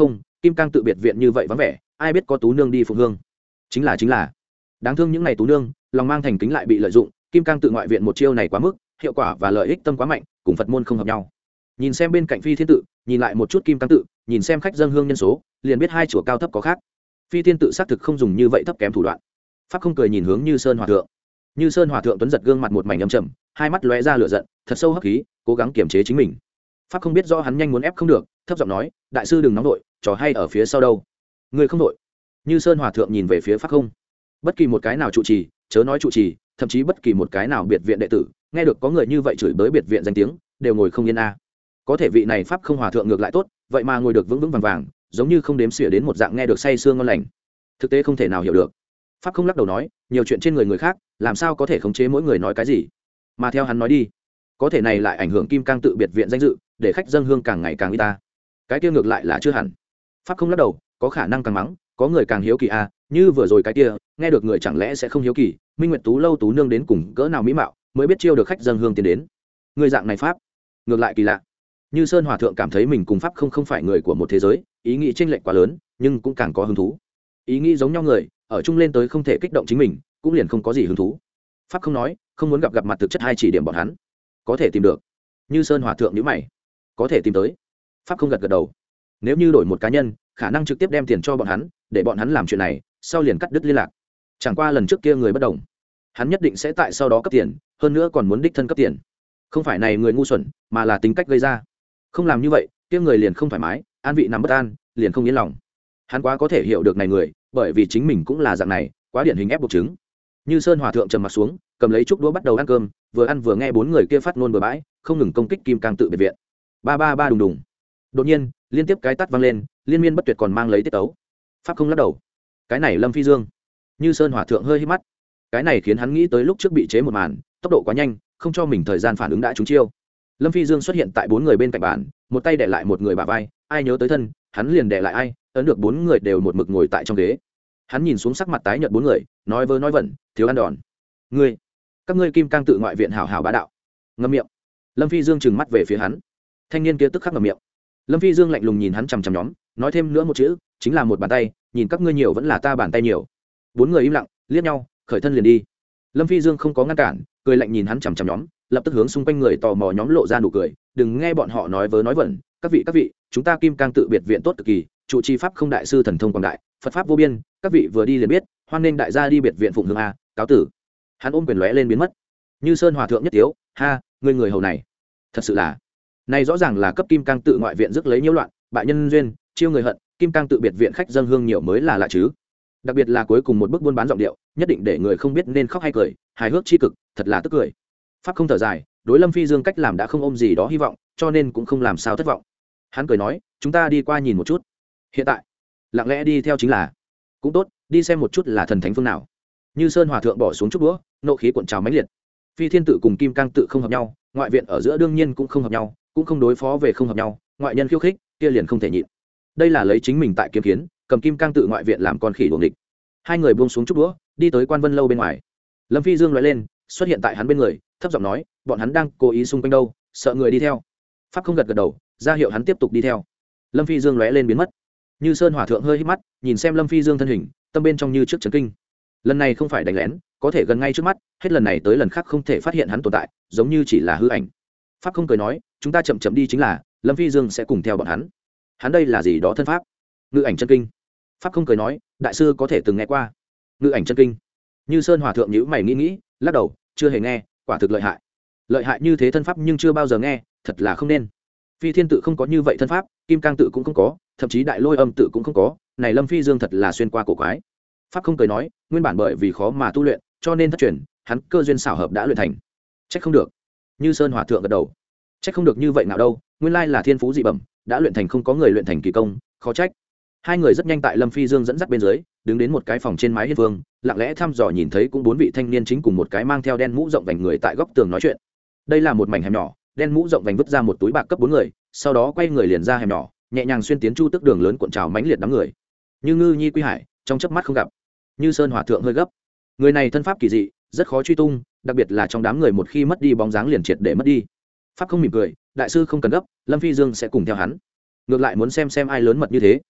kim cang tự biệt viện như vậy vắng vẻ, ai biết có tú nương đi phụng hương. Chính là chính là đáng thương những ngày tú nương lòng mang thành kính lại bị lợi dụng. Kim cang tự ngoại viện một chiêu này quá mức, hiệu quả và lợi ích tâm quá mạnh, cùng Phật môn không hợp nhau. Nhìn xem bên cạnh Phi Thiên tự, nhìn lại một chút kim cang tự, nhìn xem khách dâng hương nhân số, liền biết hai chùa cao thấp có khác. Phi Thiên tự xác thực không dùng như vậy thấp kém thủ đoạn. Pháp không cười nhìn hướng Như Sơn hòa thượng. Như Sơn hòa thượng tuấn giật gương mặt một mảnh âm trầm, hai mắt lóe ra lửa giận, thật sâu hấp khí, cố gắng kiềm chế chính mình. Pháp không biết rõ hắn nhanh muốn ép không được, thấp giọng nói, đại sư đừng nóng nội, trò hay ở phía sau đâu. Người không nội. Như Sơn hòa thượng nhìn về phía Pháp không. Bất kỳ một cái nào trụ trì, chớ nói trụ trì, thậm chí bất kỳ một cái nào biệt viện đệ tử, nghe được có người như vậy chửi bới biệt viện danh tiếng, đều ngồi không yên a. Có thể vị này Pháp không hòa thượng ngược lại tốt, vậy mà ngồi được vững vững vàng vàng, giống như không đếm xỉa đến một dạng nghe được say sương ngon lành. Thực tế không thể nào hiểu được. Pháp không lắc đầu nói, nhiều chuyện trên người người khác, làm sao có thể khống chế mỗi người nói cái gì, mà theo hắn nói đi, có thể này lại ảnh hưởng kim cang tự biệt viện danh dự, để khách dâng hương càng ngày càng ít ta. Cái kia ngược lại là chưa hẳn. Pháp không lắc đầu, có khả năng càng mắng, có người càng hiếu kỳ a, như vừa rồi cái kia, nghe được người chẳng lẽ sẽ không hiếu kỳ, Minh Nguyệt Tú lâu tú nương đến cùng cỡ nào mỹ mạo, mới biết chiêu được khách dâng hương tiến đến. Người dạng này pháp, ngược lại kỳ lạ. Như Sơn hòa thượng cảm thấy mình cùng pháp không không phải người của một thế giới, ý nghĩ chênh lệch quá lớn, nhưng cũng càng có hứng thú. Ý nghĩ giống nhau người, ở chung lên tới không thể kích động chính mình, cũng liền không có gì hứng thú. Pháp không nói, không muốn gặp gặp mặt thực chất hai chỉ điểm bọn hắn, có thể tìm được. Như Sơn hòa thượng nhíu mày, có thể tìm tới. Pháp không gật gật đầu. Nếu như đổi một cá nhân, khả năng trực tiếp đem tiền cho bọn hắn, để bọn hắn làm chuyện này, sau liền cắt đứt liên lạc. Chẳng qua lần trước kia người bất đồng, hắn nhất định sẽ tại sau đó cấp tiền, hơn nữa còn muốn đích thân cấp tiền. Không phải này người ngu xuẩn, mà là tính cách gây ra. Không làm như vậy, kia người liền không thoải mái, an vị nằm bất an, liền không yên lòng. Hắn quá có thể hiểu được này người, bởi vì chính mình cũng là dạng này, quá điển hình ép buộc chứng. Như Sơn hòa thượng trầm mặt xuống, cầm lấy chiếc đũa bắt đầu ăn cơm, vừa ăn vừa nghe bốn người kia phát ngôn bừa bãi, không ngừng công kích kim cang tự biệt viện. Ba ba ba đùng đùng. Đột nhiên, liên tiếp cái tát vang lên, liên miên bất tuyệt còn mang lấy tiết tấu. Pháp không lắc đầu. Cái này Lâm Phi Dương. Như Sơn hòa thượng hơi hít mắt. Cái này khiến hắn nghĩ tới lúc trước bị chế một màn, tốc độ quá nhanh, không cho mình thời gian phản ứng đã trúng chiêu. Lâm Phi Dương xuất hiện tại bốn người bên cạnh bàn, một tay đè lại một người bả vai, ai nhớ tới thân, hắn liền đè lại ai, ấn được bốn người đều một mực ngồi tại trong ghế. Hắn nhìn xuống sắc mặt tái nhợt bốn người, nói vơ nói vẩn, thiếu ăn đòn. Ngươi, các ngươi kim cang tự ngoại viện hảo hảo bá đạo. Ngậm miệng. Lâm Phi Dương trừng mắt về phía hắn. Thanh niên kia tức khắc ngậm miệng. Lâm Phi Dương lạnh lùng nhìn hắn chằm chằm nhóm, nói thêm nữa một chữ, chính là một bàn tay, nhìn các ngươi nhiều vẫn là ta bàn tay nhiều. Bốn người im lặng, liếc nhau, khởi thân liền đi. Lâm Phi Dương không có ngăn cản, cười lạnh nhìn hắn chằm chằm nhóm, lập tức hướng xung quanh người tò mò nhóm lộ ra nụ cười, đừng nghe bọn họ nói vớ nói vẩn, các vị các vị, chúng ta kim cang tự biệt viện tốt cực kỳ, trụ trì pháp không đại sư thần thông quảng đại, Phật pháp vô biên, các vị vừa đi liền biết, hoan nên đại gia đi biệt viện phụng hương a, cáo tử. Hắn ôm quyền lóe lên biến mất. Như Sơn hòa thượng nhất tiếu, ha, ngươi người hầu này, thật sự là, này rõ ràng là cấp kim cang tự ngoại viện rước lấy nhiễu loạn, bại nhân duyên, chiêu người hận, kim cang tự biệt viện khách dâng hương nhiều mới là lạ chứ. Đặc biệt là cuối cùng một bước buôn bán giọng điệu, nhất định để người không biết nên khóc hay cười, hài hước chi cực, thật là tức cười. Pháp không thở dài, đối Lâm Phi Dương cách làm đã không ôm gì đó hy vọng, cho nên cũng không làm sao thất vọng. Hắn cười nói, chúng ta đi qua nhìn một chút. Hiện tại, lặng lẽ đi theo chính là, cũng tốt, đi xem một chút là thần thánh phương nào. Như Sơn hòa thượng bỏ xuống chút đũa, nộ khí cuộn trào mãnh liệt. Phi Thiên tự cùng kim cang tự không hợp nhau, ngoại viện ở giữa đương nhiên cũng không hợp nhau, cũng không đối phó về không hợp nhau, ngoại nhân khiêu khích, kia liền không thể nhịn. Đây là lấy chính mình tại kiếm kiến, cầm kim cang tự ngoại viện làm con khỉ đuồng địch. Hai người buông xuống chút đũa, đi tới Quan Vân lâu bên ngoài. Lâm Phi Dương lóe lên, xuất hiện tại hắn bên người, thấp giọng nói, bọn hắn đang cố ý xung quanh đâu, sợ người đi theo. Pháp không gật gật đầu, ra hiệu hắn tiếp tục đi theo. Lâm Phi Dương lóe lên biến mất. Như Sơn hòa thượng hơi hít mắt, nhìn xem Lâm Phi Dương thân hình, tâm bên trong như trước chấn kinh. Lần này không phải đánh lén, có thể gần ngay trước mắt, hết lần này tới lần khác không thể phát hiện hắn tồn tại, giống như chỉ là hư ảnh. Pháp không cười nói, chúng ta chậm chậm đi chính là, Lâm Phi Dương sẽ cùng theo bọn hắn. Hắn đây là gì đó thân pháp? Ngự ảnh chân kinh. Pháp không cười nói, đại sư có thể từng nghe qua ngự ảnh chân kinh. Như Sơn hòa thượng nhíu mày nghĩ nghĩ, lắc đầu, chưa hề nghe, quả thực lợi hại. Lợi hại như thế thân pháp nhưng chưa bao giờ nghe, thật là không nên. Phi Thiên tự không có như vậy thân pháp, kim cang tự cũng không có, thậm chí đại lôi âm tự cũng không có, này Lâm Phi Dương thật là xuyên qua cổ quái. Pháp không cười nói, nguyên bản bởi vì khó mà tu luyện, cho nên thất truyền, hắn cơ duyên xảo hợp đã luyện thành. Trách không được. Như Sơn hòa thượng gật đầu. Trách không được như vậy nào đâu, nguyên lai là thiên phú dị bẩm, đã luyện thành không có người luyện thành kỳ công, khó trách. Hai người rất nhanh tại Lâm Phi Dương dẫn dắt bên dưới, đứng đến một cái phòng trên mái hiên vương, lặng lẽ thăm dò nhìn thấy cũng bốn vị thanh niên chính cùng một cái mang theo đen mũ rộng vành người tại góc tường nói chuyện. Đây là một mảnh hẻm nhỏ, đen mũ rộng vành vứt ra một túi bạc cấp bốn người, sau đó quay người liền ra hẻm nhỏ, nhẹ nhàng xuyên tiến chu tức đường lớn cuộn trào mãnh liệt đám người. Như Ngư Nhi Quy Hải, trong chớp mắt không gặp. Như Sơn hòa thượng hơi gấp. Người này thân pháp kỳ dị, rất khó truy tung, đặc biệt là trong đám người một khi mất đi bóng dáng liền triệt để mất đi. Pháp không mỉm cười, đại sư không cần gấp, Lâm Phi Dương sẽ cùng theo hắn. Ngược lại muốn xem xem ai lớn mật như thế.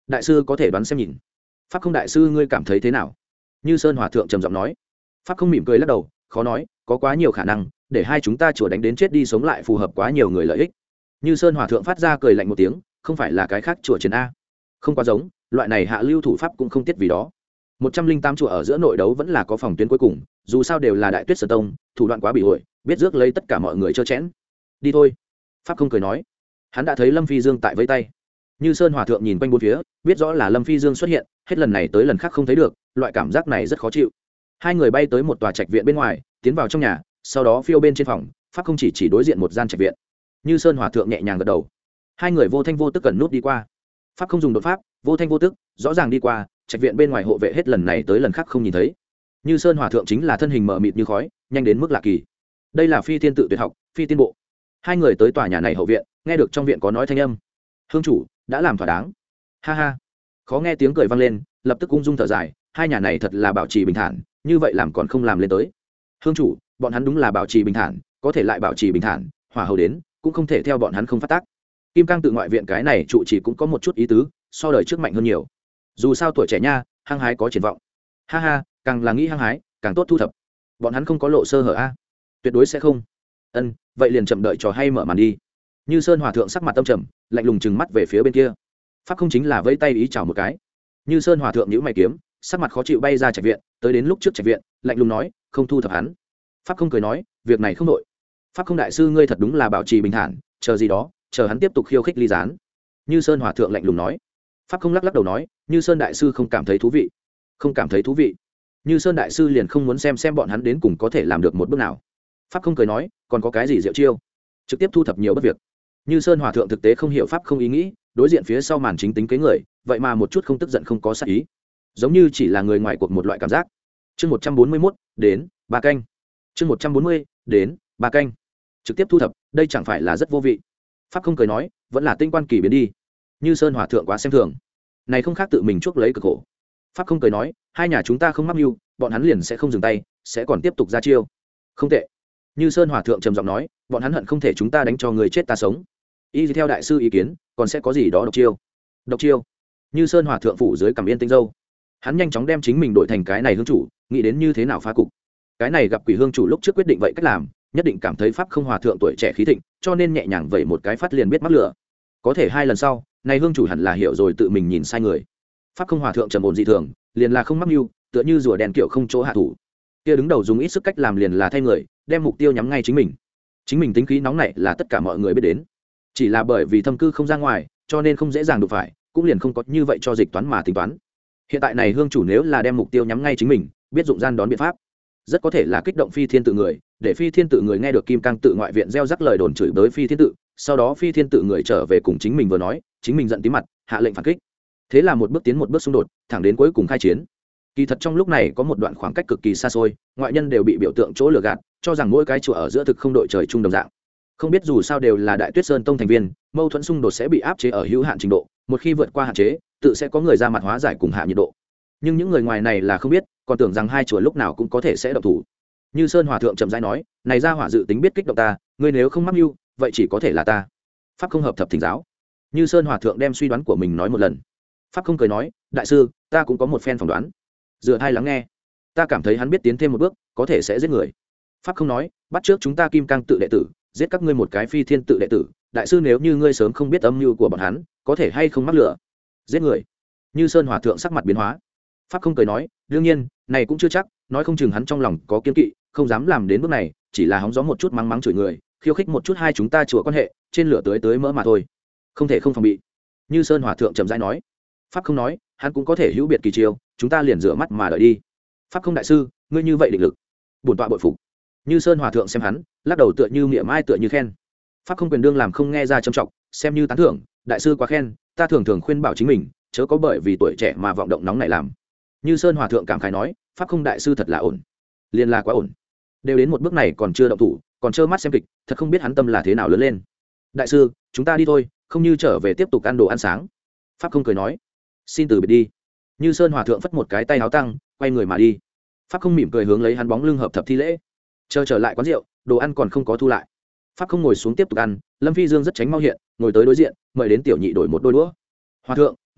đại sư có thể đoán xem nhìn. Pháp không đại sư ngươi cảm thấy thế nào? Như Sơn hòa thượng trầm giọng nói. Pháp không mỉm cười lắc đầu, khó nói, có quá nhiều khả năng, để hai chúng ta chùa đánh đến chết đi sống lại phù hợp quá nhiều người lợi ích. Như Sơn hòa thượng phát ra cười lạnh một tiếng, không phải là cái khác chùa chiến a, không quá giống, loại này hạ lưu thủ pháp cũng không tiết vì đó. Một trăm linh tám chùa ở giữa nội đấu vẫn là có phòng tuyến cuối cùng, dù sao đều là Đại Tuyết Sơn tông, thủ đoạn quá bị hội, biết rước lấy tất cả mọi người trơ chẽn. Đi thôi. Pháp không cười nói. Hắn đã thấy Lâm Phi Dương tại vẫy tay. Như Sơn hòa thượng nhìn quanh bốn phía, biết rõ là Lâm Phi Dương xuất hiện, hết lần này tới lần khác không thấy được, loại cảm giác này rất khó chịu. Hai người bay tới một tòa trạch viện bên ngoài, tiến vào trong nhà, sau đó phiêu bên trên phòng. Pháp không chỉ chỉ đối diện một gian trạch viện. Như Sơn hòa thượng nhẹ nhàng gật đầu. Hai người vô thanh vô tức cẩn nút đi qua. Pháp không dùng đột pháp, vô thanh vô tức, rõ ràng đi qua, trạch viện bên ngoài hộ vệ hết lần này tới lần khác không nhìn thấy. Như Sơn hòa thượng chính là thân hình mờ mịt như khói, nhanh đến mức lạ kỳ. Đây là Phi Thiên tự tuyệt học, Phi Tiên bộ. Hai người tới tòa nhà này hậu viện, nghe được trong viện có nói thanh âm. Hương chủ đã làm thỏa đáng. Ha ha. Khó nghe tiếng cười vang lên, lập tức ung dung thở dài, hai nhà này thật là bảo trì bình thản, như vậy làm còn không làm lên tới. Hương chủ, bọn hắn đúng là bảo trì bình thản, có thể lại bảo trì bình thản, hỏa hầu đến, cũng không thể theo bọn hắn không phát tác. Kim Cang tự ngoại viện cái này trụ chỉ cũng có một chút ý tứ, so đời trước mạnh hơn nhiều. Dù sao tuổi trẻ nha, hăng hái có triển vọng. Ha ha, càng là nghĩ hăng hái, càng tốt thu thập. Bọn hắn không có lộ sơ hở a? Tuyệt đối sẽ không. Ân, vậy liền chậm đợi trò hay mở màn đi. Như Sơn hòa thượng sắc mặt tâm trầm, lạnh lùng trừng mắt về phía bên kia. Pháp không chính là vẫy tay ý chào một cái. Như Sơn hòa thượng nhíu mày kiếm, sắc mặt khó chịu bay ra trạch viện, tới đến lúc trước trạch viện, lạnh lùng nói, không thu thập hắn. Pháp không cười nói, việc này không đội. Pháp không đại sư ngươi thật đúng là bảo trì bình thản, chờ gì đó, chờ hắn tiếp tục khiêu khích ly gián. Như Sơn hòa thượng lạnh lùng nói. Pháp không lắc lắc đầu nói, Như Sơn đại sư không cảm thấy thú vị. Không cảm thấy thú vị. Như Sơn đại sư liền không muốn xem xem bọn hắn đến cùng có thể làm được một bước nào. Pháp không cười nói, còn có cái gì diệu chiêu? Trực tiếp thu thập nhiều bất việc. Như Sơn hòa thượng thực tế không hiểu pháp không ý nghĩ, đối diện phía sau màn chính tính kế người, vậy mà một chút không tức giận không có sát ý, giống như chỉ là người ngoài cuộc một loại cảm giác. Chương một trăm bốn mươi mốt, đến ba canh. Chương một trăm bốn mươi, đến ba canh. Trực tiếp thu thập, đây chẳng phải là rất vô vị. Pháp không cười nói, vẫn là tinh quan kỳ biến đi. Như Sơn hòa thượng quá xem thường, này không khác tự mình chuốc lấy cực khổ. Pháp không cười nói, hai nhà chúng ta không mắc mưu, bọn hắn liền sẽ không dừng tay, sẽ còn tiếp tục ra chiêu. Không tệ. Như Sơn hòa thượng trầm giọng nói, bọn hắn hận không thể chúng ta đánh cho người chết ta sống. Y theo đại sư ý kiến, còn sẽ có gì đó độc chiêu. Độc chiêu. Như Sơn hòa thượng phủ dưới cằm yên tinh dâu, hắn nhanh chóng đem chính mình đổi thành cái này hương chủ, nghĩ đến như thế nào phá cục. Cái này gặp quỷ hương chủ lúc trước quyết định vậy cách làm, nhất định cảm thấy pháp không hòa thượng tuổi trẻ khí thịnh, cho nên nhẹ nhàng vậy một cái phát liền biết mắc lửa. Có thể hai lần sau, này hương chủ hẳn là hiểu rồi tự mình nhìn sai người. Pháp không hòa thượng trầm ổn dị thường, liền là không mắc mưu, tựa như rùa đèn kiểu không chỗ hạ thủ. Kia đứng đầu dùng ít sức cách làm liền là thay người, đem mục tiêu nhắm ngay chính mình. Chính mình tính khí nóng này là tất cả mọi người biết đến, chỉ là bởi vì thâm cư không ra ngoài, cho nên không dễ dàng đụng phải, cũng liền không có như vậy cho dịch toán mà tính toán. Hiện tại này hương chủ nếu là đem mục tiêu nhắm ngay chính mình, biết dụng gian đón biện pháp, rất có thể là kích động Phi Thiên tự người, để Phi Thiên tự người nghe được Kim Cang tự ngoại viện gieo rắc lời đồn chửi bới Phi Thiên tự, sau đó Phi Thiên tự người trở về cùng chính mình vừa nói, chính mình giận tí mặt, hạ lệnh phản kích. Thế là một bước tiến một bước xung đột, thẳng đến cuối cùng khai chiến. Kỳ thật trong lúc này có một đoạn khoảng cách cực kỳ xa xôi, ngoại nhân đều bị biểu tượng chỗ lừa gạt, cho rằng mỗi cái chùa ở giữa thực không đội trời chung đồng dạng. Không biết dù sao đều là Đại Tuyết Sơn tông thành viên, mâu thuẫn xung đột sẽ bị áp chế ở hữu hạn trình độ, một khi vượt qua hạn chế, tự sẽ có người ra mặt hóa giải cùng hạ nhiệt độ. Nhưng những người ngoài này là không biết, còn tưởng rằng hai chùa lúc nào cũng có thể sẽ động thủ. Như Sơn hòa thượng chậm rãi nói, này ra hỏa dự tính biết kích động ta, ngươi nếu không mắc mưu, vậy chỉ có thể là ta. Pháp không hợp thập thỉnh giáo. Như Sơn hòa thượng đem suy đoán của mình nói một lần. Pháp không cười nói, đại sư, ta cũng có một phen phỏng đoán. Dựa hai lắng nghe, ta cảm thấy hắn biết tiến thêm một bước, có thể sẽ giết người. Pháp không nói, bắt trước chúng ta Kim Cang tự đệ tử, giết các ngươi một cái Phi Thiên tự đệ tử, đại sư nếu như ngươi sớm không biết âm mưu của bọn hắn, có thể hay không mắc lửa giết người. Như Sơn hòa thượng sắc mặt biến hóa. Pháp không cười nói, đương nhiên, này cũng chưa chắc, nói không chừng hắn trong lòng có kiên kỵ, không dám làm đến bước này, chỉ là hóng gió một chút mắng mắng chửi người, khiêu khích một chút hai chúng ta chùa quan hệ, trên lửa tới tới mỡ mà thôi, không thể không phòng bị. Như Sơn hòa thượng trầm rãi nói. Pháp không nói, hắn cũng có thể hữu biệt kỳ chiêu, chúng ta liền rửa mắt mà đợi đi. Pháp không đại sư, ngươi như vậy định lực, bổn tọa bội phục. Như Sơn hòa thượng xem hắn, lắc đầu tựa như miệng mai tựa như khen. Pháp không quyền đương làm không nghe ra trầm trọng, xem như tán thưởng, đại sư quá khen, ta thường thường khuyên bảo chính mình, chớ có bởi vì tuổi trẻ mà vọng động nóng này làm. Như Sơn hòa thượng cảm khái nói, pháp không đại sư thật là ổn, liền là quá ổn, đều đến một bước này còn chưa động thủ, còn trơ mắt xem kịch, thật không biết hắn tâm là thế nào lớn lên. Đại sư, chúng ta đi thôi, không như trở về tiếp tục ăn đồ ăn sáng. Pháp không cười nói, xin từ biệt đi. Như Sơn hòa thượng phất một cái tay áo tăng, quay người mà đi. Pháp không mỉm cười hướng lấy hắn bóng lưng hợp thập thi lễ, chờ trở lại quán rượu, đồ ăn còn không có thu lại. Pháp không ngồi xuống tiếp tục ăn, Lâm Phi Dương rất tránh mau hiện, ngồi tới đối diện, mời đến tiểu nhị đổi một đôi đũa. Hòa thượng,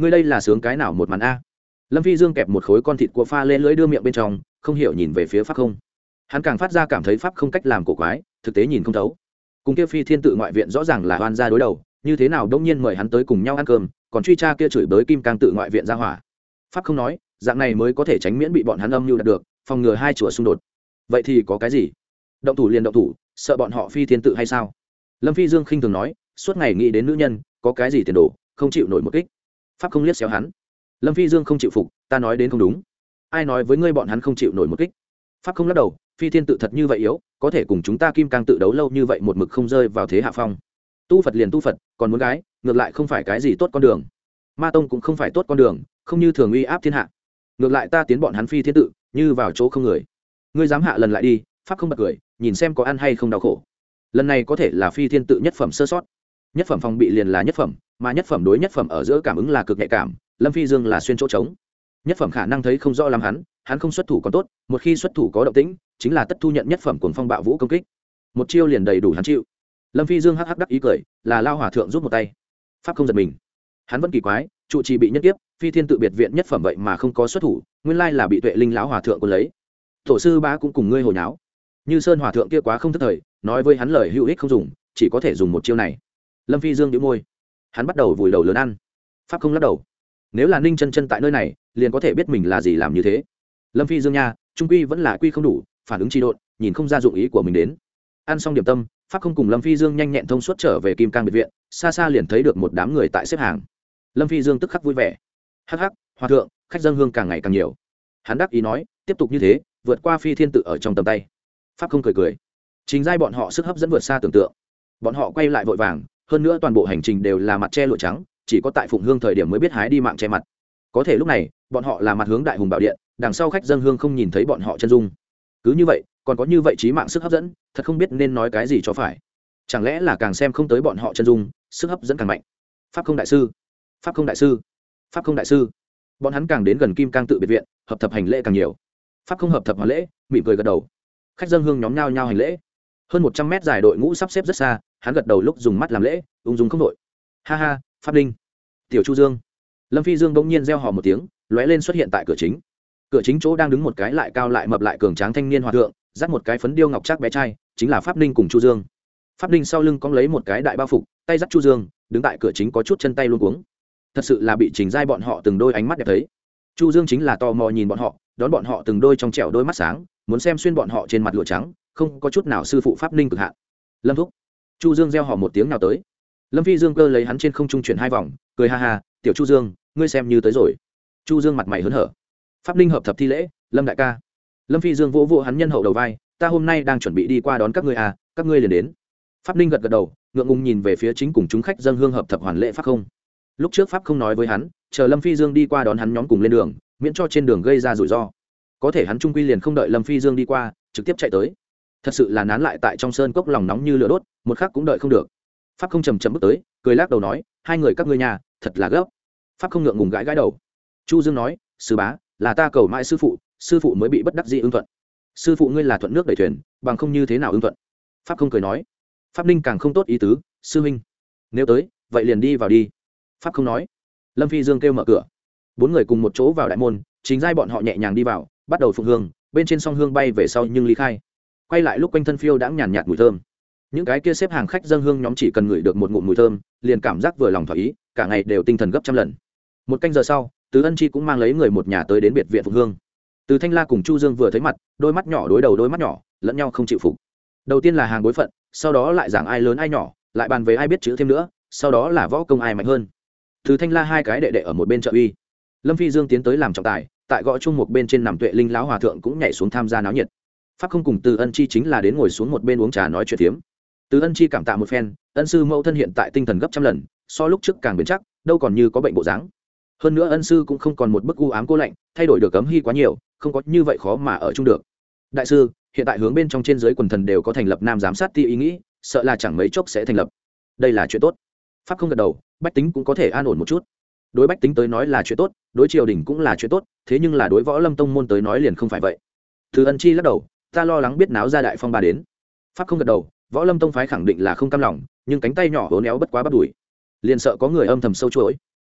ngươi đây là sướng cái nào một màn a? Lâm Phi Dương kẹp một khối con thịt của pha lên lưỡi đưa miệng bên trong, không hiểu nhìn về phía pháp không. Hắn càng phát ra cảm thấy pháp không cách làm cổ quái, thực tế nhìn không thấu. Cùng kia Phi Thiên tự ngoại viện rõ ràng là oan gia đối đầu, như thế nào đông nhiên mời hắn tới cùng nhau ăn cơm, còn truy tra kia chửi bới Kim Cang tự ngoại viện ra hỏa. Pháp không nói, dạng này mới có thể tránh miễn bị bọn hắn âm mưu đạt được, phòng ngừa hai chùa xung đột. Vậy thì có cái gì? Động thủ liền động thủ, sợ bọn họ Phi Thiên tự hay sao? Lâm Phi Dương khinh thường nói, suốt ngày nghĩ đến nữ nhân, có cái gì tiền đồ, không chịu nổi một kích. Pháp không liếc xéo hắn. Lâm Phi Dương không chịu phục, ta nói đến không đúng. Ai nói với ngươi bọn hắn không chịu nổi một kích? Pháp không lắc đầu, Phi Thiên tự thật như vậy yếu, có thể cùng chúng ta Kim Cang tự đấu lâu như vậy một mực không rơi vào thế hạ phong. Tu Phật liền tu Phật, còn muốn gái, ngược lại không phải cái gì tốt con đường. Ma tông cũng không phải tốt con đường, không như thường uy áp thiên hạ. Ngược lại ta tiến bọn hắn Phi Thiên tự, như vào chỗ không người. Ngươi dám hạ lần lại đi, Pháp không bật cười, nhìn xem có ăn hay không đau khổ. Lần này có thể là Phi Thiên tự nhất phẩm sơ sót. Nhất phẩm phòng bị liền là nhất phẩm, mà nhất phẩm đối nhất phẩm ở giữa cảm ứng là cực nhạy cảm, Lâm Phi Dương là xuyên chỗ trống. Nhất phẩm khả năng thấy không rõ lắm hắn, hắn không xuất thủ còn tốt, một khi xuất thủ có động tĩnh, chính là tất thu nhận nhất phẩm cuồng phong bạo vũ công kích. Một chiêu liền đầy đủ hắn chịu. Lâm Phi Dương hắc hắc đắc ý cười, là lao hòa thượng giúp một tay. Pháp không giật mình. Hắn vẫn kỳ quái, trụ trì bị nhất kiếp, Phi Thiên tự biệt viện nhất phẩm vậy mà không có xuất thủ, nguyên lai là bị Tuệ Linh lão hòa thượng cuốn lấy. Tổ sư bá cũng cùng ngươi hồi nháo. Như Sơn hòa thượng kia quá không thức thời, nói với hắn lời hữu ích không dùng, chỉ có thể dùng một chiêu này. Lâm Phi Dương nhíu môi, hắn bắt đầu vùi đầu lớn ăn. Pháp không lắc đầu, nếu là Ninh chân chân tại nơi này, liền có thể biết mình là gì làm như thế. Lâm Phi Dương nha, trung quy vẫn là quy không đủ, phản ứng trì độn, nhìn không ra dụng ý của mình đến. Ăn xong điểm tâm, Pháp không cùng Lâm Phi Dương nhanh nhẹn thông suốt trở về Kim Cang biệt viện, xa xa liền thấy được một đám người tại xếp hàng. Lâm Phi Dương tức khắc vui vẻ, hắc hắc, hòa thượng, khách dân hương càng ngày càng nhiều. Hắn đắc ý nói, tiếp tục như thế, vượt qua Phi Thiên tự ở trong tầm tay. Pháp không cười cười, chính giai bọn họ sức hấp dẫn vượt xa tưởng tượng. Bọn họ quay lại vội vàng, hơn nữa toàn bộ hành trình đều là mặt che lụa trắng, chỉ có tại Phụng Hương thời điểm mới biết hái đi mạng che mặt. Có thể lúc này, bọn họ là mặt hướng Đại Hùng Bảo Điện, đằng sau khách dân hương không nhìn thấy bọn họ chân dung. Cứ như vậy, còn có như vậy trí mạng sức hấp dẫn, thật không biết nên nói cái gì cho phải. Chẳng lẽ là càng xem không tới bọn họ chân dung, sức hấp dẫn càng mạnh. Pháp không đại sư, Pháp không đại sư, Pháp không đại sư. Bọn hắn càng đến gần Kim Cang tự biệt viện, hợp thập hành lễ càng nhiều. Pháp không hợp thập hoàn lễ, mỉm cười gật đầu. Khách dân hương nhóm nhao nhao hành lễ. Hơn một trăm mét dài đội ngũ sắp xếp rất xa, hắn gật đầu lúc dùng mắt làm lễ, ung dung không đội. Ha ha, Pháp Linh, Tiểu Chu Dương. Lâm Phi Dương bỗng nhiên reo hò một tiếng, lóe lên xuất hiện tại cửa chính. Cửa chính chỗ đang đứng một cái lại cao lại mập lại cường tráng thanh niên hòa thượng, dắt một cái phấn điêu ngọc trác bé trai, chính là Pháp Ninh cùng Chu Dương. Pháp Ninh sau lưng cong lấy một cái đại bao phục, tay dắt Chu Dương, đứng tại cửa chính có chút chân tay luống cuống. Thật sự là bị Trình giai bọn họ từng đôi ánh mắt đẹp thấy. Chu Dương chính là tò mò nhìn bọn họ, đón bọn họ từng đôi trong trẻo đôi mắt sáng, muốn xem xuyên bọn họ trên mặt lụa trắng, không có chút nào sư phụ Pháp Ninh cực hạn. Lâm thúc. Chu Dương reo hò một tiếng nào tới. Lâm Phi Dương cơ lấy hắn trên không trung chuyển hai vòng, cười ha ha, tiểu Chu Dương, ngươi xem như tới rồi. Chu Dương mặt mày hớn hở. Pháp Ninh hợp thập thi lễ, Lâm đại ca. Lâm Phi Dương vỗ vỗ hắn nhân hậu đầu vai, ta hôm nay đang chuẩn bị đi qua đón các ngươi à, các ngươi liền đến. Pháp Ninh gật gật đầu, ngượng ngùng nhìn về phía chính cùng chúng khách dân hương hợp thập hoàn lễ Pháp không. Lúc trước Pháp không nói với hắn, chờ Lâm Phi Dương đi qua đón hắn nhóm cùng lên đường, miễn cho trên đường gây ra rủi ro. Có thể hắn trung quy liền không đợi Lâm Phi Dương đi qua, trực tiếp chạy tới. Thật sự là nán lại tại trong sơn cốc lòng nóng như lửa đốt, một khắc cũng đợi không được. Pháp không chầm chậm bước tới, cười lắc đầu nói, hai người các ngươi nhà, thật là gấp. Pháp không ngượng ngùng gãi gãi đầu. Chu Dương nói, sư bá, là ta cầu mãi sư phụ, sư phụ mới bị bất đắc dĩ ưng thuận. Sư phụ ngươi là thuận nước đẩy thuyền, bằng không như thế nào ưng thuận. Pháp không cười nói. Pháp Ninh càng không tốt ý tứ, sư huynh, nếu tới, vậy liền đi vào đi. Pháp không nói. Lâm Phi Dương kêu mở cửa. Bốn người cùng một chỗ vào đại môn, chính giai bọn họ nhẹ nhàng đi vào, bắt đầu phụng hương, bên trên song hương bay về sau nhưng ly khai. Quay lại lúc quanh thân phiêu đãng nhàn nhạt mùi thơm. Những cái kia xếp hàng khách dâng hương nhóm chỉ cần ngửi được một ngụm mùi thơm, liền cảm giác vừa lòng thỏa ý, cả ngày đều tinh thần gấp trăm lần. Một canh giờ sau, Từ Ân Chi cũng mang lấy người một nhà tới đến biệt viện phụng hương. Từ Thanh La cùng Chu Dương vừa thấy mặt, đôi mắt nhỏ đối đầu đôi mắt nhỏ, lẫn nhau không chịu phục. Đầu tiên là hàng bối phận, sau đó lại giảng ai lớn ai nhỏ, lại bàn về ai biết chữ thêm nữa, sau đó là võ công ai mạnh hơn. Từ Thanh La hai cái đệ đệ ở một bên trợ uy. Lâm Phi Dương tiến tới làm trọng tài, tại gõ chung một bên trên nằm Tuệ Linh lão hòa thượng cũng nhảy xuống tham gia náo nhiệt. Pháp không cùng Từ Ân Chi chính là đến ngồi xuống một bên uống trà nói chuyện phiếm. Từ Ân Chi cảm tạ một phen, ân sư mẫu thân hiện tại tinh thần gấp trăm lần, so lúc trước càng bền chắc, đâu còn như có bệnh bộ dáng. Hơn nữa ân sư cũng không còn một bức u ám cô lạnh, thay đổi được cấm hy quá nhiều, không có như vậy khó mà ở chung được. Đại sư, hiện tại hướng bên trong trên dưới quần thần đều có thành lập nam giám sát ti ý nghĩ, sợ là chẳng mấy chốc sẽ thành lập. Đây là chuyện tốt. Pháp không gật đầu, bách tính cũng có thể an ổn một chút. Đối bách tính tới nói là chuyện tốt, đối triều đình cũng là chuyện tốt, thế nhưng là đối võ lâm tông môn tới nói liền không phải vậy. Từ Ân Chi lắc đầu, ta lo lắng biết náo ra đại phong ba đến. Pháp không gật đầu, võ lâm tông phái khẳng định là không cam lòng, nhưng cánh tay nhỏ uốn éo bất quá bắt đuổi, liền sợ có người âm thầm sâu chuỗi.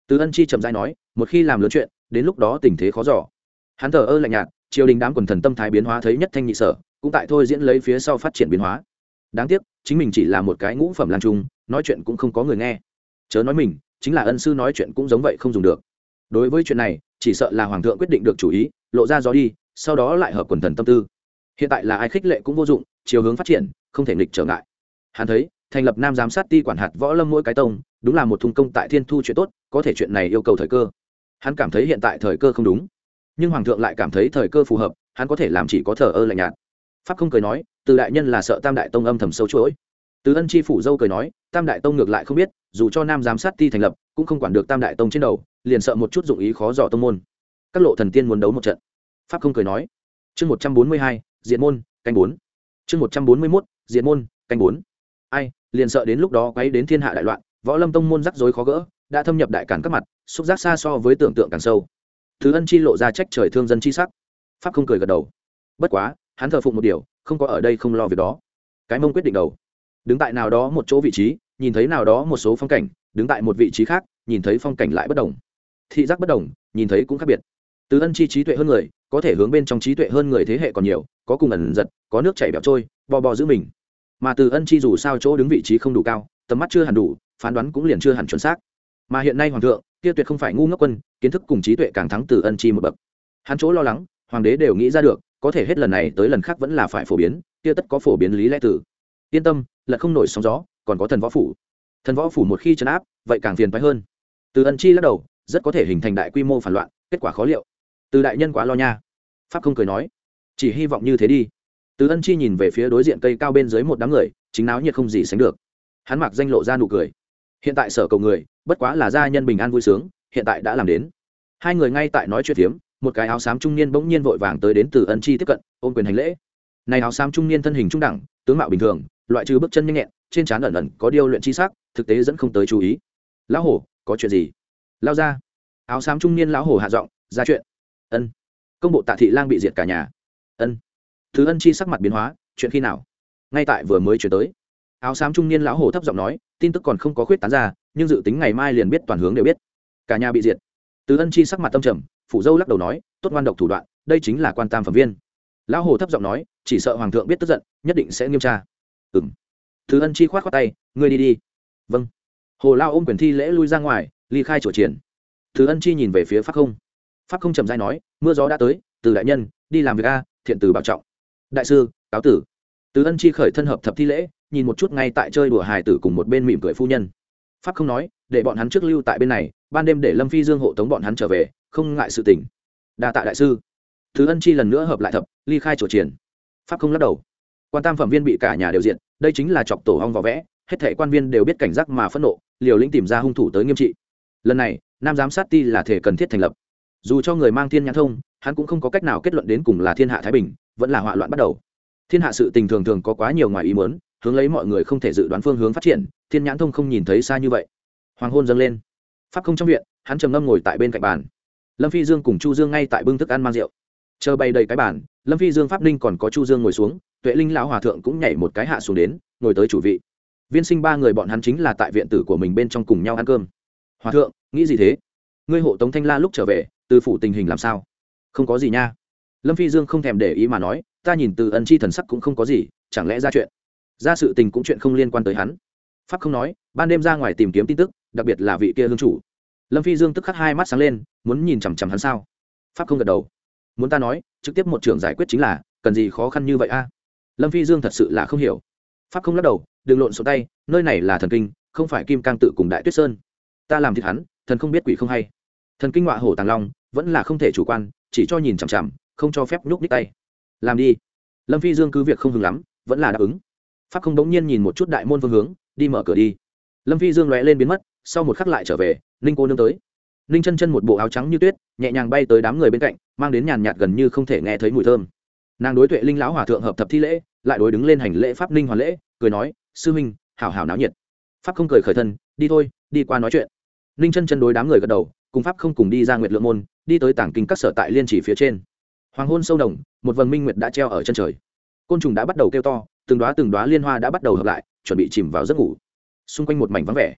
Từ Ân Chi chậm rãi nói, một khi làm lớn chuyện, đến lúc đó tình thế khó dò. Hắn thờ ơ lạnh nhạt, triều đình đám quần thần tâm thái biến hóa thấy nhất thanh nhị sở, cũng tại thôi diễn lấy phía sau phát triển biến hóa. Đáng tiếc, chính mình chỉ là một cái ngũ phẩm lang trung, nói chuyện cũng không có người nghe. Chớ nói mình, chính là ân sư nói chuyện cũng giống vậy không dùng được. Đối với chuyện này, chỉ sợ là hoàng thượng quyết định được chủ ý, lộ ra gió đi, sau đó lại hợp quần thần tâm tư. Hiện tại là ai khích lệ cũng vô dụng, chiều hướng phát triển, không thể nghịch trở ngại. Hắn thấy, thành lập nam giám sát ti quản hạt võ lâm mỗi cái tông, đúng là một thung công tại thiên thu chuyện tốt, có thể chuyện này yêu cầu thời cơ. Hắn cảm thấy hiện tại thời cơ không đúng, nhưng hoàng thượng lại cảm thấy thời cơ phù hợp, hắn có thể làm chỉ có thờ ơ lạnh nhạt. Pháp không cười nói, Từ đại nhân là sợ Tam đại tông âm thầm sâu chuỗi. Từ Ân Chi phủ dâu cười nói, Tam đại tông ngược lại không biết, dù cho nam giám sát ti thành lập, cũng không quản được Tam đại tông trên đầu, liền sợ một chút dụng ý khó dò tông môn. Các lộ thần tiên muốn đấu một trận. Pháp không cười nói, chương một trăm bốn mươi hai, diện môn, canh bốn. Chương một trăm bốn mươi mốt, diện môn, canh bốn. Ai, liền sợ đến lúc đó quấy đến thiên hạ đại loạn, võ lâm tông môn rắc rối khó gỡ, đã thâm nhập đại cản các mặt, xúc giác xa so với tưởng tượng càng sâu. Thứ Ân Chi lộ ra trách trời thương dân chi sắc. Pháp không cười gật đầu. Bất quá, hắn thờ phụng một điều, không có ở đây không lo việc đó. Cái mông quyết định đầu. Đứng tại nào đó một chỗ vị trí, nhìn thấy nào đó một số phong cảnh, đứng tại một vị trí khác, nhìn thấy phong cảnh lại bất đồng. Thị giác bất đồng, nhìn thấy cũng khác biệt. Từ Ân Chi trí tuệ hơn người, có thể hướng bên trong trí tuệ hơn người thế hệ còn nhiều, có cùng ẩn giật, có nước chảy bẹo trôi, bò bò giữ mình. Mà Từ Ân Chi dù sao chỗ đứng vị trí không đủ cao, tầm mắt chưa hẳn đủ, phán đoán cũng liền chưa hẳn chuẩn xác. Mà hiện nay hoàng thượng, kia tuyệt không phải ngu ngốc quân, kiến thức cùng trí tuệ càng thắng Từ Ân Chi một bậc. Hắn chỗ lo lắng, hoàng đế đều nghĩ ra được, có thể hết lần này tới lần khác vẫn là phải phổ biến, kia tất có phổ biến lý lẽ tử. Yên tâm, là không nổi sóng gió, còn có thần võ phủ. Thần võ phủ một khi trấn áp, vậy càng phiền toái hơn. Từ Ân Chi lắc đầu, rất có thể hình thành đại quy mô phản loạn, kết quả khó liệu. Từ đại nhân quá lo nha. Pháp không cười nói, chỉ hy vọng như thế đi. Từ Ân Chi nhìn về phía đối diện cây cao bên dưới một đám người, chính náo nhiệt không gì sánh được. Hắn mặc danh lộ ra nụ cười. Hiện tại sở cầu người, bất quá là gia nhân bình an vui sướng, hiện tại đã làm đến. Hai người ngay tại nói chuyện phiếm, một cái áo xám trung niên bỗng nhiên vội vàng tới đến Từ Ân Chi tiếp cận, ôm quyền hành lễ. Này áo xám trung niên thân hình trung đẳng, tướng mạo bình thường, loại trừ bước chân nhanh nhẹn, trên trán ẩn ẩn có điêu luyện chi sắc, thực tế dẫn không tới chú ý. Lão hổ, có chuyện gì? Lao ra. Áo xám trung niên lão hổ hạ giọng, ra chuyện. Ân. Công bộ Tạ thị lang bị diệt cả nhà. Ân. Từ Ân Chi sắc mặt biến hóa, chuyện khi nào? Ngay tại vừa mới chuyển tới. Áo xám trung niên lão hổ thấp giọng nói, tin tức còn không có khuyết tán ra, nhưng dự tính ngày mai liền biết, toàn hướng đều biết. Cả nhà bị diệt. Từ Ân Chi sắc mặt tâm trầm, phủ dâu lắc đầu nói, tốt ngoan độc thủ đoạn, đây chính là quan tam phẩm viên. Lão hổ thấp giọng nói, chỉ sợ hoàng thượng biết tức giận, nhất định sẽ nghiêm tra. Ừm. Từ Ân Chi khoát khoát tay, ngươi đi đi. Vâng. Hồ Lao ôm quyền thi lễ lui ra ngoài, ly khai chỗ triển. Từ Ân Chi nhìn về phía Pháp Không. Pháp Không trầm rãi nói, mưa gió đã tới, Từ đại nhân, đi làm việc a, thiện từ bảo trọng. Đại sư, cáo tử. Từ Ân Chi khởi thân hợp thập thi lễ, nhìn một chút ngay tại chơi đùa hài tử cùng một bên mỉm cười phu nhân. Pháp Không nói, để bọn hắn trước lưu tại bên này, ban đêm để Lâm Phi Dương hộ tống bọn hắn trở về, không ngại sự tình. Đa tạ đại sư. Từ Ân Chi lần nữa hợp lại thập, ly khai chỗ triển. Pháp Không lắc đầu. Quan tam phẩm viên bị cả nhà đều diện, đây chính là chọc tổ ong vò vẽ, hết thảy quan viên đều biết cảnh giác mà phẫn nộ, liều lĩnh tìm ra hung thủ tới nghiêm trị. Lần này, nam giám sát ti là thể cần thiết thành lập. Dù cho người mang thiên nhãn thông, hắn cũng không có cách nào kết luận đến cùng là thiên hạ thái bình, vẫn là họa loạn bắt đầu. Thiên hạ sự tình thường thường có quá nhiều ngoài ý muốn, hướng lấy mọi người không thể dự đoán phương hướng phát triển, thiên nhãn thông không nhìn thấy xa như vậy. Hoàng hôn dâng lên. Pháp Không trong viện, hắn trầm ngâm ngồi tại bên cạnh bàn. Lâm Phi Dương cùng Chu Dương ngay tại bưng thức ăn mang rượu. Chờ bày đầy cái bàn, Lâm Phi Dương, Pháp Ninh còn có Chu Dương ngồi xuống, Tuệ Linh lão hòa thượng cũng nhảy một cái hạ xuống đến, ngồi tới chủ vị. Viên Sinh ba người bọn hắn chính là tại viện tử của mình bên trong cùng nhau ăn cơm. Hòa thượng, nghĩ gì thế? Ngươi hộ tống Thanh La lúc trở về, từ phủ tình hình làm sao? Không có gì nha. Lâm Phi Dương không thèm để ý mà nói, ta nhìn Từ Ân Chi thần sắc cũng không có gì, chẳng lẽ ra chuyện? Ra sự tình cũng chuyện không liên quan tới hắn. Pháp Không nói, ban đêm ra ngoài tìm kiếm tin tức, đặc biệt là vị kia hương chủ. Lâm Phi Dương tức khắc hai mắt sáng lên, muốn nhìn chằm chằm hắn sao? Pháp Không gật đầu. Muốn ta nói, trực tiếp một trưởng giải quyết chính là, cần gì khó khăn như vậy a? Lâm Phi Dương thật sự là không hiểu. Pháp Không lắc đầu, đừng lộn xộn tay, nơi này là thần kinh, không phải Kim Cang tự cùng Đại Tuyết Sơn. Ta làm thịt hắn, thần không biết quỷ không hay. Thần kinh ngọa hổ tàng long, vẫn là không thể chủ quan, chỉ cho nhìn chằm chằm, không cho phép nhúc nhích tay. Làm đi. Lâm Phi Dương cứ việc không hứng lắm, vẫn là đáp ứng. Pháp Không bỗng nhiên nhìn một chút đại môn phương hướng, đi mở cửa đi. Lâm Phi Dương lóe lên biến mất, sau một khắc lại trở về, Ninh cô nương tới. Ninh chân chân một bộ áo trắng như tuyết, nhẹ nhàng bay tới đám người bên cạnh, mang đến nhàn nhạt gần như không thể nghe thấy mùi thơm. Nàng đối Tuệ Linh lão hòa thượng hợp thập thi lễ, lại đối đứng lên hành lễ Pháp Ninh hoàn lễ, cười nói, sư huynh, hảo hảo náo nhiệt. Pháp Không cười khởi thân, đi thôi, đi qua nói chuyện. Ninh chân chân đối đám người gật đầu, cùng Pháp Không cùng đi ra Nguyệt Lượng môn, đi tới tảng kinh các sở tại liên chỉ phía trên. Hoàng hôn sâu đồng, một vầng minh nguyệt đã treo ở chân trời. Côn trùng đã bắt đầu kêu to, từng đóa từng đóa liên hoa đã bắt đầu hợp lại, chuẩn bị chìm vào giấc ngủ. Xung quanh một mảnh vắng vẻ.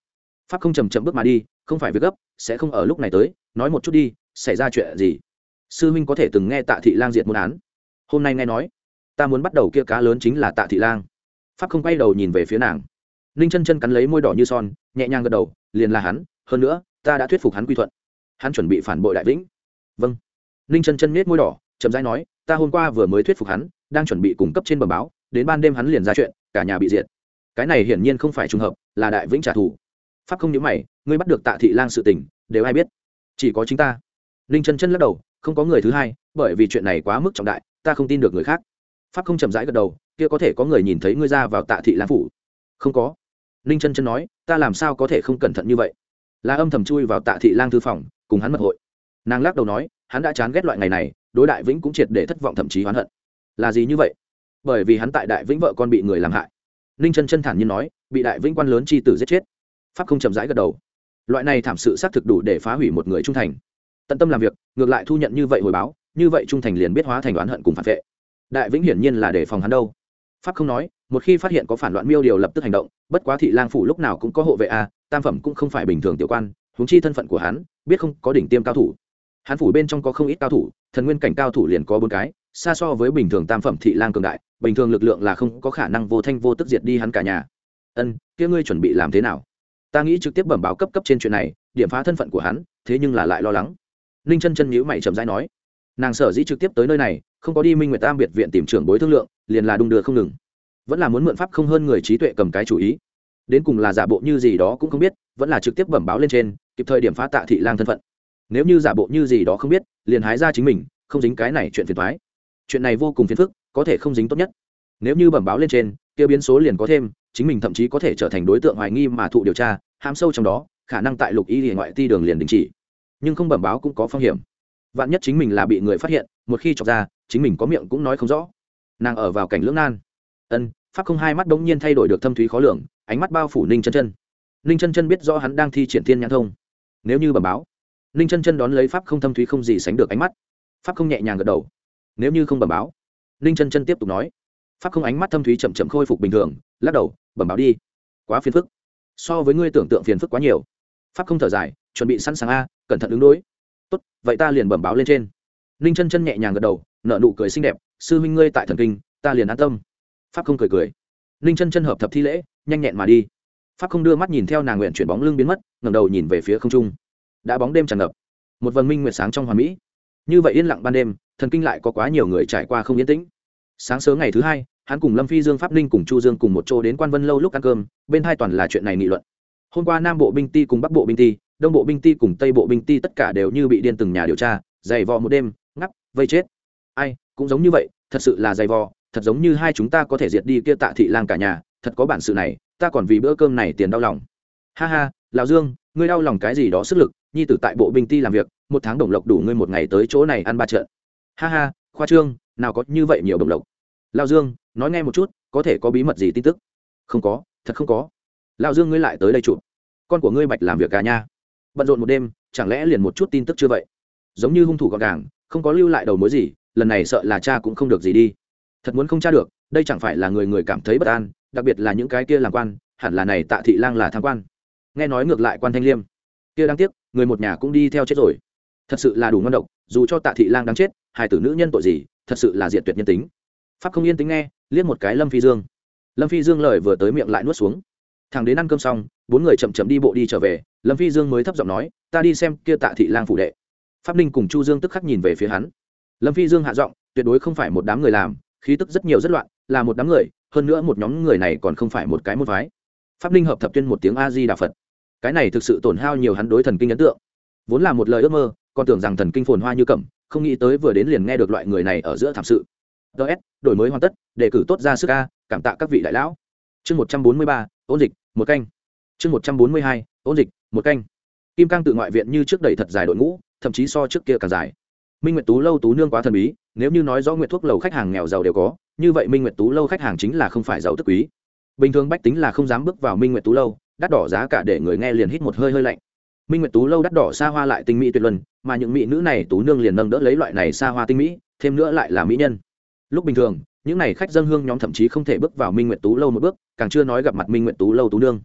pháp không chầm chậm bước mà đi, không phải việc gấp, sẽ không ở lúc này tới, nói một chút đi, xảy ra chuyện gì? Sư huynh có thể từng nghe Tạ Thị Lang diệt môn án. Hôm nay nghe nói, ta muốn bắt đầu kia cá lớn chính là Tạ Thị Lang. Pháp không quay đầu nhìn về phía nàng. Ninh Chân Chân cắn lấy môi đỏ như son, nhẹ nhàng gật đầu, liền là hắn, hơn nữa, ta đã thuyết phục hắn quy thuận. Hắn chuẩn bị phản bội Đại Vĩnh. Vâng. Ninh Chân Chân nhếch môi đỏ, chậm rãi nói, ta hôm qua vừa mới thuyết phục hắn, đang chuẩn bị cung cấp trên bẩm báo, đến ban đêm hắn liền ra chuyện, cả nhà bị diệt. Cái này hiển nhiên không phải trùng hợp, là Đại Vĩnh trả thù. Pháp không nhíu mày, ngươi bắt được Tạ Thị Lang sự tình, đều ai biết? Chỉ có chính ta. Ninh Chân Chân lắc đầu, không có người thứ hai, bởi vì chuyện này quá mức trọng đại, ta không tin được người khác. Pháp không chậm rãi gật đầu, kia có thể có người nhìn thấy ngươi ra vào Tạ Thị Lang phủ? Không có. Ninh Chân Chân nói, ta làm sao có thể không cẩn thận như vậy? Là âm thầm chui vào Tạ Thị Lang thư phòng, cùng hắn mật hội. Nàng lắc đầu nói, hắn đã chán ghét loại ngày này, đối Đại Vĩnh cũng triệt để thất vọng, thậm chí oán hận. Là gì như vậy? Bởi vì hắn tại Đại Vĩnh vợ con bị người làm hại. Ninh Chân Chân thản nhiên nói, bị Đại Vĩnh quan lớn chi tử giết chết. Pháp không chậm rãi gật đầu. Loại này thảm sự xác thực đủ để phá hủy một người trung thành. Tận tâm làm việc, ngược lại thu nhận như vậy hồi báo, như vậy trung thành liền biết hóa thành oán hận cùng phản vệ. Đại Vĩnh hiển nhiên là để phòng hắn đâu. Pháp không nói, một khi phát hiện có phản loạn miêu điều lập tức hành động, bất quá Thị Lang phủ lúc nào cũng có hộ vệ a, tam phẩm cũng không phải bình thường tiểu quan, huống chi thân phận của hắn, biết không có đỉnh tiêm cao thủ. Hắn phủ bên trong có không ít cao thủ, thần nguyên cảnh cao thủ liền có bốn cái, xa so với bình thường tam phẩm Thị Lang cường đại, bình thường lực lượng là không có khả năng vô thanh vô tức diệt đi hắn cả nhà. Ân, kia ngươi chuẩn bị làm thế nào? Ta nghĩ trực tiếp bẩm báo cấp cấp trên chuyện này, điểm phá thân phận của hắn, thế nhưng là lại lo lắng. Ninh Chân Chân nhíu mày chậm rãi nói, nàng sở dĩ trực tiếp tới nơi này, không có đi Minh Nguyệt Tam biệt viện tìm trưởng bối thương lượng, liền là đung đưa không ngừng, vẫn là muốn mượn pháp không hơn người trí tuệ cầm cái chủ ý. Đến cùng là giả bộ như gì đó cũng không biết, vẫn là trực tiếp bẩm báo lên trên, kịp thời điểm phá Tạ Thị Lang thân phận. Nếu như giả bộ như gì đó không biết, liền hái ra chính mình, không dính cái này chuyện phiền toái. Chuyện này vô cùng phiền phức, có thể không dính tốt nhất. Nếu như bẩm báo lên trên, kia biến số liền có thêm, chính mình thậm chí có thể trở thành đối tượng hoài nghi mà thụ điều tra, hãm sâu trong đó, khả năng tại Lục Y Liễu ngoại ti đường liền đình chỉ. Nhưng không bẩm báo cũng có phong hiểm. Vạn nhất chính mình là bị người phát hiện, một khi chọc ra, chính mình có miệng cũng nói không rõ. Nàng ở vào cảnh lưỡng nan. Ân, pháp không hai mắt đống nhiên thay đổi được thâm thúy khó lường, ánh mắt bao phủ Ninh Chân Chân. Ninh Chân Chân biết rõ hắn đang thi triển thiên nhãn thông. Nếu như bẩm báo, Ninh Chân Chân đón lấy pháp không thâm thúy không gì sánh được ánh mắt. Pháp không nhẹ nhàng gật đầu. Nếu như không bẩm báo, Ninh Chân Chân tiếp tục nói. Pháp không ánh mắt thâm thúy chậm chậm khôi phục bình thường, lắc đầu, bẩm báo đi. Quá phiền phức. So với ngươi tưởng tượng phiền phức quá nhiều. Pháp không thở dài, chuẩn bị sẵn sàng a, cẩn thận ứng đối. Tốt, vậy ta liền bẩm báo lên trên. Ninh Chân Chân nhẹ nhàng gật đầu, nở nụ cười xinh đẹp, sư huynh ngươi tại thần kinh, ta liền an tâm. Pháp không cười cười. Ninh Chân Chân hợp thập thi lễ, nhanh nhẹn mà đi. Pháp không đưa mắt nhìn theo nàng nguyện chuyển bóng lưng biến mất, ngẩng đầu nhìn về phía không trung. Đã bóng đêm tràn ngập, một vầng minh nguyệt sáng trong hoàn mỹ. Như vậy yên lặng ban đêm, thần kinh lại có quá nhiều người trải qua không yên tĩnh. Sáng sớm ngày thứ hai, hắn cùng Lâm Phi Dương, Pháp Ninh cùng Chu Dương cùng một chỗ đến Quan Vân lâu lúc ăn cơm, bên hai toàn là chuyện này nghị luận. Hôm qua Nam Bộ binh ty cùng Bắc Bộ binh ty, Đông Bộ binh ty cùng Tây Bộ binh ty tất cả đều như bị điên từng nhà điều tra, dày vò một đêm, ngắp, vây chết. Ai, cũng giống như vậy, thật sự là dày vò, thật giống như hai chúng ta có thể diệt đi kia Tạ Thị Lang cả nhà, thật có bản sự này, ta còn vì bữa cơm này tiền đau lòng. Ha ha, lão Dương, ngươi đau lòng cái gì đó sức lực, nhi tử tại Bộ binh ty làm việc, một tháng đồng lộc đủ ngươi một ngày tới chỗ này ăn ba trận. Ha ha, khoa trương, nào có như vậy nhiều đồng lộc. Lão Dương, nói nghe một chút, có thể có bí mật gì tin tức? Không có, thật không có. Lão Dương, ngươi lại tới đây chụp. Con của ngươi Bạch làm việc cả nha. Bận rộn một đêm, chẳng lẽ liền một chút tin tức chưa vậy? Giống như hung thủ gọn gàng, không có lưu lại đầu mối gì, lần này sợ là cha cũng không được gì đi. Thật muốn không tra được, đây chẳng phải là người người cảm thấy bất an, đặc biệt là những cái kia làm quan, hẳn là này Tạ Thị Lang là tham quan. Nghe nói ngược lại Quan Thanh Liêm, kia đáng tiếc, người một nhà cũng đi theo chết rồi. Thật sự là đủ ngon độc, dù cho Tạ Thị Lang đáng chết, hài tử nữ nhân tội gì, thật sự là diệt tuyệt nhân tính. Pháp không yên tính nghe, liếc một cái Lâm Phi Dương. Lâm Phi Dương lời vừa tới miệng lại nuốt xuống. Thằng đến ăn cơm xong, bốn người chậm chậm đi bộ đi trở về, Lâm Phi Dương mới thấp giọng nói, ta đi xem kia Tạ Thị Lang phủ đệ. Pháp Ninh cùng Chu Dương tức khắc nhìn về phía hắn. Lâm Phi Dương hạ giọng, tuyệt đối không phải một đám người làm, khí tức rất nhiều rất loạn, là một đám người, hơn nữa một nhóm người này còn không phải một cái môn phái. Pháp Ninh hợp thập tuyên một tiếng A Di Đà Phật. Cái này thực sự tổn hao nhiều hắn đối thần kinh ấn tượng. Vốn là một lời ước mơ, còn tưởng rằng thần kinh phồn hoa như cẩm, không nghĩ tới vừa đến liền nghe được loại người này ở giữa thảm sự. ds đổi mới hoàn tất, đề cử tốt ra sức a, cảm tạ các vị đại lão. Chương một trăm bốn mươi ba, ôn dịch, một canh. Chương một trăm bốn mươi hai, ôn dịch, một canh. Kim Cang tự ngoại viện như trước đẩy thật dài đội ngũ, thậm chí so trước kia càng dài. Minh Nguyệt Tú lâu tú nương quá thần bí, nếu như nói rõ Nguyệt thuốc lầu khách hàng nghèo giàu đều có, như vậy Minh Nguyệt Tú lâu khách hàng chính là không phải giàu tức quý. Bình thường bách tính là không dám bước vào Minh Nguyệt Tú lâu, đắt đỏ giá cả để người nghe liền hít một hơi hơi lạnh. Minh Nguyệt Tú lâu đắt đỏ xa hoa lại tinh mỹ tuyệt luân, mà những mỹ nữ này tú nương liền nâng đỡ lấy loại này xa hoa tinh mỹ, thêm nữa lại là mỹ nhân. Lúc bình thường, những này khách dân hương nhóm thậm chí không thể bước vào Minh Nguyệt Tú lâu một bước, càng chưa nói gặp mặt Minh Nguyệt Tú lâu tú nương.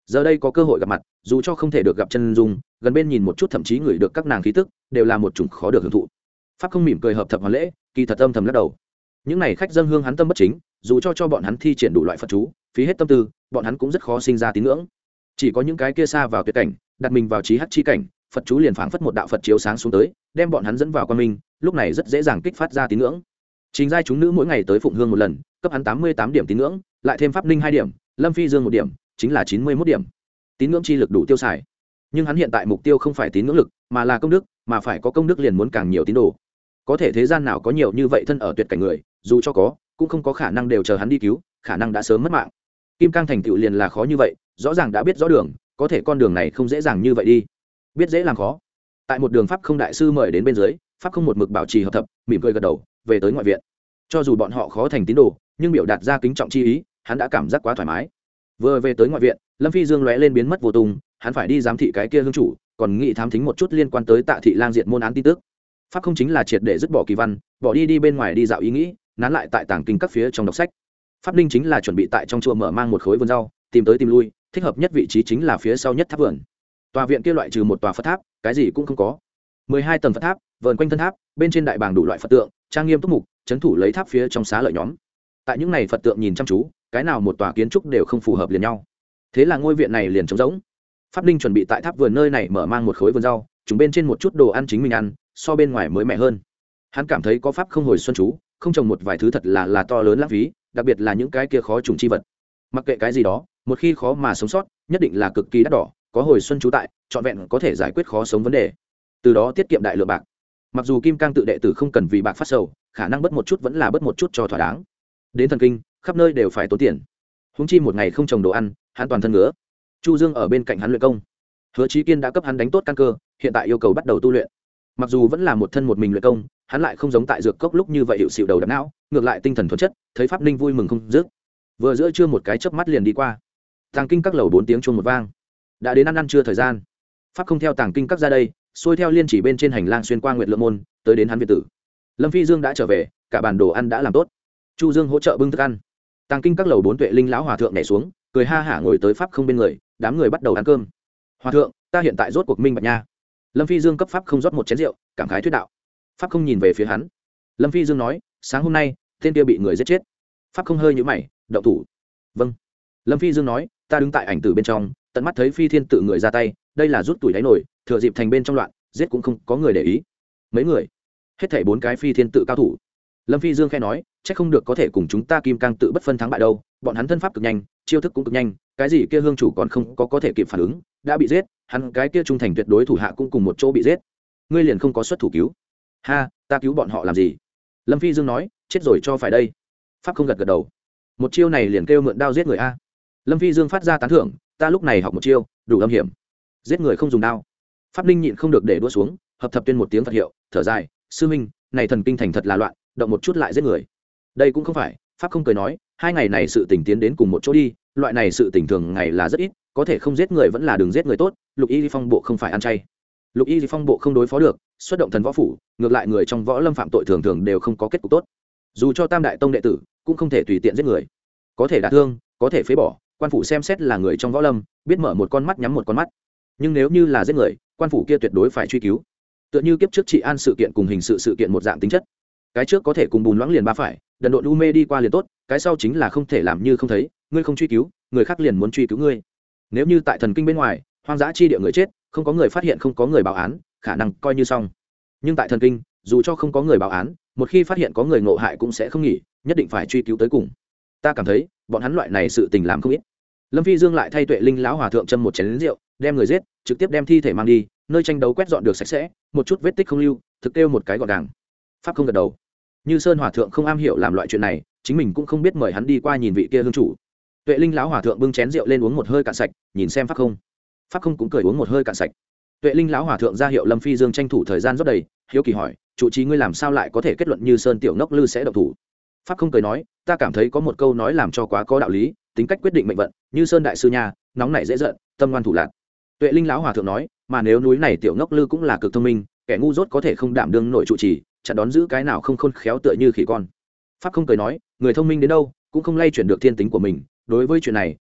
giờ đây có cơ hội gặp mặt, dù cho không thể được gặp chân dung, gần bên nhìn một chút thậm chí ngửi được các nàng khí tức, đều là một chủng khó được hưởng thụ. Pháp không mỉm cười hợp thập hoàn lễ, kỳ thật âm thầm lắc đầu. Những này khách dân hương hắn tâm bất chính, dù cho cho bọn hắn thi triển đủ loại Phật chú, phí hết tâm tư, bọn hắn cũng rất khó sinh ra tín ngưỡng. Chỉ có những cái kia xa vào tuyệt cảnh, đặt mình vào trí hắc chi cảnh, Phật chú liền phảng phất một đạo Phật chiếu sáng xuống tới, đem bọn hắn dẫn vào quan minh, lúc này rất dễ dàng kích phát ra tín ngưỡng. Trình giai chúng nữ mỗi ngày tới phụng hương một lần, cấp hắn tám mươi tám điểm tín ngưỡng, lại thêm pháp linh hai điểm, Lâm Phi Dương một điểm, chính là chín mươi mốt điểm. Tín ngưỡng chi lực đủ tiêu xài. Nhưng hắn hiện tại mục tiêu không phải tín ngưỡng lực, mà là công đức, mà phải có công đức liền muốn càng nhiều tín đồ. Có thể thế gian nào có nhiều như vậy thân ở tuyệt cảnh người, dù cho có, cũng không có khả năng đều chờ hắn đi cứu, khả năng đã sớm mất mạng. Kim Cang thành tựu liền là khó như vậy, rõ ràng đã biết rõ đường, có thể con đường này không dễ dàng như vậy đi. Biết dễ làm khó. Tại một đường pháp không đại sư mời đến bên dưới, pháp không một mực bảo trì hợp thập, mỉm cười gật đầu, về tới ngoại viện. Cho dù bọn họ khó thành tín đồ, nhưng biểu đạt ra kính trọng chi ý, hắn đã cảm giác quá thoải mái. Vừa về tới ngoại viện, Lâm Phi Dương lóe lên biến mất vô tung, hắn phải đi giám thị cái kia hương chủ, còn nghĩ thám thính một chút liên quan tới Tạ thị lang diệt môn án tin tức. Pháp không chính là triệt để dứt bỏ kỳ văn, bỏ đi đi bên ngoài đi dạo ý nghĩ, nán lại tại tàng kinh các phía trong đọc sách. Pháp linh chính là chuẩn bị tại trong chùa mở mang một khối vườn rau, tìm tới tìm lui, thích hợp nhất vị trí chính là phía sau nhất tháp vườn. Tòa viện kia loại trừ một tòa Phật tháp, cái gì cũng không có. mười hai tầng Phật tháp, vờn quanh thân tháp, bên trên đại bảng đủ loại Phật tượng, trang nghiêm túc mục, trấn thủ lấy tháp phía trong xá lợi nhóm. Tại những này Phật tượng nhìn chăm chú, cái nào một tòa kiến trúc đều không phù hợp liền nhau. Thế là ngôi viện này liền trống rỗng. Pháp linh chuẩn bị tại tháp vườn nơi này mở mang một khối vườn rau, chúng bên trên một chút đồ ăn chính mình ăn, so bên ngoài mới mẻ hơn. Hắn cảm thấy có pháp không hồi xuân chú, không trồng một vài thứ thật là là to lớn lãng phí, đặc biệt là những cái kia khó trùng chi vật. Mặc kệ cái gì đó, một khi khó mà sống sót, nhất định là cực kỳ đắt đỏ, có hồi xuân chú tại, trọn vẹn có thể giải quyết khó sống vấn đề. Từ đó tiết kiệm đại lượng bạc. Mặc dù Kim Cang tự đệ tử không cần vì bạc phát sầu, khả năng bớt một chút vẫn là bớt một chút cho thỏa đáng. Đến thần kinh, khắp nơi đều phải tốn tiền. Huống chi một ngày không trồng đồ ăn, hắn toàn thân ngứa. Chu Dương ở bên cạnh hắn luyện công. Hứa Chí Kiên đã cấp hắn đánh tốt căn cơ, hiện tại yêu cầu bắt đầu tu luyện. Mặc dù vẫn là một thân một mình luyện công, hắn lại không giống tại dược cốc lúc như vậy hiệu xịu đầu đập não, ngược lại tinh thần thuần chất, thấy pháp linh vui mừng không dứt. Vừa giữa trưa một cái chớp mắt liền đi qua. Tàng kinh các lầu bốn tiếng chuông một vang. Đã đến ăn ăn trưa thời gian. Pháp không theo tàng kinh các ra đây, xuôi theo liên chỉ bên trên hành lang xuyên qua Nguyệt Lượng môn, tới đến hắn viện tử. Lâm Phi Dương đã trở về, cả bàn đồ ăn đã làm tốt. Chu Dương hỗ trợ bưng thức ăn. Tàng kinh các lầu bốn Tuệ Linh lão hòa thượng nhảy xuống, cười ha hả ngồi tới pháp không bên người, đám người bắt đầu ăn cơm. Hòa thượng, ta hiện tại rốt cuộc minh bạch nha. Lâm Phi Dương cấp pháp không rót một chén rượu, cảm khái thuyết đạo. Pháp không nhìn về phía hắn. Lâm Phi Dương nói, sáng hôm nay tên kia bị người giết chết. Pháp không hơi nhíu mày, động thủ. Vâng. Lâm Phi Dương nói, ta đứng tại ảnh tử bên trong, tận mắt thấy Phi Thiên tự người ra tay, đây là rút tuổi đáy nổi, thừa dịp thành bên trong loạn, giết cũng không có người để ý. Mấy người? Hết thảy bốn cái Phi Thiên tự cao thủ. Lâm Phi Dương khẽ nói, chắc không được có thể cùng chúng ta Kim Cang tự bất phân thắng bại đâu, bọn hắn thân pháp cực nhanh, chiêu thức cũng cực nhanh, cái gì kia hương chủ còn không có có thể kịp phản ứng, đã bị giết, hắn cái kia trung thành tuyệt đối thủ hạ cũng cùng một chỗ bị giết. Ngươi liền không có xuất thủ cứu? Ha, ta cứu bọn họ làm gì? Lâm Phi Dương nói, chết rồi cho phải đây. Pháp không gật gật đầu. Một chiêu này liền kêu mượn đao giết người a. Lâm Phi Dương phát ra tán thưởng, ta lúc này học một chiêu, đủ âm hiểm. Giết người không dùng đao. Pháp Ninh nhịn không được để đua xuống, hợp thập tuyên một tiếng Phật hiệu, thở dài, sư minh, này thần kinh thành thật là loạn, động một chút lại giết người. Đây cũng không phải, Pháp không cười nói, hai ngày này sự tình tiến đến cùng một chỗ đi, loại này sự tình thường ngày là rất ít, có thể không giết người vẫn là đừng giết người tốt, Lục Y Phong bộ không phải ăn chay. Lục Y Phong bộ không đối phó được, xuất động thần võ phủ, ngược lại người trong võ lâm phạm tội thường thường đều không có kết cục tốt. Dù cho Tam đại tông đệ tử, cũng không thể tùy tiện giết người. Có thể đả thương, có thể phế bỏ, quan phủ xem xét là người trong võ lâm, biết mở một con mắt nhắm một con mắt. Nhưng nếu như là giết người, quan phủ kia tuyệt đối phải truy cứu. Tựa như kiếp trước trị an sự kiện cùng hình sự sự kiện một dạng tính chất. Cái trước có thể cùng bùn loãng liền ba phải, đần độn u mê đi qua liền tốt, cái sau chính là không thể làm như không thấy, ngươi không truy cứu, người khác liền muốn truy cứu ngươi. Nếu như tại thần kinh bên ngoài, hoang dã chi địa người chết, không có người phát hiện, không có người báo án, khả năng coi như xong. Nhưng tại thần kinh, dù cho không có người báo án, một khi phát hiện có người ngộ hại cũng sẽ không nghỉ, nhất định phải truy cứu tới cùng. Ta cảm thấy, bọn hắn loại này sự tình làm không ít. Lâm Phi Dương lại thay Tuệ Linh lão hòa thượng châm một chén lớn rượu, đem người giết, trực tiếp đem thi thể mang đi, nơi tranh đấu quét dọn được sạch sẽ, một chút vết tích không lưu, thực kêu một cái gọn gàng. Pháp không gật đầu. Như Sơn hòa thượng không am hiểu làm loại chuyện này, chính mình cũng không biết mời hắn đi qua nhìn vị kia hương chủ. Tuệ Linh lão hòa thượng bưng chén rượu lên uống một hơi cạn sạch, nhìn xem Pháp không. Pháp không cũng cười uống một hơi cạn sạch. Tuệ Linh lão hòa thượng ra hiệu Lâm Phi Dương tranh thủ thời gian rót đầy, hiếu kỳ hỏi, chủ trì ngươi làm sao lại có thể kết luận Như Sơn tiểu ngốc lư sẽ động thủ? Pháp không cười nói, ta cảm thấy có một câu nói làm cho quá có đạo lý, tính cách quyết định mệnh vận, Như Sơn đại sư nhà, nóng nảy dễ giận, tâm ngoan thủ lạn. Tuệ Linh lão hòa thượng nói, mà nếu núi này tiểu ngốc lư cũng là cực thông minh, kẻ ngu dốt có thể không đảm đương nổi trụ trì, chặn đón giữ cái nào không khôn khéo tựa như khỉ con. Pháp không cười nói, người thông minh đến đâu cũng không lay chuyển được thiên tính của mình, đối với chuyện này,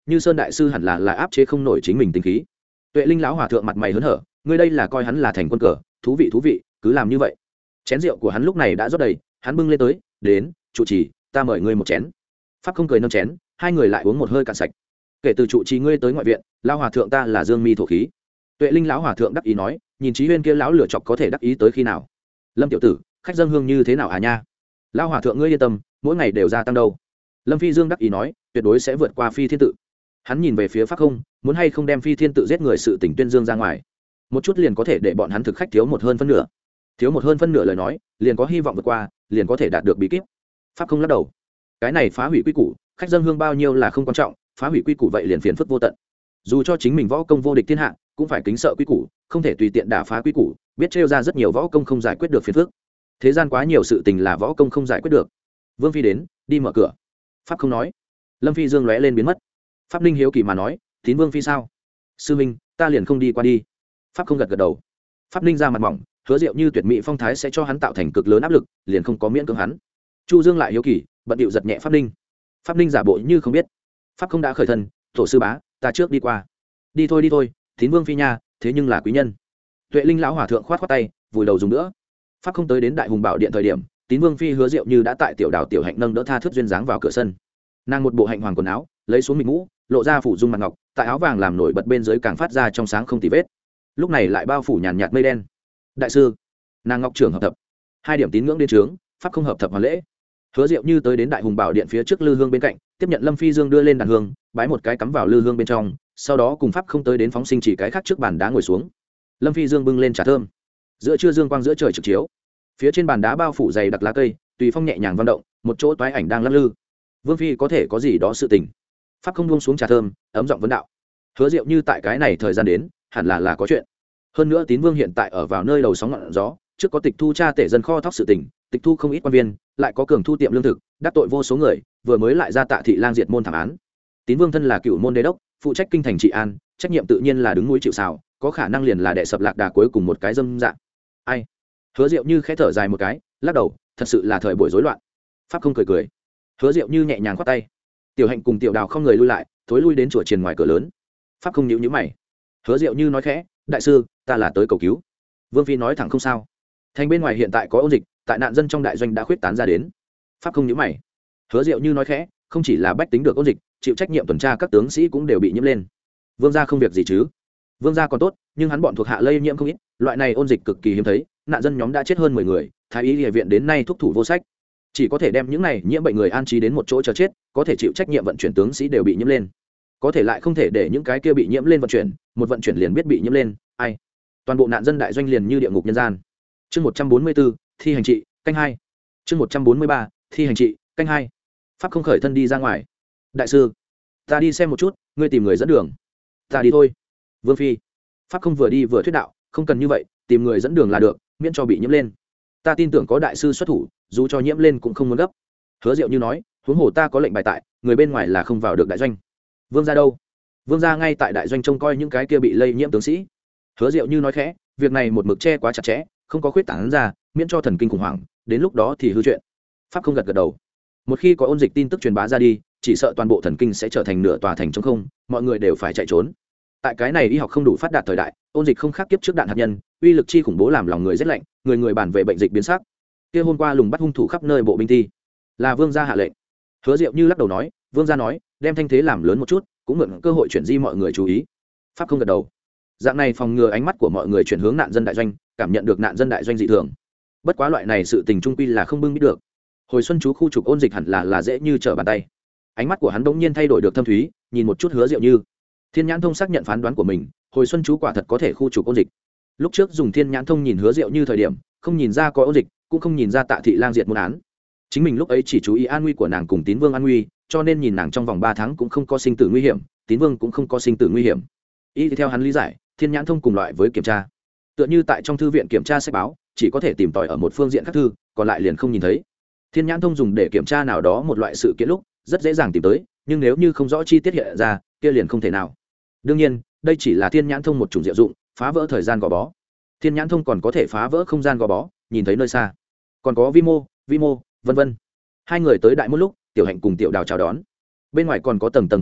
như sơn đại sư hẳn là là áp chế không nổi chính mình tính khí. Tuệ Linh lão hòa thượng mặt mày hớn hở, ngươi đây là coi hắn là thành quân cờ, thú vị thú vị, cứ làm như vậy. Chén rượu của hắn lúc này đã rót đầy, hắn bưng lên tới, đến, trụ trì, ta mời ngươi một chén. Pháp không cười nâng chén, hai người lại uống một hơi cạn sạch. Kể từ trụ trì ngươi tới ngoại viện, lão hòa thượng ta là dương mi thổ khí. Tuệ Linh lão hòa thượng đắc ý nói, nhìn Chí Huyên kia lão lửa chọc có thể đắc ý tới khi nào. Lâm tiểu tử, khách dâng hương như thế nào à nha? Lão hòa thượng ngươi yên tâm, mỗi ngày đều gia tăng đâu. Lâm Phi Dương đắc ý nói, tuyệt đối sẽ vượt qua Phi Thiên tự. Hắn nhìn về phía Pháp không, muốn hay không đem Phi Thiên tự giết người sự tình tuyên dương ra ngoài, một chút liền có thể để bọn hắn thực khách thiếu một hơn phân nửa, thiếu một hơn phân nửa lời nói, liền có hy vọng vượt qua, liền có thể đạt được bí kíp. Pháp không lắc đầu, cái này phá hủy quy củ, khách dân hương bao nhiêu là không quan trọng, phá hủy quy củ vậy liền phiền phức vô tận. Dù cho chính mình võ công vô địch thiên hạ, cũng phải kính sợ quy củ, không thể tùy tiện đả phá quy củ, biết trêu ra rất nhiều võ công không giải quyết được phiền phức. Thế gian quá nhiều sự tình là võ công không giải quyết được. Vương Phi đến, đi mở cửa. Pháp không nói. Lâm Phi Dương lóe lên biến mất. Pháp Ninh hiếu kỳ mà nói, tín Vương Phi sao? Sư minh, ta liền không đi qua đi. Pháp không gật gật đầu. Pháp Ninh ra mặt mỏng, hứa Diệu như tuyệt mỹ phong thái sẽ cho hắn tạo thành cực lớn áp lực, liền không có miễn cưỡng hắn. Chu Dương lại hiếu kỳ, bận điệu giật nhẹ Pháp Ninh. Pháp Ninh giả bộ như không biết. Pháp không đã khởi thân, tổ sư bá, ta trước đi qua. Đi thôi đi thôi, tín Vương Phi nha, thế nhưng là quý nhân. Tuệ Linh lão hòa thượng khoát khoát tay, vùi đầu dùng nữa. Pháp không tới đến Đại Hùng Bảo điện thời điểm, tín Vương Phi hứa Diệu như đã tại tiểu đảo tiểu hạnh nâng đỡ tha thướt duyên dáng vào cửa sân. Nàng một bộ hạnh hoàng quần áo, lấy xuống mịt mũ, lộ ra phủ dung mặt ngọc, tại áo vàng làm nổi bật bên dưới càng phát ra trong sáng không tì vết. Lúc này lại bao phủ nhàn nhạt mây đen. Đại sư, nàng ngọc trưởng hợp thập, hai điểm tín ngưỡng đến trướng, pháp không hợp thập hoàn lễ. Hứa Diệu như tới đến Đại Hùng Bảo điện phía trước lư hương bên cạnh, tiếp nhận Lâm Phi Dương đưa lên đàn hương, bái một cái cắm vào lư hương bên trong, sau đó cùng pháp không tới đến phóng sinh chỉ cái khác trước bàn đá ngồi xuống. Lâm Phi Dương bưng lên trà thơm, giữa trưa dương quang giữa trời trực chiếu, phía trên bàn đá bao phủ dày đặc lá cây, tùy phong nhẹ nhàng vận động, một chỗ toái ảnh đang lắc lư. Vương Phi có thể có gì đó sự tình. Pháp không buông xuống trà thơm, ấm giọng vấn đạo. Hứa Diệu như tại cái này thời gian đến, hẳn là là có chuyện. Hơn nữa tín Vương hiện tại ở vào nơi đầu sóng ngọn gió, trước có tịch thu cha tể dân kho thóc sự tình, tịch thu không ít quan viên, lại có cường thu tiệm lương thực, đắc tội vô số người, vừa mới lại ra Tạ thị lang diệt môn thảm án. Tín Vương thân là cựu môn đế đốc, phụ trách kinh thành trị an, trách nhiệm tự nhiên là đứng núi chịu sào, có khả năng liền là đệ sập lạc đà cuối cùng một cái dâm dạng. Ai? Hứa Diệu như khẽ thở dài một cái, lắc đầu, thật sự là thời buổi rối loạn. Pháp không cười cười. Hứa Diệu như nhẹ nhàng khoát tay. Tiểu Hạnh cùng Tiểu Đào không người lui lại, thối lui đến chùa chiền ngoài cửa lớn. Pháp không nhíu nhíu mày. Hứa Diệu như nói khẽ, đại sư, ta là tới cầu cứu. Vương Phi nói thẳng không sao. Thành bên ngoài hiện tại có ôn dịch, tại nạn dân trong đại doanh đã khuyết tán ra đến. Pháp không nhíu mày. Hứa Diệu như nói khẽ, không chỉ là bách tính được ôn dịch, chịu trách nhiệm tuần tra các tướng sĩ cũng đều bị nhiễm lên. Vương gia không việc gì chứ? Vương gia còn tốt, nhưng hắn bọn thuộc hạ lây nhiễm không ít, loại này ôn dịch cực kỳ hiếm thấy, nạn dân nhóm đã chết hơn mười người, thái y y viện đến nay thúc thủ vô sách, chỉ có thể đem những này nhiễm bệnh người an trí đến một chỗ chờ chết, có thể chịu trách nhiệm vận chuyển tướng sĩ đều bị nhiễm lên, có thể lại không thể để những cái kia bị nhiễm lên vận chuyển, một vận chuyển liền biết bị nhiễm lên, ai? Toàn bộ nạn dân đại doanh liền như địa ngục nhân gian. Chương một trăm bốn mươi bốn, thi hành trị, canh hai. Chương một trăm bốn mươi ba, thi hành trị, canh hai. Pháp không khởi thân đi ra ngoài. Đại sư, ta đi xem một chút, ngươi tìm người dẫn đường. Ta đi thôi. Vương Phi. Pháp không vừa đi vừa thuyết đạo, không cần như vậy, tìm người dẫn đường là được, miễn cho bị nhiễm lên. Ta tin tưởng có đại sư xuất thủ, dù cho nhiễm lên cũng không muốn gấp. Hứa Diệu như nói, huống hồ ta có lệnh bài tại, người bên ngoài là không vào được đại doanh. Vương gia đâu? Vương gia ngay tại đại doanh trông coi những cái kia bị lây nhiễm tướng sĩ. Hứa Diệu như nói khẽ, việc này một mực che quá chặt chẽ, không có khuyết tán ra, miễn cho thần kinh khủng hoảng, đến lúc đó thì hư chuyện. Pháp không gật gật đầu. Một khi có ôn dịch tin tức truyền bá ra đi, chỉ sợ toàn bộ thần kinh sẽ trở thành nửa tòa thành trống không, mọi người đều phải chạy trốn. Tại cái này y học không đủ phát đạt thời đại, ôn dịch không khác kiếp trước đạn hạt nhân, uy lực chi khủng bố làm lòng người rét lạnh, người người bàn về bệnh dịch biến sắc. Kia hôm qua lùng bắt hung thủ khắp nơi bộ binh thi, là vương gia hạ lệnh. Hứa Diệu như lắc đầu nói, vương gia nói, đem thanh thế làm lớn một chút, cũng mượn cơ hội chuyển di mọi người chú ý. Pháp không gật đầu. Dạng này phòng ngừa ánh mắt của mọi người chuyển hướng nạn dân đại doanh, cảm nhận được nạn dân đại doanh dị thường. Bất quá loại này sự tình trung quy là không bưng biết được. Hồi xuân chú khu trục ôn dịch hẳn là là dễ như trở bàn tay. Ánh mắt của hắn bỗng nhiên thay đổi được thâm thúy, nhìn một chút Hứa Diệu như. Thiên Nhãn Thông xác nhận phán đoán của mình, hồi xuân chú quả thật có thể khu trục ôn dịch. Lúc trước dùng Thiên Nhãn Thông nhìn Hứa Diệu như thời điểm, không nhìn ra có ôn dịch, cũng không nhìn ra Tạ thị lang diệt môn án. Chính mình lúc ấy chỉ chú ý an nguy của nàng cùng Tín Vương an nguy, cho nên nhìn nàng trong vòng ba tháng cũng không có sinh tử nguy hiểm, Tín Vương cũng không có sinh tử nguy hiểm. Y theo hắn lý giải, Thiên Nhãn Thông cùng loại với kiểm tra, tựa như tại trong thư viện kiểm tra sách báo, chỉ có thể tìm tòi ở một phương diện khác thư, còn lại liền không nhìn thấy. Thiên Nhãn Thông dùng để kiểm tra nào đó một loại sự kiện lúc, rất dễ dàng tìm tới, nhưng nếu như không rõ chi tiết hiện ra, kia liền không thể nào. Đương nhiên, đây chỉ là Thiên Nhãn Thông một chủng diệu dụng, phá vỡ thời gian gò bó. Thiên Nhãn Thông còn có thể phá vỡ không gian gò bó, nhìn thấy nơi xa. Còn có vi mô, vi mô, vân vân. Hai người tới đại môn lúc, Tiểu Hạnh cùng Tiểu Đào chào đón. Bên ngoài còn có tầng tầng hộ vệ,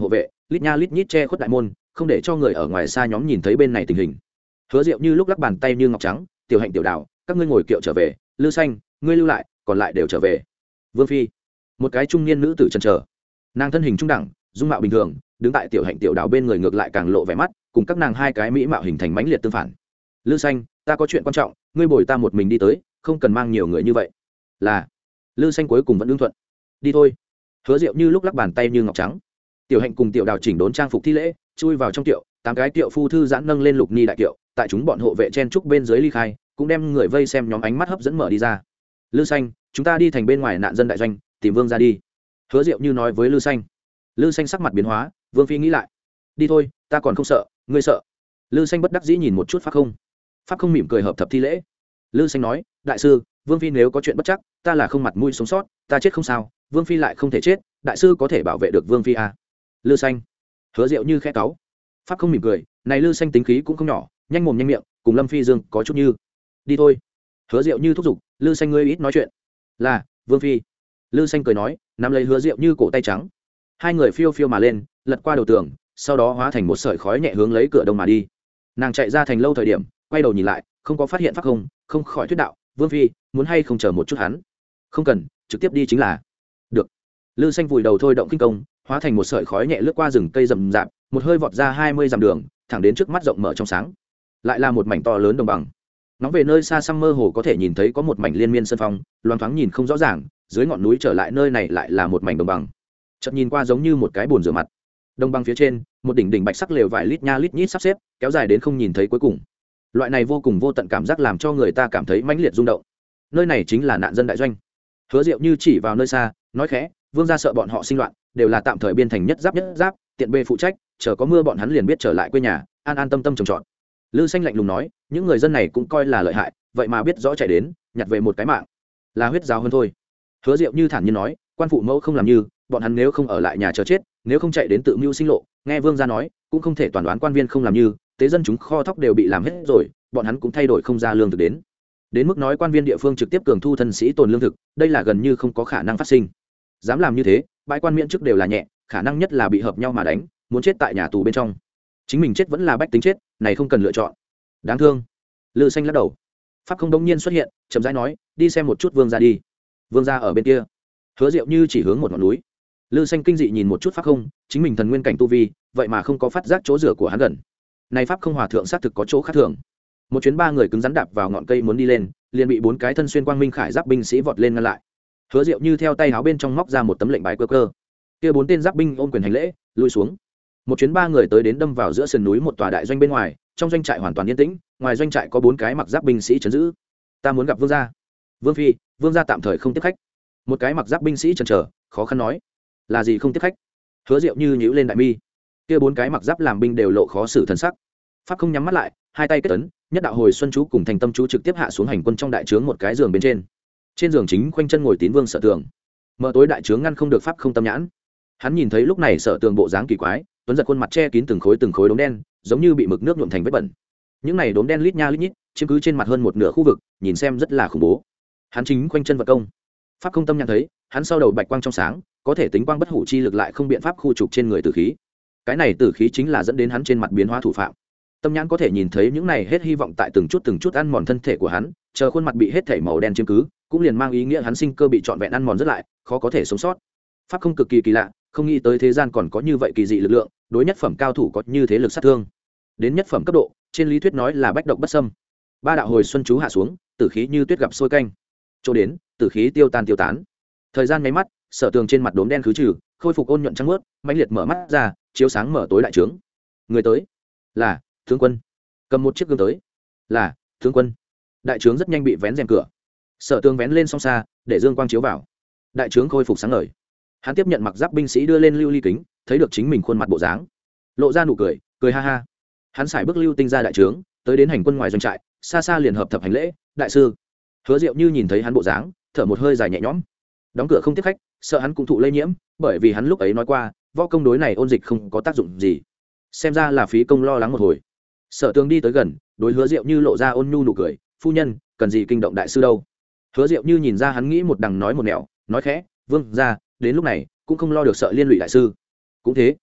lít nha lít nhít che khuất đại môn, không để cho người ở ngoài xa nhóm nhìn thấy bên này tình hình. Hứa Diệu Như lúc lắc bàn tay như ngọc trắng, tiểu hạnh tiểu đào, các ngươi ngồi kiệu trở về, Lư Xanh, ngươi lưu lại, còn lại đều trở về. Vương phi, một cái trung niên nữ tử chần chờ, nàng thân hình trung đẳng, dung mạo bình thường, đứng tại tiểu hạnh tiểu đào bên người ngược lại càng lộ vẻ mắt, cùng các nàng hai cái mỹ mạo hình thành mãnh liệt tương phản. Lư Xanh, ta có chuyện quan trọng, ngươi bồi ta một mình đi tới, không cần mang nhiều người như vậy. Là. Lư Xanh cuối cùng vẫn ứng thuận. Đi thôi. Hứa Diệu Như lúc lắc bàn tay như ngọc trắng, tiểu hạnh cùng tiểu đào chỉnh đốn trang phục thi lễ, chui vào trong tiệu, tám cái tiệu phu thư giãn nâng lên lục ni đại tiệu, tại chúng bọn hộ vệ chen trúc bên dưới ly khai, cũng đem người vây xem nhóm ánh mắt hấp dẫn mở đi ra. Lư Xanh, chúng ta đi thành bên ngoài nạn dân đại doanh, tìm Vương ra đi. Hứa Diệu Như nói với Lư Xanh. Lư Xanh sắc mặt biến hóa, Vương phi nghĩ lại. Đi thôi, ta còn không sợ, ngươi sợ. Lư Xanh bất đắc dĩ nhìn một chút Pháp Không. Pháp Không mỉm cười hợp thập thi lễ. Lư Xanh nói, đại sư, Vương phi nếu có chuyện bất chắc, ta là không mặt mũi sống sót, ta chết không sao, Vương phi lại không thể chết, đại sư có thể bảo vệ được Vương phi à? Lư Xanh. Hứa Diệu Như khẽ cáu. Pháp Không mỉm cười, này Lư Xanh tính khí cũng không nhỏ, nhanh mồm nhanh miệng, cùng Lâm Phi Dương có chút như. Đi thôi. Hứa Diệu Như thúc giục, Lư Xanh ngươi ít nói chuyện. Là, Vương phi. Lư Xanh cười nói, nắm lấy Hứa Diệu Như cổ tay trắng. Hai người phiêu phiêu mà lên, lật qua đầu tường, sau đó hóa thành một sợi khói nhẹ hướng lấy cửa đông mà đi. Nàng chạy ra thành lâu thời điểm, quay đầu nhìn lại, không có phát hiện Pháp Không, không khỏi thuyết đạo, Vương phi, muốn hay không chờ một chút hắn? Không cần, trực tiếp đi chính là. Được. Lư Xanh vùi đầu thôi động kinh công, hóa thành một sợi khói nhẹ lướt qua rừng cây rậm rạp, một hơi vọt ra hai mươi dặm đường, thẳng đến trước mắt rộng mở trong sáng. Lại là một mảnh to lớn đồng bằng. Nóng về nơi xa xăm mơ hồ có thể nhìn thấy có một mảnh liên miên sơn phong, loáng thoáng nhìn không rõ ràng, dưới ngọn núi trở lại nơi này lại là một mảnh đồng bằng. Chợt nhìn qua giống như một cái bồn rửa mặt. Đồng bằng phía trên, một đỉnh đỉnh bạch sắc lều vải lít nha lít nhít sắp xếp, kéo dài đến không nhìn thấy cuối cùng. Loại này vô cùng vô tận cảm giác làm cho người ta cảm thấy mãnh liệt rung động. Nơi này chính là nạn dân đại doanh. Hứa Diệu Như chỉ vào nơi xa, nói khẽ, Vương gia sợ bọn họ sinh loạn, đều là tạm thời biên thành nhất giáp nhất giáp, tiện bê phụ trách, chờ có mưa bọn hắn liền biết trở lại quê nhà, an an tâm tâm trồng trọt. Lư Xanh lạnh lùng nói, những người dân này cũng coi là lợi hại, vậy mà biết rõ chạy đến, nhặt về một cái mạng, là huyết giáo hơn thôi. Hứa Diệu Như thản nhiên nói, quan phụ mẫu không làm như, bọn hắn nếu không ở lại nhà chờ chết, nếu không chạy đến tự mưu sinh lộ, nghe Vương gia nói, cũng không thể toàn đoán quan viên không làm như, tế dân chúng kho thóc đều bị làm hết rồi, bọn hắn cũng thay đổi không ra lương thực đến. Đến mức nói quan viên địa phương trực tiếp cường thu thân sĩ tồn lương thực, đây là gần như không có khả năng phát sinh. Dám làm như thế, bãi quan miễn chức đều là nhẹ, khả năng nhất là bị hợp nhau mà đánh, muốn chết tại nhà tù bên trong. Chính mình chết vẫn là bách tính chết, này không cần lựa chọn. Đáng thương. Lư Xanh lắc đầu. Pháp Không đống nhiên xuất hiện, chậm rãi nói, đi xem một chút Vương gia đi. Vương gia ở bên kia. Hứa Diệu Như chỉ hướng một ngọn núi. Lư Xanh kinh dị nhìn một chút Pháp Không, chính mình thần nguyên cảnh tu vi, vậy mà không có phát giác chỗ rửa của hắn gần. Này Pháp Không hòa thượng xác thực có chỗ khác thường. Một chuyến ba người cứng rắn đạp vào ngọn cây muốn đi lên, liền bị bốn cái thân xuyên quang minh khải giáp binh sĩ vọt lên ngăn lại. Hứa Diệu Như theo tay áo bên trong móc ra một tấm lệnh bài cơ cơ. Kia bốn tên giáp binh ôm quyền hành lễ, lùi xuống. Một chuyến ba người tới đến đâm vào giữa sườn núi một tòa đại doanh bên ngoài, trong doanh trại hoàn toàn yên tĩnh, ngoài doanh trại có bốn cái mặc giáp binh sĩ trấn giữ. Ta muốn gặp Vương gia. Vương phi, Vương gia tạm thời không tiếp khách. Một cái mặc giáp binh sĩ chần chờ, khó khăn nói, là gì không tiếp khách? Hứa Diệu Như nhíu lên đại mi. Kia bốn cái mặc giáp làm binh đều lộ khó xử thần sắc. Pháp Không nhắm mắt lại, hai tay kết ấn, nhất đạo hồi xuân chú cùng thành tâm chú trực tiếp hạ xuống hành quân trong đại trướng một cái giường bên trên. Trên giường chính khoanh chân ngồi Tín Vương Sở Tường. Mở tối đại trướng ngăn không được Pháp Không tâm nhãn. Hắn nhìn thấy lúc này Sở Tường bộ dáng kỳ quái, tuấn giật khuôn mặt che kín từng khối từng khối đốm đen, giống như bị mực nước nhuộm thành vết bẩn. Những này đốm đen lít nha lít nhít, chiếm cứ trên mặt hơn một nửa khu vực, nhìn xem rất là khủng bố. Hắn chính khoanh chân vật công. Pháp Không tâm nhãn thấy, hắn sau đầu bạch quang trong sáng, có thể tính quang bất hủ chi lực lại không biện pháp khu trục trên người tử khí. Cái này tử khí chính là dẫn đến hắn trên mặt biến hóa thủ phạm. Tâm nhãn có thể nhìn thấy những này hết hy vọng tại từng chút từng chút ăn mòn thân thể của hắn, chờ khuôn mặt bị hết thảy màu đen chiếm cứ, cũng liền mang ý nghĩa hắn sinh cơ bị trọn vẹn ăn mòn rất lại, khó có thể sống sót. Pháp Không cực kỳ kỳ lạ, không nghĩ tới thế gian còn có như vậy kỳ dị lực lượng, đối nhất phẩm cao thủ có như thế lực sát thương. Đến nhất phẩm cấp độ, trên lý thuyết nói là bách độc bất xâm. Ba đạo hồi xuân chú hạ xuống, tử khí như tuyết gặp sôi canh. Chỗ đến, tử khí tiêu tan tiêu tán. Thời gian nháy mắt, Sở Tường trên mặt đốm đen khứ trừ, khôi phục ôn nhuận trắng muốt, mãnh liệt mở mắt ra, chiếu sáng mở tối đại trướng. Người tới, là tướng quân. Cầm một chiếc gương tới, là tướng quân. Đại trướng rất nhanh bị vén rèm cửa. Sở Tường vén lên song xa, để dương quang chiếu vào. Đại trướng khôi phục sáng ngời. Hắn tiếp nhận mặc giáp binh sĩ đưa lên lưu ly kính, thấy được chính mình khuôn mặt bộ dáng, lộ ra nụ cười, cười ha ha. Hắn xài bước lưu tinh ra đại trướng, tới đến hành quân ngoài doanh trại, xa xa liền hợp thập hành lễ, đại sư. Hứa Diệu Như nhìn thấy hắn bộ dáng, thở một hơi dài nhẹ nhõm. Đóng cửa không tiếp khách, sợ hắn cũng thụ lây nhiễm, bởi vì hắn lúc ấy nói qua, võ công đối này ôn dịch không có tác dụng gì. Xem ra là phí công lo lắng một hồi. Sở Tường đi tới gần, đối Hứa Diệu Như lộ ra ôn nhu nụ cười, phu nhân, cần gì kinh động đại sư đâu. Hứa Diệu Như nhìn ra hắn nghĩ một đằng nói một nẻo, nói khẽ, vương gia, đến lúc này cũng không lo được sợ liên lụy đại sư. Cũng thế.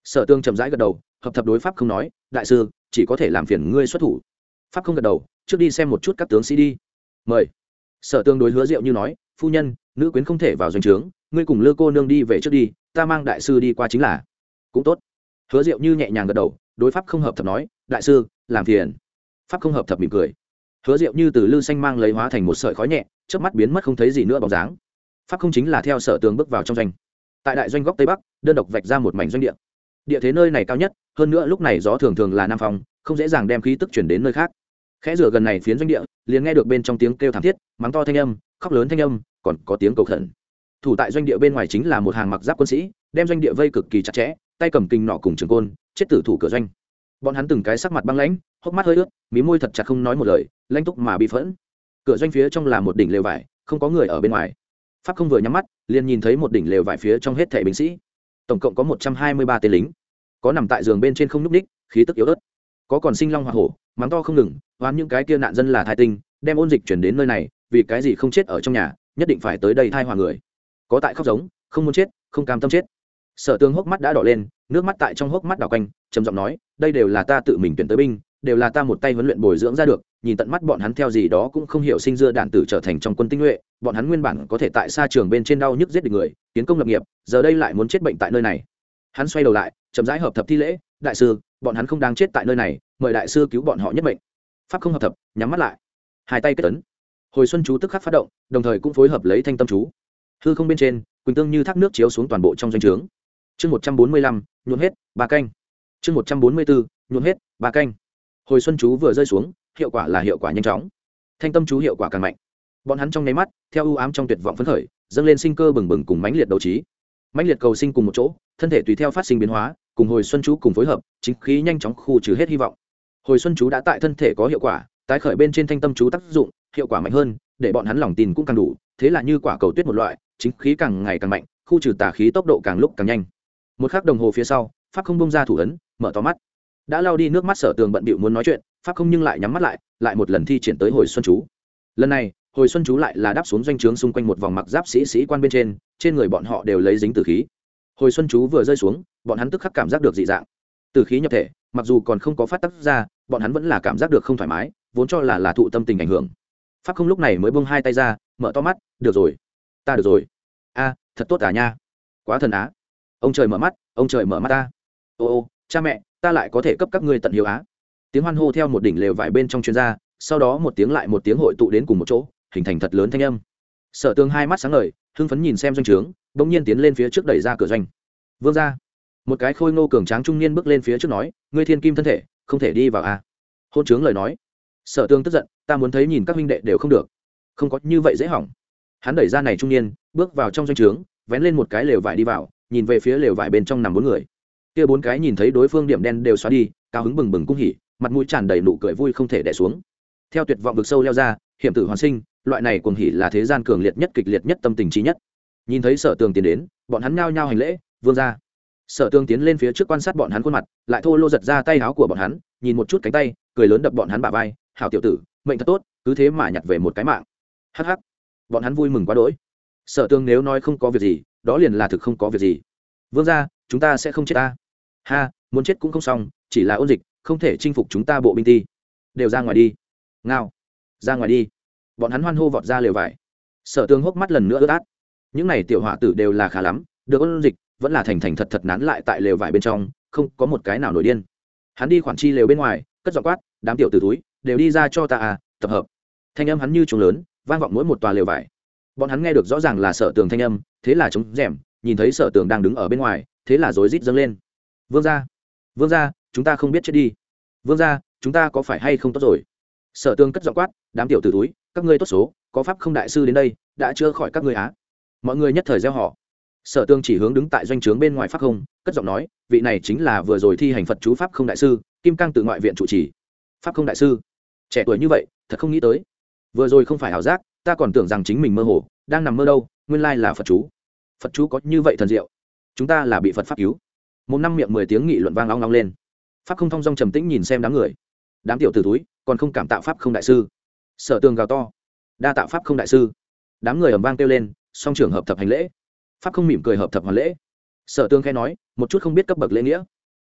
Sở Tương chậm rãi gật đầu, hợp thập đối pháp không nói, đại sư chỉ có thể làm phiền ngươi xuất thủ. Pháp không gật đầu, trước đi xem một chút các tướng sĩ đi, mời. Sở Tương đối Hứa Diệu Như nói, phu nhân, nữ quyến không thể vào doanh trướng, ngươi cùng Lư cô nương đi về trước đi, ta mang đại sư đi qua chính là. Cũng tốt. Hứa Diệu Như nhẹ nhàng gật đầu, đối pháp không hợp thập nói, đại sư làm phiền. Pháp không hợp thập mỉm cười. Hứa Diệu Như từ lư xanh mang lấy hóa thành một sợi khói nhẹ, chớp mắt biến mất không thấy gì nữa bóng dáng. Pháp không chính là theo Sở Tường bước vào trong doanh. Tại đại doanh góc tây bắc, đơn độc vạch ra một mảnh doanh địa. Địa thế nơi này cao nhất, hơn nữa lúc này gió thường thường là nam phong, không dễ dàng đem khí tức chuyển đến nơi khác. Khẽ rửa gần này phiến doanh địa, liền nghe được bên trong tiếng kêu thảm thiết, mắng to thanh âm, khóc lớn thanh âm, còn có tiếng cầu khẩn. Thủ tại doanh địa bên ngoài chính là một hàng mặc giáp quân sĩ, đem doanh địa vây cực kỳ chặt chẽ, tay cầm kình nỏ cùng trường côn, chết tử thủ cửa doanh. Bọn hắn từng cái sắc mặt băng lãnh, hốc mắt hơi ướt, mí môi thật chặt không nói một lời, lãnh túc mà bị phẫn. Cửa doanh phía trong là một đỉnh lều vải, không có người ở bên ngoài. Pháp không vừa nhắm mắt, liền nhìn thấy một đỉnh lều vải phía trong hết thảy binh sĩ, tổng cộng có một trăm hai mươi ba tên lính, có nằm tại giường bên trên không nhúc ních, khí tức yếu ớt, có còn sinh long hỏa hổ, mắng to không ngừng, oán những cái kia nạn dân là thai tinh, đem ôn dịch chuyển đến nơi này, vì cái gì không chết ở trong nhà, nhất định phải tới đây thai hòa người. Có tại khóc giống, không muốn chết, không cam tâm chết. Sở Tương hốc mắt đã đỏ lên, nước mắt tại trong hốc mắt đảo quanh, trầm giọng nói, đây đều là ta tự mình tuyển tới binh, đều là ta một tay huấn luyện bồi dưỡng ra được, nhìn tận mắt bọn hắn theo gì đó cũng không hiểu sinh dưa đạn tử trở thành trong quân tinh nhuệ, bọn hắn nguyên bản có thể tại xa trường bên trên đau nhức giết địch người, kiến công lập nghiệp, giờ đây lại muốn chết bệnh tại nơi này. Hắn xoay đầu lại, chậm rãi hợp thập thi lễ, đại sư, bọn hắn không đáng chết tại nơi này, mời đại sư cứu bọn họ nhất mệnh. Pháp không hợp thập, nhắm mắt lại, hai tay kết ấn. Hồi xuân chú tức khắc phát động, đồng thời cũng phối hợp lấy thanh tâm chú. Hư không bên trên, quỳnh tương như thác nước chiếu xuống toàn bộ trong doanh trướng. Chương một trăm bốn mươi lăm, nhuộm hết, ba canh. Chương một trăm bốn mươi bốn, nhuộm hết, ba canh. Hồi xuân chú vừa rơi xuống, hiệu quả là hiệu quả nhanh chóng. Thanh tâm chú hiệu quả càng mạnh. Bọn hắn trong nháy mắt, theo ưu ám trong tuyệt vọng phấn khởi, dâng lên sinh cơ bừng bừng cùng mãnh liệt đấu trí. Mãnh liệt cầu sinh cùng một chỗ, thân thể tùy theo phát sinh biến hóa, cùng hồi xuân chú cùng phối hợp, chính khí nhanh chóng khu trừ hết hy vọng. Hồi xuân chú đã tại thân thể có hiệu quả, tái khởi bên trên thanh tâm chú tác dụng, hiệu quả mạnh hơn, để bọn hắn lòng tin cũng càng đủ, thế là như quả cầu tuyết một loại, chính khí càng ngày càng mạnh, khu trừ tà khí tốc độ càng lúc càng nhanh. Một khắc đồng hồ phía sau, pháp không bông ra thủ ấn, mở to mắt, đã lao đi nước mắt. Sở Tường bận bịu muốn nói chuyện, pháp không nhưng lại nhắm mắt lại, lại một lần thi triển tới hồi xuân chú. Lần này, hồi xuân chú lại là đáp xuống doanh trướng xung quanh một vòng mặc giáp sĩ sĩ quan bên trên, trên người bọn họ đều lấy dính tử khí. Hồi xuân chú vừa rơi xuống, bọn hắn tức khắc cảm giác được dị dạng, tử khí nhập thể, mặc dù còn không có phát tác ra, bọn hắn vẫn là cảm giác được không thoải mái, vốn cho là là thụ tâm tình ảnh hưởng. Pháp không lúc này mới buông hai tay ra, mở to mắt, được rồi, ta được rồi. A, thật tốt à nha, quá thần á. Ông trời mở mắt, ông trời mở mắt ta. Ô ô, cha mẹ, ta lại có thể cấp các ngươi tận hiếu á. Tiếng hoan hô theo một đỉnh lều vải bên trong chuyên gia, sau đó một tiếng lại một tiếng hội tụ đến cùng một chỗ, hình thành thật lớn thanh âm. Sở Tường hai mắt sáng ngời, hưng phấn nhìn xem doanh trướng, bỗng nhiên tiến lên phía trước đẩy ra cửa doanh. Vương gia. Một cái khôi ngô cường tráng trung niên bước lên phía trước nói, ngươi thiên kim thân thể, không thể đi vào a. Hôn trướng lời nói. Sở Tường tức giận, ta muốn thấy nhìn các huynh đệ đều không được, không có như vậy dễ hỏng. Hắn đẩy ra này trung niên, bước vào trong doanh trướng, vén lên một cái lều vải đi vào, nhìn về phía lều vải bên trong nằm bốn người. Kia bốn cái nhìn thấy đối phương điểm đen đều xóa đi, cao hứng bừng bừng cung hỉ, mặt mũi tràn đầy nụ cười vui không thể đè xuống. Theo tuyệt vọng vực sâu leo ra, hiểm tử hoàn sinh, loại này cuồng hỉ là thế gian cường liệt nhất, kịch liệt nhất, tâm tình trí nhất. Nhìn thấy Sở Tường tiến đến, bọn hắn nhao nhao hành lễ, vương gia. Sở Tường tiến lên phía trước quan sát bọn hắn khuôn mặt, lại thô lô giật ra tay áo của bọn hắn, nhìn một chút cánh tay, cười lớn đập bọn hắn bả vai, hảo tiểu tử, mệnh thật tốt, cứ thế mà nhặt về một cái mạng. Hắc hắc. Bọn hắn vui mừng quá đỗi. Sở Tường nếu nói không có việc gì, đó liền là thực không có việc gì. Vương gia, chúng ta sẽ không chết ta. Ha, muốn chết cũng không xong, chỉ là ôn dịch, không thể chinh phục chúng ta bộ binh ti. Đều ra ngoài đi. Ngao. Ra ngoài đi. Bọn hắn hoan hô vọt ra lều vải. Sở Tường hốc mắt lần nữa ướt át. Những này tiểu hỏa tử đều là khá lắm, được ôn dịch, vẫn là thành thành thật thật nán lại tại lều vải bên trong, không có một cái nào nổi điên. Hắn đi khoản chi lều bên ngoài, cất giọng quát, đám tiểu tử túi, đều đi ra cho ta à, tập hợp. Thanh âm hắn như trống lớn, vang vọng mỗi một tòa lều vải. Bọn hắn nghe được rõ ràng là Sở Tường thanh âm, thế là chống rèm, nhìn thấy Sở Tường đang đứng ở bên ngoài, thế là rối rít dâng lên. Vương gia, vương gia, chúng ta không biết chết đi. Vương gia, chúng ta có phải hay không tốt rồi. Sở Tường cất giọng quát, đám tiểu tử túi, các ngươi tốt số, có pháp không đại sư đến đây, đã chữa khỏi các ngươi á. Mọi người nhất thời reo hò. Sở Tường chỉ hướng đứng tại doanh trướng bên ngoài pháp không, cất giọng nói, vị này chính là vừa rồi thi hành Phật chú pháp không đại sư, Kim Cang tự ngoại viện trụ trì. Pháp không đại sư, trẻ tuổi như vậy, thật không nghĩ tới. Vừa rồi không phải ảo giác, ta còn tưởng rằng chính mình mơ hồ, đang nằm mơ đâu, nguyên lai là Phật chú. Phật chú có như vậy thần diệu, chúng ta là bị Phật pháp cứu. Một năm miệng mười tiếng nghị luận vang long long lên. Pháp không thong dong trầm tĩnh nhìn xem đám người. Đám tiểu tử túi, còn không cảm tạ pháp không đại sư. Sở Tường gào to, đa tạ pháp không đại sư. Đám người ầm vang kêu lên, song trưởng hợp thập hành lễ. Pháp không mỉm cười hợp thập hoàn lễ. Sở Tường khẽ nói, một chút không biết cấp bậc lễ nghĩa,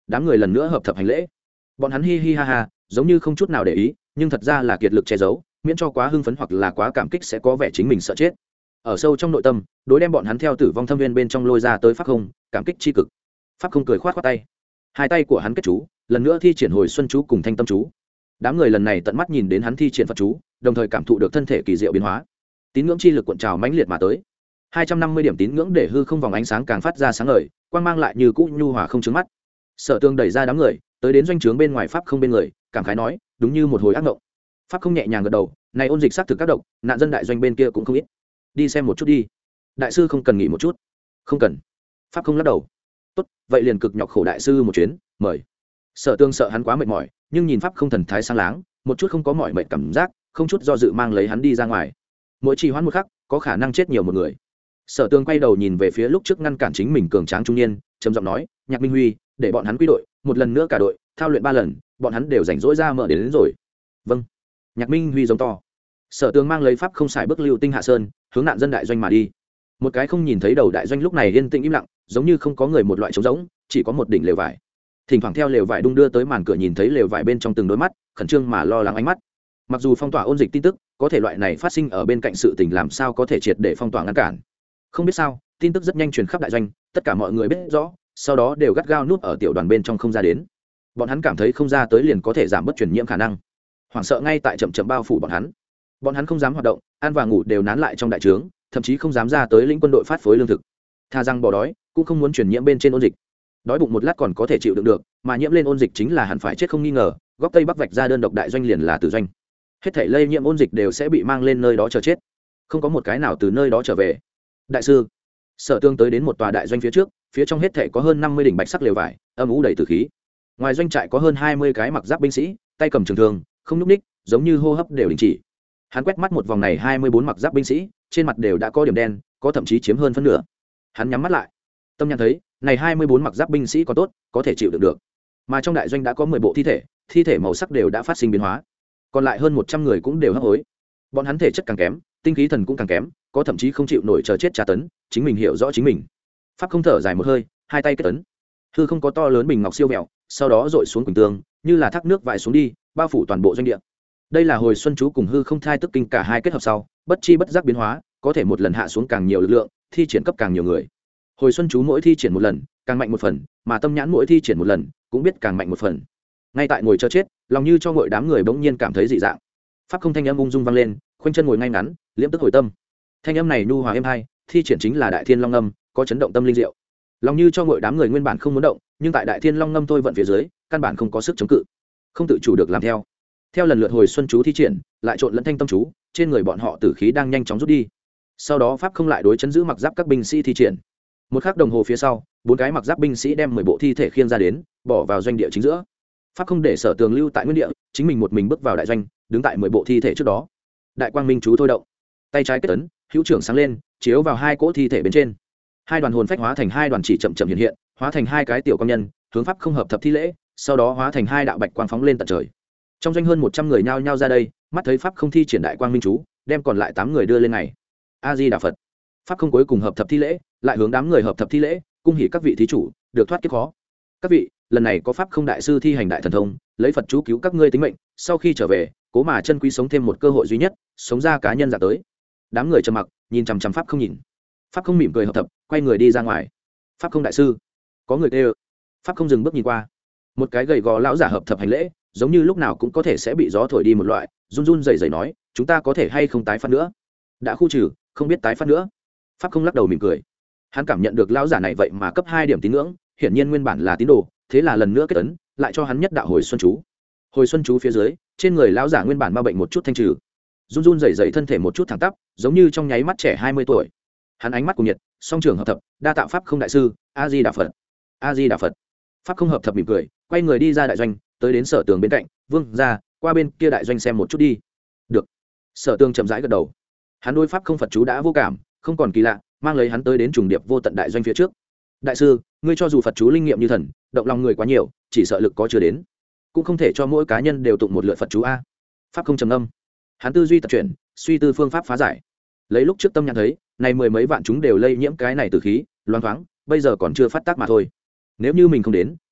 đám người lần nữa hợp thập hành lễ. Bọn hắn hi hi ha ha giống như không chút nào để ý, nhưng thật ra là kiệt lực che giấu, miễn cho quá hưng phấn hoặc là quá cảm kích sẽ có vẻ chính mình sợ chết. Ở sâu trong nội tâm, đối đem bọn hắn theo tử vong thâm viên bên trong lôi ra tới pháp không, cảm kích chi cực. Pháp không cười khoát khoát tay, hai tay của hắn kết chú, lần nữa thi triển hồi xuân chú cùng thanh tâm chú. Đám người lần này tận mắt nhìn đến hắn thi triển Phật chú, đồng thời cảm thụ được thân thể kỳ diệu biến hóa. Tín ngưỡng chi lực cuộn trào mãnh liệt mà tới. hai trăm năm mươi điểm tín ngưỡng để hư không vòng ánh sáng càng phát ra sáng ngời, quang mang lại như cũ nhu hòa không chướng mắt. Sở Tương đẩy ra đám người, tới đến doanh trướng bên ngoài pháp không bên người, cảm khái nói, đúng như một hồi ác mộng. Pháp không nhẹ nhàng gật đầu, này ôn dịch sát thực các độc, nạn dân đại doanh bên kia cũng không ít. Đi xem một chút đi. Đại sư không cần nghỉ một chút. Không cần. Pháp không lắc đầu. Tốt, vậy liền cực nhọc khổ đại sư một chuyến, mời. Sở Tương sợ hắn quá mệt mỏi, nhưng nhìn pháp không thần thái sáng láng, một chút không có mỏi mệt cảm giác, không chút do dự mang lấy hắn đi ra ngoài. Mỗi trì hoãn một khắc, có khả năng chết nhiều một người. Sở Tương quay đầu nhìn về phía lúc trước ngăn cản chính mình cường tráng trung niên, trầm giọng nói, Nhạc Minh Huy, để bọn hắn quy đội, một lần nữa cả đội, thao luyện ba lần, bọn hắn đều rảnh rỗi ra mở đến, đến rồi. Vâng. Nhạc Minh Huy giống to. Sở Tương mang lấy pháp không xài bước lưu tinh hạ sơn, hướng nạn dân đại doanh mà đi. Một cái không nhìn thấy đầu đại doanh lúc này yên tĩnh im lặng, giống như không có người, một loại trống rỗng, chỉ có một đỉnh lều vải. Thỉnh thoảng theo lều vải đung đưa tới màn cửa nhìn thấy lều vải bên trong từng đôi mắt, khẩn trương mà lo lắng ánh mắt. Mặc dù phong tỏa ôn dịch tin tức, có thể loại này phát sinh ở bên cạnh sự tình làm sao có thể triệt để phong tỏa ngăn cản. Không biết sao, tin tức rất nhanh truyền khắp đại doanh, tất cả mọi người biết rõ, sau đó đều gắt gao núp ở tiểu đoàn bên trong không ra đến. Bọn hắn cảm thấy không ra tới liền có thể giảm bớt truyền nhiễm khả năng. Hoảng sợ ngay tại chậm chậm bao phủ bọn hắn. Bọn hắn không dám hoạt động, ăn và ngủ đều nán lại trong đại trướng, thậm chí không dám ra tới lĩnh quân đội phát phối lương thực. Tha răng bỏ đói, cũng không muốn truyền nhiễm bên trên ôn dịch. Đói bụng một lát còn có thể chịu đựng được, mà nhiễm lên ôn dịch chính là hẳn phải chết không nghi ngờ. Góc tây bắc vạch ra đơn độc đại doanh liền là tử doanh. Hết thảy lây nhiễm ôn dịch đều sẽ bị mang lên nơi đó chờ chết, không có một cái nào từ nơi đó trở về. Đại sư, Sở Tương tới đến một tòa đại doanh phía trước, phía trong hết thảy có hơn năm mươi đỉnh bạch sắc lều vải, âm u đầy tử khí. Ngoài doanh trại có hơn hai mươi cái mặc giáp binh sĩ, tay cầm trường thương, không nhúc ních, giống như hô hấp đều đình chỉ. Hắn quét mắt một vòng này hai mươi bốn mặc giáp binh sĩ, trên mặt đều đã có điểm đen, có thậm chí chiếm hơn phân nửa. Hắn nhắm mắt lại, tâm nhãn thấy, này hai mươi bốn mặc giáp binh sĩ có tốt, có thể chịu đựng được. Mà trong đại doanh đã có mười bộ thi thể, thi thể màu sắc đều đã phát sinh biến hóa. Còn lại hơn một trăm người cũng đều hấp hối. Bọn hắn thể chất càng kém, tinh khí thần cũng càng kém, có thậm chí không chịu nổi chờ chết tra tấn, chính mình hiểu rõ chính mình. Pháp không thở dài một hơi, hai tay kết tấn. Hư không có to lớn bình ngọc siêu vẹo, sau đó dội xuống quỳnh tương, như là thác nước vãi xuống đi, bao phủ toàn bộ doanh địa. Đây là hồi xuân chú cùng hư không thai tức kinh cả hai kết hợp sau, bất chi bất giác biến hóa, có thể một lần hạ xuống càng nhiều lực lượng, thi triển cấp càng nhiều người. Hồi xuân chú mỗi thi triển một lần, càng mạnh một phần, mà tâm nhãn mỗi thi triển một lần, cũng biết càng mạnh một phần. Ngay tại ngồi chờ chết, lòng như cho ngồi đám người bỗng nhiên cảm thấy dị dạng. Pháp không thanh âm ung dung vang lên, khoanh chân ngồi ngay ngắn, liễm tức hồi tâm. Thanh âm này nhu hòa êm hay, thi triển chính là đại thiên long ngâm, có chấn động tâm linh diệu. Lòng như cho ngồi đám người nguyên bản không muốn động, nhưng tại đại thiên long ngâm thôi vận phía dưới, căn bản không có sức chống cự, không tự chủ được làm theo. Theo lần lượt hồi xuân chú thi triển, lại trộn lẫn thanh tâm chú, trên người bọn họ tử khí đang nhanh chóng rút đi. Sau đó pháp không lại đối chấn giữ mặc giáp các binh sĩ thi triển. Một khắc đồng hồ phía sau, bốn cái mặc giáp binh sĩ đem mười bộ thi thể khiêng ra đến, bỏ vào doanh địa chính giữa. Pháp không để Sở Tường lưu tại nguyên địa, chính mình một mình bước vào đại doanh, đứng tại mười bộ thi thể trước đó. Đại quang minh chú thôi động, tay trái kết ấn, hữu trưởng sáng lên, chiếu vào hai cỗ thi thể bên trên. Hai đoàn hồn phách hóa thành hai đoàn chỉ chậm chậm hiện hiện, hóa thành hai cái tiểu công nhân, hướng pháp không hợp thập thi lễ, sau đó hóa thành hai đạo bạch quang phóng lên tận trời. Trong doanh hơn một trăm người nhao nhao ra đây, mắt thấy pháp không thi triển đại quang minh chú, đem còn lại tám người đưa lên này. A Di Đà Phật. Pháp không cuối cùng hợp thập thi lễ, lại hướng đám người hợp thập thi lễ, cung hỉ các vị thí chủ, được thoát kiếp khó. Các vị, lần này có pháp không đại sư thi hành đại thần thông, lấy Phật chú cứu các ngươi tính mệnh, sau khi trở về, cố mà chân quý sống thêm một cơ hội duy nhất, sống ra cá nhân giả tới. Đám người trầm mặc, nhìn chằm chằm pháp không nhìn. Pháp không mỉm cười hợp thập, quay người đi ra ngoài. Pháp không đại sư, có người kêu. Pháp không dừng bước nhìn qua. Một cái gầy gò lão giả hợp thập hành lễ, giống như lúc nào cũng có thể sẽ bị gió thổi đi một loại, run run rẩy rẩy nói, chúng ta có thể hay không tái phát nữa? Đã khu trừ, không biết tái phát nữa. Pháp không lắc đầu mỉm cười. Hắn cảm nhận được lão giả này vậy mà cấp hai điểm tín ngưỡng, hiển nhiên nguyên bản là tín đồ, thế là lần nữa kết ấn, lại cho hắn nhất đạo hồi xuân chú. Hồi xuân chú phía dưới, trên người lão giả nguyên bản ma bệnh một chút thanh trừ. Run run rẩy rẩy thân thể một chút thẳng tắp, giống như trong nháy mắt trẻ hai mươi tuổi. Hắn ánh mắt cùng nhiệt, song trường hợp thập, đa tạo pháp không đại sư, A Di Đà Phật. A Di Đà Phật. Pháp không hợp thập mỉm cười, quay người đi ra đại doanh, tới đến Sở Tường bên cạnh, "Vương ra, qua bên kia đại doanh xem một chút đi." "Được." Sở Tường chậm rãi gật đầu. Hắn đối pháp không Phật chú đã vô cảm, không còn kỳ lạ, mang lấy hắn tới đến trùng điệp vô tận đại doanh phía trước. "Đại sư, ngươi cho dù Phật chú linh nghiệm như thần, động lòng người quá nhiều, chỉ sợ lực có chưa đến, cũng không thể cho mỗi cá nhân đều tụng một lượt Phật chú a." Pháp không trầm ngâm. Hắn tư duy tập chuyển, suy tư phương pháp phá giải. Lấy lúc trước tâm nhãn thấy, này mười mấy vạn chúng đều lây nhiễm cái này tử khí, loáng thoáng, bây giờ còn chưa phát tác mà thôi. Nếu như mình không đến,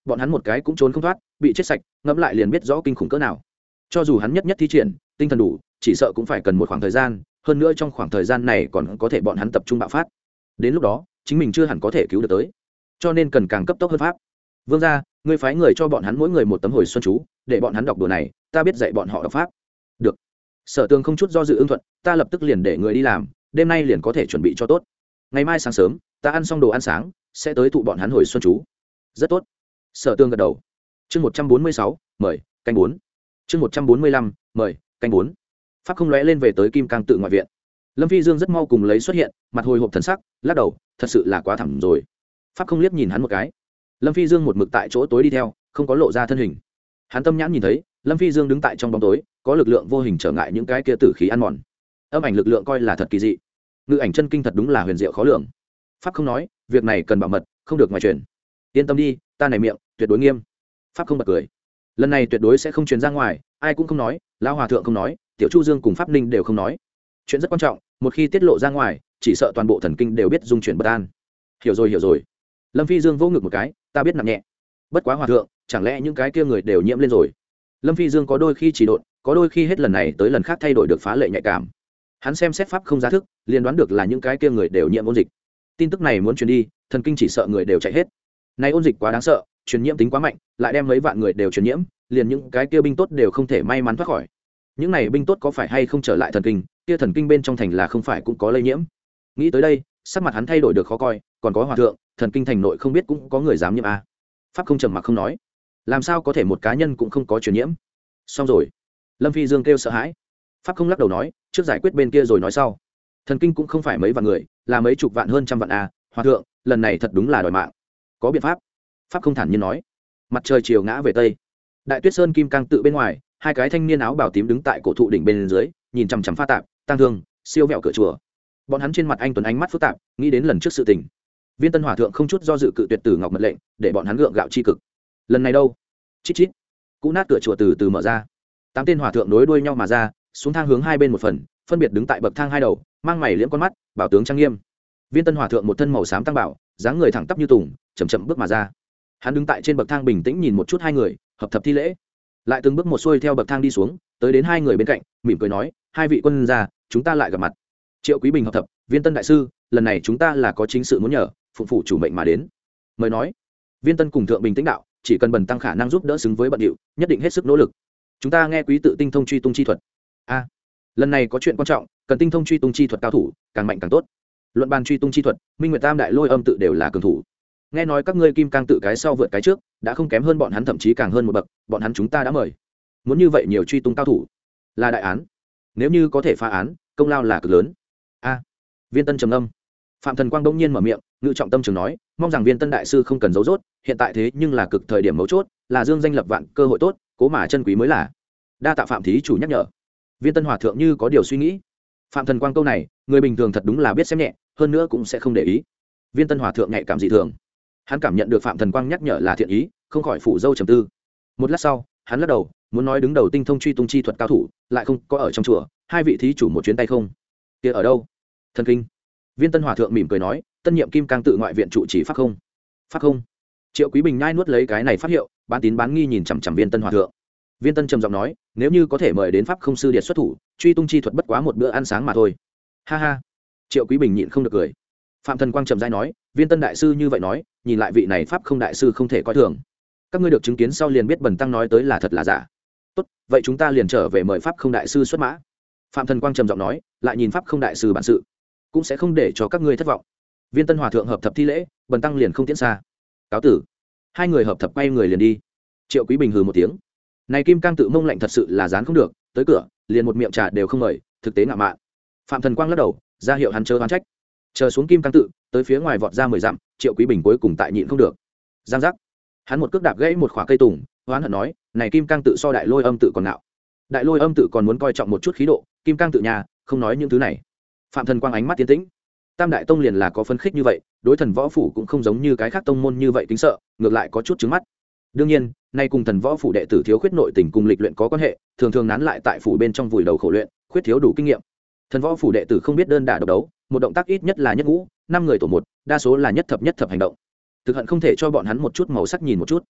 bọn hắn một cái cũng trốn không thoát, bị chết sạch, ngẫm lại liền biết rõ kinh khủng cỡ nào. Cho dù hắn nhất nhất thi triển tinh thần đủ, chỉ sợ cũng phải cần một khoảng thời gian, hơn nữa trong khoảng thời gian này còn có thể bọn hắn tập trung bạo phát, đến lúc đó chính mình chưa hẳn có thể cứu được tới, cho nên cần càng cấp tốc hơn pháp. Vương gia, ngươi phái người cho bọn hắn mỗi người một tấm hồi xuân chú, để bọn hắn đọc đồ này, ta biết dạy bọn họ đọc pháp. Được. Sở Tường không chút do dự ưng thuận, ta lập tức liền để người đi làm, đêm nay liền có thể chuẩn bị cho tốt, ngày mai sáng sớm ta ăn xong đồ ăn sáng sẽ tới thụ bọn hắn hồi xuân chú. Rất tốt. Sở Tường gật đầu. Chương một trăm bốn mươi sáu, mời canh bốn. Chương một trăm bốn mươi lăm, mời canh bốn. Pháp không lóe lên về tới Kim Cang tự ngoại viện. Lâm Phi Dương rất mau cùng lấy xuất hiện, mặt hồi hộp thần sắc, lắc đầu, thật sự là quá thảm rồi. Pháp không liếc nhìn hắn một cái. Lâm Phi Dương một mực tại chỗ tối đi theo, không có lộ ra thân hình. Hắn tâm nhãn nhìn thấy Lâm Phi Dương đứng tại trong bóng tối, có lực lượng vô hình trở ngại những cái kia tử khí ăn mòn. Âm ảnh lực lượng coi là thật kỳ dị, ngự ảnh chân kinh thật đúng là huyền diệu khó lường. Pháp không nói, việc này cần bảo mật, không được ngoài truyền. Yên tâm đi, ta này miệng tuyệt đối nghiêm. Pháp không bật cười, lần này tuyệt đối sẽ không truyền ra ngoài, ai cũng không nói, lão hòa thượng không nói, tiểu Chu Dương cùng Pháp Ninh đều không nói. Chuyện rất quan trọng, một khi tiết lộ ra ngoài, chỉ sợ toàn bộ thần kinh đều biết dung chuyển bất an. Hiểu rồi hiểu rồi. Lâm Phi Dương vỗ ngực một cái, ta biết nặng nhẹ. Bất quá hòa thượng, chẳng lẽ những cái kia người đều nhiễm lên rồi? Lâm Phi Dương có đôi khi chỉ độn, có đôi khi hết lần này tới lần khác thay đổi được phá lệ nhạy cảm. Hắn xem xét pháp không giá thức, liền đoán được là những cái kia người đều nhiễm ôn dịch. Tin tức này muốn truyền đi, thần kinh chỉ sợ người đều chạy hết. Này ôn dịch quá đáng sợ, truyền nhiễm tính quá mạnh, lại đem mấy vạn người đều truyền nhiễm, liền những cái kia binh tốt đều không thể may mắn thoát khỏi. Những này binh tốt có phải hay không trở lại thần kinh, kia thần kinh bên trong thành là không phải cũng có lây nhiễm. Nghĩ tới đây, sắc mặt hắn thay đổi được khó coi, còn có hòa thượng, thần kinh thành nội không biết cũng có người dám nhiễm à? Pháp không trầm mặc không nói, làm sao có thể một cá nhân cũng không có truyền nhiễm? Xong rồi. Lâm Phi Dương kêu sợ hãi. Pháp không lắc đầu nói, trước giải quyết bên kia rồi nói sau. Thần kinh cũng không phải mấy vạn người, là mấy chục vạn hơn trăm vạn à? Hòa thượng, lần này thật đúng là đòi mạng. Có biện pháp. Pháp không thản nhiên nói. Mặt trời chiều ngã về tây, Đại Tuyết Sơn Kim Cang tự bên ngoài, hai cái thanh niên áo bào tím đứng tại cổ thụ đỉnh bên dưới, nhìn chằm chằm pha tạp, tăng thương, siêu vẹo cửa chùa. Bọn hắn trên mặt anh tuấn ánh mắt phức tạp, nghĩ đến lần trước sự tình. Viên Tân Hòa thượng không chút do dự cự tuyệt Tử Ngọc mật lệnh, để bọn hắn gượng gạo chi cực. Lần này đâu? Chít chít. Cũ nát cửa chùa từ từ mở ra. Tám tên hòa thượng nối đuôi nhau mà ra, xuống thang hướng hai bên một phần, phân biệt đứng tại bậc thang hai đầu, mang mày liễm con mắt, bảo tướng trang nghiêm. Viên Tân Hòa thượng một thân màu xám tăng bảo, dáng người thẳng tắp như tùng, chậm chậm bước mà ra. Hắn đứng tại trên bậc thang bình tĩnh nhìn một chút hai người, hợp thập thi lễ. Lại từng bước một xuôi theo bậc thang đi xuống, tới đến hai người bên cạnh, mỉm cười nói, hai vị quân gia, chúng ta lại gặp mặt. Triệu Quý Bình hợp thập, Viên Tân đại sư, lần này chúng ta là có chính sự muốn nhờ, phụng phủ chủ mệnh mà đến. Mời nói. Viên Tân cùng thượng bình tĩnh đạo, chỉ cần bần tăng khả năng giúp đỡ xứng với bận điệu, nhất định hết sức nỗ lực. Chúng ta nghe quý tự tinh thông truy tung chi thuật. A, lần này có chuyện quan trọng, cần tinh thông truy tung chi thuật cao thủ, càng mạnh càng tốt. Luận bàn truy tung chi thuật, Minh Nguyệt Tam đại lôi âm tự đều là cường thủ. Nghe nói các ngươi Kim Cang tự cái sau vượt cái trước, đã không kém hơn bọn hắn, thậm chí càng hơn một bậc, bọn hắn chúng ta đã mời. Muốn như vậy nhiều truy tung cao thủ, là đại án. Nếu như có thể phá án, công lao là cực lớn. A, Viên Tân trầm ngâm. Phạm Thần Quang đông nhiên mở miệng, ngự trọng tâm trường nói, mong rằng Viên Tân đại sư không cần giấu dốt, hiện tại thế nhưng là cực thời điểm mấu chốt, là dương danh lập vạn cơ hội tốt, cố mà chân quý mới là. Đa tạ Phạm thí chủ nhắc nhở. Viên Tân hòa thượng như có điều suy nghĩ. Phạm Thần Quang câu này, người bình thường thật đúng là biết xem nhẹ, hơn nữa cũng sẽ không để ý. Viên Tân hòa thượng nhạy cảm dị thường, hắn cảm nhận được Phạm Thần Quang nhắc nhở là thiện ý, không khỏi phủ dâu trầm tư. Một lát sau, hắn lắc đầu, muốn nói đứng đầu tinh thông truy tung chi thuật cao thủ, lại không có ở trong chùa, hai vị thí chủ một chuyến tay không. Kia ở đâu? Thần kinh. Viên Tân hòa thượng mỉm cười nói, tân nhiệm Kim Cang tự ngoại viện trụ trì pháp không. Pháp không. Triệu Quý Bình nhai nuốt lấy cái này pháp hiệu, bán tín bán nghi nhìn chằm chằm Viên Tân hòa thượng. Viên Tân trầm giọng nói, nếu như có thể mời đến pháp không sư điệt xuất thủ, truy tung chi thuật bất quá một bữa ăn sáng mà thôi. Ha ha. Triệu Quý Bình nhịn không được cười. Phạm Thần Quang trầm rãi nói, Viên Tân đại sư như vậy nói, nhìn lại vị này pháp không đại sư không thể coi thường. Các ngươi được chứng kiến sau liền biết bần tăng nói tới là thật là giả. Tốt, vậy chúng ta liền trở về mời pháp không đại sư xuất mã. Phạm Thần Quang trầm giọng nói, lại nhìn pháp không đại sư bản sự, cũng sẽ không để cho các ngươi thất vọng. Viên Tân hòa thượng hợp thập thi lễ, bần tăng liền không tiễn xa. Cáo tử. Hai người hợp thập quay người liền đi. Triệu Quý Bình hừ một tiếng. Này Kim Cang tự mông lạnh thật sự là dán không được, tới cửa liền một miệng trà đều không mời, thực tế ngạo mạn. Phạm Thần Quang lắc đầu, ra hiệu hắn chớ oán trách. Chờ xuống Kim Cang tự, tới phía ngoài vọt ra mười dặm, Triệu Quý Bình cuối cùng tại nhịn không được. Giang giác. Hắn một cước đạp gãy một khỏa cây tùng, hoán hận nói, này Kim Cang tự so Đại Lôi Âm tự còn ngạo. Đại Lôi Âm tự còn muốn coi trọng một chút khí độ, Kim Cang tự nhà không nói những thứ này. Phạm Thần Quang ánh mắt tiến tĩnh. Tam đại tông liền là có phấn khích như vậy, đối thần võ phủ cũng không giống như cái khác tông môn như vậy kính sợ, ngược lại có chút trứng mắt. Đương nhiên, nay cùng thần võ phủ đệ tử thiếu khuyết nội tình cùng lịch luyện có quan hệ, thường thường nán lại tại phủ bên trong vùi đầu khổ luyện, khuyết thiếu đủ kinh nghiệm. Thần võ phủ đệ tử không biết đơn đả độc đấu, một động tác ít nhất là nhất ngũ, năm người tổ một, đa số là nhất thập nhất thập hành động. Thực hận không thể cho bọn hắn một chút màu sắc nhìn một chút.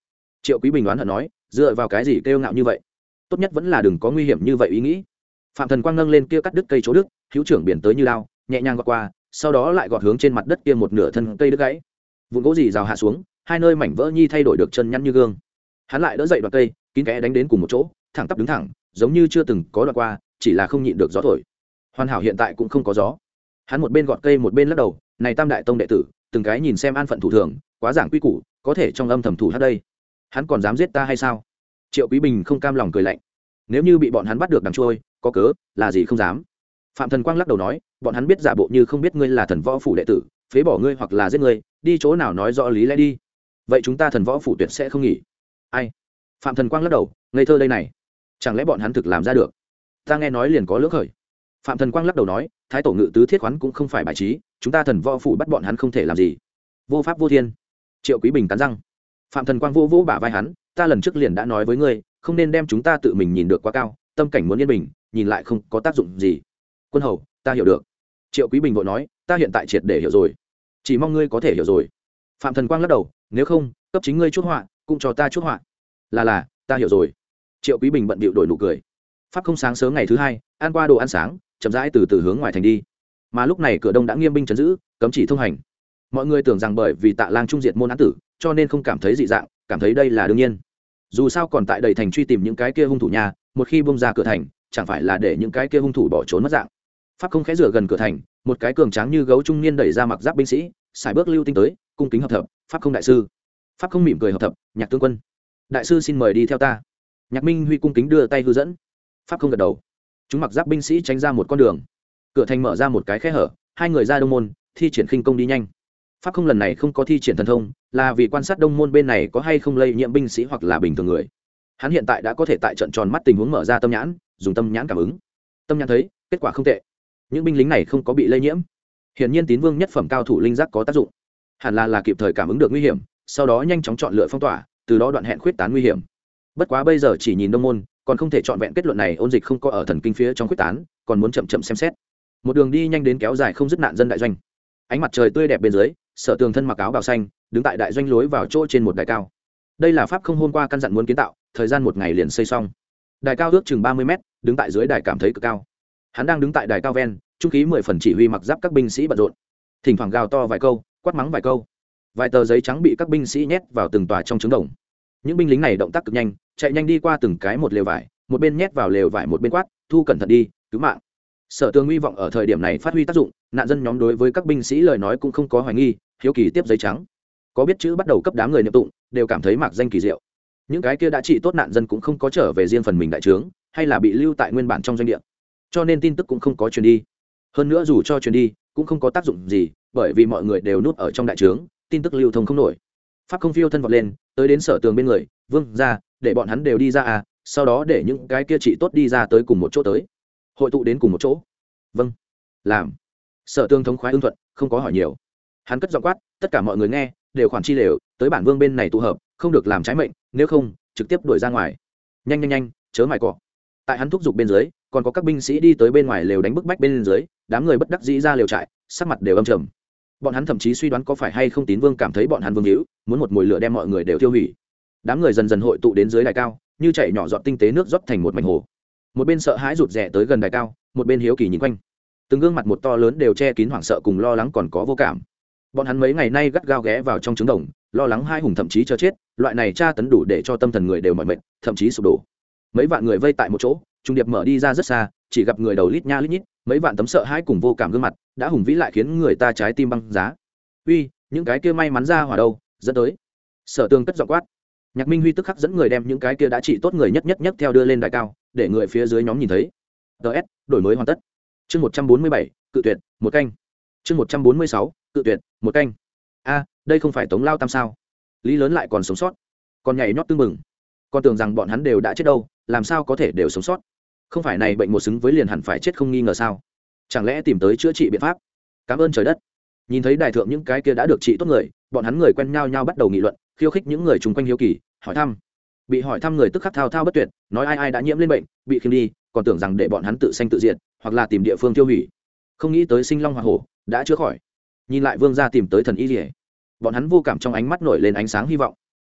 Triệu Quý Bình đoán hận nói, dựa vào cái gì kêu ngạo như vậy, tốt nhất vẫn là đừng có nguy hiểm như vậy ý nghĩ. Phạm Thần Quang nâng lên kia cắt đứt cây chỗ đức, hữu trưởng biển tới như lao, nhẹ nhàng gọt qua, sau đó lại gọt hướng trên mặt đất kia một nửa thân cây đứt gãy. Vụn gỗ dì rào hạ xuống, hai nơi mảnh vỡ nhi thay đổi được chân nhăn như gương. Hắn lại đỡ dậy đoạn cây, kín kẽ đánh đến cùng một chỗ, thẳng tắp đứng thẳng, giống như chưa từng có đoạn qua, chỉ là không nhịn được gió thổi. Hoàn hảo hiện tại cũng không có gió. Hắn một bên gọt cây một bên lắc đầu, này Tam Đại Tông đệ tử, từng cái nhìn xem an phận thủ thường, quá giảng quy củ, có thể trong âm thầm thủ hát đây. Hắn còn dám giết ta hay sao? Triệu Quý Bình không cam lòng cười lạnh. Nếu như bị bọn hắn bắt được đằng trôi, có cớ là gì không dám. Phạm Thần Quang lắc đầu nói, bọn hắn biết giả bộ như không biết ngươi là Thần Võ phủ đệ tử, phế bỏ ngươi hoặc là giết ngươi, đi chỗ nào nói rõ lý lẽ đi. Vậy chúng ta Thần Võ phủ tuyệt sẽ không nghỉ. Ai? Phạm Thần Quang lắc đầu, ngây thơ đây này, chẳng lẽ bọn hắn thực làm ra được? Ta nghe nói liền có lưỡng khởi. Phạm Thần Quang lắc đầu nói, Thái tổ ngự tứ thiết khoán cũng không phải bài trí, chúng ta Thần Võ phủ bắt bọn hắn không thể làm gì. Vô pháp vô thiên. Triệu Quý Bình cắn răng. Phạm Thần Quang vô vỗ bả vai hắn, ta lần trước liền đã nói với ngươi, không nên đem chúng ta tự mình nhìn được quá cao, tâm cảnh muốn yên bình, nhìn lại không có tác dụng gì. Quân hầu, ta hiểu được. Triệu Quý Bình vội nói, ta hiện tại triệt để hiểu rồi, chỉ mong ngươi có thể hiểu rồi. Phạm Thần Quang lắc đầu, nếu không, cấp chính ngươi chuốc họa, cũng cho ta chuốc họa. Là là, ta hiểu rồi. Triệu Quý Bình bận bịu đổi nụ cười. Pháp không sáng sớm ngày thứ hai, ăn qua đồ ăn sáng, chậm rãi từ từ hướng ngoài thành đi. Mà lúc này cửa đông đã nghiêm binh trấn giữ, cấm chỉ thông hành. Mọi người tưởng rằng bởi vì Tạ Lang trung diệt môn án tử, cho nên không cảm thấy dị dạng, cảm thấy đây là đương nhiên. Dù sao còn tại đầy thành truy tìm những cái kia hung thủ nhà, một khi bung ra cửa thành, chẳng phải là để những cái kia hung thủ bỏ trốn mất dạng. Pháp không khẽ rửa gần cửa thành, một cái cường tráng như gấu trung niên đẩy ra mặc giáp binh sĩ, xài bước lưu tinh tới, cung kính hợp thập, Pháp không đại sư. Pháp không mỉm cười hợp thập, Nhạc tướng quân, đại sư xin mời đi theo ta. Nhạc Minh Huy cung kính đưa tay hư dẫn. Pháp không gật đầu. Chúng mặc giáp binh sĩ tránh ra một con đường, cửa thành mở ra một cái khe hở, hai người ra đông môn, thi triển khinh công đi nhanh. Pháp không lần này không có thi triển thần thông, là vì quan sát đông môn bên này có hay không lây nhiễm binh sĩ hoặc là bình thường người. Hắn hiện tại đã có thể tại trận tròn mắt tình huống mở ra tâm nhãn, dùng tâm nhãn cảm ứng. Tâm nhãn thấy, kết quả không tệ. Những binh lính này không có bị lây nhiễm. Hiển nhiên tín vương nhất phẩm cao thủ linh giác có tác dụng. Hẳn là là kịp thời cảm ứng được nguy hiểm, sau đó nhanh chóng chọn lựa phong tỏa, từ đó đoạn hẹn khuyết tán nguy hiểm. Bất quá bây giờ chỉ nhìn đông môn, còn không thể chọn vẹn kết luận này ôn dịch không có ở thần kinh phía trong khuyết tán, còn muốn chậm chậm xem xét. Một đường đi nhanh đến kéo dài không dứt nạn dân đại doanh. Ánh mặt trời tươi đẹp bên dưới, Sở Tường thân mặc áo bào xanh, đứng tại đại doanh lối vào chỗ trên một đài cao. Đây là pháp không hôm qua căn dặn muốn kiến tạo, thời gian một ngày liền xây xong. Đài cao ước chừng ba mươi mét, đứng tại dưới đài cảm thấy cực cao. Hắn đang đứng tại đài cao ven, trung khí mười phần chỉ huy mặc giáp các binh sĩ bận rộn. Thỉnh thoảng gào to vài câu, quát mắng vài câu. Vài tờ giấy trắng bị các binh sĩ nhét vào từng tòa trong trứng đồng. Những binh lính này động tác cực nhanh, chạy nhanh đi qua từng cái một lều vải, một bên nhét vào lều vải một bên quát, thu cẩn thận đi, cứu mạng. Sở Tường hy vọng ở thời điểm này phát huy tác dụng, nạn dân nhóm đối với các binh sĩ lời nói cũng không có hoài nghi, hiếu kỳ tiếp giấy trắng. Có biết chữ bắt đầu cấp đám người niệm tụng, đều cảm thấy mạc danh kỳ diệu. Những cái kia đã trị tốt nạn dân cũng không có trở về riêng phần mình đại trướng, hay là bị lưu tại nguyên bản trong doanh địa. Cho nên tin tức cũng không có truyền đi. Hơn nữa dù cho truyền đi, cũng không có tác dụng gì, bởi vì mọi người đều núp ở trong đại trướng, tin tức lưu thông không nổi. Pháp không phiêu thân vọt lên, tới đến Sở Tường bên người, "Vương ra, để bọn hắn đều đi ra à, sau đó để những cái kia trị tốt đi ra tới cùng một chỗ tới. Hội tụ đến cùng một chỗ." "Vâng." "Làm." Sở Tường thống khoái ưng thuận, không có hỏi nhiều. Hắn cất giọng quát, tất cả mọi người nghe, đều khoản chi lều, tới bản vương bên này tụ hợp, không được làm trái mệnh, nếu không, trực tiếp đuổi ra ngoài. Nhanh nhanh nhanh, chớ mài cỏ. Tại hắn thúc giục bên dưới, còn có các binh sĩ đi tới bên ngoài lều đánh bức bách bên dưới, đám người bất đắc dĩ ra lều trại, sắc mặt đều âm trầm. Bọn hắn thậm chí suy đoán có phải hay không Tín Vương cảm thấy bọn hắn vương hữu, muốn một mùi lửa đem mọi người đều tiêu hủy. Đám người dần dần hội tụ đến dưới đài cao, như chảy nhỏ giọt tinh tế nước rót thành một mảnh hồ. Một bên sợ hãi rụt rè tới gần đài cao, một bên hiếu kỳ nhìn quanh. Từng gương mặt một to lớn đều che kín hoảng sợ cùng lo lắng còn có vô cảm. Bọn hắn mấy ngày nay gắt gao ghé vào trong trứng đồng, lo lắng hai hùng thậm chí cho chết, loại này tra tấn đủ để cho tâm thần người đều mỏi mệt, thậm chí sụp đổ. Mấy vạn người vây tại một chỗ, trung điệp mở đi ra rất xa, chỉ gặp người đầu lít nha lít nhít, mấy vạn tấm sợ hãi cùng vô cảm gương mặt, đã hùng vĩ lại khiến người ta trái tim băng giá. Uy, những cái kia may mắn ra hỏa đâu, dẫn tới. Sở Tường cất giọng quát. Nhạc Minh Huy tức khắc dẫn người đem những cái kia đã trị tốt người nhất nhất nhất theo đưa lên đài cao, để người phía dưới nhóm nhìn thấy. ts đổi mới hoàn tất. Chương một trăm bốn mươi bảy, cự tuyệt, một canh. Chương một trăm bốn mươi sáu, cự tuyệt, một canh. A, đây không phải Tống Lao Tam sao? Lý Lớn lại còn sống sót, còn nhảy nhót tưng bừng. Con tưởng rằng bọn hắn đều đã chết đâu, làm sao có thể đều sống sót? Không phải này bệnh một xứng với liền hẳn phải chết không nghi ngờ sao? Chẳng lẽ tìm tới chữa trị biện pháp? Cảm ơn trời đất. Nhìn thấy đài thượng những cái kia đã được trị tốt người, bọn hắn người quen nhau nhau bắt đầu nghị luận, khiêu khích những người chung quanh hiếu kỳ, hỏi thăm. Bị hỏi thăm người tức khắc thao thao bất tuyệt, nói ai ai đã nhiễm lên bệnh, bị khiêng đi, còn tưởng rằng để bọn hắn tự sanh tự diệt, hoặc là tìm địa phương tiêu hủy. Không nghĩ tới sinh long hỏa hổ đã chữa khỏi. Nhìn lại Vương gia tìm tới thần y liễu, bọn hắn vô cảm trong ánh mắt nổi lên ánh sáng hy vọng.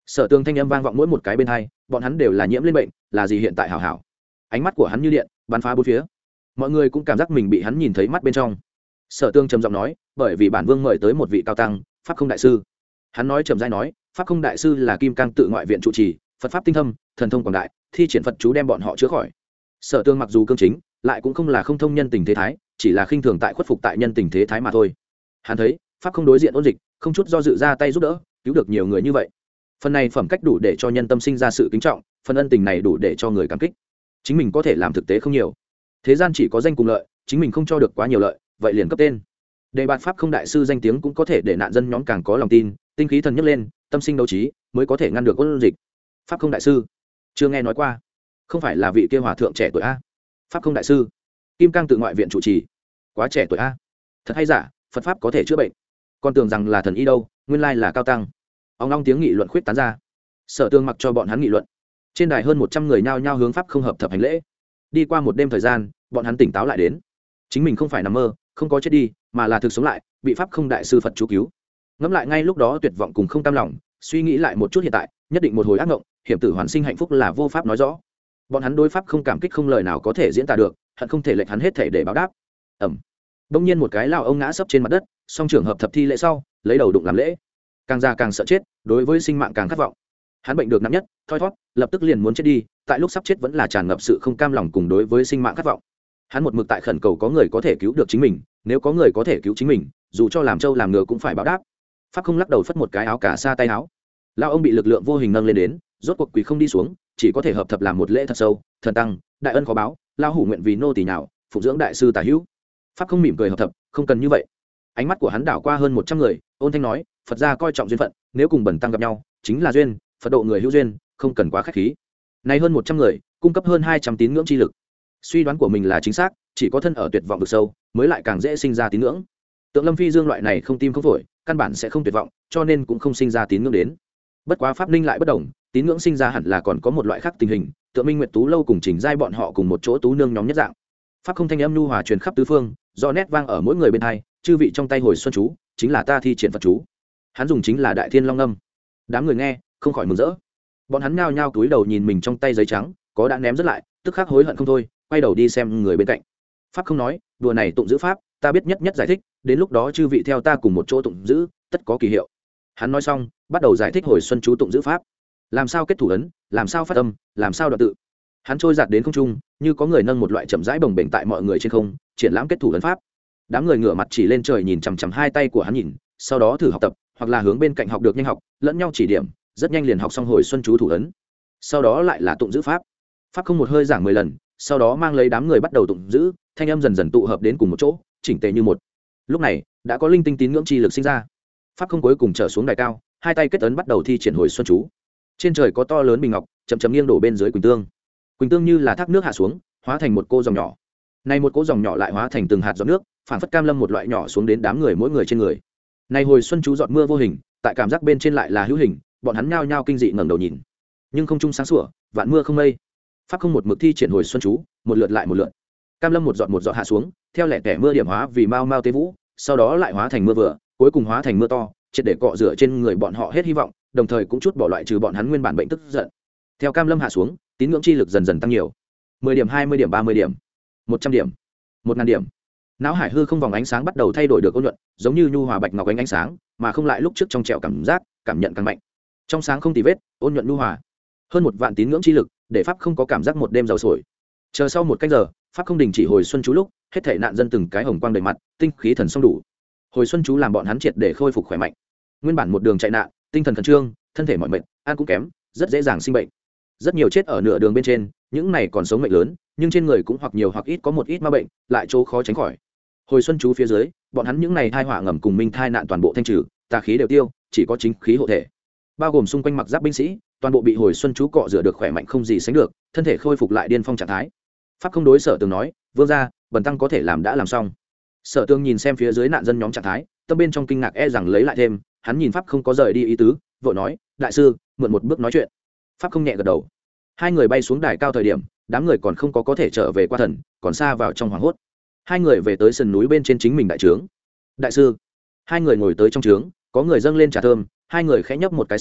Sở Tường thanh âm vang vọng mỗi một cái bên hai, bọn hắn đều là nhiễm lên bệnh, là gì hiện tại hảo hảo. Ánh mắt của hắn như điện, bắn phá bốn phía. Mọi người cũng cảm giác mình bị hắn nhìn thấy mắt bên trong. Sở Tường trầm giọng nói, bởi vì bản vương mời tới một vị cao tăng, pháp không đại sư. Hắn nói trầm rãi nói, pháp không đại sư là kim cang tự ngoại viện trụ trì, Phật pháp tinh thâm, thần thông quảng đại, thi triển Phật chú đem bọn họ chữa khỏi. Sở Tường mặc dù cương chính, lại cũng không là không thông nhân tình thế thái, chỉ là khinh thường tại khuất phục tại nhân tình thế thái mà thôi. Hắn thấy, pháp không đối diện ôn dịch, không chút do dự ra tay giúp đỡ, cứu được nhiều người như vậy. Phần này phẩm cách đủ để cho nhân tâm sinh ra sự kính trọng, phần ân tình này đủ để cho người cảm kích. Chính mình có thể làm thực tế không nhiều, thế gian chỉ có danh cùng lợi, chính mình không cho được quá nhiều lợi, vậy liền cấp tên. Đề bạt pháp không đại sư danh tiếng cũng có thể để nạn dân nhóm càng có lòng tin, tinh khí thần nhấc lên, tâm sinh đấu trí, mới có thể ngăn được ôn dịch. Pháp không đại sư, chưa nghe nói qua, không phải là vị kia hòa thượng trẻ tuổi a? Pháp không đại sư, kim cang tự ngoại viện trụ trì, quá trẻ tuổi a? Thật hay giả, Phật pháp có thể chữa bệnh, con tưởng rằng là thần y đâu, nguyên lai là cao tăng. Ông long tiếng nghị luận khuyết tán ra. Sở Tường mặc cho bọn hắn nghị luận, trên đài hơn một trăm người nhao nhao hướng pháp không hợp thập hành lễ. Đi qua một đêm thời gian, bọn hắn tỉnh táo lại đến, chính mình không phải nằm mơ, không có chết đi, mà là thực sống lại, bị pháp không đại sư Phật chú cứu. Ngẫm lại ngay lúc đó tuyệt vọng cùng không cam lòng, suy nghĩ lại một chút hiện tại, nhất định một hồi ác mộng, hiểm tử hoàn sinh hạnh phúc là vô pháp nói rõ. Bọn hắn đối pháp không cảm kích không lời nào có thể diễn tả được, hận không thể lệnh hắn hết thể để báo đáp. Ẩm. Đông nhiên một cái lão ông ngã sấp trên mặt đất, song trường hợp thập thi lễ sau, lấy đầu đụng làm lễ. Càng già càng sợ chết, đối với sinh mạng càng khát vọng. Hắn bệnh được nặng nhất, thoi thoát, lập tức liền muốn chết đi, tại lúc sắp chết vẫn là tràn ngập sự không cam lòng cùng đối với sinh mạng khát vọng. Hắn một mực tại khẩn cầu có người có thể cứu được chính mình, nếu có người có thể cứu chính mình, dù cho làm trâu làm ngựa cũng phải báo đáp. Pháp không lắc đầu phất một cái áo cả sa tay áo. Lão ông bị lực lượng vô hình nâng lên đến, rốt cuộc quỳ không đi xuống, chỉ có thể hợp thập làm một lễ thật sâu, thần tăng, đại ân khó báo, lão hủ nguyện vì nô tỳ nào, phụng dưỡng đại sư tả hữu. Pháp không mỉm cười hợp thập, không cần như vậy. Ánh mắt của hắn đảo qua hơn một trăm người, ôn thanh nói, Phật gia coi trọng duyên phận, nếu cùng bần tăng gặp nhau, chính là duyên, Phật độ người hữu duyên, không cần quá khách khí. Nay hơn một trăm người, cung cấp hơn hai trăm tín ngưỡng chi lực. Suy đoán của mình là chính xác, chỉ có thân ở tuyệt vọng vực sâu, mới lại càng dễ sinh ra tín ngưỡng. Tượng Lâm Phi Dương loại này không tim không phổi, căn bản sẽ không tuyệt vọng, cho nên cũng không sinh ra tín ngưỡng đến. Bất quá pháp ninh lại bất đồng, tín ngưỡng sinh ra hẳn là còn có một loại khác tình hình, Tượng Minh Nguyệt Tú lâu cùng Trình Giai bọn họ cùng một chỗ tú nương nhóm nhất dạng. Pháp không thanh âm nhu hòa truyền khắp tứ phương, do nét vang ở mỗi người bên hai, chư vị trong tay hồi xuân chú, chính là ta thi triển Phật chú. Hắn dùng chính là Đại Thiên Long Âm. Đám người nghe, không khỏi mừng rỡ. Bọn hắn nhao nhao túi đầu nhìn mình trong tay giấy trắng, có đã ném rất lại, tức khắc hối hận không thôi, quay đầu đi xem người bên cạnh. Pháp không nói, đùa này tụng giữ pháp, ta biết nhất nhất giải thích, đến lúc đó chư vị theo ta cùng một chỗ tụng giữ, tất có kỳ hiệu. Hắn nói xong, bắt đầu giải thích hồi xuân chú tụng giữ pháp, làm sao kết thủ ấn, làm sao phát âm, làm sao đoạn tự. Hắn trôi giạt đến không trung, như có người nâng một loại chậm rãi bồng bềnh tại mọi người trên không, triển lãm kết thủ ấn pháp. Đám người ngửa mặt chỉ lên trời nhìn chằm chằm hai tay của hắn nhìn, sau đó thử học tập, hoặc là hướng bên cạnh học được nhanh học, lẫn nhau chỉ điểm, rất nhanh liền học xong hồi xuân chú thủ ấn. Sau đó lại là tụng giữ pháp. Pháp không một hơi giảng mười lần, sau đó mang lấy đám người bắt đầu tụng giữ, thanh âm dần dần tụ hợp đến cùng một chỗ, chỉnh tề như một. Lúc này, đã có linh tinh tín ngưỡng chi lực sinh ra. Pháp không cuối cùng trở xuống đài cao, hai tay kết ấn bắt đầu thi triển hồi xuân chú. Trên trời có to lớn bình ngọc, chậm chậm nghiêng đổ bên dưới quỳnh tương. Quỳnh tương như là thác nước hạ xuống, hóa thành một cô dòng nhỏ. Này một cỗ dòng nhỏ lại hóa thành từng hạt giọt nước, phản phất cam lâm một loại nhỏ xuống đến đám người mỗi người trên người. Này hồi xuân chú giọt mưa vô hình, tại cảm giác bên trên lại là hữu hình, bọn hắn nhao nhao kinh dị ngẩng đầu nhìn. Nhưng không trung sáng sủa, vạn mưa không mây. Pháp không một mực thi triển hồi xuân chú, một lượt lại một lượt. Cam lâm một giọt một giọt hạ xuống, theo lẻ tẻ mưa điểm hóa vì mau mau tế vũ, sau đó lại hóa thành mưa vừa, cuối cùng hóa thành mưa to, triệt để cọ rửa trên người bọn họ hết hy vọng, đồng thời cũng chút bỏ loại trừ bọn hắn nguyên bản bệnh tức giận. Theo cam lâm hạ xuống, tín ngưỡng chi lực dần dần tăng nhiều. mười điểm, hai mươi điểm, ba mươi điểm, một trăm điểm, một ngàn điểm. Não hải hư không vòng ánh sáng bắt đầu thay đổi được ôn nhuận, giống như nhu hòa bạch ngọc ánh ánh sáng, mà không lại lúc trước trong trẻo cảm giác, cảm nhận càng mạnh. Trong sáng không tì vết, ôn nhuận nhu hòa. Hơn một vạn tín ngưỡng chi lực, để pháp không có cảm giác một đêm dầu sổi. Chờ sau một canh giờ, pháp không đình chỉ hồi xuân chú lúc, hết thảy nạn dân từng cái hồng quang đầy mặt, tinh khí thần song đủ. Hồi xuân chú làm bọn hắn triệt để khôi phục khỏe mạnh. Nguyên bản một đường chạy nạn, tinh thần khẩn trương, thân thể mỏi mệt, ăn cũng kém, rất dễ dàng sinh bệnh. Rất nhiều chết ở nửa đường bên trên, những này còn sống mệnh lớn, nhưng trên người cũng hoặc nhiều hoặc ít có một ít ma bệnh, lại chỗ khó tránh khỏi. Hồi xuân chú phía dưới, bọn hắn những này thai họa ngầm cùng minh thai nạn toàn bộ thanh trừ, tà khí đều tiêu, chỉ có chính khí hộ thể. Bao gồm xung quanh mặc giáp binh sĩ, toàn bộ bị hồi xuân chú cọ rửa được khỏe mạnh không gì sánh được, thân thể khôi phục lại điên phong trạng thái. Pháp không đối Sở Tường nói, vương gia, bần tăng có thể làm đã làm xong. Sở Tường nhìn xem phía dưới nạn dân nhóm trạng thái, tâm bên trong kinh ngạc e rằng lấy lại thêm, hắn nhìn pháp không có rời đi ý tứ, vội nói, đại sư, mượn một bước nói chuyện. Pháp không nhẹ gật đầu. Hai người bay xuống đài cao thời điểm, đám người còn không có có thể trở về qua thần, còn xa vào trong hoàng hốt. Hai người về tới sườn núi bên trên chính mình đại trướng. Đại sư, hai người ngồi tới trong trướng, có người dâng lên trà thơm, hai người khẽ nhấp một cái sau,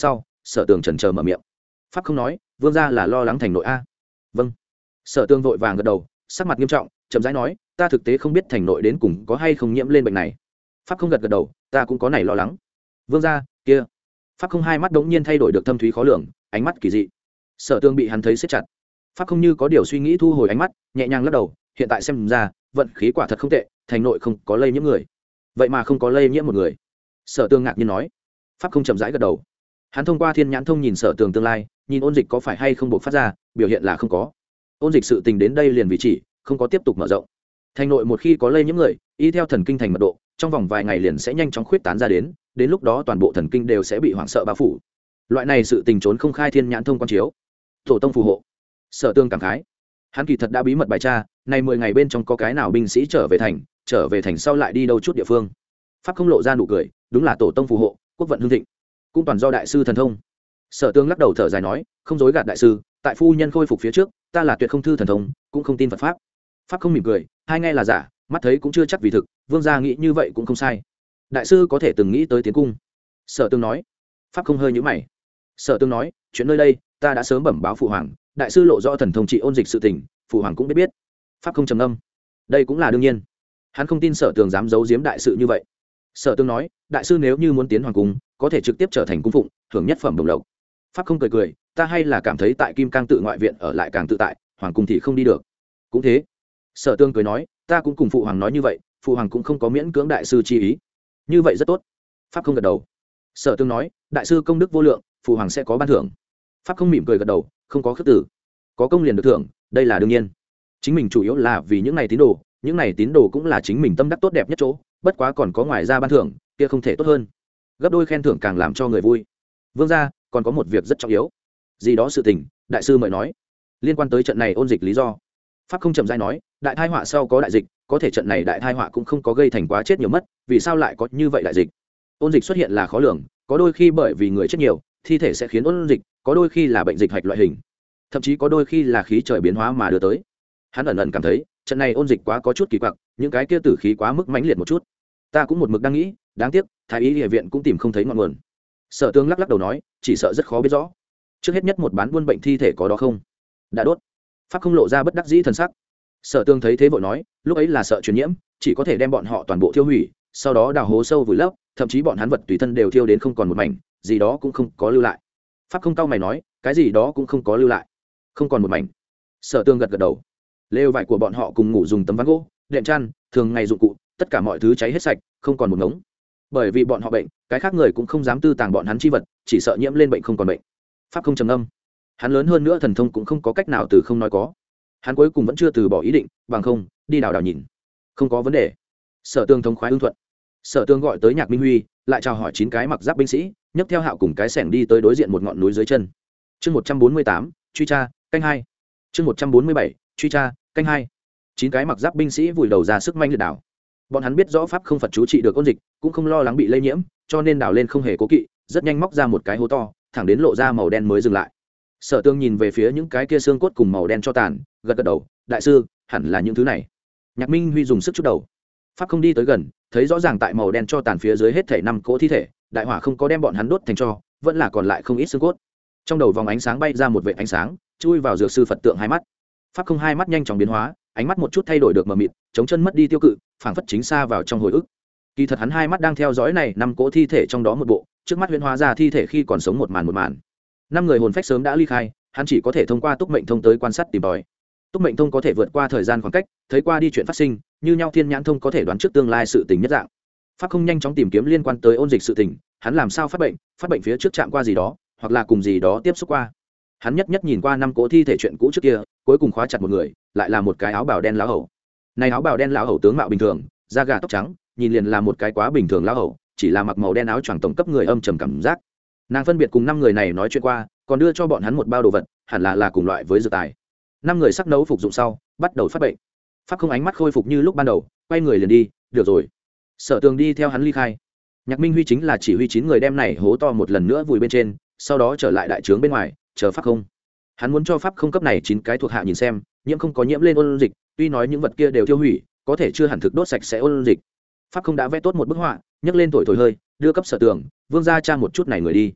Sở Tường chần chờ mở miệng. Pháp không nói, vương gia là lo lắng thành nội a. Vâng. Sở Tường vội vàng gật đầu, sắc mặt nghiêm trọng, chậm rãi nói, ta thực tế không biết thành nội đến cùng có hay không nhiễm lên bệnh này. Pháp không gật gật đầu, ta cũng có này lo lắng. Vương gia, kia. Pháp không hai mắt đống nhiên thay đổi được thâm thúy khó lường, ánh mắt kỳ dị. Sở Tường bị hắn thấy siết chặt. Pháp không như có điều suy nghĩ thu hồi ánh mắt, nhẹ nhàng lắc đầu, hiện tại xem ra, vận khí quả thật không tệ, thành nội không có lây nhiễm người. Vậy mà không có lây nhiễm một người. Sở Tường ngạc nhiên nói. Pháp không chậm rãi gật đầu. Hắn thông qua thiên nhãn thông nhìn Sở Tường tương lai, nhìn ôn dịch có phải hay không bộc phát ra, biểu hiện là không có. Ôn dịch sự tình đến đây liền vị chỉ, không có tiếp tục mở rộng. Thành nội một khi có lây nhiễm người, y theo thần kinh thành mật độ, trong vòng vài ngày liền sẽ nhanh chóng khuyết tán ra đến, đến lúc đó toàn bộ thần kinh đều sẽ bị hoảng sợ bao phủ. Loại này sự tình trốn không khai thiên nhãn thông quan chiếu, tổ tông phù hộ. Sở Tương cảm khái, hắn kỳ thật đã bí mật bài tra, nay mười ngày bên trong có cái nào binh sĩ trở về thành, trở về thành sau lại đi đâu chút địa phương. Pháp không lộ ra nụ cười, đúng là tổ tông phù hộ, quốc vận hưng thịnh, cũng toàn do đại sư thần thông. Sở Tương lắc đầu thở dài nói, không dối gạt đại sư, tại phu nhân khôi phục phía trước, ta là tuyệt không thư thần thông, cũng không tin Phật pháp. Pháp không mỉm cười, hai nghe là giả, mắt thấy cũng chưa chắc vì thực, vương gia nghĩ như vậy cũng không sai. Đại sư có thể từng nghĩ tới tiến cung. Sở Tương nói. Pháp không hơi nhíu mày. Sở Tương nói, chuyện nơi đây ta đã sớm bẩm báo phụ hoàng, đại sư lộ rõ thần thông trị ôn dịch sự tình, phụ hoàng cũng biết biết. Pháp không trầm ngâm. Đây cũng là đương nhiên. Hắn không tin Sở Tương dám giấu giếm đại sự như vậy. Sở Tương nói, đại sư nếu như muốn tiến hoàng cung, có thể trực tiếp trở thành cung phụng, thưởng nhất phẩm đồng lộc. Pháp không cười cười, ta hay là cảm thấy tại Kim Cang tự ngoại viện ở lại càng tự tại, hoàng cung thì không đi được. Cũng thế. Sở Tương cười nói, ta cũng cùng phụ hoàng nói như vậy, phụ hoàng cũng không có miễn cưỡng đại sư chi ý. Như vậy rất tốt. Pháp không gật đầu. Sở Tương nói, đại sư công đức vô lượng, phụ hoàng sẽ có ban thưởng. Pháp không mỉm cười gật đầu, không có khước tử. Có công liền được thưởng, đây là đương nhiên. Chính mình chủ yếu là vì những này tín đồ, những này tín đồ cũng là chính mình tâm đắc tốt đẹp nhất chỗ, bất quá còn có ngoài ra ban thưởng, kia không thể tốt hơn. Gấp đôi khen thưởng càng làm cho người vui. Vương gia, còn có một việc rất trọng yếu. Gì đó sự tình, đại sư mời nói. Liên quan tới trận này ôn dịch lý do. Pháp không chậm rãi nói, đại tai họa sau có đại dịch, có thể trận này đại tai họa cũng không có gây thành quá chết nhiều mất, vì sao lại có như vậy đại dịch? Ôn dịch xuất hiện là khó lường, có đôi khi bởi vì người chết nhiều, thi thể sẽ khiến ôn dịch, có đôi khi là bệnh dịch hạch loại hình, thậm chí có đôi khi là khí trời biến hóa mà đưa tới. Hắn ẩn ẩn cảm thấy, trận này ôn dịch quá có chút kỳ quặc, những cái kia tử khí quá mức mãnh liệt một chút. Ta cũng một mực đang nghĩ, đáng tiếc, thái y y viện cũng tìm không thấy ngọn nguồn. Sở Tương lắc lắc đầu nói, chỉ sợ rất khó biết rõ. Trước hết nhất một bán buôn bệnh thi thể có đó không? Đã đốt. Pháp không lộ ra bất đắc dĩ thần sắc. Sở Tương thấy thế vội nói, lúc ấy là sợ truyền nhiễm, chỉ có thể đem bọn họ toàn bộ tiêu hủy, sau đó đào hố sâu vùi lấp, thậm chí bọn hắn vật tùy thân đều thiêu đến không còn một mảnh, gì đó cũng không có lưu lại. Pháp không cau mày nói, cái gì đó cũng không có lưu lại, không còn một mảnh. Sở Tương gật gật đầu. Lều vải của bọn họ cùng ngủ dùng tấm ván gỗ, đệm chăn, thường ngày dụng cụ, tất cả mọi thứ cháy hết sạch, không còn một ngống. Bởi vì bọn họ bệnh, cái khác người cũng không dám tư tàng bọn hắn chi vật, chỉ sợ nhiễm lên bệnh không còn bệnh. Pháp không trầm ngâm. Hắn lớn hơn nữa thần thông cũng không có cách nào từ không nói có. Hắn cuối cùng vẫn chưa từ bỏ ý định, bằng không đi đào đào nhìn, không có vấn đề. Sở Tương thống khoái ưng thuận. Sở Tương gọi tới Nhạc Minh Huy, lại chào hỏi chín cái mặc giáp binh sĩ, nhấc theo Hạo cùng cái sẻng đi tới đối diện một ngọn núi dưới chân. Chương một trăm bốn mươi tám, truy tra, canh hai. Chương một trăm bốn mươi bảy, truy tra, canh hai. Chín cái mặc giáp binh sĩ vùi đầu ra sức manh liệt đào. Bọn hắn biết rõ pháp không Phật chú trị được ôn dịch, cũng không lo lắng bị lây nhiễm, cho nên đào lên không hề cố kỵ, rất nhanh móc ra một cái hố to, thẳng đến lộ ra màu đen mới dừng lại. Sở Tương nhìn về phía những cái kia xương cốt cùng màu đen cho tàn, gật gật đầu, đại sư, hẳn là những thứ này. Nhạc Minh Huy dùng sức chút đầu. Pháp không đi tới gần, thấy rõ ràng tại màu đen cho tàn phía dưới hết thảy năm cỗ thi thể, đại hỏa không có đem bọn hắn đốt thành tro, vẫn là còn lại không ít xương cốt. Trong đầu vòng ánh sáng bay ra một vệt ánh sáng, chui vào dược sư Phật tượng hai mắt. Pháp không hai mắt nhanh chóng biến hóa, ánh mắt một chút thay đổi được mờ mịt, chống chân mất đi tiêu cự, phảng phất chính xa vào trong hồi ức. Kỳ thật hắn hai mắt đang theo dõi này năm cỗ thi thể trong đó một bộ, trước mắt huyễn hóa ra thi thể khi còn sống một màn một màn. Năm người hồn phách sớm đã ly khai, hắn chỉ có thể thông qua túc mệnh thông tới quan sát tìm tòi. Túc mệnh thông có thể vượt qua thời gian khoảng cách, thấy qua đi chuyện phát sinh, như nhau thiên nhãn thông có thể đoán trước tương lai sự tình nhất dạng. Pháp không nhanh chóng tìm kiếm liên quan tới ôn dịch sự tình, hắn làm sao phát bệnh, phát bệnh phía trước chạm qua gì đó, hoặc là cùng gì đó tiếp xúc qua. Hắn nhất nhất nhìn qua năm cỗ thi thể chuyện cũ trước kia, cuối cùng khóa chặt một người, lại là một cái áo bào đen lão hầu. Này áo bào đen lão hầu tướng mạo bình thường, da gà tóc trắng, nhìn liền là một cái quá bình thường lão hầu, chỉ là mặc màu đen áo choàng tổng cấp người âm trầm cảm giác. Nàng phân biệt cùng năm người này nói chuyện qua, còn đưa cho bọn hắn một bao đồ vật, hẳn là là cùng loại với dược tài. Năm người sắc nấu phục dụng sau, bắt đầu phát bệnh. Pháp không ánh mắt khôi phục như lúc ban đầu, quay người liền đi, được rồi. Sở Tường đi theo hắn ly khai. Nhạc Minh Huy chính là chỉ huy chín người đem này hố to một lần nữa vùi bên trên, sau đó trở lại đại trướng bên ngoài, chờ Pháp không. Hắn muốn cho Pháp không cấp này chín cái thuộc hạ nhìn xem, nhiễm không có nhiễm lên ôn dịch, tuy nói những vật kia đều tiêu hủy, có thể chưa hẳn thực đốt sạch sẽ ôn dịch. Pháp không đã vẽ tốt một bức họa, nhấc lên thổi thổi hơi, đưa cấp Sở Tường, vương gia tra một chút này người đi.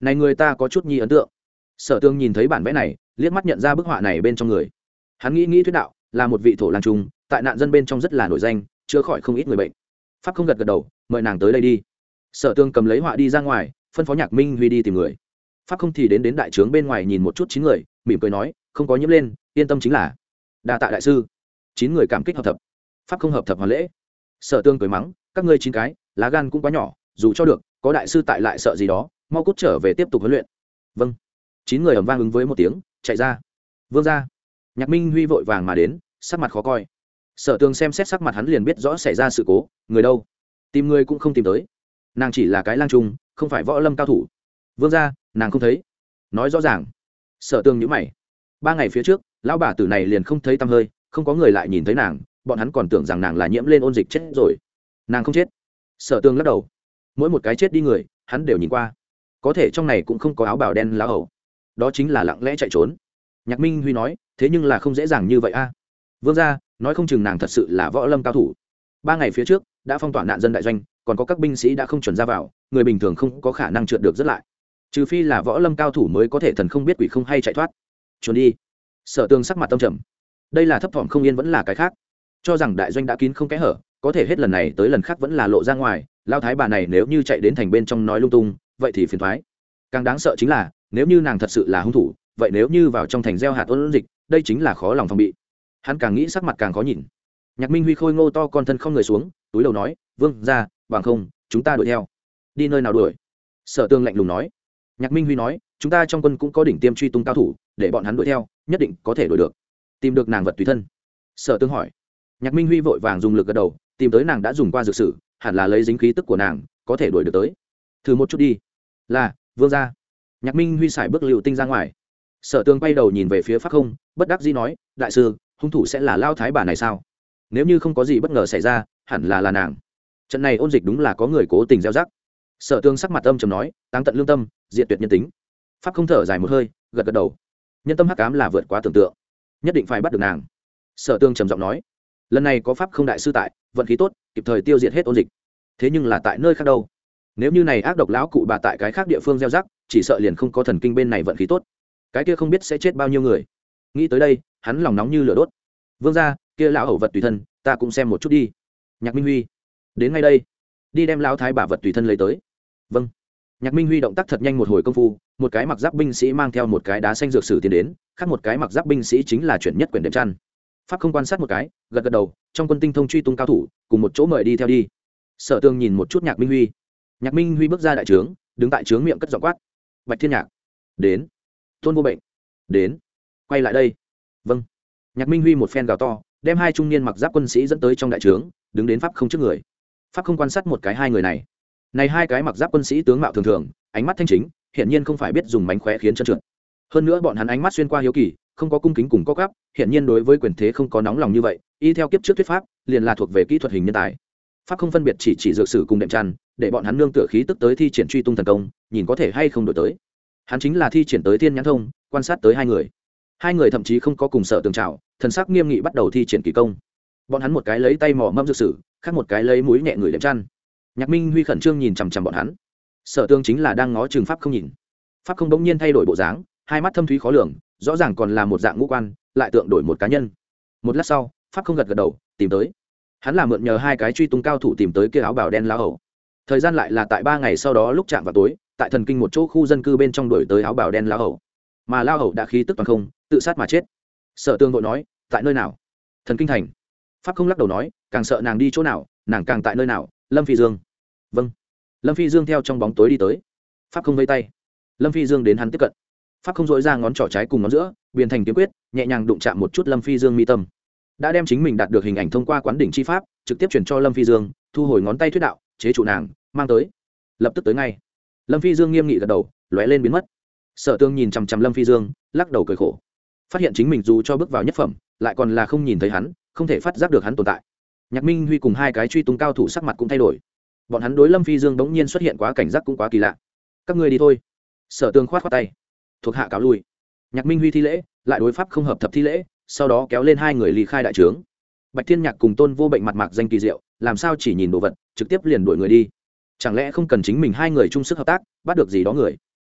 này người ta có chút nhi ấn tượng. Sở Tương nhìn thấy bản vẽ này, liếc mắt nhận ra bức họa này bên trong người. Hắn nghĩ nghĩ thuyết đạo, là một vị thổ lang trung, tại nạn dân bên trong rất là nổi danh, chữa khỏi không ít người bệnh. Pháp không gật gật đầu, mời nàng tới đây đi. Sở Tương cầm lấy họa đi ra ngoài, phân phó Nhạc Minh Huy đi tìm người. Pháp không thì đến đến đại trướng bên ngoài nhìn một chút chín người, mỉm cười nói, không có nhiễm lên, yên tâm chính là. Đa tạ đại sư. Chín người cảm kích hợp thập. Pháp không hợp thập hoàn lễ. Sở Tương cười mắng, các ngươi chín cái, lá gan cũng quá nhỏ, dù cho được, có đại sư tại lại sợ gì đó, mau cút trở về tiếp tục huấn luyện. Vâng. Chín người ầm vang ứng với một tiếng, chạy ra. Vương gia. Nhạc Minh Huy vội vàng mà đến, sắc mặt khó coi. Sở Tương xem xét sắc mặt hắn liền biết rõ xảy ra sự cố, người đâu? Tìm người cũng không tìm tới. Nàng chỉ là cái lang trung, không phải võ lâm cao thủ. Vương gia, nàng không thấy. Nói rõ ràng. Sở Tương nhíu mày. Ba ngày phía trước, lão bà tử này liền không thấy tăm hơi, không có người lại nhìn thấy nàng, bọn hắn còn tưởng rằng nàng là nhiễm lên ôn dịch chết rồi. Nàng không chết. Sở Tương lắc đầu. Mỗi một cái chết đi người, hắn đều nhìn qua. Có thể trong này cũng không có áo bào đen lá hầu. Đó chính là lặng lẽ chạy trốn. Nhạc Minh Huy nói, thế nhưng là không dễ dàng như vậy a. Vương gia, nói không chừng nàng thật sự là võ lâm cao thủ. Ba ngày phía trước đã phong tỏa nạn dân đại doanh, còn có các binh sĩ đã không chuẩn ra vào, người bình thường không có khả năng trượt được rất lại, trừ phi là võ lâm cao thủ mới có thể thần không biết quỷ không hay chạy thoát. Trốn đi. Sở Tương sắc mặt tâm trầm. Đây là thấp thỏm không yên vẫn là cái khác. Cho rằng đại doanh đã kín không kẽ hở, có thể hết lần này tới lần khác vẫn là lộ ra ngoài. Lao thái bà này nếu như chạy đến thành bên trong nói lung tung, vậy thì phiền toái. Càng đáng sợ chính là nếu như nàng thật sự là hung thủ, vậy nếu như vào trong thành gieo hạt ôn dịch, đây chính là khó lòng phòng bị. Hắn càng nghĩ sắc mặt càng khó nhìn. Nhạc Minh Huy khôi ngô to con thân không người xuống, túi đầu nói, vương ra, bằng không chúng ta đuổi theo. Đi nơi nào đuổi? Sở Tương lạnh lùng nói. Nhạc Minh Huy nói, chúng ta trong quân cũng có đỉnh tiêm truy tung cao thủ, để bọn hắn đuổi theo, nhất định có thể đuổi được. Tìm được nàng vật tùy thân. Sở Tương hỏi. Nhạc Minh Huy vội vàng dùng lực gật đầu, tìm tới nàng đã dùng qua dược sử, hẳn là lấy dính khí tức của nàng, có thể đuổi được tới. Thử một chút đi. Là, vương ra. Nhạc Minh Huy xài bước lưu tinh ra ngoài. Sở Tương quay đầu nhìn về phía Pháp Không, bất đắc dĩ nói, đại sư, hung thủ sẽ là Lao thái bà này sao? Nếu như không có gì bất ngờ xảy ra, hẳn là là nàng. Trận này ôn dịch đúng là có người cố tình gieo rắc. Sở Tương sắc mặt âm trầm nói, táng tận lương tâm, diệt tuyệt nhân tính. Pháp Không thở dài một hơi, gật gật đầu. Nhân tâm hắc ám là vượt quá tưởng tượng, nhất định phải bắt được nàng. Sở Tương trầm giọng nói, lần này có Pháp Không đại sư tại, vận khí tốt, kịp thời tiêu diệt hết ôn dịch. Thế nhưng là tại nơi khác đâu? Nếu như này ác độc lão cụ bà tại cái khác địa phương gieo rắc, chỉ sợ liền không có thần kinh bên này vận khí tốt, cái kia không biết sẽ chết bao nhiêu người. Nghĩ tới đây, hắn lòng nóng như lửa đốt. Vương gia, kia lão hầu vật tùy thân, ta cũng xem một chút đi. Nhạc Minh Huy, đến ngay đây, đi đem lão thái bà vật tùy thân lấy tới. Vâng. Nhạc Minh Huy động tác thật nhanh một hồi công phu, một cái mặc giáp binh sĩ mang theo một cái đá xanh dược sử tiến đến, khác một cái mặc giáp binh sĩ chính là chuyển nhất quyển đệm chăn. Pháp Không quan sát một cái, gật gật đầu, trong quân tinh thông truy tung cao thủ, cùng một chỗ mời đi theo đi. Sở Tương nhìn một chút Nhạc Minh Huy. Nhạc Minh Huy bước ra đại trướng, đứng tại trướng miệng cất giọng quát, Bạch Thiên Nhạc, đến. Tôn Vô Bệnh, đến. Quay lại đây. Vâng. Nhạc Minh Huy một phen gào to, đem hai trung niên mặc giáp quân sĩ dẫn tới trong đại trướng, đứng đến Pháp Không trước người. Pháp Không quan sát một cái hai người này. Này hai cái mặc giáp quân sĩ tướng mạo thường thường, ánh mắt thanh chính, hiển nhiên không phải biết dùng mánh khóe khiến chân trượt. Hơn nữa bọn hắn ánh mắt xuyên qua hiếu kỳ, không có cung kính cùng có gáp, hiển nhiên đối với quyền thế không có nóng lòng như vậy, y theo kiếp trước thuyết pháp, liền là thuộc về kỹ thuật hình nhân tài. Pháp Không phân biệt chỉ chỉ dược sử cùng đệm chăn, để bọn hắn nương tựa khí tức tới thi triển truy tung thần công, nhìn có thể hay không đổi tới. Hắn chính là thi triển tới thiên nhãn thông, quan sát tới hai người. Hai người thậm chí không có cùng Sở Tương chào, thần sắc nghiêm nghị bắt đầu thi triển kỳ công. Bọn hắn một cái lấy tay mò mâm dược sử, khác một cái lấy mũi nhẹ người đệm chăn. Nhạc Minh Huy khẩn trương nhìn chằm chằm bọn hắn. Sở Tương chính là đang ngó chừng Pháp Không nhìn. Pháp Không bỗng nhiên thay đổi bộ dáng, hai mắt thâm thúy khó lường, rõ ràng còn là một dạng ngũ quan, lại tượng đổi một cá nhân. Một lát sau, Pháp Không gật gật đầu, tìm tới. Hắn là mượn nhờ hai cái truy tung cao thủ tìm tới kia áo bào đen lão hầu. Thời gian lại là tại ba ngày sau đó lúc chạm vào tối, tại thần kinh một chỗ khu dân cư bên trong đuổi tới áo bào đen lão hầu. Mà lão hầu đã khí tức toàn không, tự sát mà chết. Sở Tương vội nói, tại nơi nào? Thần kinh thành. Pháp Không lắc đầu nói, càng sợ nàng đi chỗ nào, nàng càng tại nơi nào. Lâm Phi Dương. Vâng. Lâm Phi Dương theo trong bóng tối đi tới. Pháp Không vây tay. Lâm Phi Dương đến hắn tiếp cận. Pháp Không dội ra ngón trỏ trái cùng ngón giữa, biến thành kiếm quyết, nhẹ nhàng đụng chạm một chút Lâm Phi Dương mi tâm. Đã đem chính mình đạt được hình ảnh thông qua quán đỉnh chi pháp, trực tiếp chuyển cho Lâm Phi Dương, thu hồi ngón tay thuyết đạo, chế trụ nàng, mang tới. Lập tức tới ngay. Lâm Phi Dương nghiêm nghị gật đầu, lóe lên biến mất. Sở Tương nhìn chằm chằm Lâm Phi Dương, lắc đầu cười khổ. Phát hiện chính mình dù cho bước vào nhất phẩm, lại còn là không nhìn thấy hắn, không thể phát giác được hắn tồn tại. Nhạc Minh Huy cùng hai cái truy tung cao thủ sắc mặt cũng thay đổi. Bọn hắn đối Lâm Phi Dương bỗng nhiên xuất hiện quá cảnh giác cũng quá kỳ lạ. Các ngươi đi thôi. Sở Tương khoát khoát tay, thuộc hạ cáo lui. Nhạc Minh Huy thi lễ, lại đối Pháp Không hợp thập thi lễ, sau đó kéo lên hai người ly khai đại trướng. Bạch Thiên Nhạc cùng Tôn Vô Bệnh mặt mạc danh kỳ diệu, làm sao chỉ nhìn đồ vật, trực tiếp liền đuổi người đi. Chẳng lẽ không cần chính mình hai người chung sức hợp tác, bắt được gì đó người?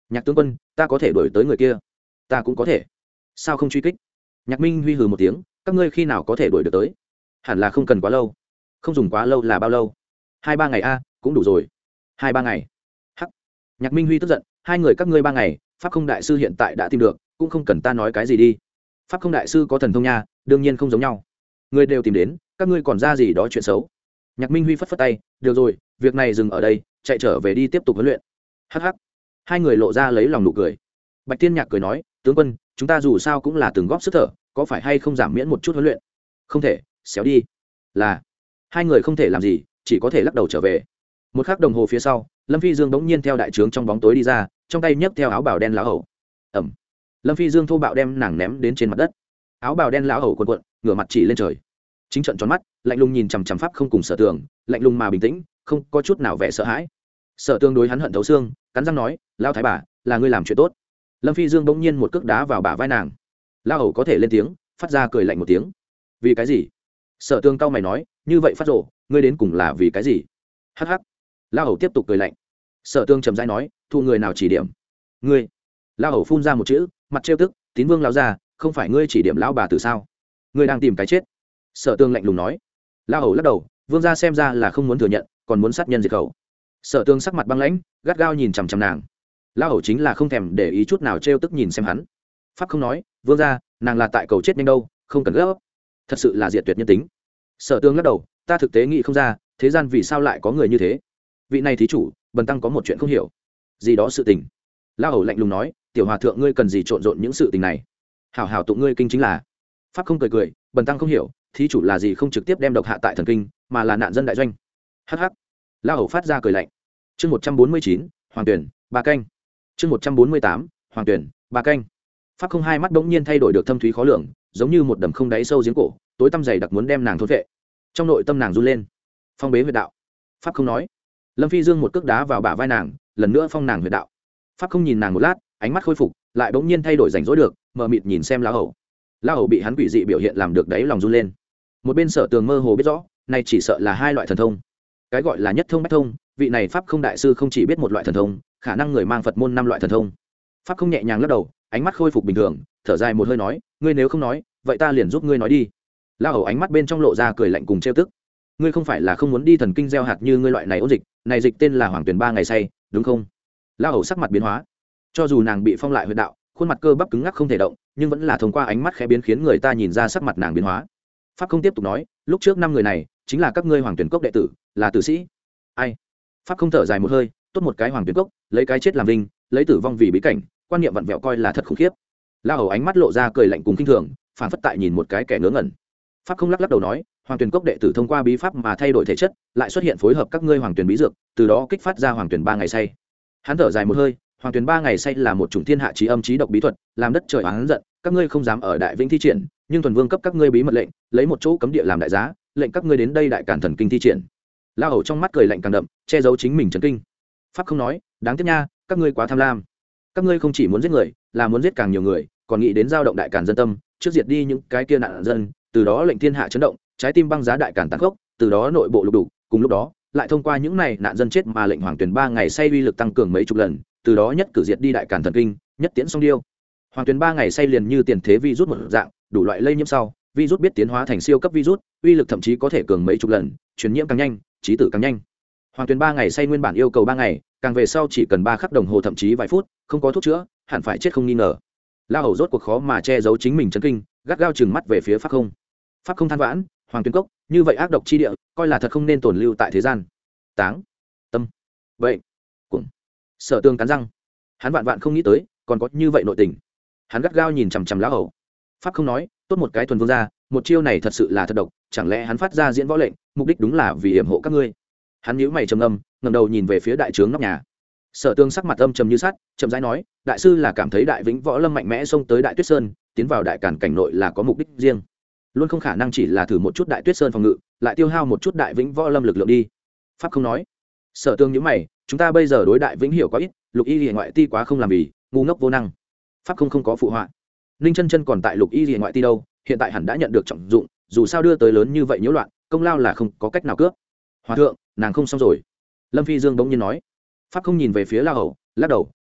Nhạc tướng quân, ta có thể đuổi tới người kia. Ta cũng có thể. Sao không truy kích? Nhạc Minh Huy hừ một tiếng, các ngươi khi nào có thể đuổi được tới? Hẳn là không cần quá lâu. Không dùng quá lâu là bao lâu? Hai ba ngày a, cũng đủ rồi. Hai ba ngày. Hắc. Nhạc Minh Huy tức giận, hai người các ngươi ba ngày, pháp không đại sư hiện tại đã tìm được, cũng không cần ta nói cái gì đi. Pháp không đại sư có thần thông nha, đương nhiên không giống nhau. Người đều tìm đến, các ngươi còn ra gì đó chuyện xấu. Nhạc Minh Huy phất phất tay, được rồi, việc này dừng ở đây, chạy trở về đi tiếp tục huấn luyện. Hắc hắc. Hai người lộ ra lấy lòng nụ cười. Bạch Tiên Nhạc cười nói, tướng quân, chúng ta dù sao cũng là từng góp sức thở, có phải hay không giảm miễn một chút huấn luyện? Không thể, xéo đi. Là. Hai người không thể làm gì, chỉ có thể lắc đầu trở về. Một khắc đồng hồ phía sau, Lâm Phi Dương bỗng nhiên theo đại trướng trong bóng tối đi ra, trong tay nhấc theo áo bào đen lão hầu. Ẩm. Lâm Phi Dương thô bạo đem nàng ném đến trên mặt đất. Áo bào đen lão hầu cuộn cuộn, ngửa mặt chỉ lên trời. Chính trận tròn mắt, lạnh lùng nhìn chằm chằm Pháp Không cùng Sở Tường, lạnh lùng mà bình tĩnh, không có chút nào vẻ sợ hãi. Sở Tường đối hắn hận thấu xương, cắn răng nói, lao thái bà, là ngươi làm chuyện tốt. Lâm Phi Dương bỗng nhiên một cước đá vào bả vai nàng. Lão hầu có thể lên tiếng, phát ra cười lạnh một tiếng. Vì cái gì? Sở Tường cau mày nói, như vậy phát rồ, ngươi đến cùng là vì cái gì? Hắc hắc. Lão hầu tiếp tục cười lạnh. Sở Tường trầm rãi nói, thu người nào chỉ điểm? Ngươi. Lão hầu phun ra một chữ, mặt trêu tức, Tín Vương lão gia, không phải ngươi chỉ điểm lão bà tử sao? Ngươi đang tìm cái chết. Sở Tường lạnh lùng nói. Lão hầu lắc đầu, vương gia xem ra là không muốn thừa nhận, còn muốn sát nhân diệt khẩu. Sở Tường sắc mặt băng lãnh, gắt gao nhìn chằm chằm nàng. Lão hầu chính là không thèm để ý chút nào trêu tức nhìn xem hắn. Pháp không nói, vương gia, nàng là tại cầu chết nhanh đâu, không cần gấp. Thật sự là diệt tuyệt nhân tính. Sở Tường lắc đầu, ta thực tế nghĩ không ra, thế gian vì sao lại có người như thế. Vị này thí chủ, bần tăng có một chuyện không hiểu. Gì đó sự tình. Lão hầu lạnh lùng nói, tiểu hòa thượng ngươi cần gì trộn rộn những sự tình này. Hảo hảo tụng ngươi kinh chính là. Pháp không cười cười, bần tăng không hiểu, thí chủ là gì không trực tiếp đem độc hạ tại thần kinh, mà là nạn dân đại doanh. Hắc hắc. Lão hầu phát ra cười lạnh. Chương một trăm bốn mươi chín, Hoàng Tuyển, ba canh. Chương một trăm bốn mươi tám, Hoàng Tuyển, ba canh. Pháp không hai mắt bỗng nhiên thay đổi được thâm thúy khó lường, giống như một đầm không đáy sâu giếng cổ, tối tăm dày đặc muốn đem nàng thôn vệ. Trong nội tâm nàng run lên. Phong bế huyệt đạo. Pháp không nói. Lâm Phi Dương một cước đá vào bả vai nàng, lần nữa phong nàng huyệt đạo. Pháp không nhìn nàng một lát, ánh mắt khôi phục, lại bỗng nhiên thay đổi rảnh rỗi được, mờ mịt nhìn xem lão hầu. Lão hầu bị hắn quỷ dị biểu hiện làm được đáy lòng run lên. Một bên Sở Tường mơ hồ biết rõ, này chỉ sợ là hai loại thần thông. Cái gọi là nhất thông bách thông, vị này pháp không đại sư không chỉ biết một loại thần thông, khả năng người mang Phật môn năm loại thần thông. Pháp không nhẹ nhàng lắc đầu, ánh mắt khôi phục bình thường, thở dài một hơi nói, ngươi nếu không nói, vậy ta liền giúp ngươi nói đi. Lão hầu ánh mắt bên trong lộ ra cười lạnh cùng trêu tức. Ngươi không phải là không muốn đi thần kinh gieo hạt như ngươi loại này ôn dịch, này dịch tên là Hoàng Tuyển ba ngày say, đúng không? Lão hầu sắc mặt biến hóa. Cho dù nàng bị phong lại huyệt đạo, khuôn mặt cơ bắp cứng ngắc không thể động, nhưng vẫn là thông qua ánh mắt khẽ biến khiến người ta nhìn ra sắc mặt nàng biến hóa. Pháp không tiếp tục nói, lúc trước năm người này chính là các ngươi Hoàng Tuyển cốc đệ tử, là tử sĩ. Ai? Pháp không thở dài một hơi, tốt một cái Hoàng Tuyển cốc, lấy cái chết làm vinh, lấy tử vong vì bí cảnh, quan niệm vặn vẹo coi là thật khủng khiếp. Lão hầu ánh mắt lộ ra cười lạnh cùng kinh thường, phản phất tại nhìn một cái kẻ ngớ ngẩn. Pháp không lắc lắc đầu nói, Hoàng Tuyển cốc đệ tử thông qua bí pháp mà thay đổi thể chất, lại xuất hiện phối hợp các ngươi Hoàng Tuyển bí dược, từ đó kích phát ra Hoàng Tuyển ba ngày say. Hắn thở dài một hơi, Hoàng Tuyển ba ngày say là một chủng thiên hạ chí âm chí độc bí thuật, làm đất trời oán giận, các ngươi không dám ở đại vĩnh thi triển, nhưng thuần vương cấp các ngươi bí mật lệnh, lấy một chỗ cấm địa làm đại giá, lệnh các ngươi đến đây đại cản thần kinh thi triển. Lão hầu trong mắt cười lạnh càng đậm, che giấu chính mình chấn kinh. Pháp không nói, đáng tiếc nha, các ngươi quá tham lam. Các ngươi không chỉ muốn giết người, là muốn giết càng nhiều người, còn nghĩ đến giao động đại cản dân tâm, trước diệt đi những cái kia nạn dân, từ đó lệnh thiên hạ chấn động, trái tim băng giá đại cản tàn khốc, từ đó nội bộ lục đủ, cùng lúc đó, lại thông qua những này nạn dân chết mà lệnh Hoàng Tuyển ba ngày say uy lực tăng cường mấy chục lần, từ đó nhất cử diệt đi đại cản thần kinh, nhất tiễn song điêu. Hoàng Tuyển ba ngày say liền như tiền thế virus một dạng, đủ loại lây nhiễm sau, virus biết tiến hóa thành siêu cấp virus, uy lực thậm chí có thể cường mấy chục lần, truyền nhiễm càng nhanh, chí tử càng nhanh. Hoàng Tuyển ba ngày say nguyên bản yêu cầu ba ngày, càng về sau chỉ cần ba khắc đồng hồ thậm chí vài phút, không có thuốc chữa, hẳn phải chết không nghi ngờ. La hầu rốt cuộc khó mà che giấu chính mình chấn kinh, gắt gao chừng mắt về phía Pháp không. Pháp không than vãn, Hoàng Tuyển cốc, như vậy ác độc chi địa, coi là thật không nên tồn lưu tại thế gian. Táng, tâm, vậy, cũng. Sở Tường cắn răng, hắn vạn vạn không nghĩ tới, còn có như vậy nội tình. Hắn gắt gao nhìn chằm chằm lão hầu. Pháp không nói, tốt một cái thuần vương gia, một chiêu này thật sự là thật độc, chẳng lẽ hắn phát ra diễn võ lệnh, mục đích đúng là vì yểm hộ các ngươi? Hắn nhíu mày trầm ngâm, ngẩng đầu nhìn về phía đại trướng nóc nhà. Sở Tường sắc mặt âm trầm như sắt, chậm rãi nói, đại sư là cảm thấy đại vĩnh võ lâm mạnh mẽ xông tới đại tuyết sơn, tiến vào đại càn cảnh nội là có mục đích riêng, luôn không khả năng chỉ là thử một chút đại tuyết sơn phòng ngự, lại tiêu hao một chút đại vĩnh võ lâm lực lượng đi. Pháp không nói. Sở Tường nhíu mày, chúng ta bây giờ đối đại vĩnh hiểu quá ít, lục y liền ngoại ti quá không làm vì, ngu ngốc vô năng. Pháp không không có phụ họa. Ninh chân chân còn tại lục y liền ngoại ti đâu, hiện tại hẳn đã nhận được trọng dụng, dù sao đưa tới lớn như vậy nhiễu loạn, công lao là không có cách nào cướp. Hòa thượng, nàng không xong rồi. Lâm Phi Dương bỗng nhiên nói. Pháp không nhìn về phía La hầu, lắc đầu,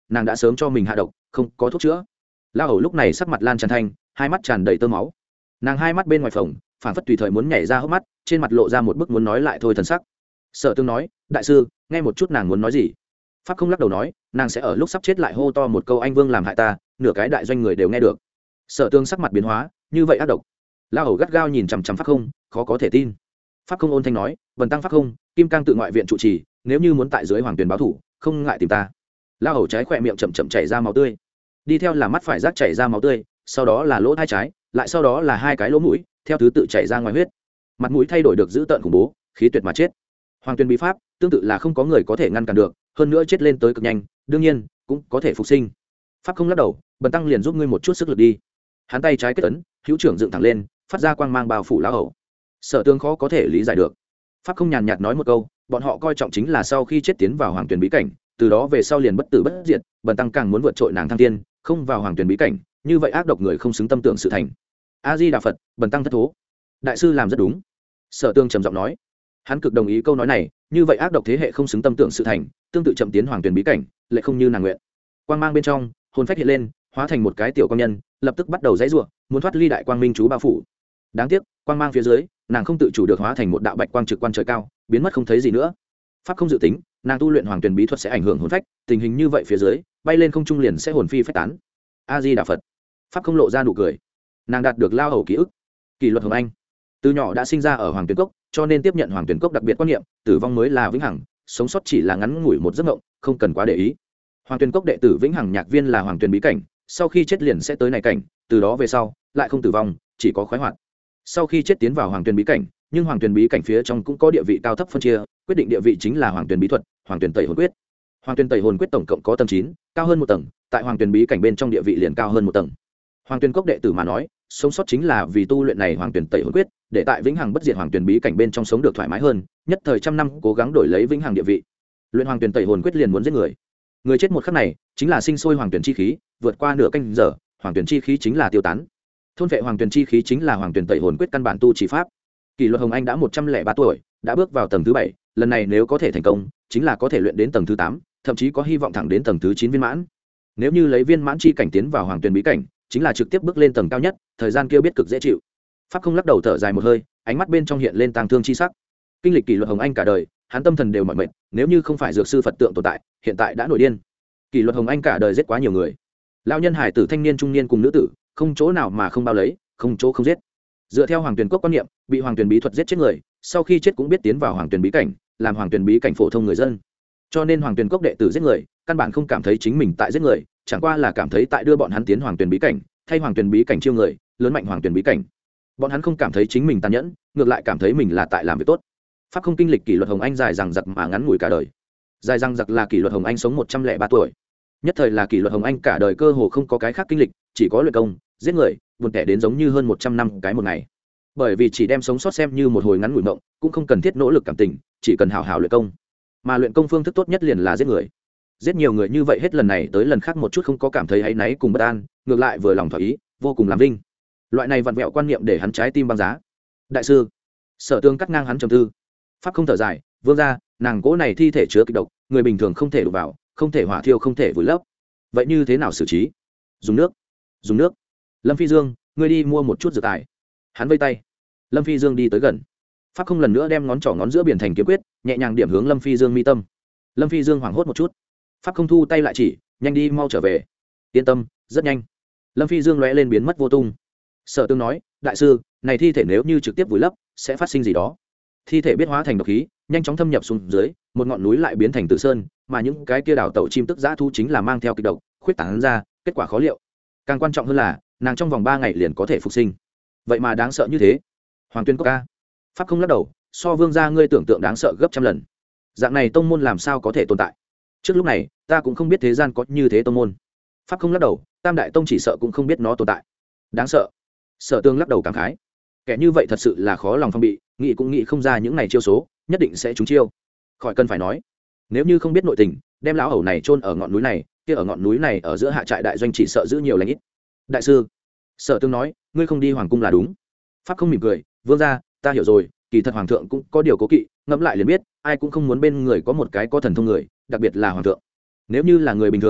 nàng đã sớm cho mình hạ độc không có thuốc chữa. La hầu lúc này sắc mặt lan tràn thanh, hai mắt tràn đầy tơ máu, nàng hai mắt bên ngoài phồng phản phất tùy thời muốn nhảy ra hốc mắt, trên mặt lộ ra một bức muốn nói lại thôi thần sắc. Sở Tương nói, đại sư nghe một chút nàng muốn nói gì. Pháp không lắc đầu nói, nàng sẽ ở lúc sắp chết lại hô to một câu anh vương làm hại ta, nửa cái đại doanh người đều nghe được. Sở Tương sắc mặt biến hóa, như vậy ác độc. La hầu gắt gao nhìn chằm chằm Pháp không, khó có thể tin. Pháp không ôn thanh nói, vần tăng Pháp không, kim cang tự ngoại viện trụ trì, nếu như muốn tại dưới hoàng tuyền báo thủ không ngại tìm ta. La hầu trái khỏe miệng chậm chậm chảy ra máu tươi, đi theo là mắt phải rác chảy ra máu tươi, sau đó là lỗ tai trái, lại sau đó là hai cái lỗ mũi, theo thứ tự chảy ra ngoài huyết. Mặt mũi thay đổi được dữ tợn khủng bố, khí tuyệt mà chết. Hoàng tuyền bí pháp tương tự là không có người có thể ngăn cản được, hơn nữa chết lên tới cực nhanh, đương nhiên cũng có thể phục sinh. Pháp không lắc đầu, bần tăng liền giúp ngươi một chút sức lực đi. Hắn tay trái kết ấn, hữu trưởng dựng thẳng lên, phát ra quang mang bao phủ lão hầu. Sở Tương khó có thể lý giải được. Pháp không nhàn nhạt nói một câu, bọn họ coi trọng chính là sau khi chết tiến vào hoàng tuyển bí cảnh, từ đó về sau liền bất tử bất diệt, bần tăng càng muốn vượt trội nàng thăng tiên, không vào hoàng tuyển bí cảnh, như vậy ác độc người không xứng tâm tưởng sự thành. A Di Đà Phật, bần tăng thất thố. Đại sư làm rất đúng. Sở Tương trầm giọng nói. Hắn cực đồng ý câu nói này, như vậy ác độc thế hệ không xứng tâm tưởng sự thành, tương tự chậm tiến hoàng tuyển bí cảnh, lại không như nàng nguyện. Quang mang bên trong, hồn phách hiện lên, hóa thành một cái tiểu công nhân, lập tức bắt đầu giãy giụa, muốn thoát ly đại quang minh chú bao phủ. Đáng tiếc, quang mang phía dưới, nàng không tự chủ được hóa thành một đạo bạch quang trực quan trời cao, biến mất không thấy gì nữa. Pháp không dự tính, nàng tu luyện hoàng tuyển bí thuật sẽ ảnh hưởng hồn phách, tình hình như vậy phía dưới, bay lên không trung liền sẽ hồn phi phách tán. A Di Đà Phật. Pháp không lộ ra nụ cười. Nàng đạt được lao hầu ký ức. Kỷ luật hồng anh, từ nhỏ đã sinh ra ở hoàng tuyển cốc, cho nên tiếp nhận hoàng tuyển cốc đặc biệt quan niệm, tử vong mới là vĩnh hằng, sống sót chỉ là ngắn ngủi một giấc mộng, không cần quá để ý. Hoàng tuyển cốc đệ tử vĩnh hằng nhạc viên là hoàng tuyển bí cảnh, sau khi chết liền sẽ tới này cảnh, từ đó về sau lại không tử vong, chỉ có khoái hoạt. Sau khi chết tiến vào hoàng tuyển bí cảnh, nhưng hoàng tuyển bí cảnh phía trong cũng có địa vị cao thấp phân chia, quyết định địa vị chính là hoàng tuyển bí thuật, hoàng tuyển tẩy hồn quyết. Hoàng tuyển tẩy hồn quyết tổng cộng có tầng chín, cao hơn một tầng, tại hoàng tuyển bí cảnh bên trong địa vị liền cao hơn một tầng. Hoàng tuyển cốc đệ tử mà nói, sống sót chính là vì tu luyện này hoàng tuyển tẩy hồn quyết, để tại vĩnh hằng bất diệt hoàng tuyển bí cảnh bên trong sống được thoải mái hơn, nhất thời trăm năm cố gắng đổi lấy vĩnh hằng địa vị. Luyện hoàng tuyển tẩy hồn quyết liền muốn giết người. Người chết một khắc này, chính là sinh sôi hoàng tuyển chi khí, vượt qua nửa canh giờ, hoàng tuyển chi khí chính là tiêu tán. Thôn vệ hoàng tuyển chi khí chính là hoàng tuyển tẩy hồn quyết căn bản tu chỉ pháp. Kỷ luật hồng anh đã một trăm lẻ ba tuổi, đã bước vào tầng thứ bảy, lần này nếu có thể thành công, chính là có thể luyện đến tầng thứ tám, thậm chí có hy vọng thẳng đến tầng thứ chín viên mãn. Nếu như lấy viên mãn chi cảnh tiến vào hoàng tuyển bí cảnh, chính là trực tiếp bước lên tầng cao nhất, thời gian kia biết cực dễ chịu. Pháp không lắc đầu thở dài một hơi, ánh mắt bên trong hiện lên tang thương chi sắc. Kinh lịch kỷ luật hồng anh cả đời, hắn tâm thần đều mỏi mệt, nếu như không phải dược sư Phật tượng tồn tại, hiện tại đã nổi điên. Kỷ luật hồng anh cả đời giết quá nhiều người, lão nhân hải tử thanh niên trung niên cùng nữ tử, không chỗ nào mà không bao lấy, không chỗ không giết. Dựa theo hoàng tuyển cốc quan niệm, bị hoàng tuyển bí thuật giết chết người, sau khi chết cũng biết tiến vào hoàng tuyển bí cảnh, làm hoàng tuyển bí cảnh phổ thông người dân. Cho nên hoàng tuyển cốc đệ tử giết người, căn bản không cảm thấy chính mình tại giết người, chẳng qua là cảm thấy tại đưa bọn hắn tiến hoàng tuyển bí cảnh, thay hoàng tuyển bí cảnh chiêu người, lớn mạnh hoàng tuyển bí cảnh. Bọn hắn không cảm thấy chính mình tàn nhẫn, ngược lại cảm thấy mình là tại làm việc tốt. Pháp không kinh lịch kỷ luật hồng anh dài rằng giặc mà ngắn ngủi cả đời. Dài rằng giặc là kỷ luật hồng anh sống một trăm lẻ ba tuổi, nhất thời là kỷ luật hồng anh cả đời cơ hồ không có cái khác kinh lịch, chỉ có luyện công, giết người, buồn tẻ đến giống như hơn một trăm năm cái một ngày. Bởi vì chỉ đem sống sót xem như một hồi ngắn ngủi mộng, cũng không cần thiết nỗ lực cảm tình, chỉ cần hào hào luyện công. Mà luyện công phương thức tốt nhất liền là giết người. Giết nhiều người như vậy hết lần này tới lần khác một chút không có cảm thấy áy náy cùng bất an, ngược lại vừa lòng thỏa ý, vô cùng làm vinh. Loại này vặn vẹo quan niệm để hắn trái tim băng giá. Đại sư, Sở Tương cắt ngang hắn trầm tư. Pháp không thở dài, vương gia, nàng gỗ này thi thể chứa kịch độc, người bình thường không thể đụng vào, không thể hỏa thiêu, không thể vùi lấp. Vậy như thế nào xử trí? Dùng nước. Dùng nước. Lâm Phi Dương, ngươi đi mua một chút dược tài. Hắn vây tay. Lâm Phi Dương đi tới gần. Pháp không lần nữa đem ngón trỏ ngón giữa biển thành kiếm quyết, nhẹ nhàng điểm hướng Lâm Phi Dương mi tâm. Lâm Phi Dương hoảng hốt một chút. Pháp không thu tay lại chỉ, nhanh đi mau trở về. Yên tâm, rất nhanh. Lâm Phi Dương lóe lên biến mất vô tung. Sở Tương nói, đại sư, này thi thể nếu như trực tiếp vùi lấp, sẽ phát sinh gì đó? Thi thể biết hóa thành độc khí, nhanh chóng thâm nhập xuống dưới, một ngọn núi lại biến thành Tử Sơn, mà những cái kia đảo tẩu chim tức dã thu chính là mang theo kịch độc, khuyết tán ra, kết quả khó liệu. Càng quan trọng hơn là, nàng trong vòng ba ngày liền có thể phục sinh. Vậy mà đáng sợ như thế. Hoàng Tuyên Cốc ca. Pháp không lắc đầu, so vương gia ngươi tưởng tượng đáng sợ gấp trăm lần. Dạng này tông môn làm sao có thể tồn tại? Trước lúc này, ta cũng không biết thế gian có như thế tông môn. Pháp không lắc đầu, Tam Đại Tông chỉ sợ cũng không biết nó tồn tại. Đáng sợ. Sở Tương lắc đầu cảm khái. Kẻ như vậy thật sự là khó lòng phòng bị, nghĩ cũng nghĩ không ra những này chiêu số, nhất định sẽ trúng chiêu. Khỏi cần phải nói, nếu như không biết nội tình, đem lão hầu này chôn ở ngọn núi này, kia ở ngọn núi này ở giữa hạ trại đại doanh chỉ sợ giữ nhiều lãnh ít. Đại sư, Sở Tương nói, ngươi không đi hoàng cung là đúng. Pháp không mỉm cười, vương gia, ta hiểu rồi, kỳ thật hoàng thượng cũng có điều cố kỵ, ngẫm lại liền biết, ai cũng không muốn bên người có một cái có thần thông người, đặc biệt là hoàng thượng. Nếu như là người bình thường,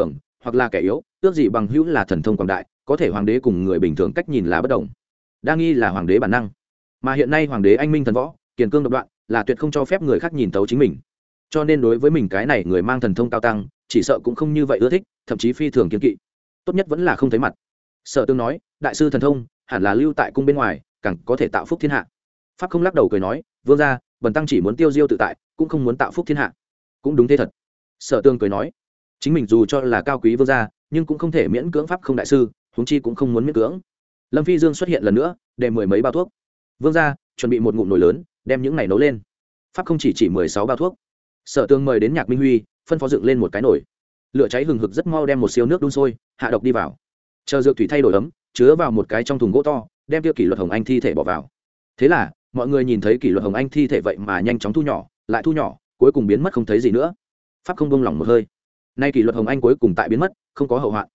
hoặc là kẻ yếu ước gì bằng hữu là thần thông quảng đại, có thể hoàng đế cùng người bình thường cách nhìn là bất đồng. Đa nghi là hoàng đế bản năng, mà hiện nay hoàng đế anh minh thần võ, kiền cương độc đoạn, là tuyệt không cho phép người khác nhìn tấu chính mình. Cho nên đối với mình cái này người mang thần thông cao tăng, chỉ sợ cũng không như vậy ưa thích, thậm chí phi thường kiên kỵ. Tốt nhất vẫn là không thấy mặt. Sở Tương nói, đại sư thần thông hẳn là lưu tại cung bên ngoài, càng có thể tạo phúc thiên hạ. Pháp Không lắc đầu cười nói, vương gia, bần tăng chỉ muốn tiêu diêu tự tại, cũng không muốn tạo phúc thiên hạ. Cũng đúng thế thật. Sở Tương cười nói, chính mình dù cho là cao quý vương gia, nhưng cũng không thể miễn cưỡng Pháp Không đại sư, huống chi cũng không muốn miễn cưỡng. Lâm Phi Dương xuất hiện lần nữa, đem mười mấy bao thuốc. Vương gia, chuẩn bị một ngụm nồi lớn, đem những này nấu lên. Pháp Không chỉ chỉ mười sáu bao thuốc. Sở Tương mời đến Nhạc Minh Huy, phân phó dựng lên một cái nồi. Lửa cháy hừng hực rất mau, đem một siêu nước đun sôi, hạ độc đi vào. Chờ dược thủy thay đổi ấm, chứa vào một cái trong thùng gỗ to, đem tiêu kỷ luật hồng anh thi thể bỏ vào. Thế là mọi người nhìn thấy kỷ luật hồng anh thi thể vậy mà nhanh chóng thu nhỏ, lại thu nhỏ, cuối cùng biến mất không thấy gì nữa. Pháp Không buông lỏng một hơi. Nay kỷ luật hồng anh cuối cùng tại biến mất, không có hậu hoạn.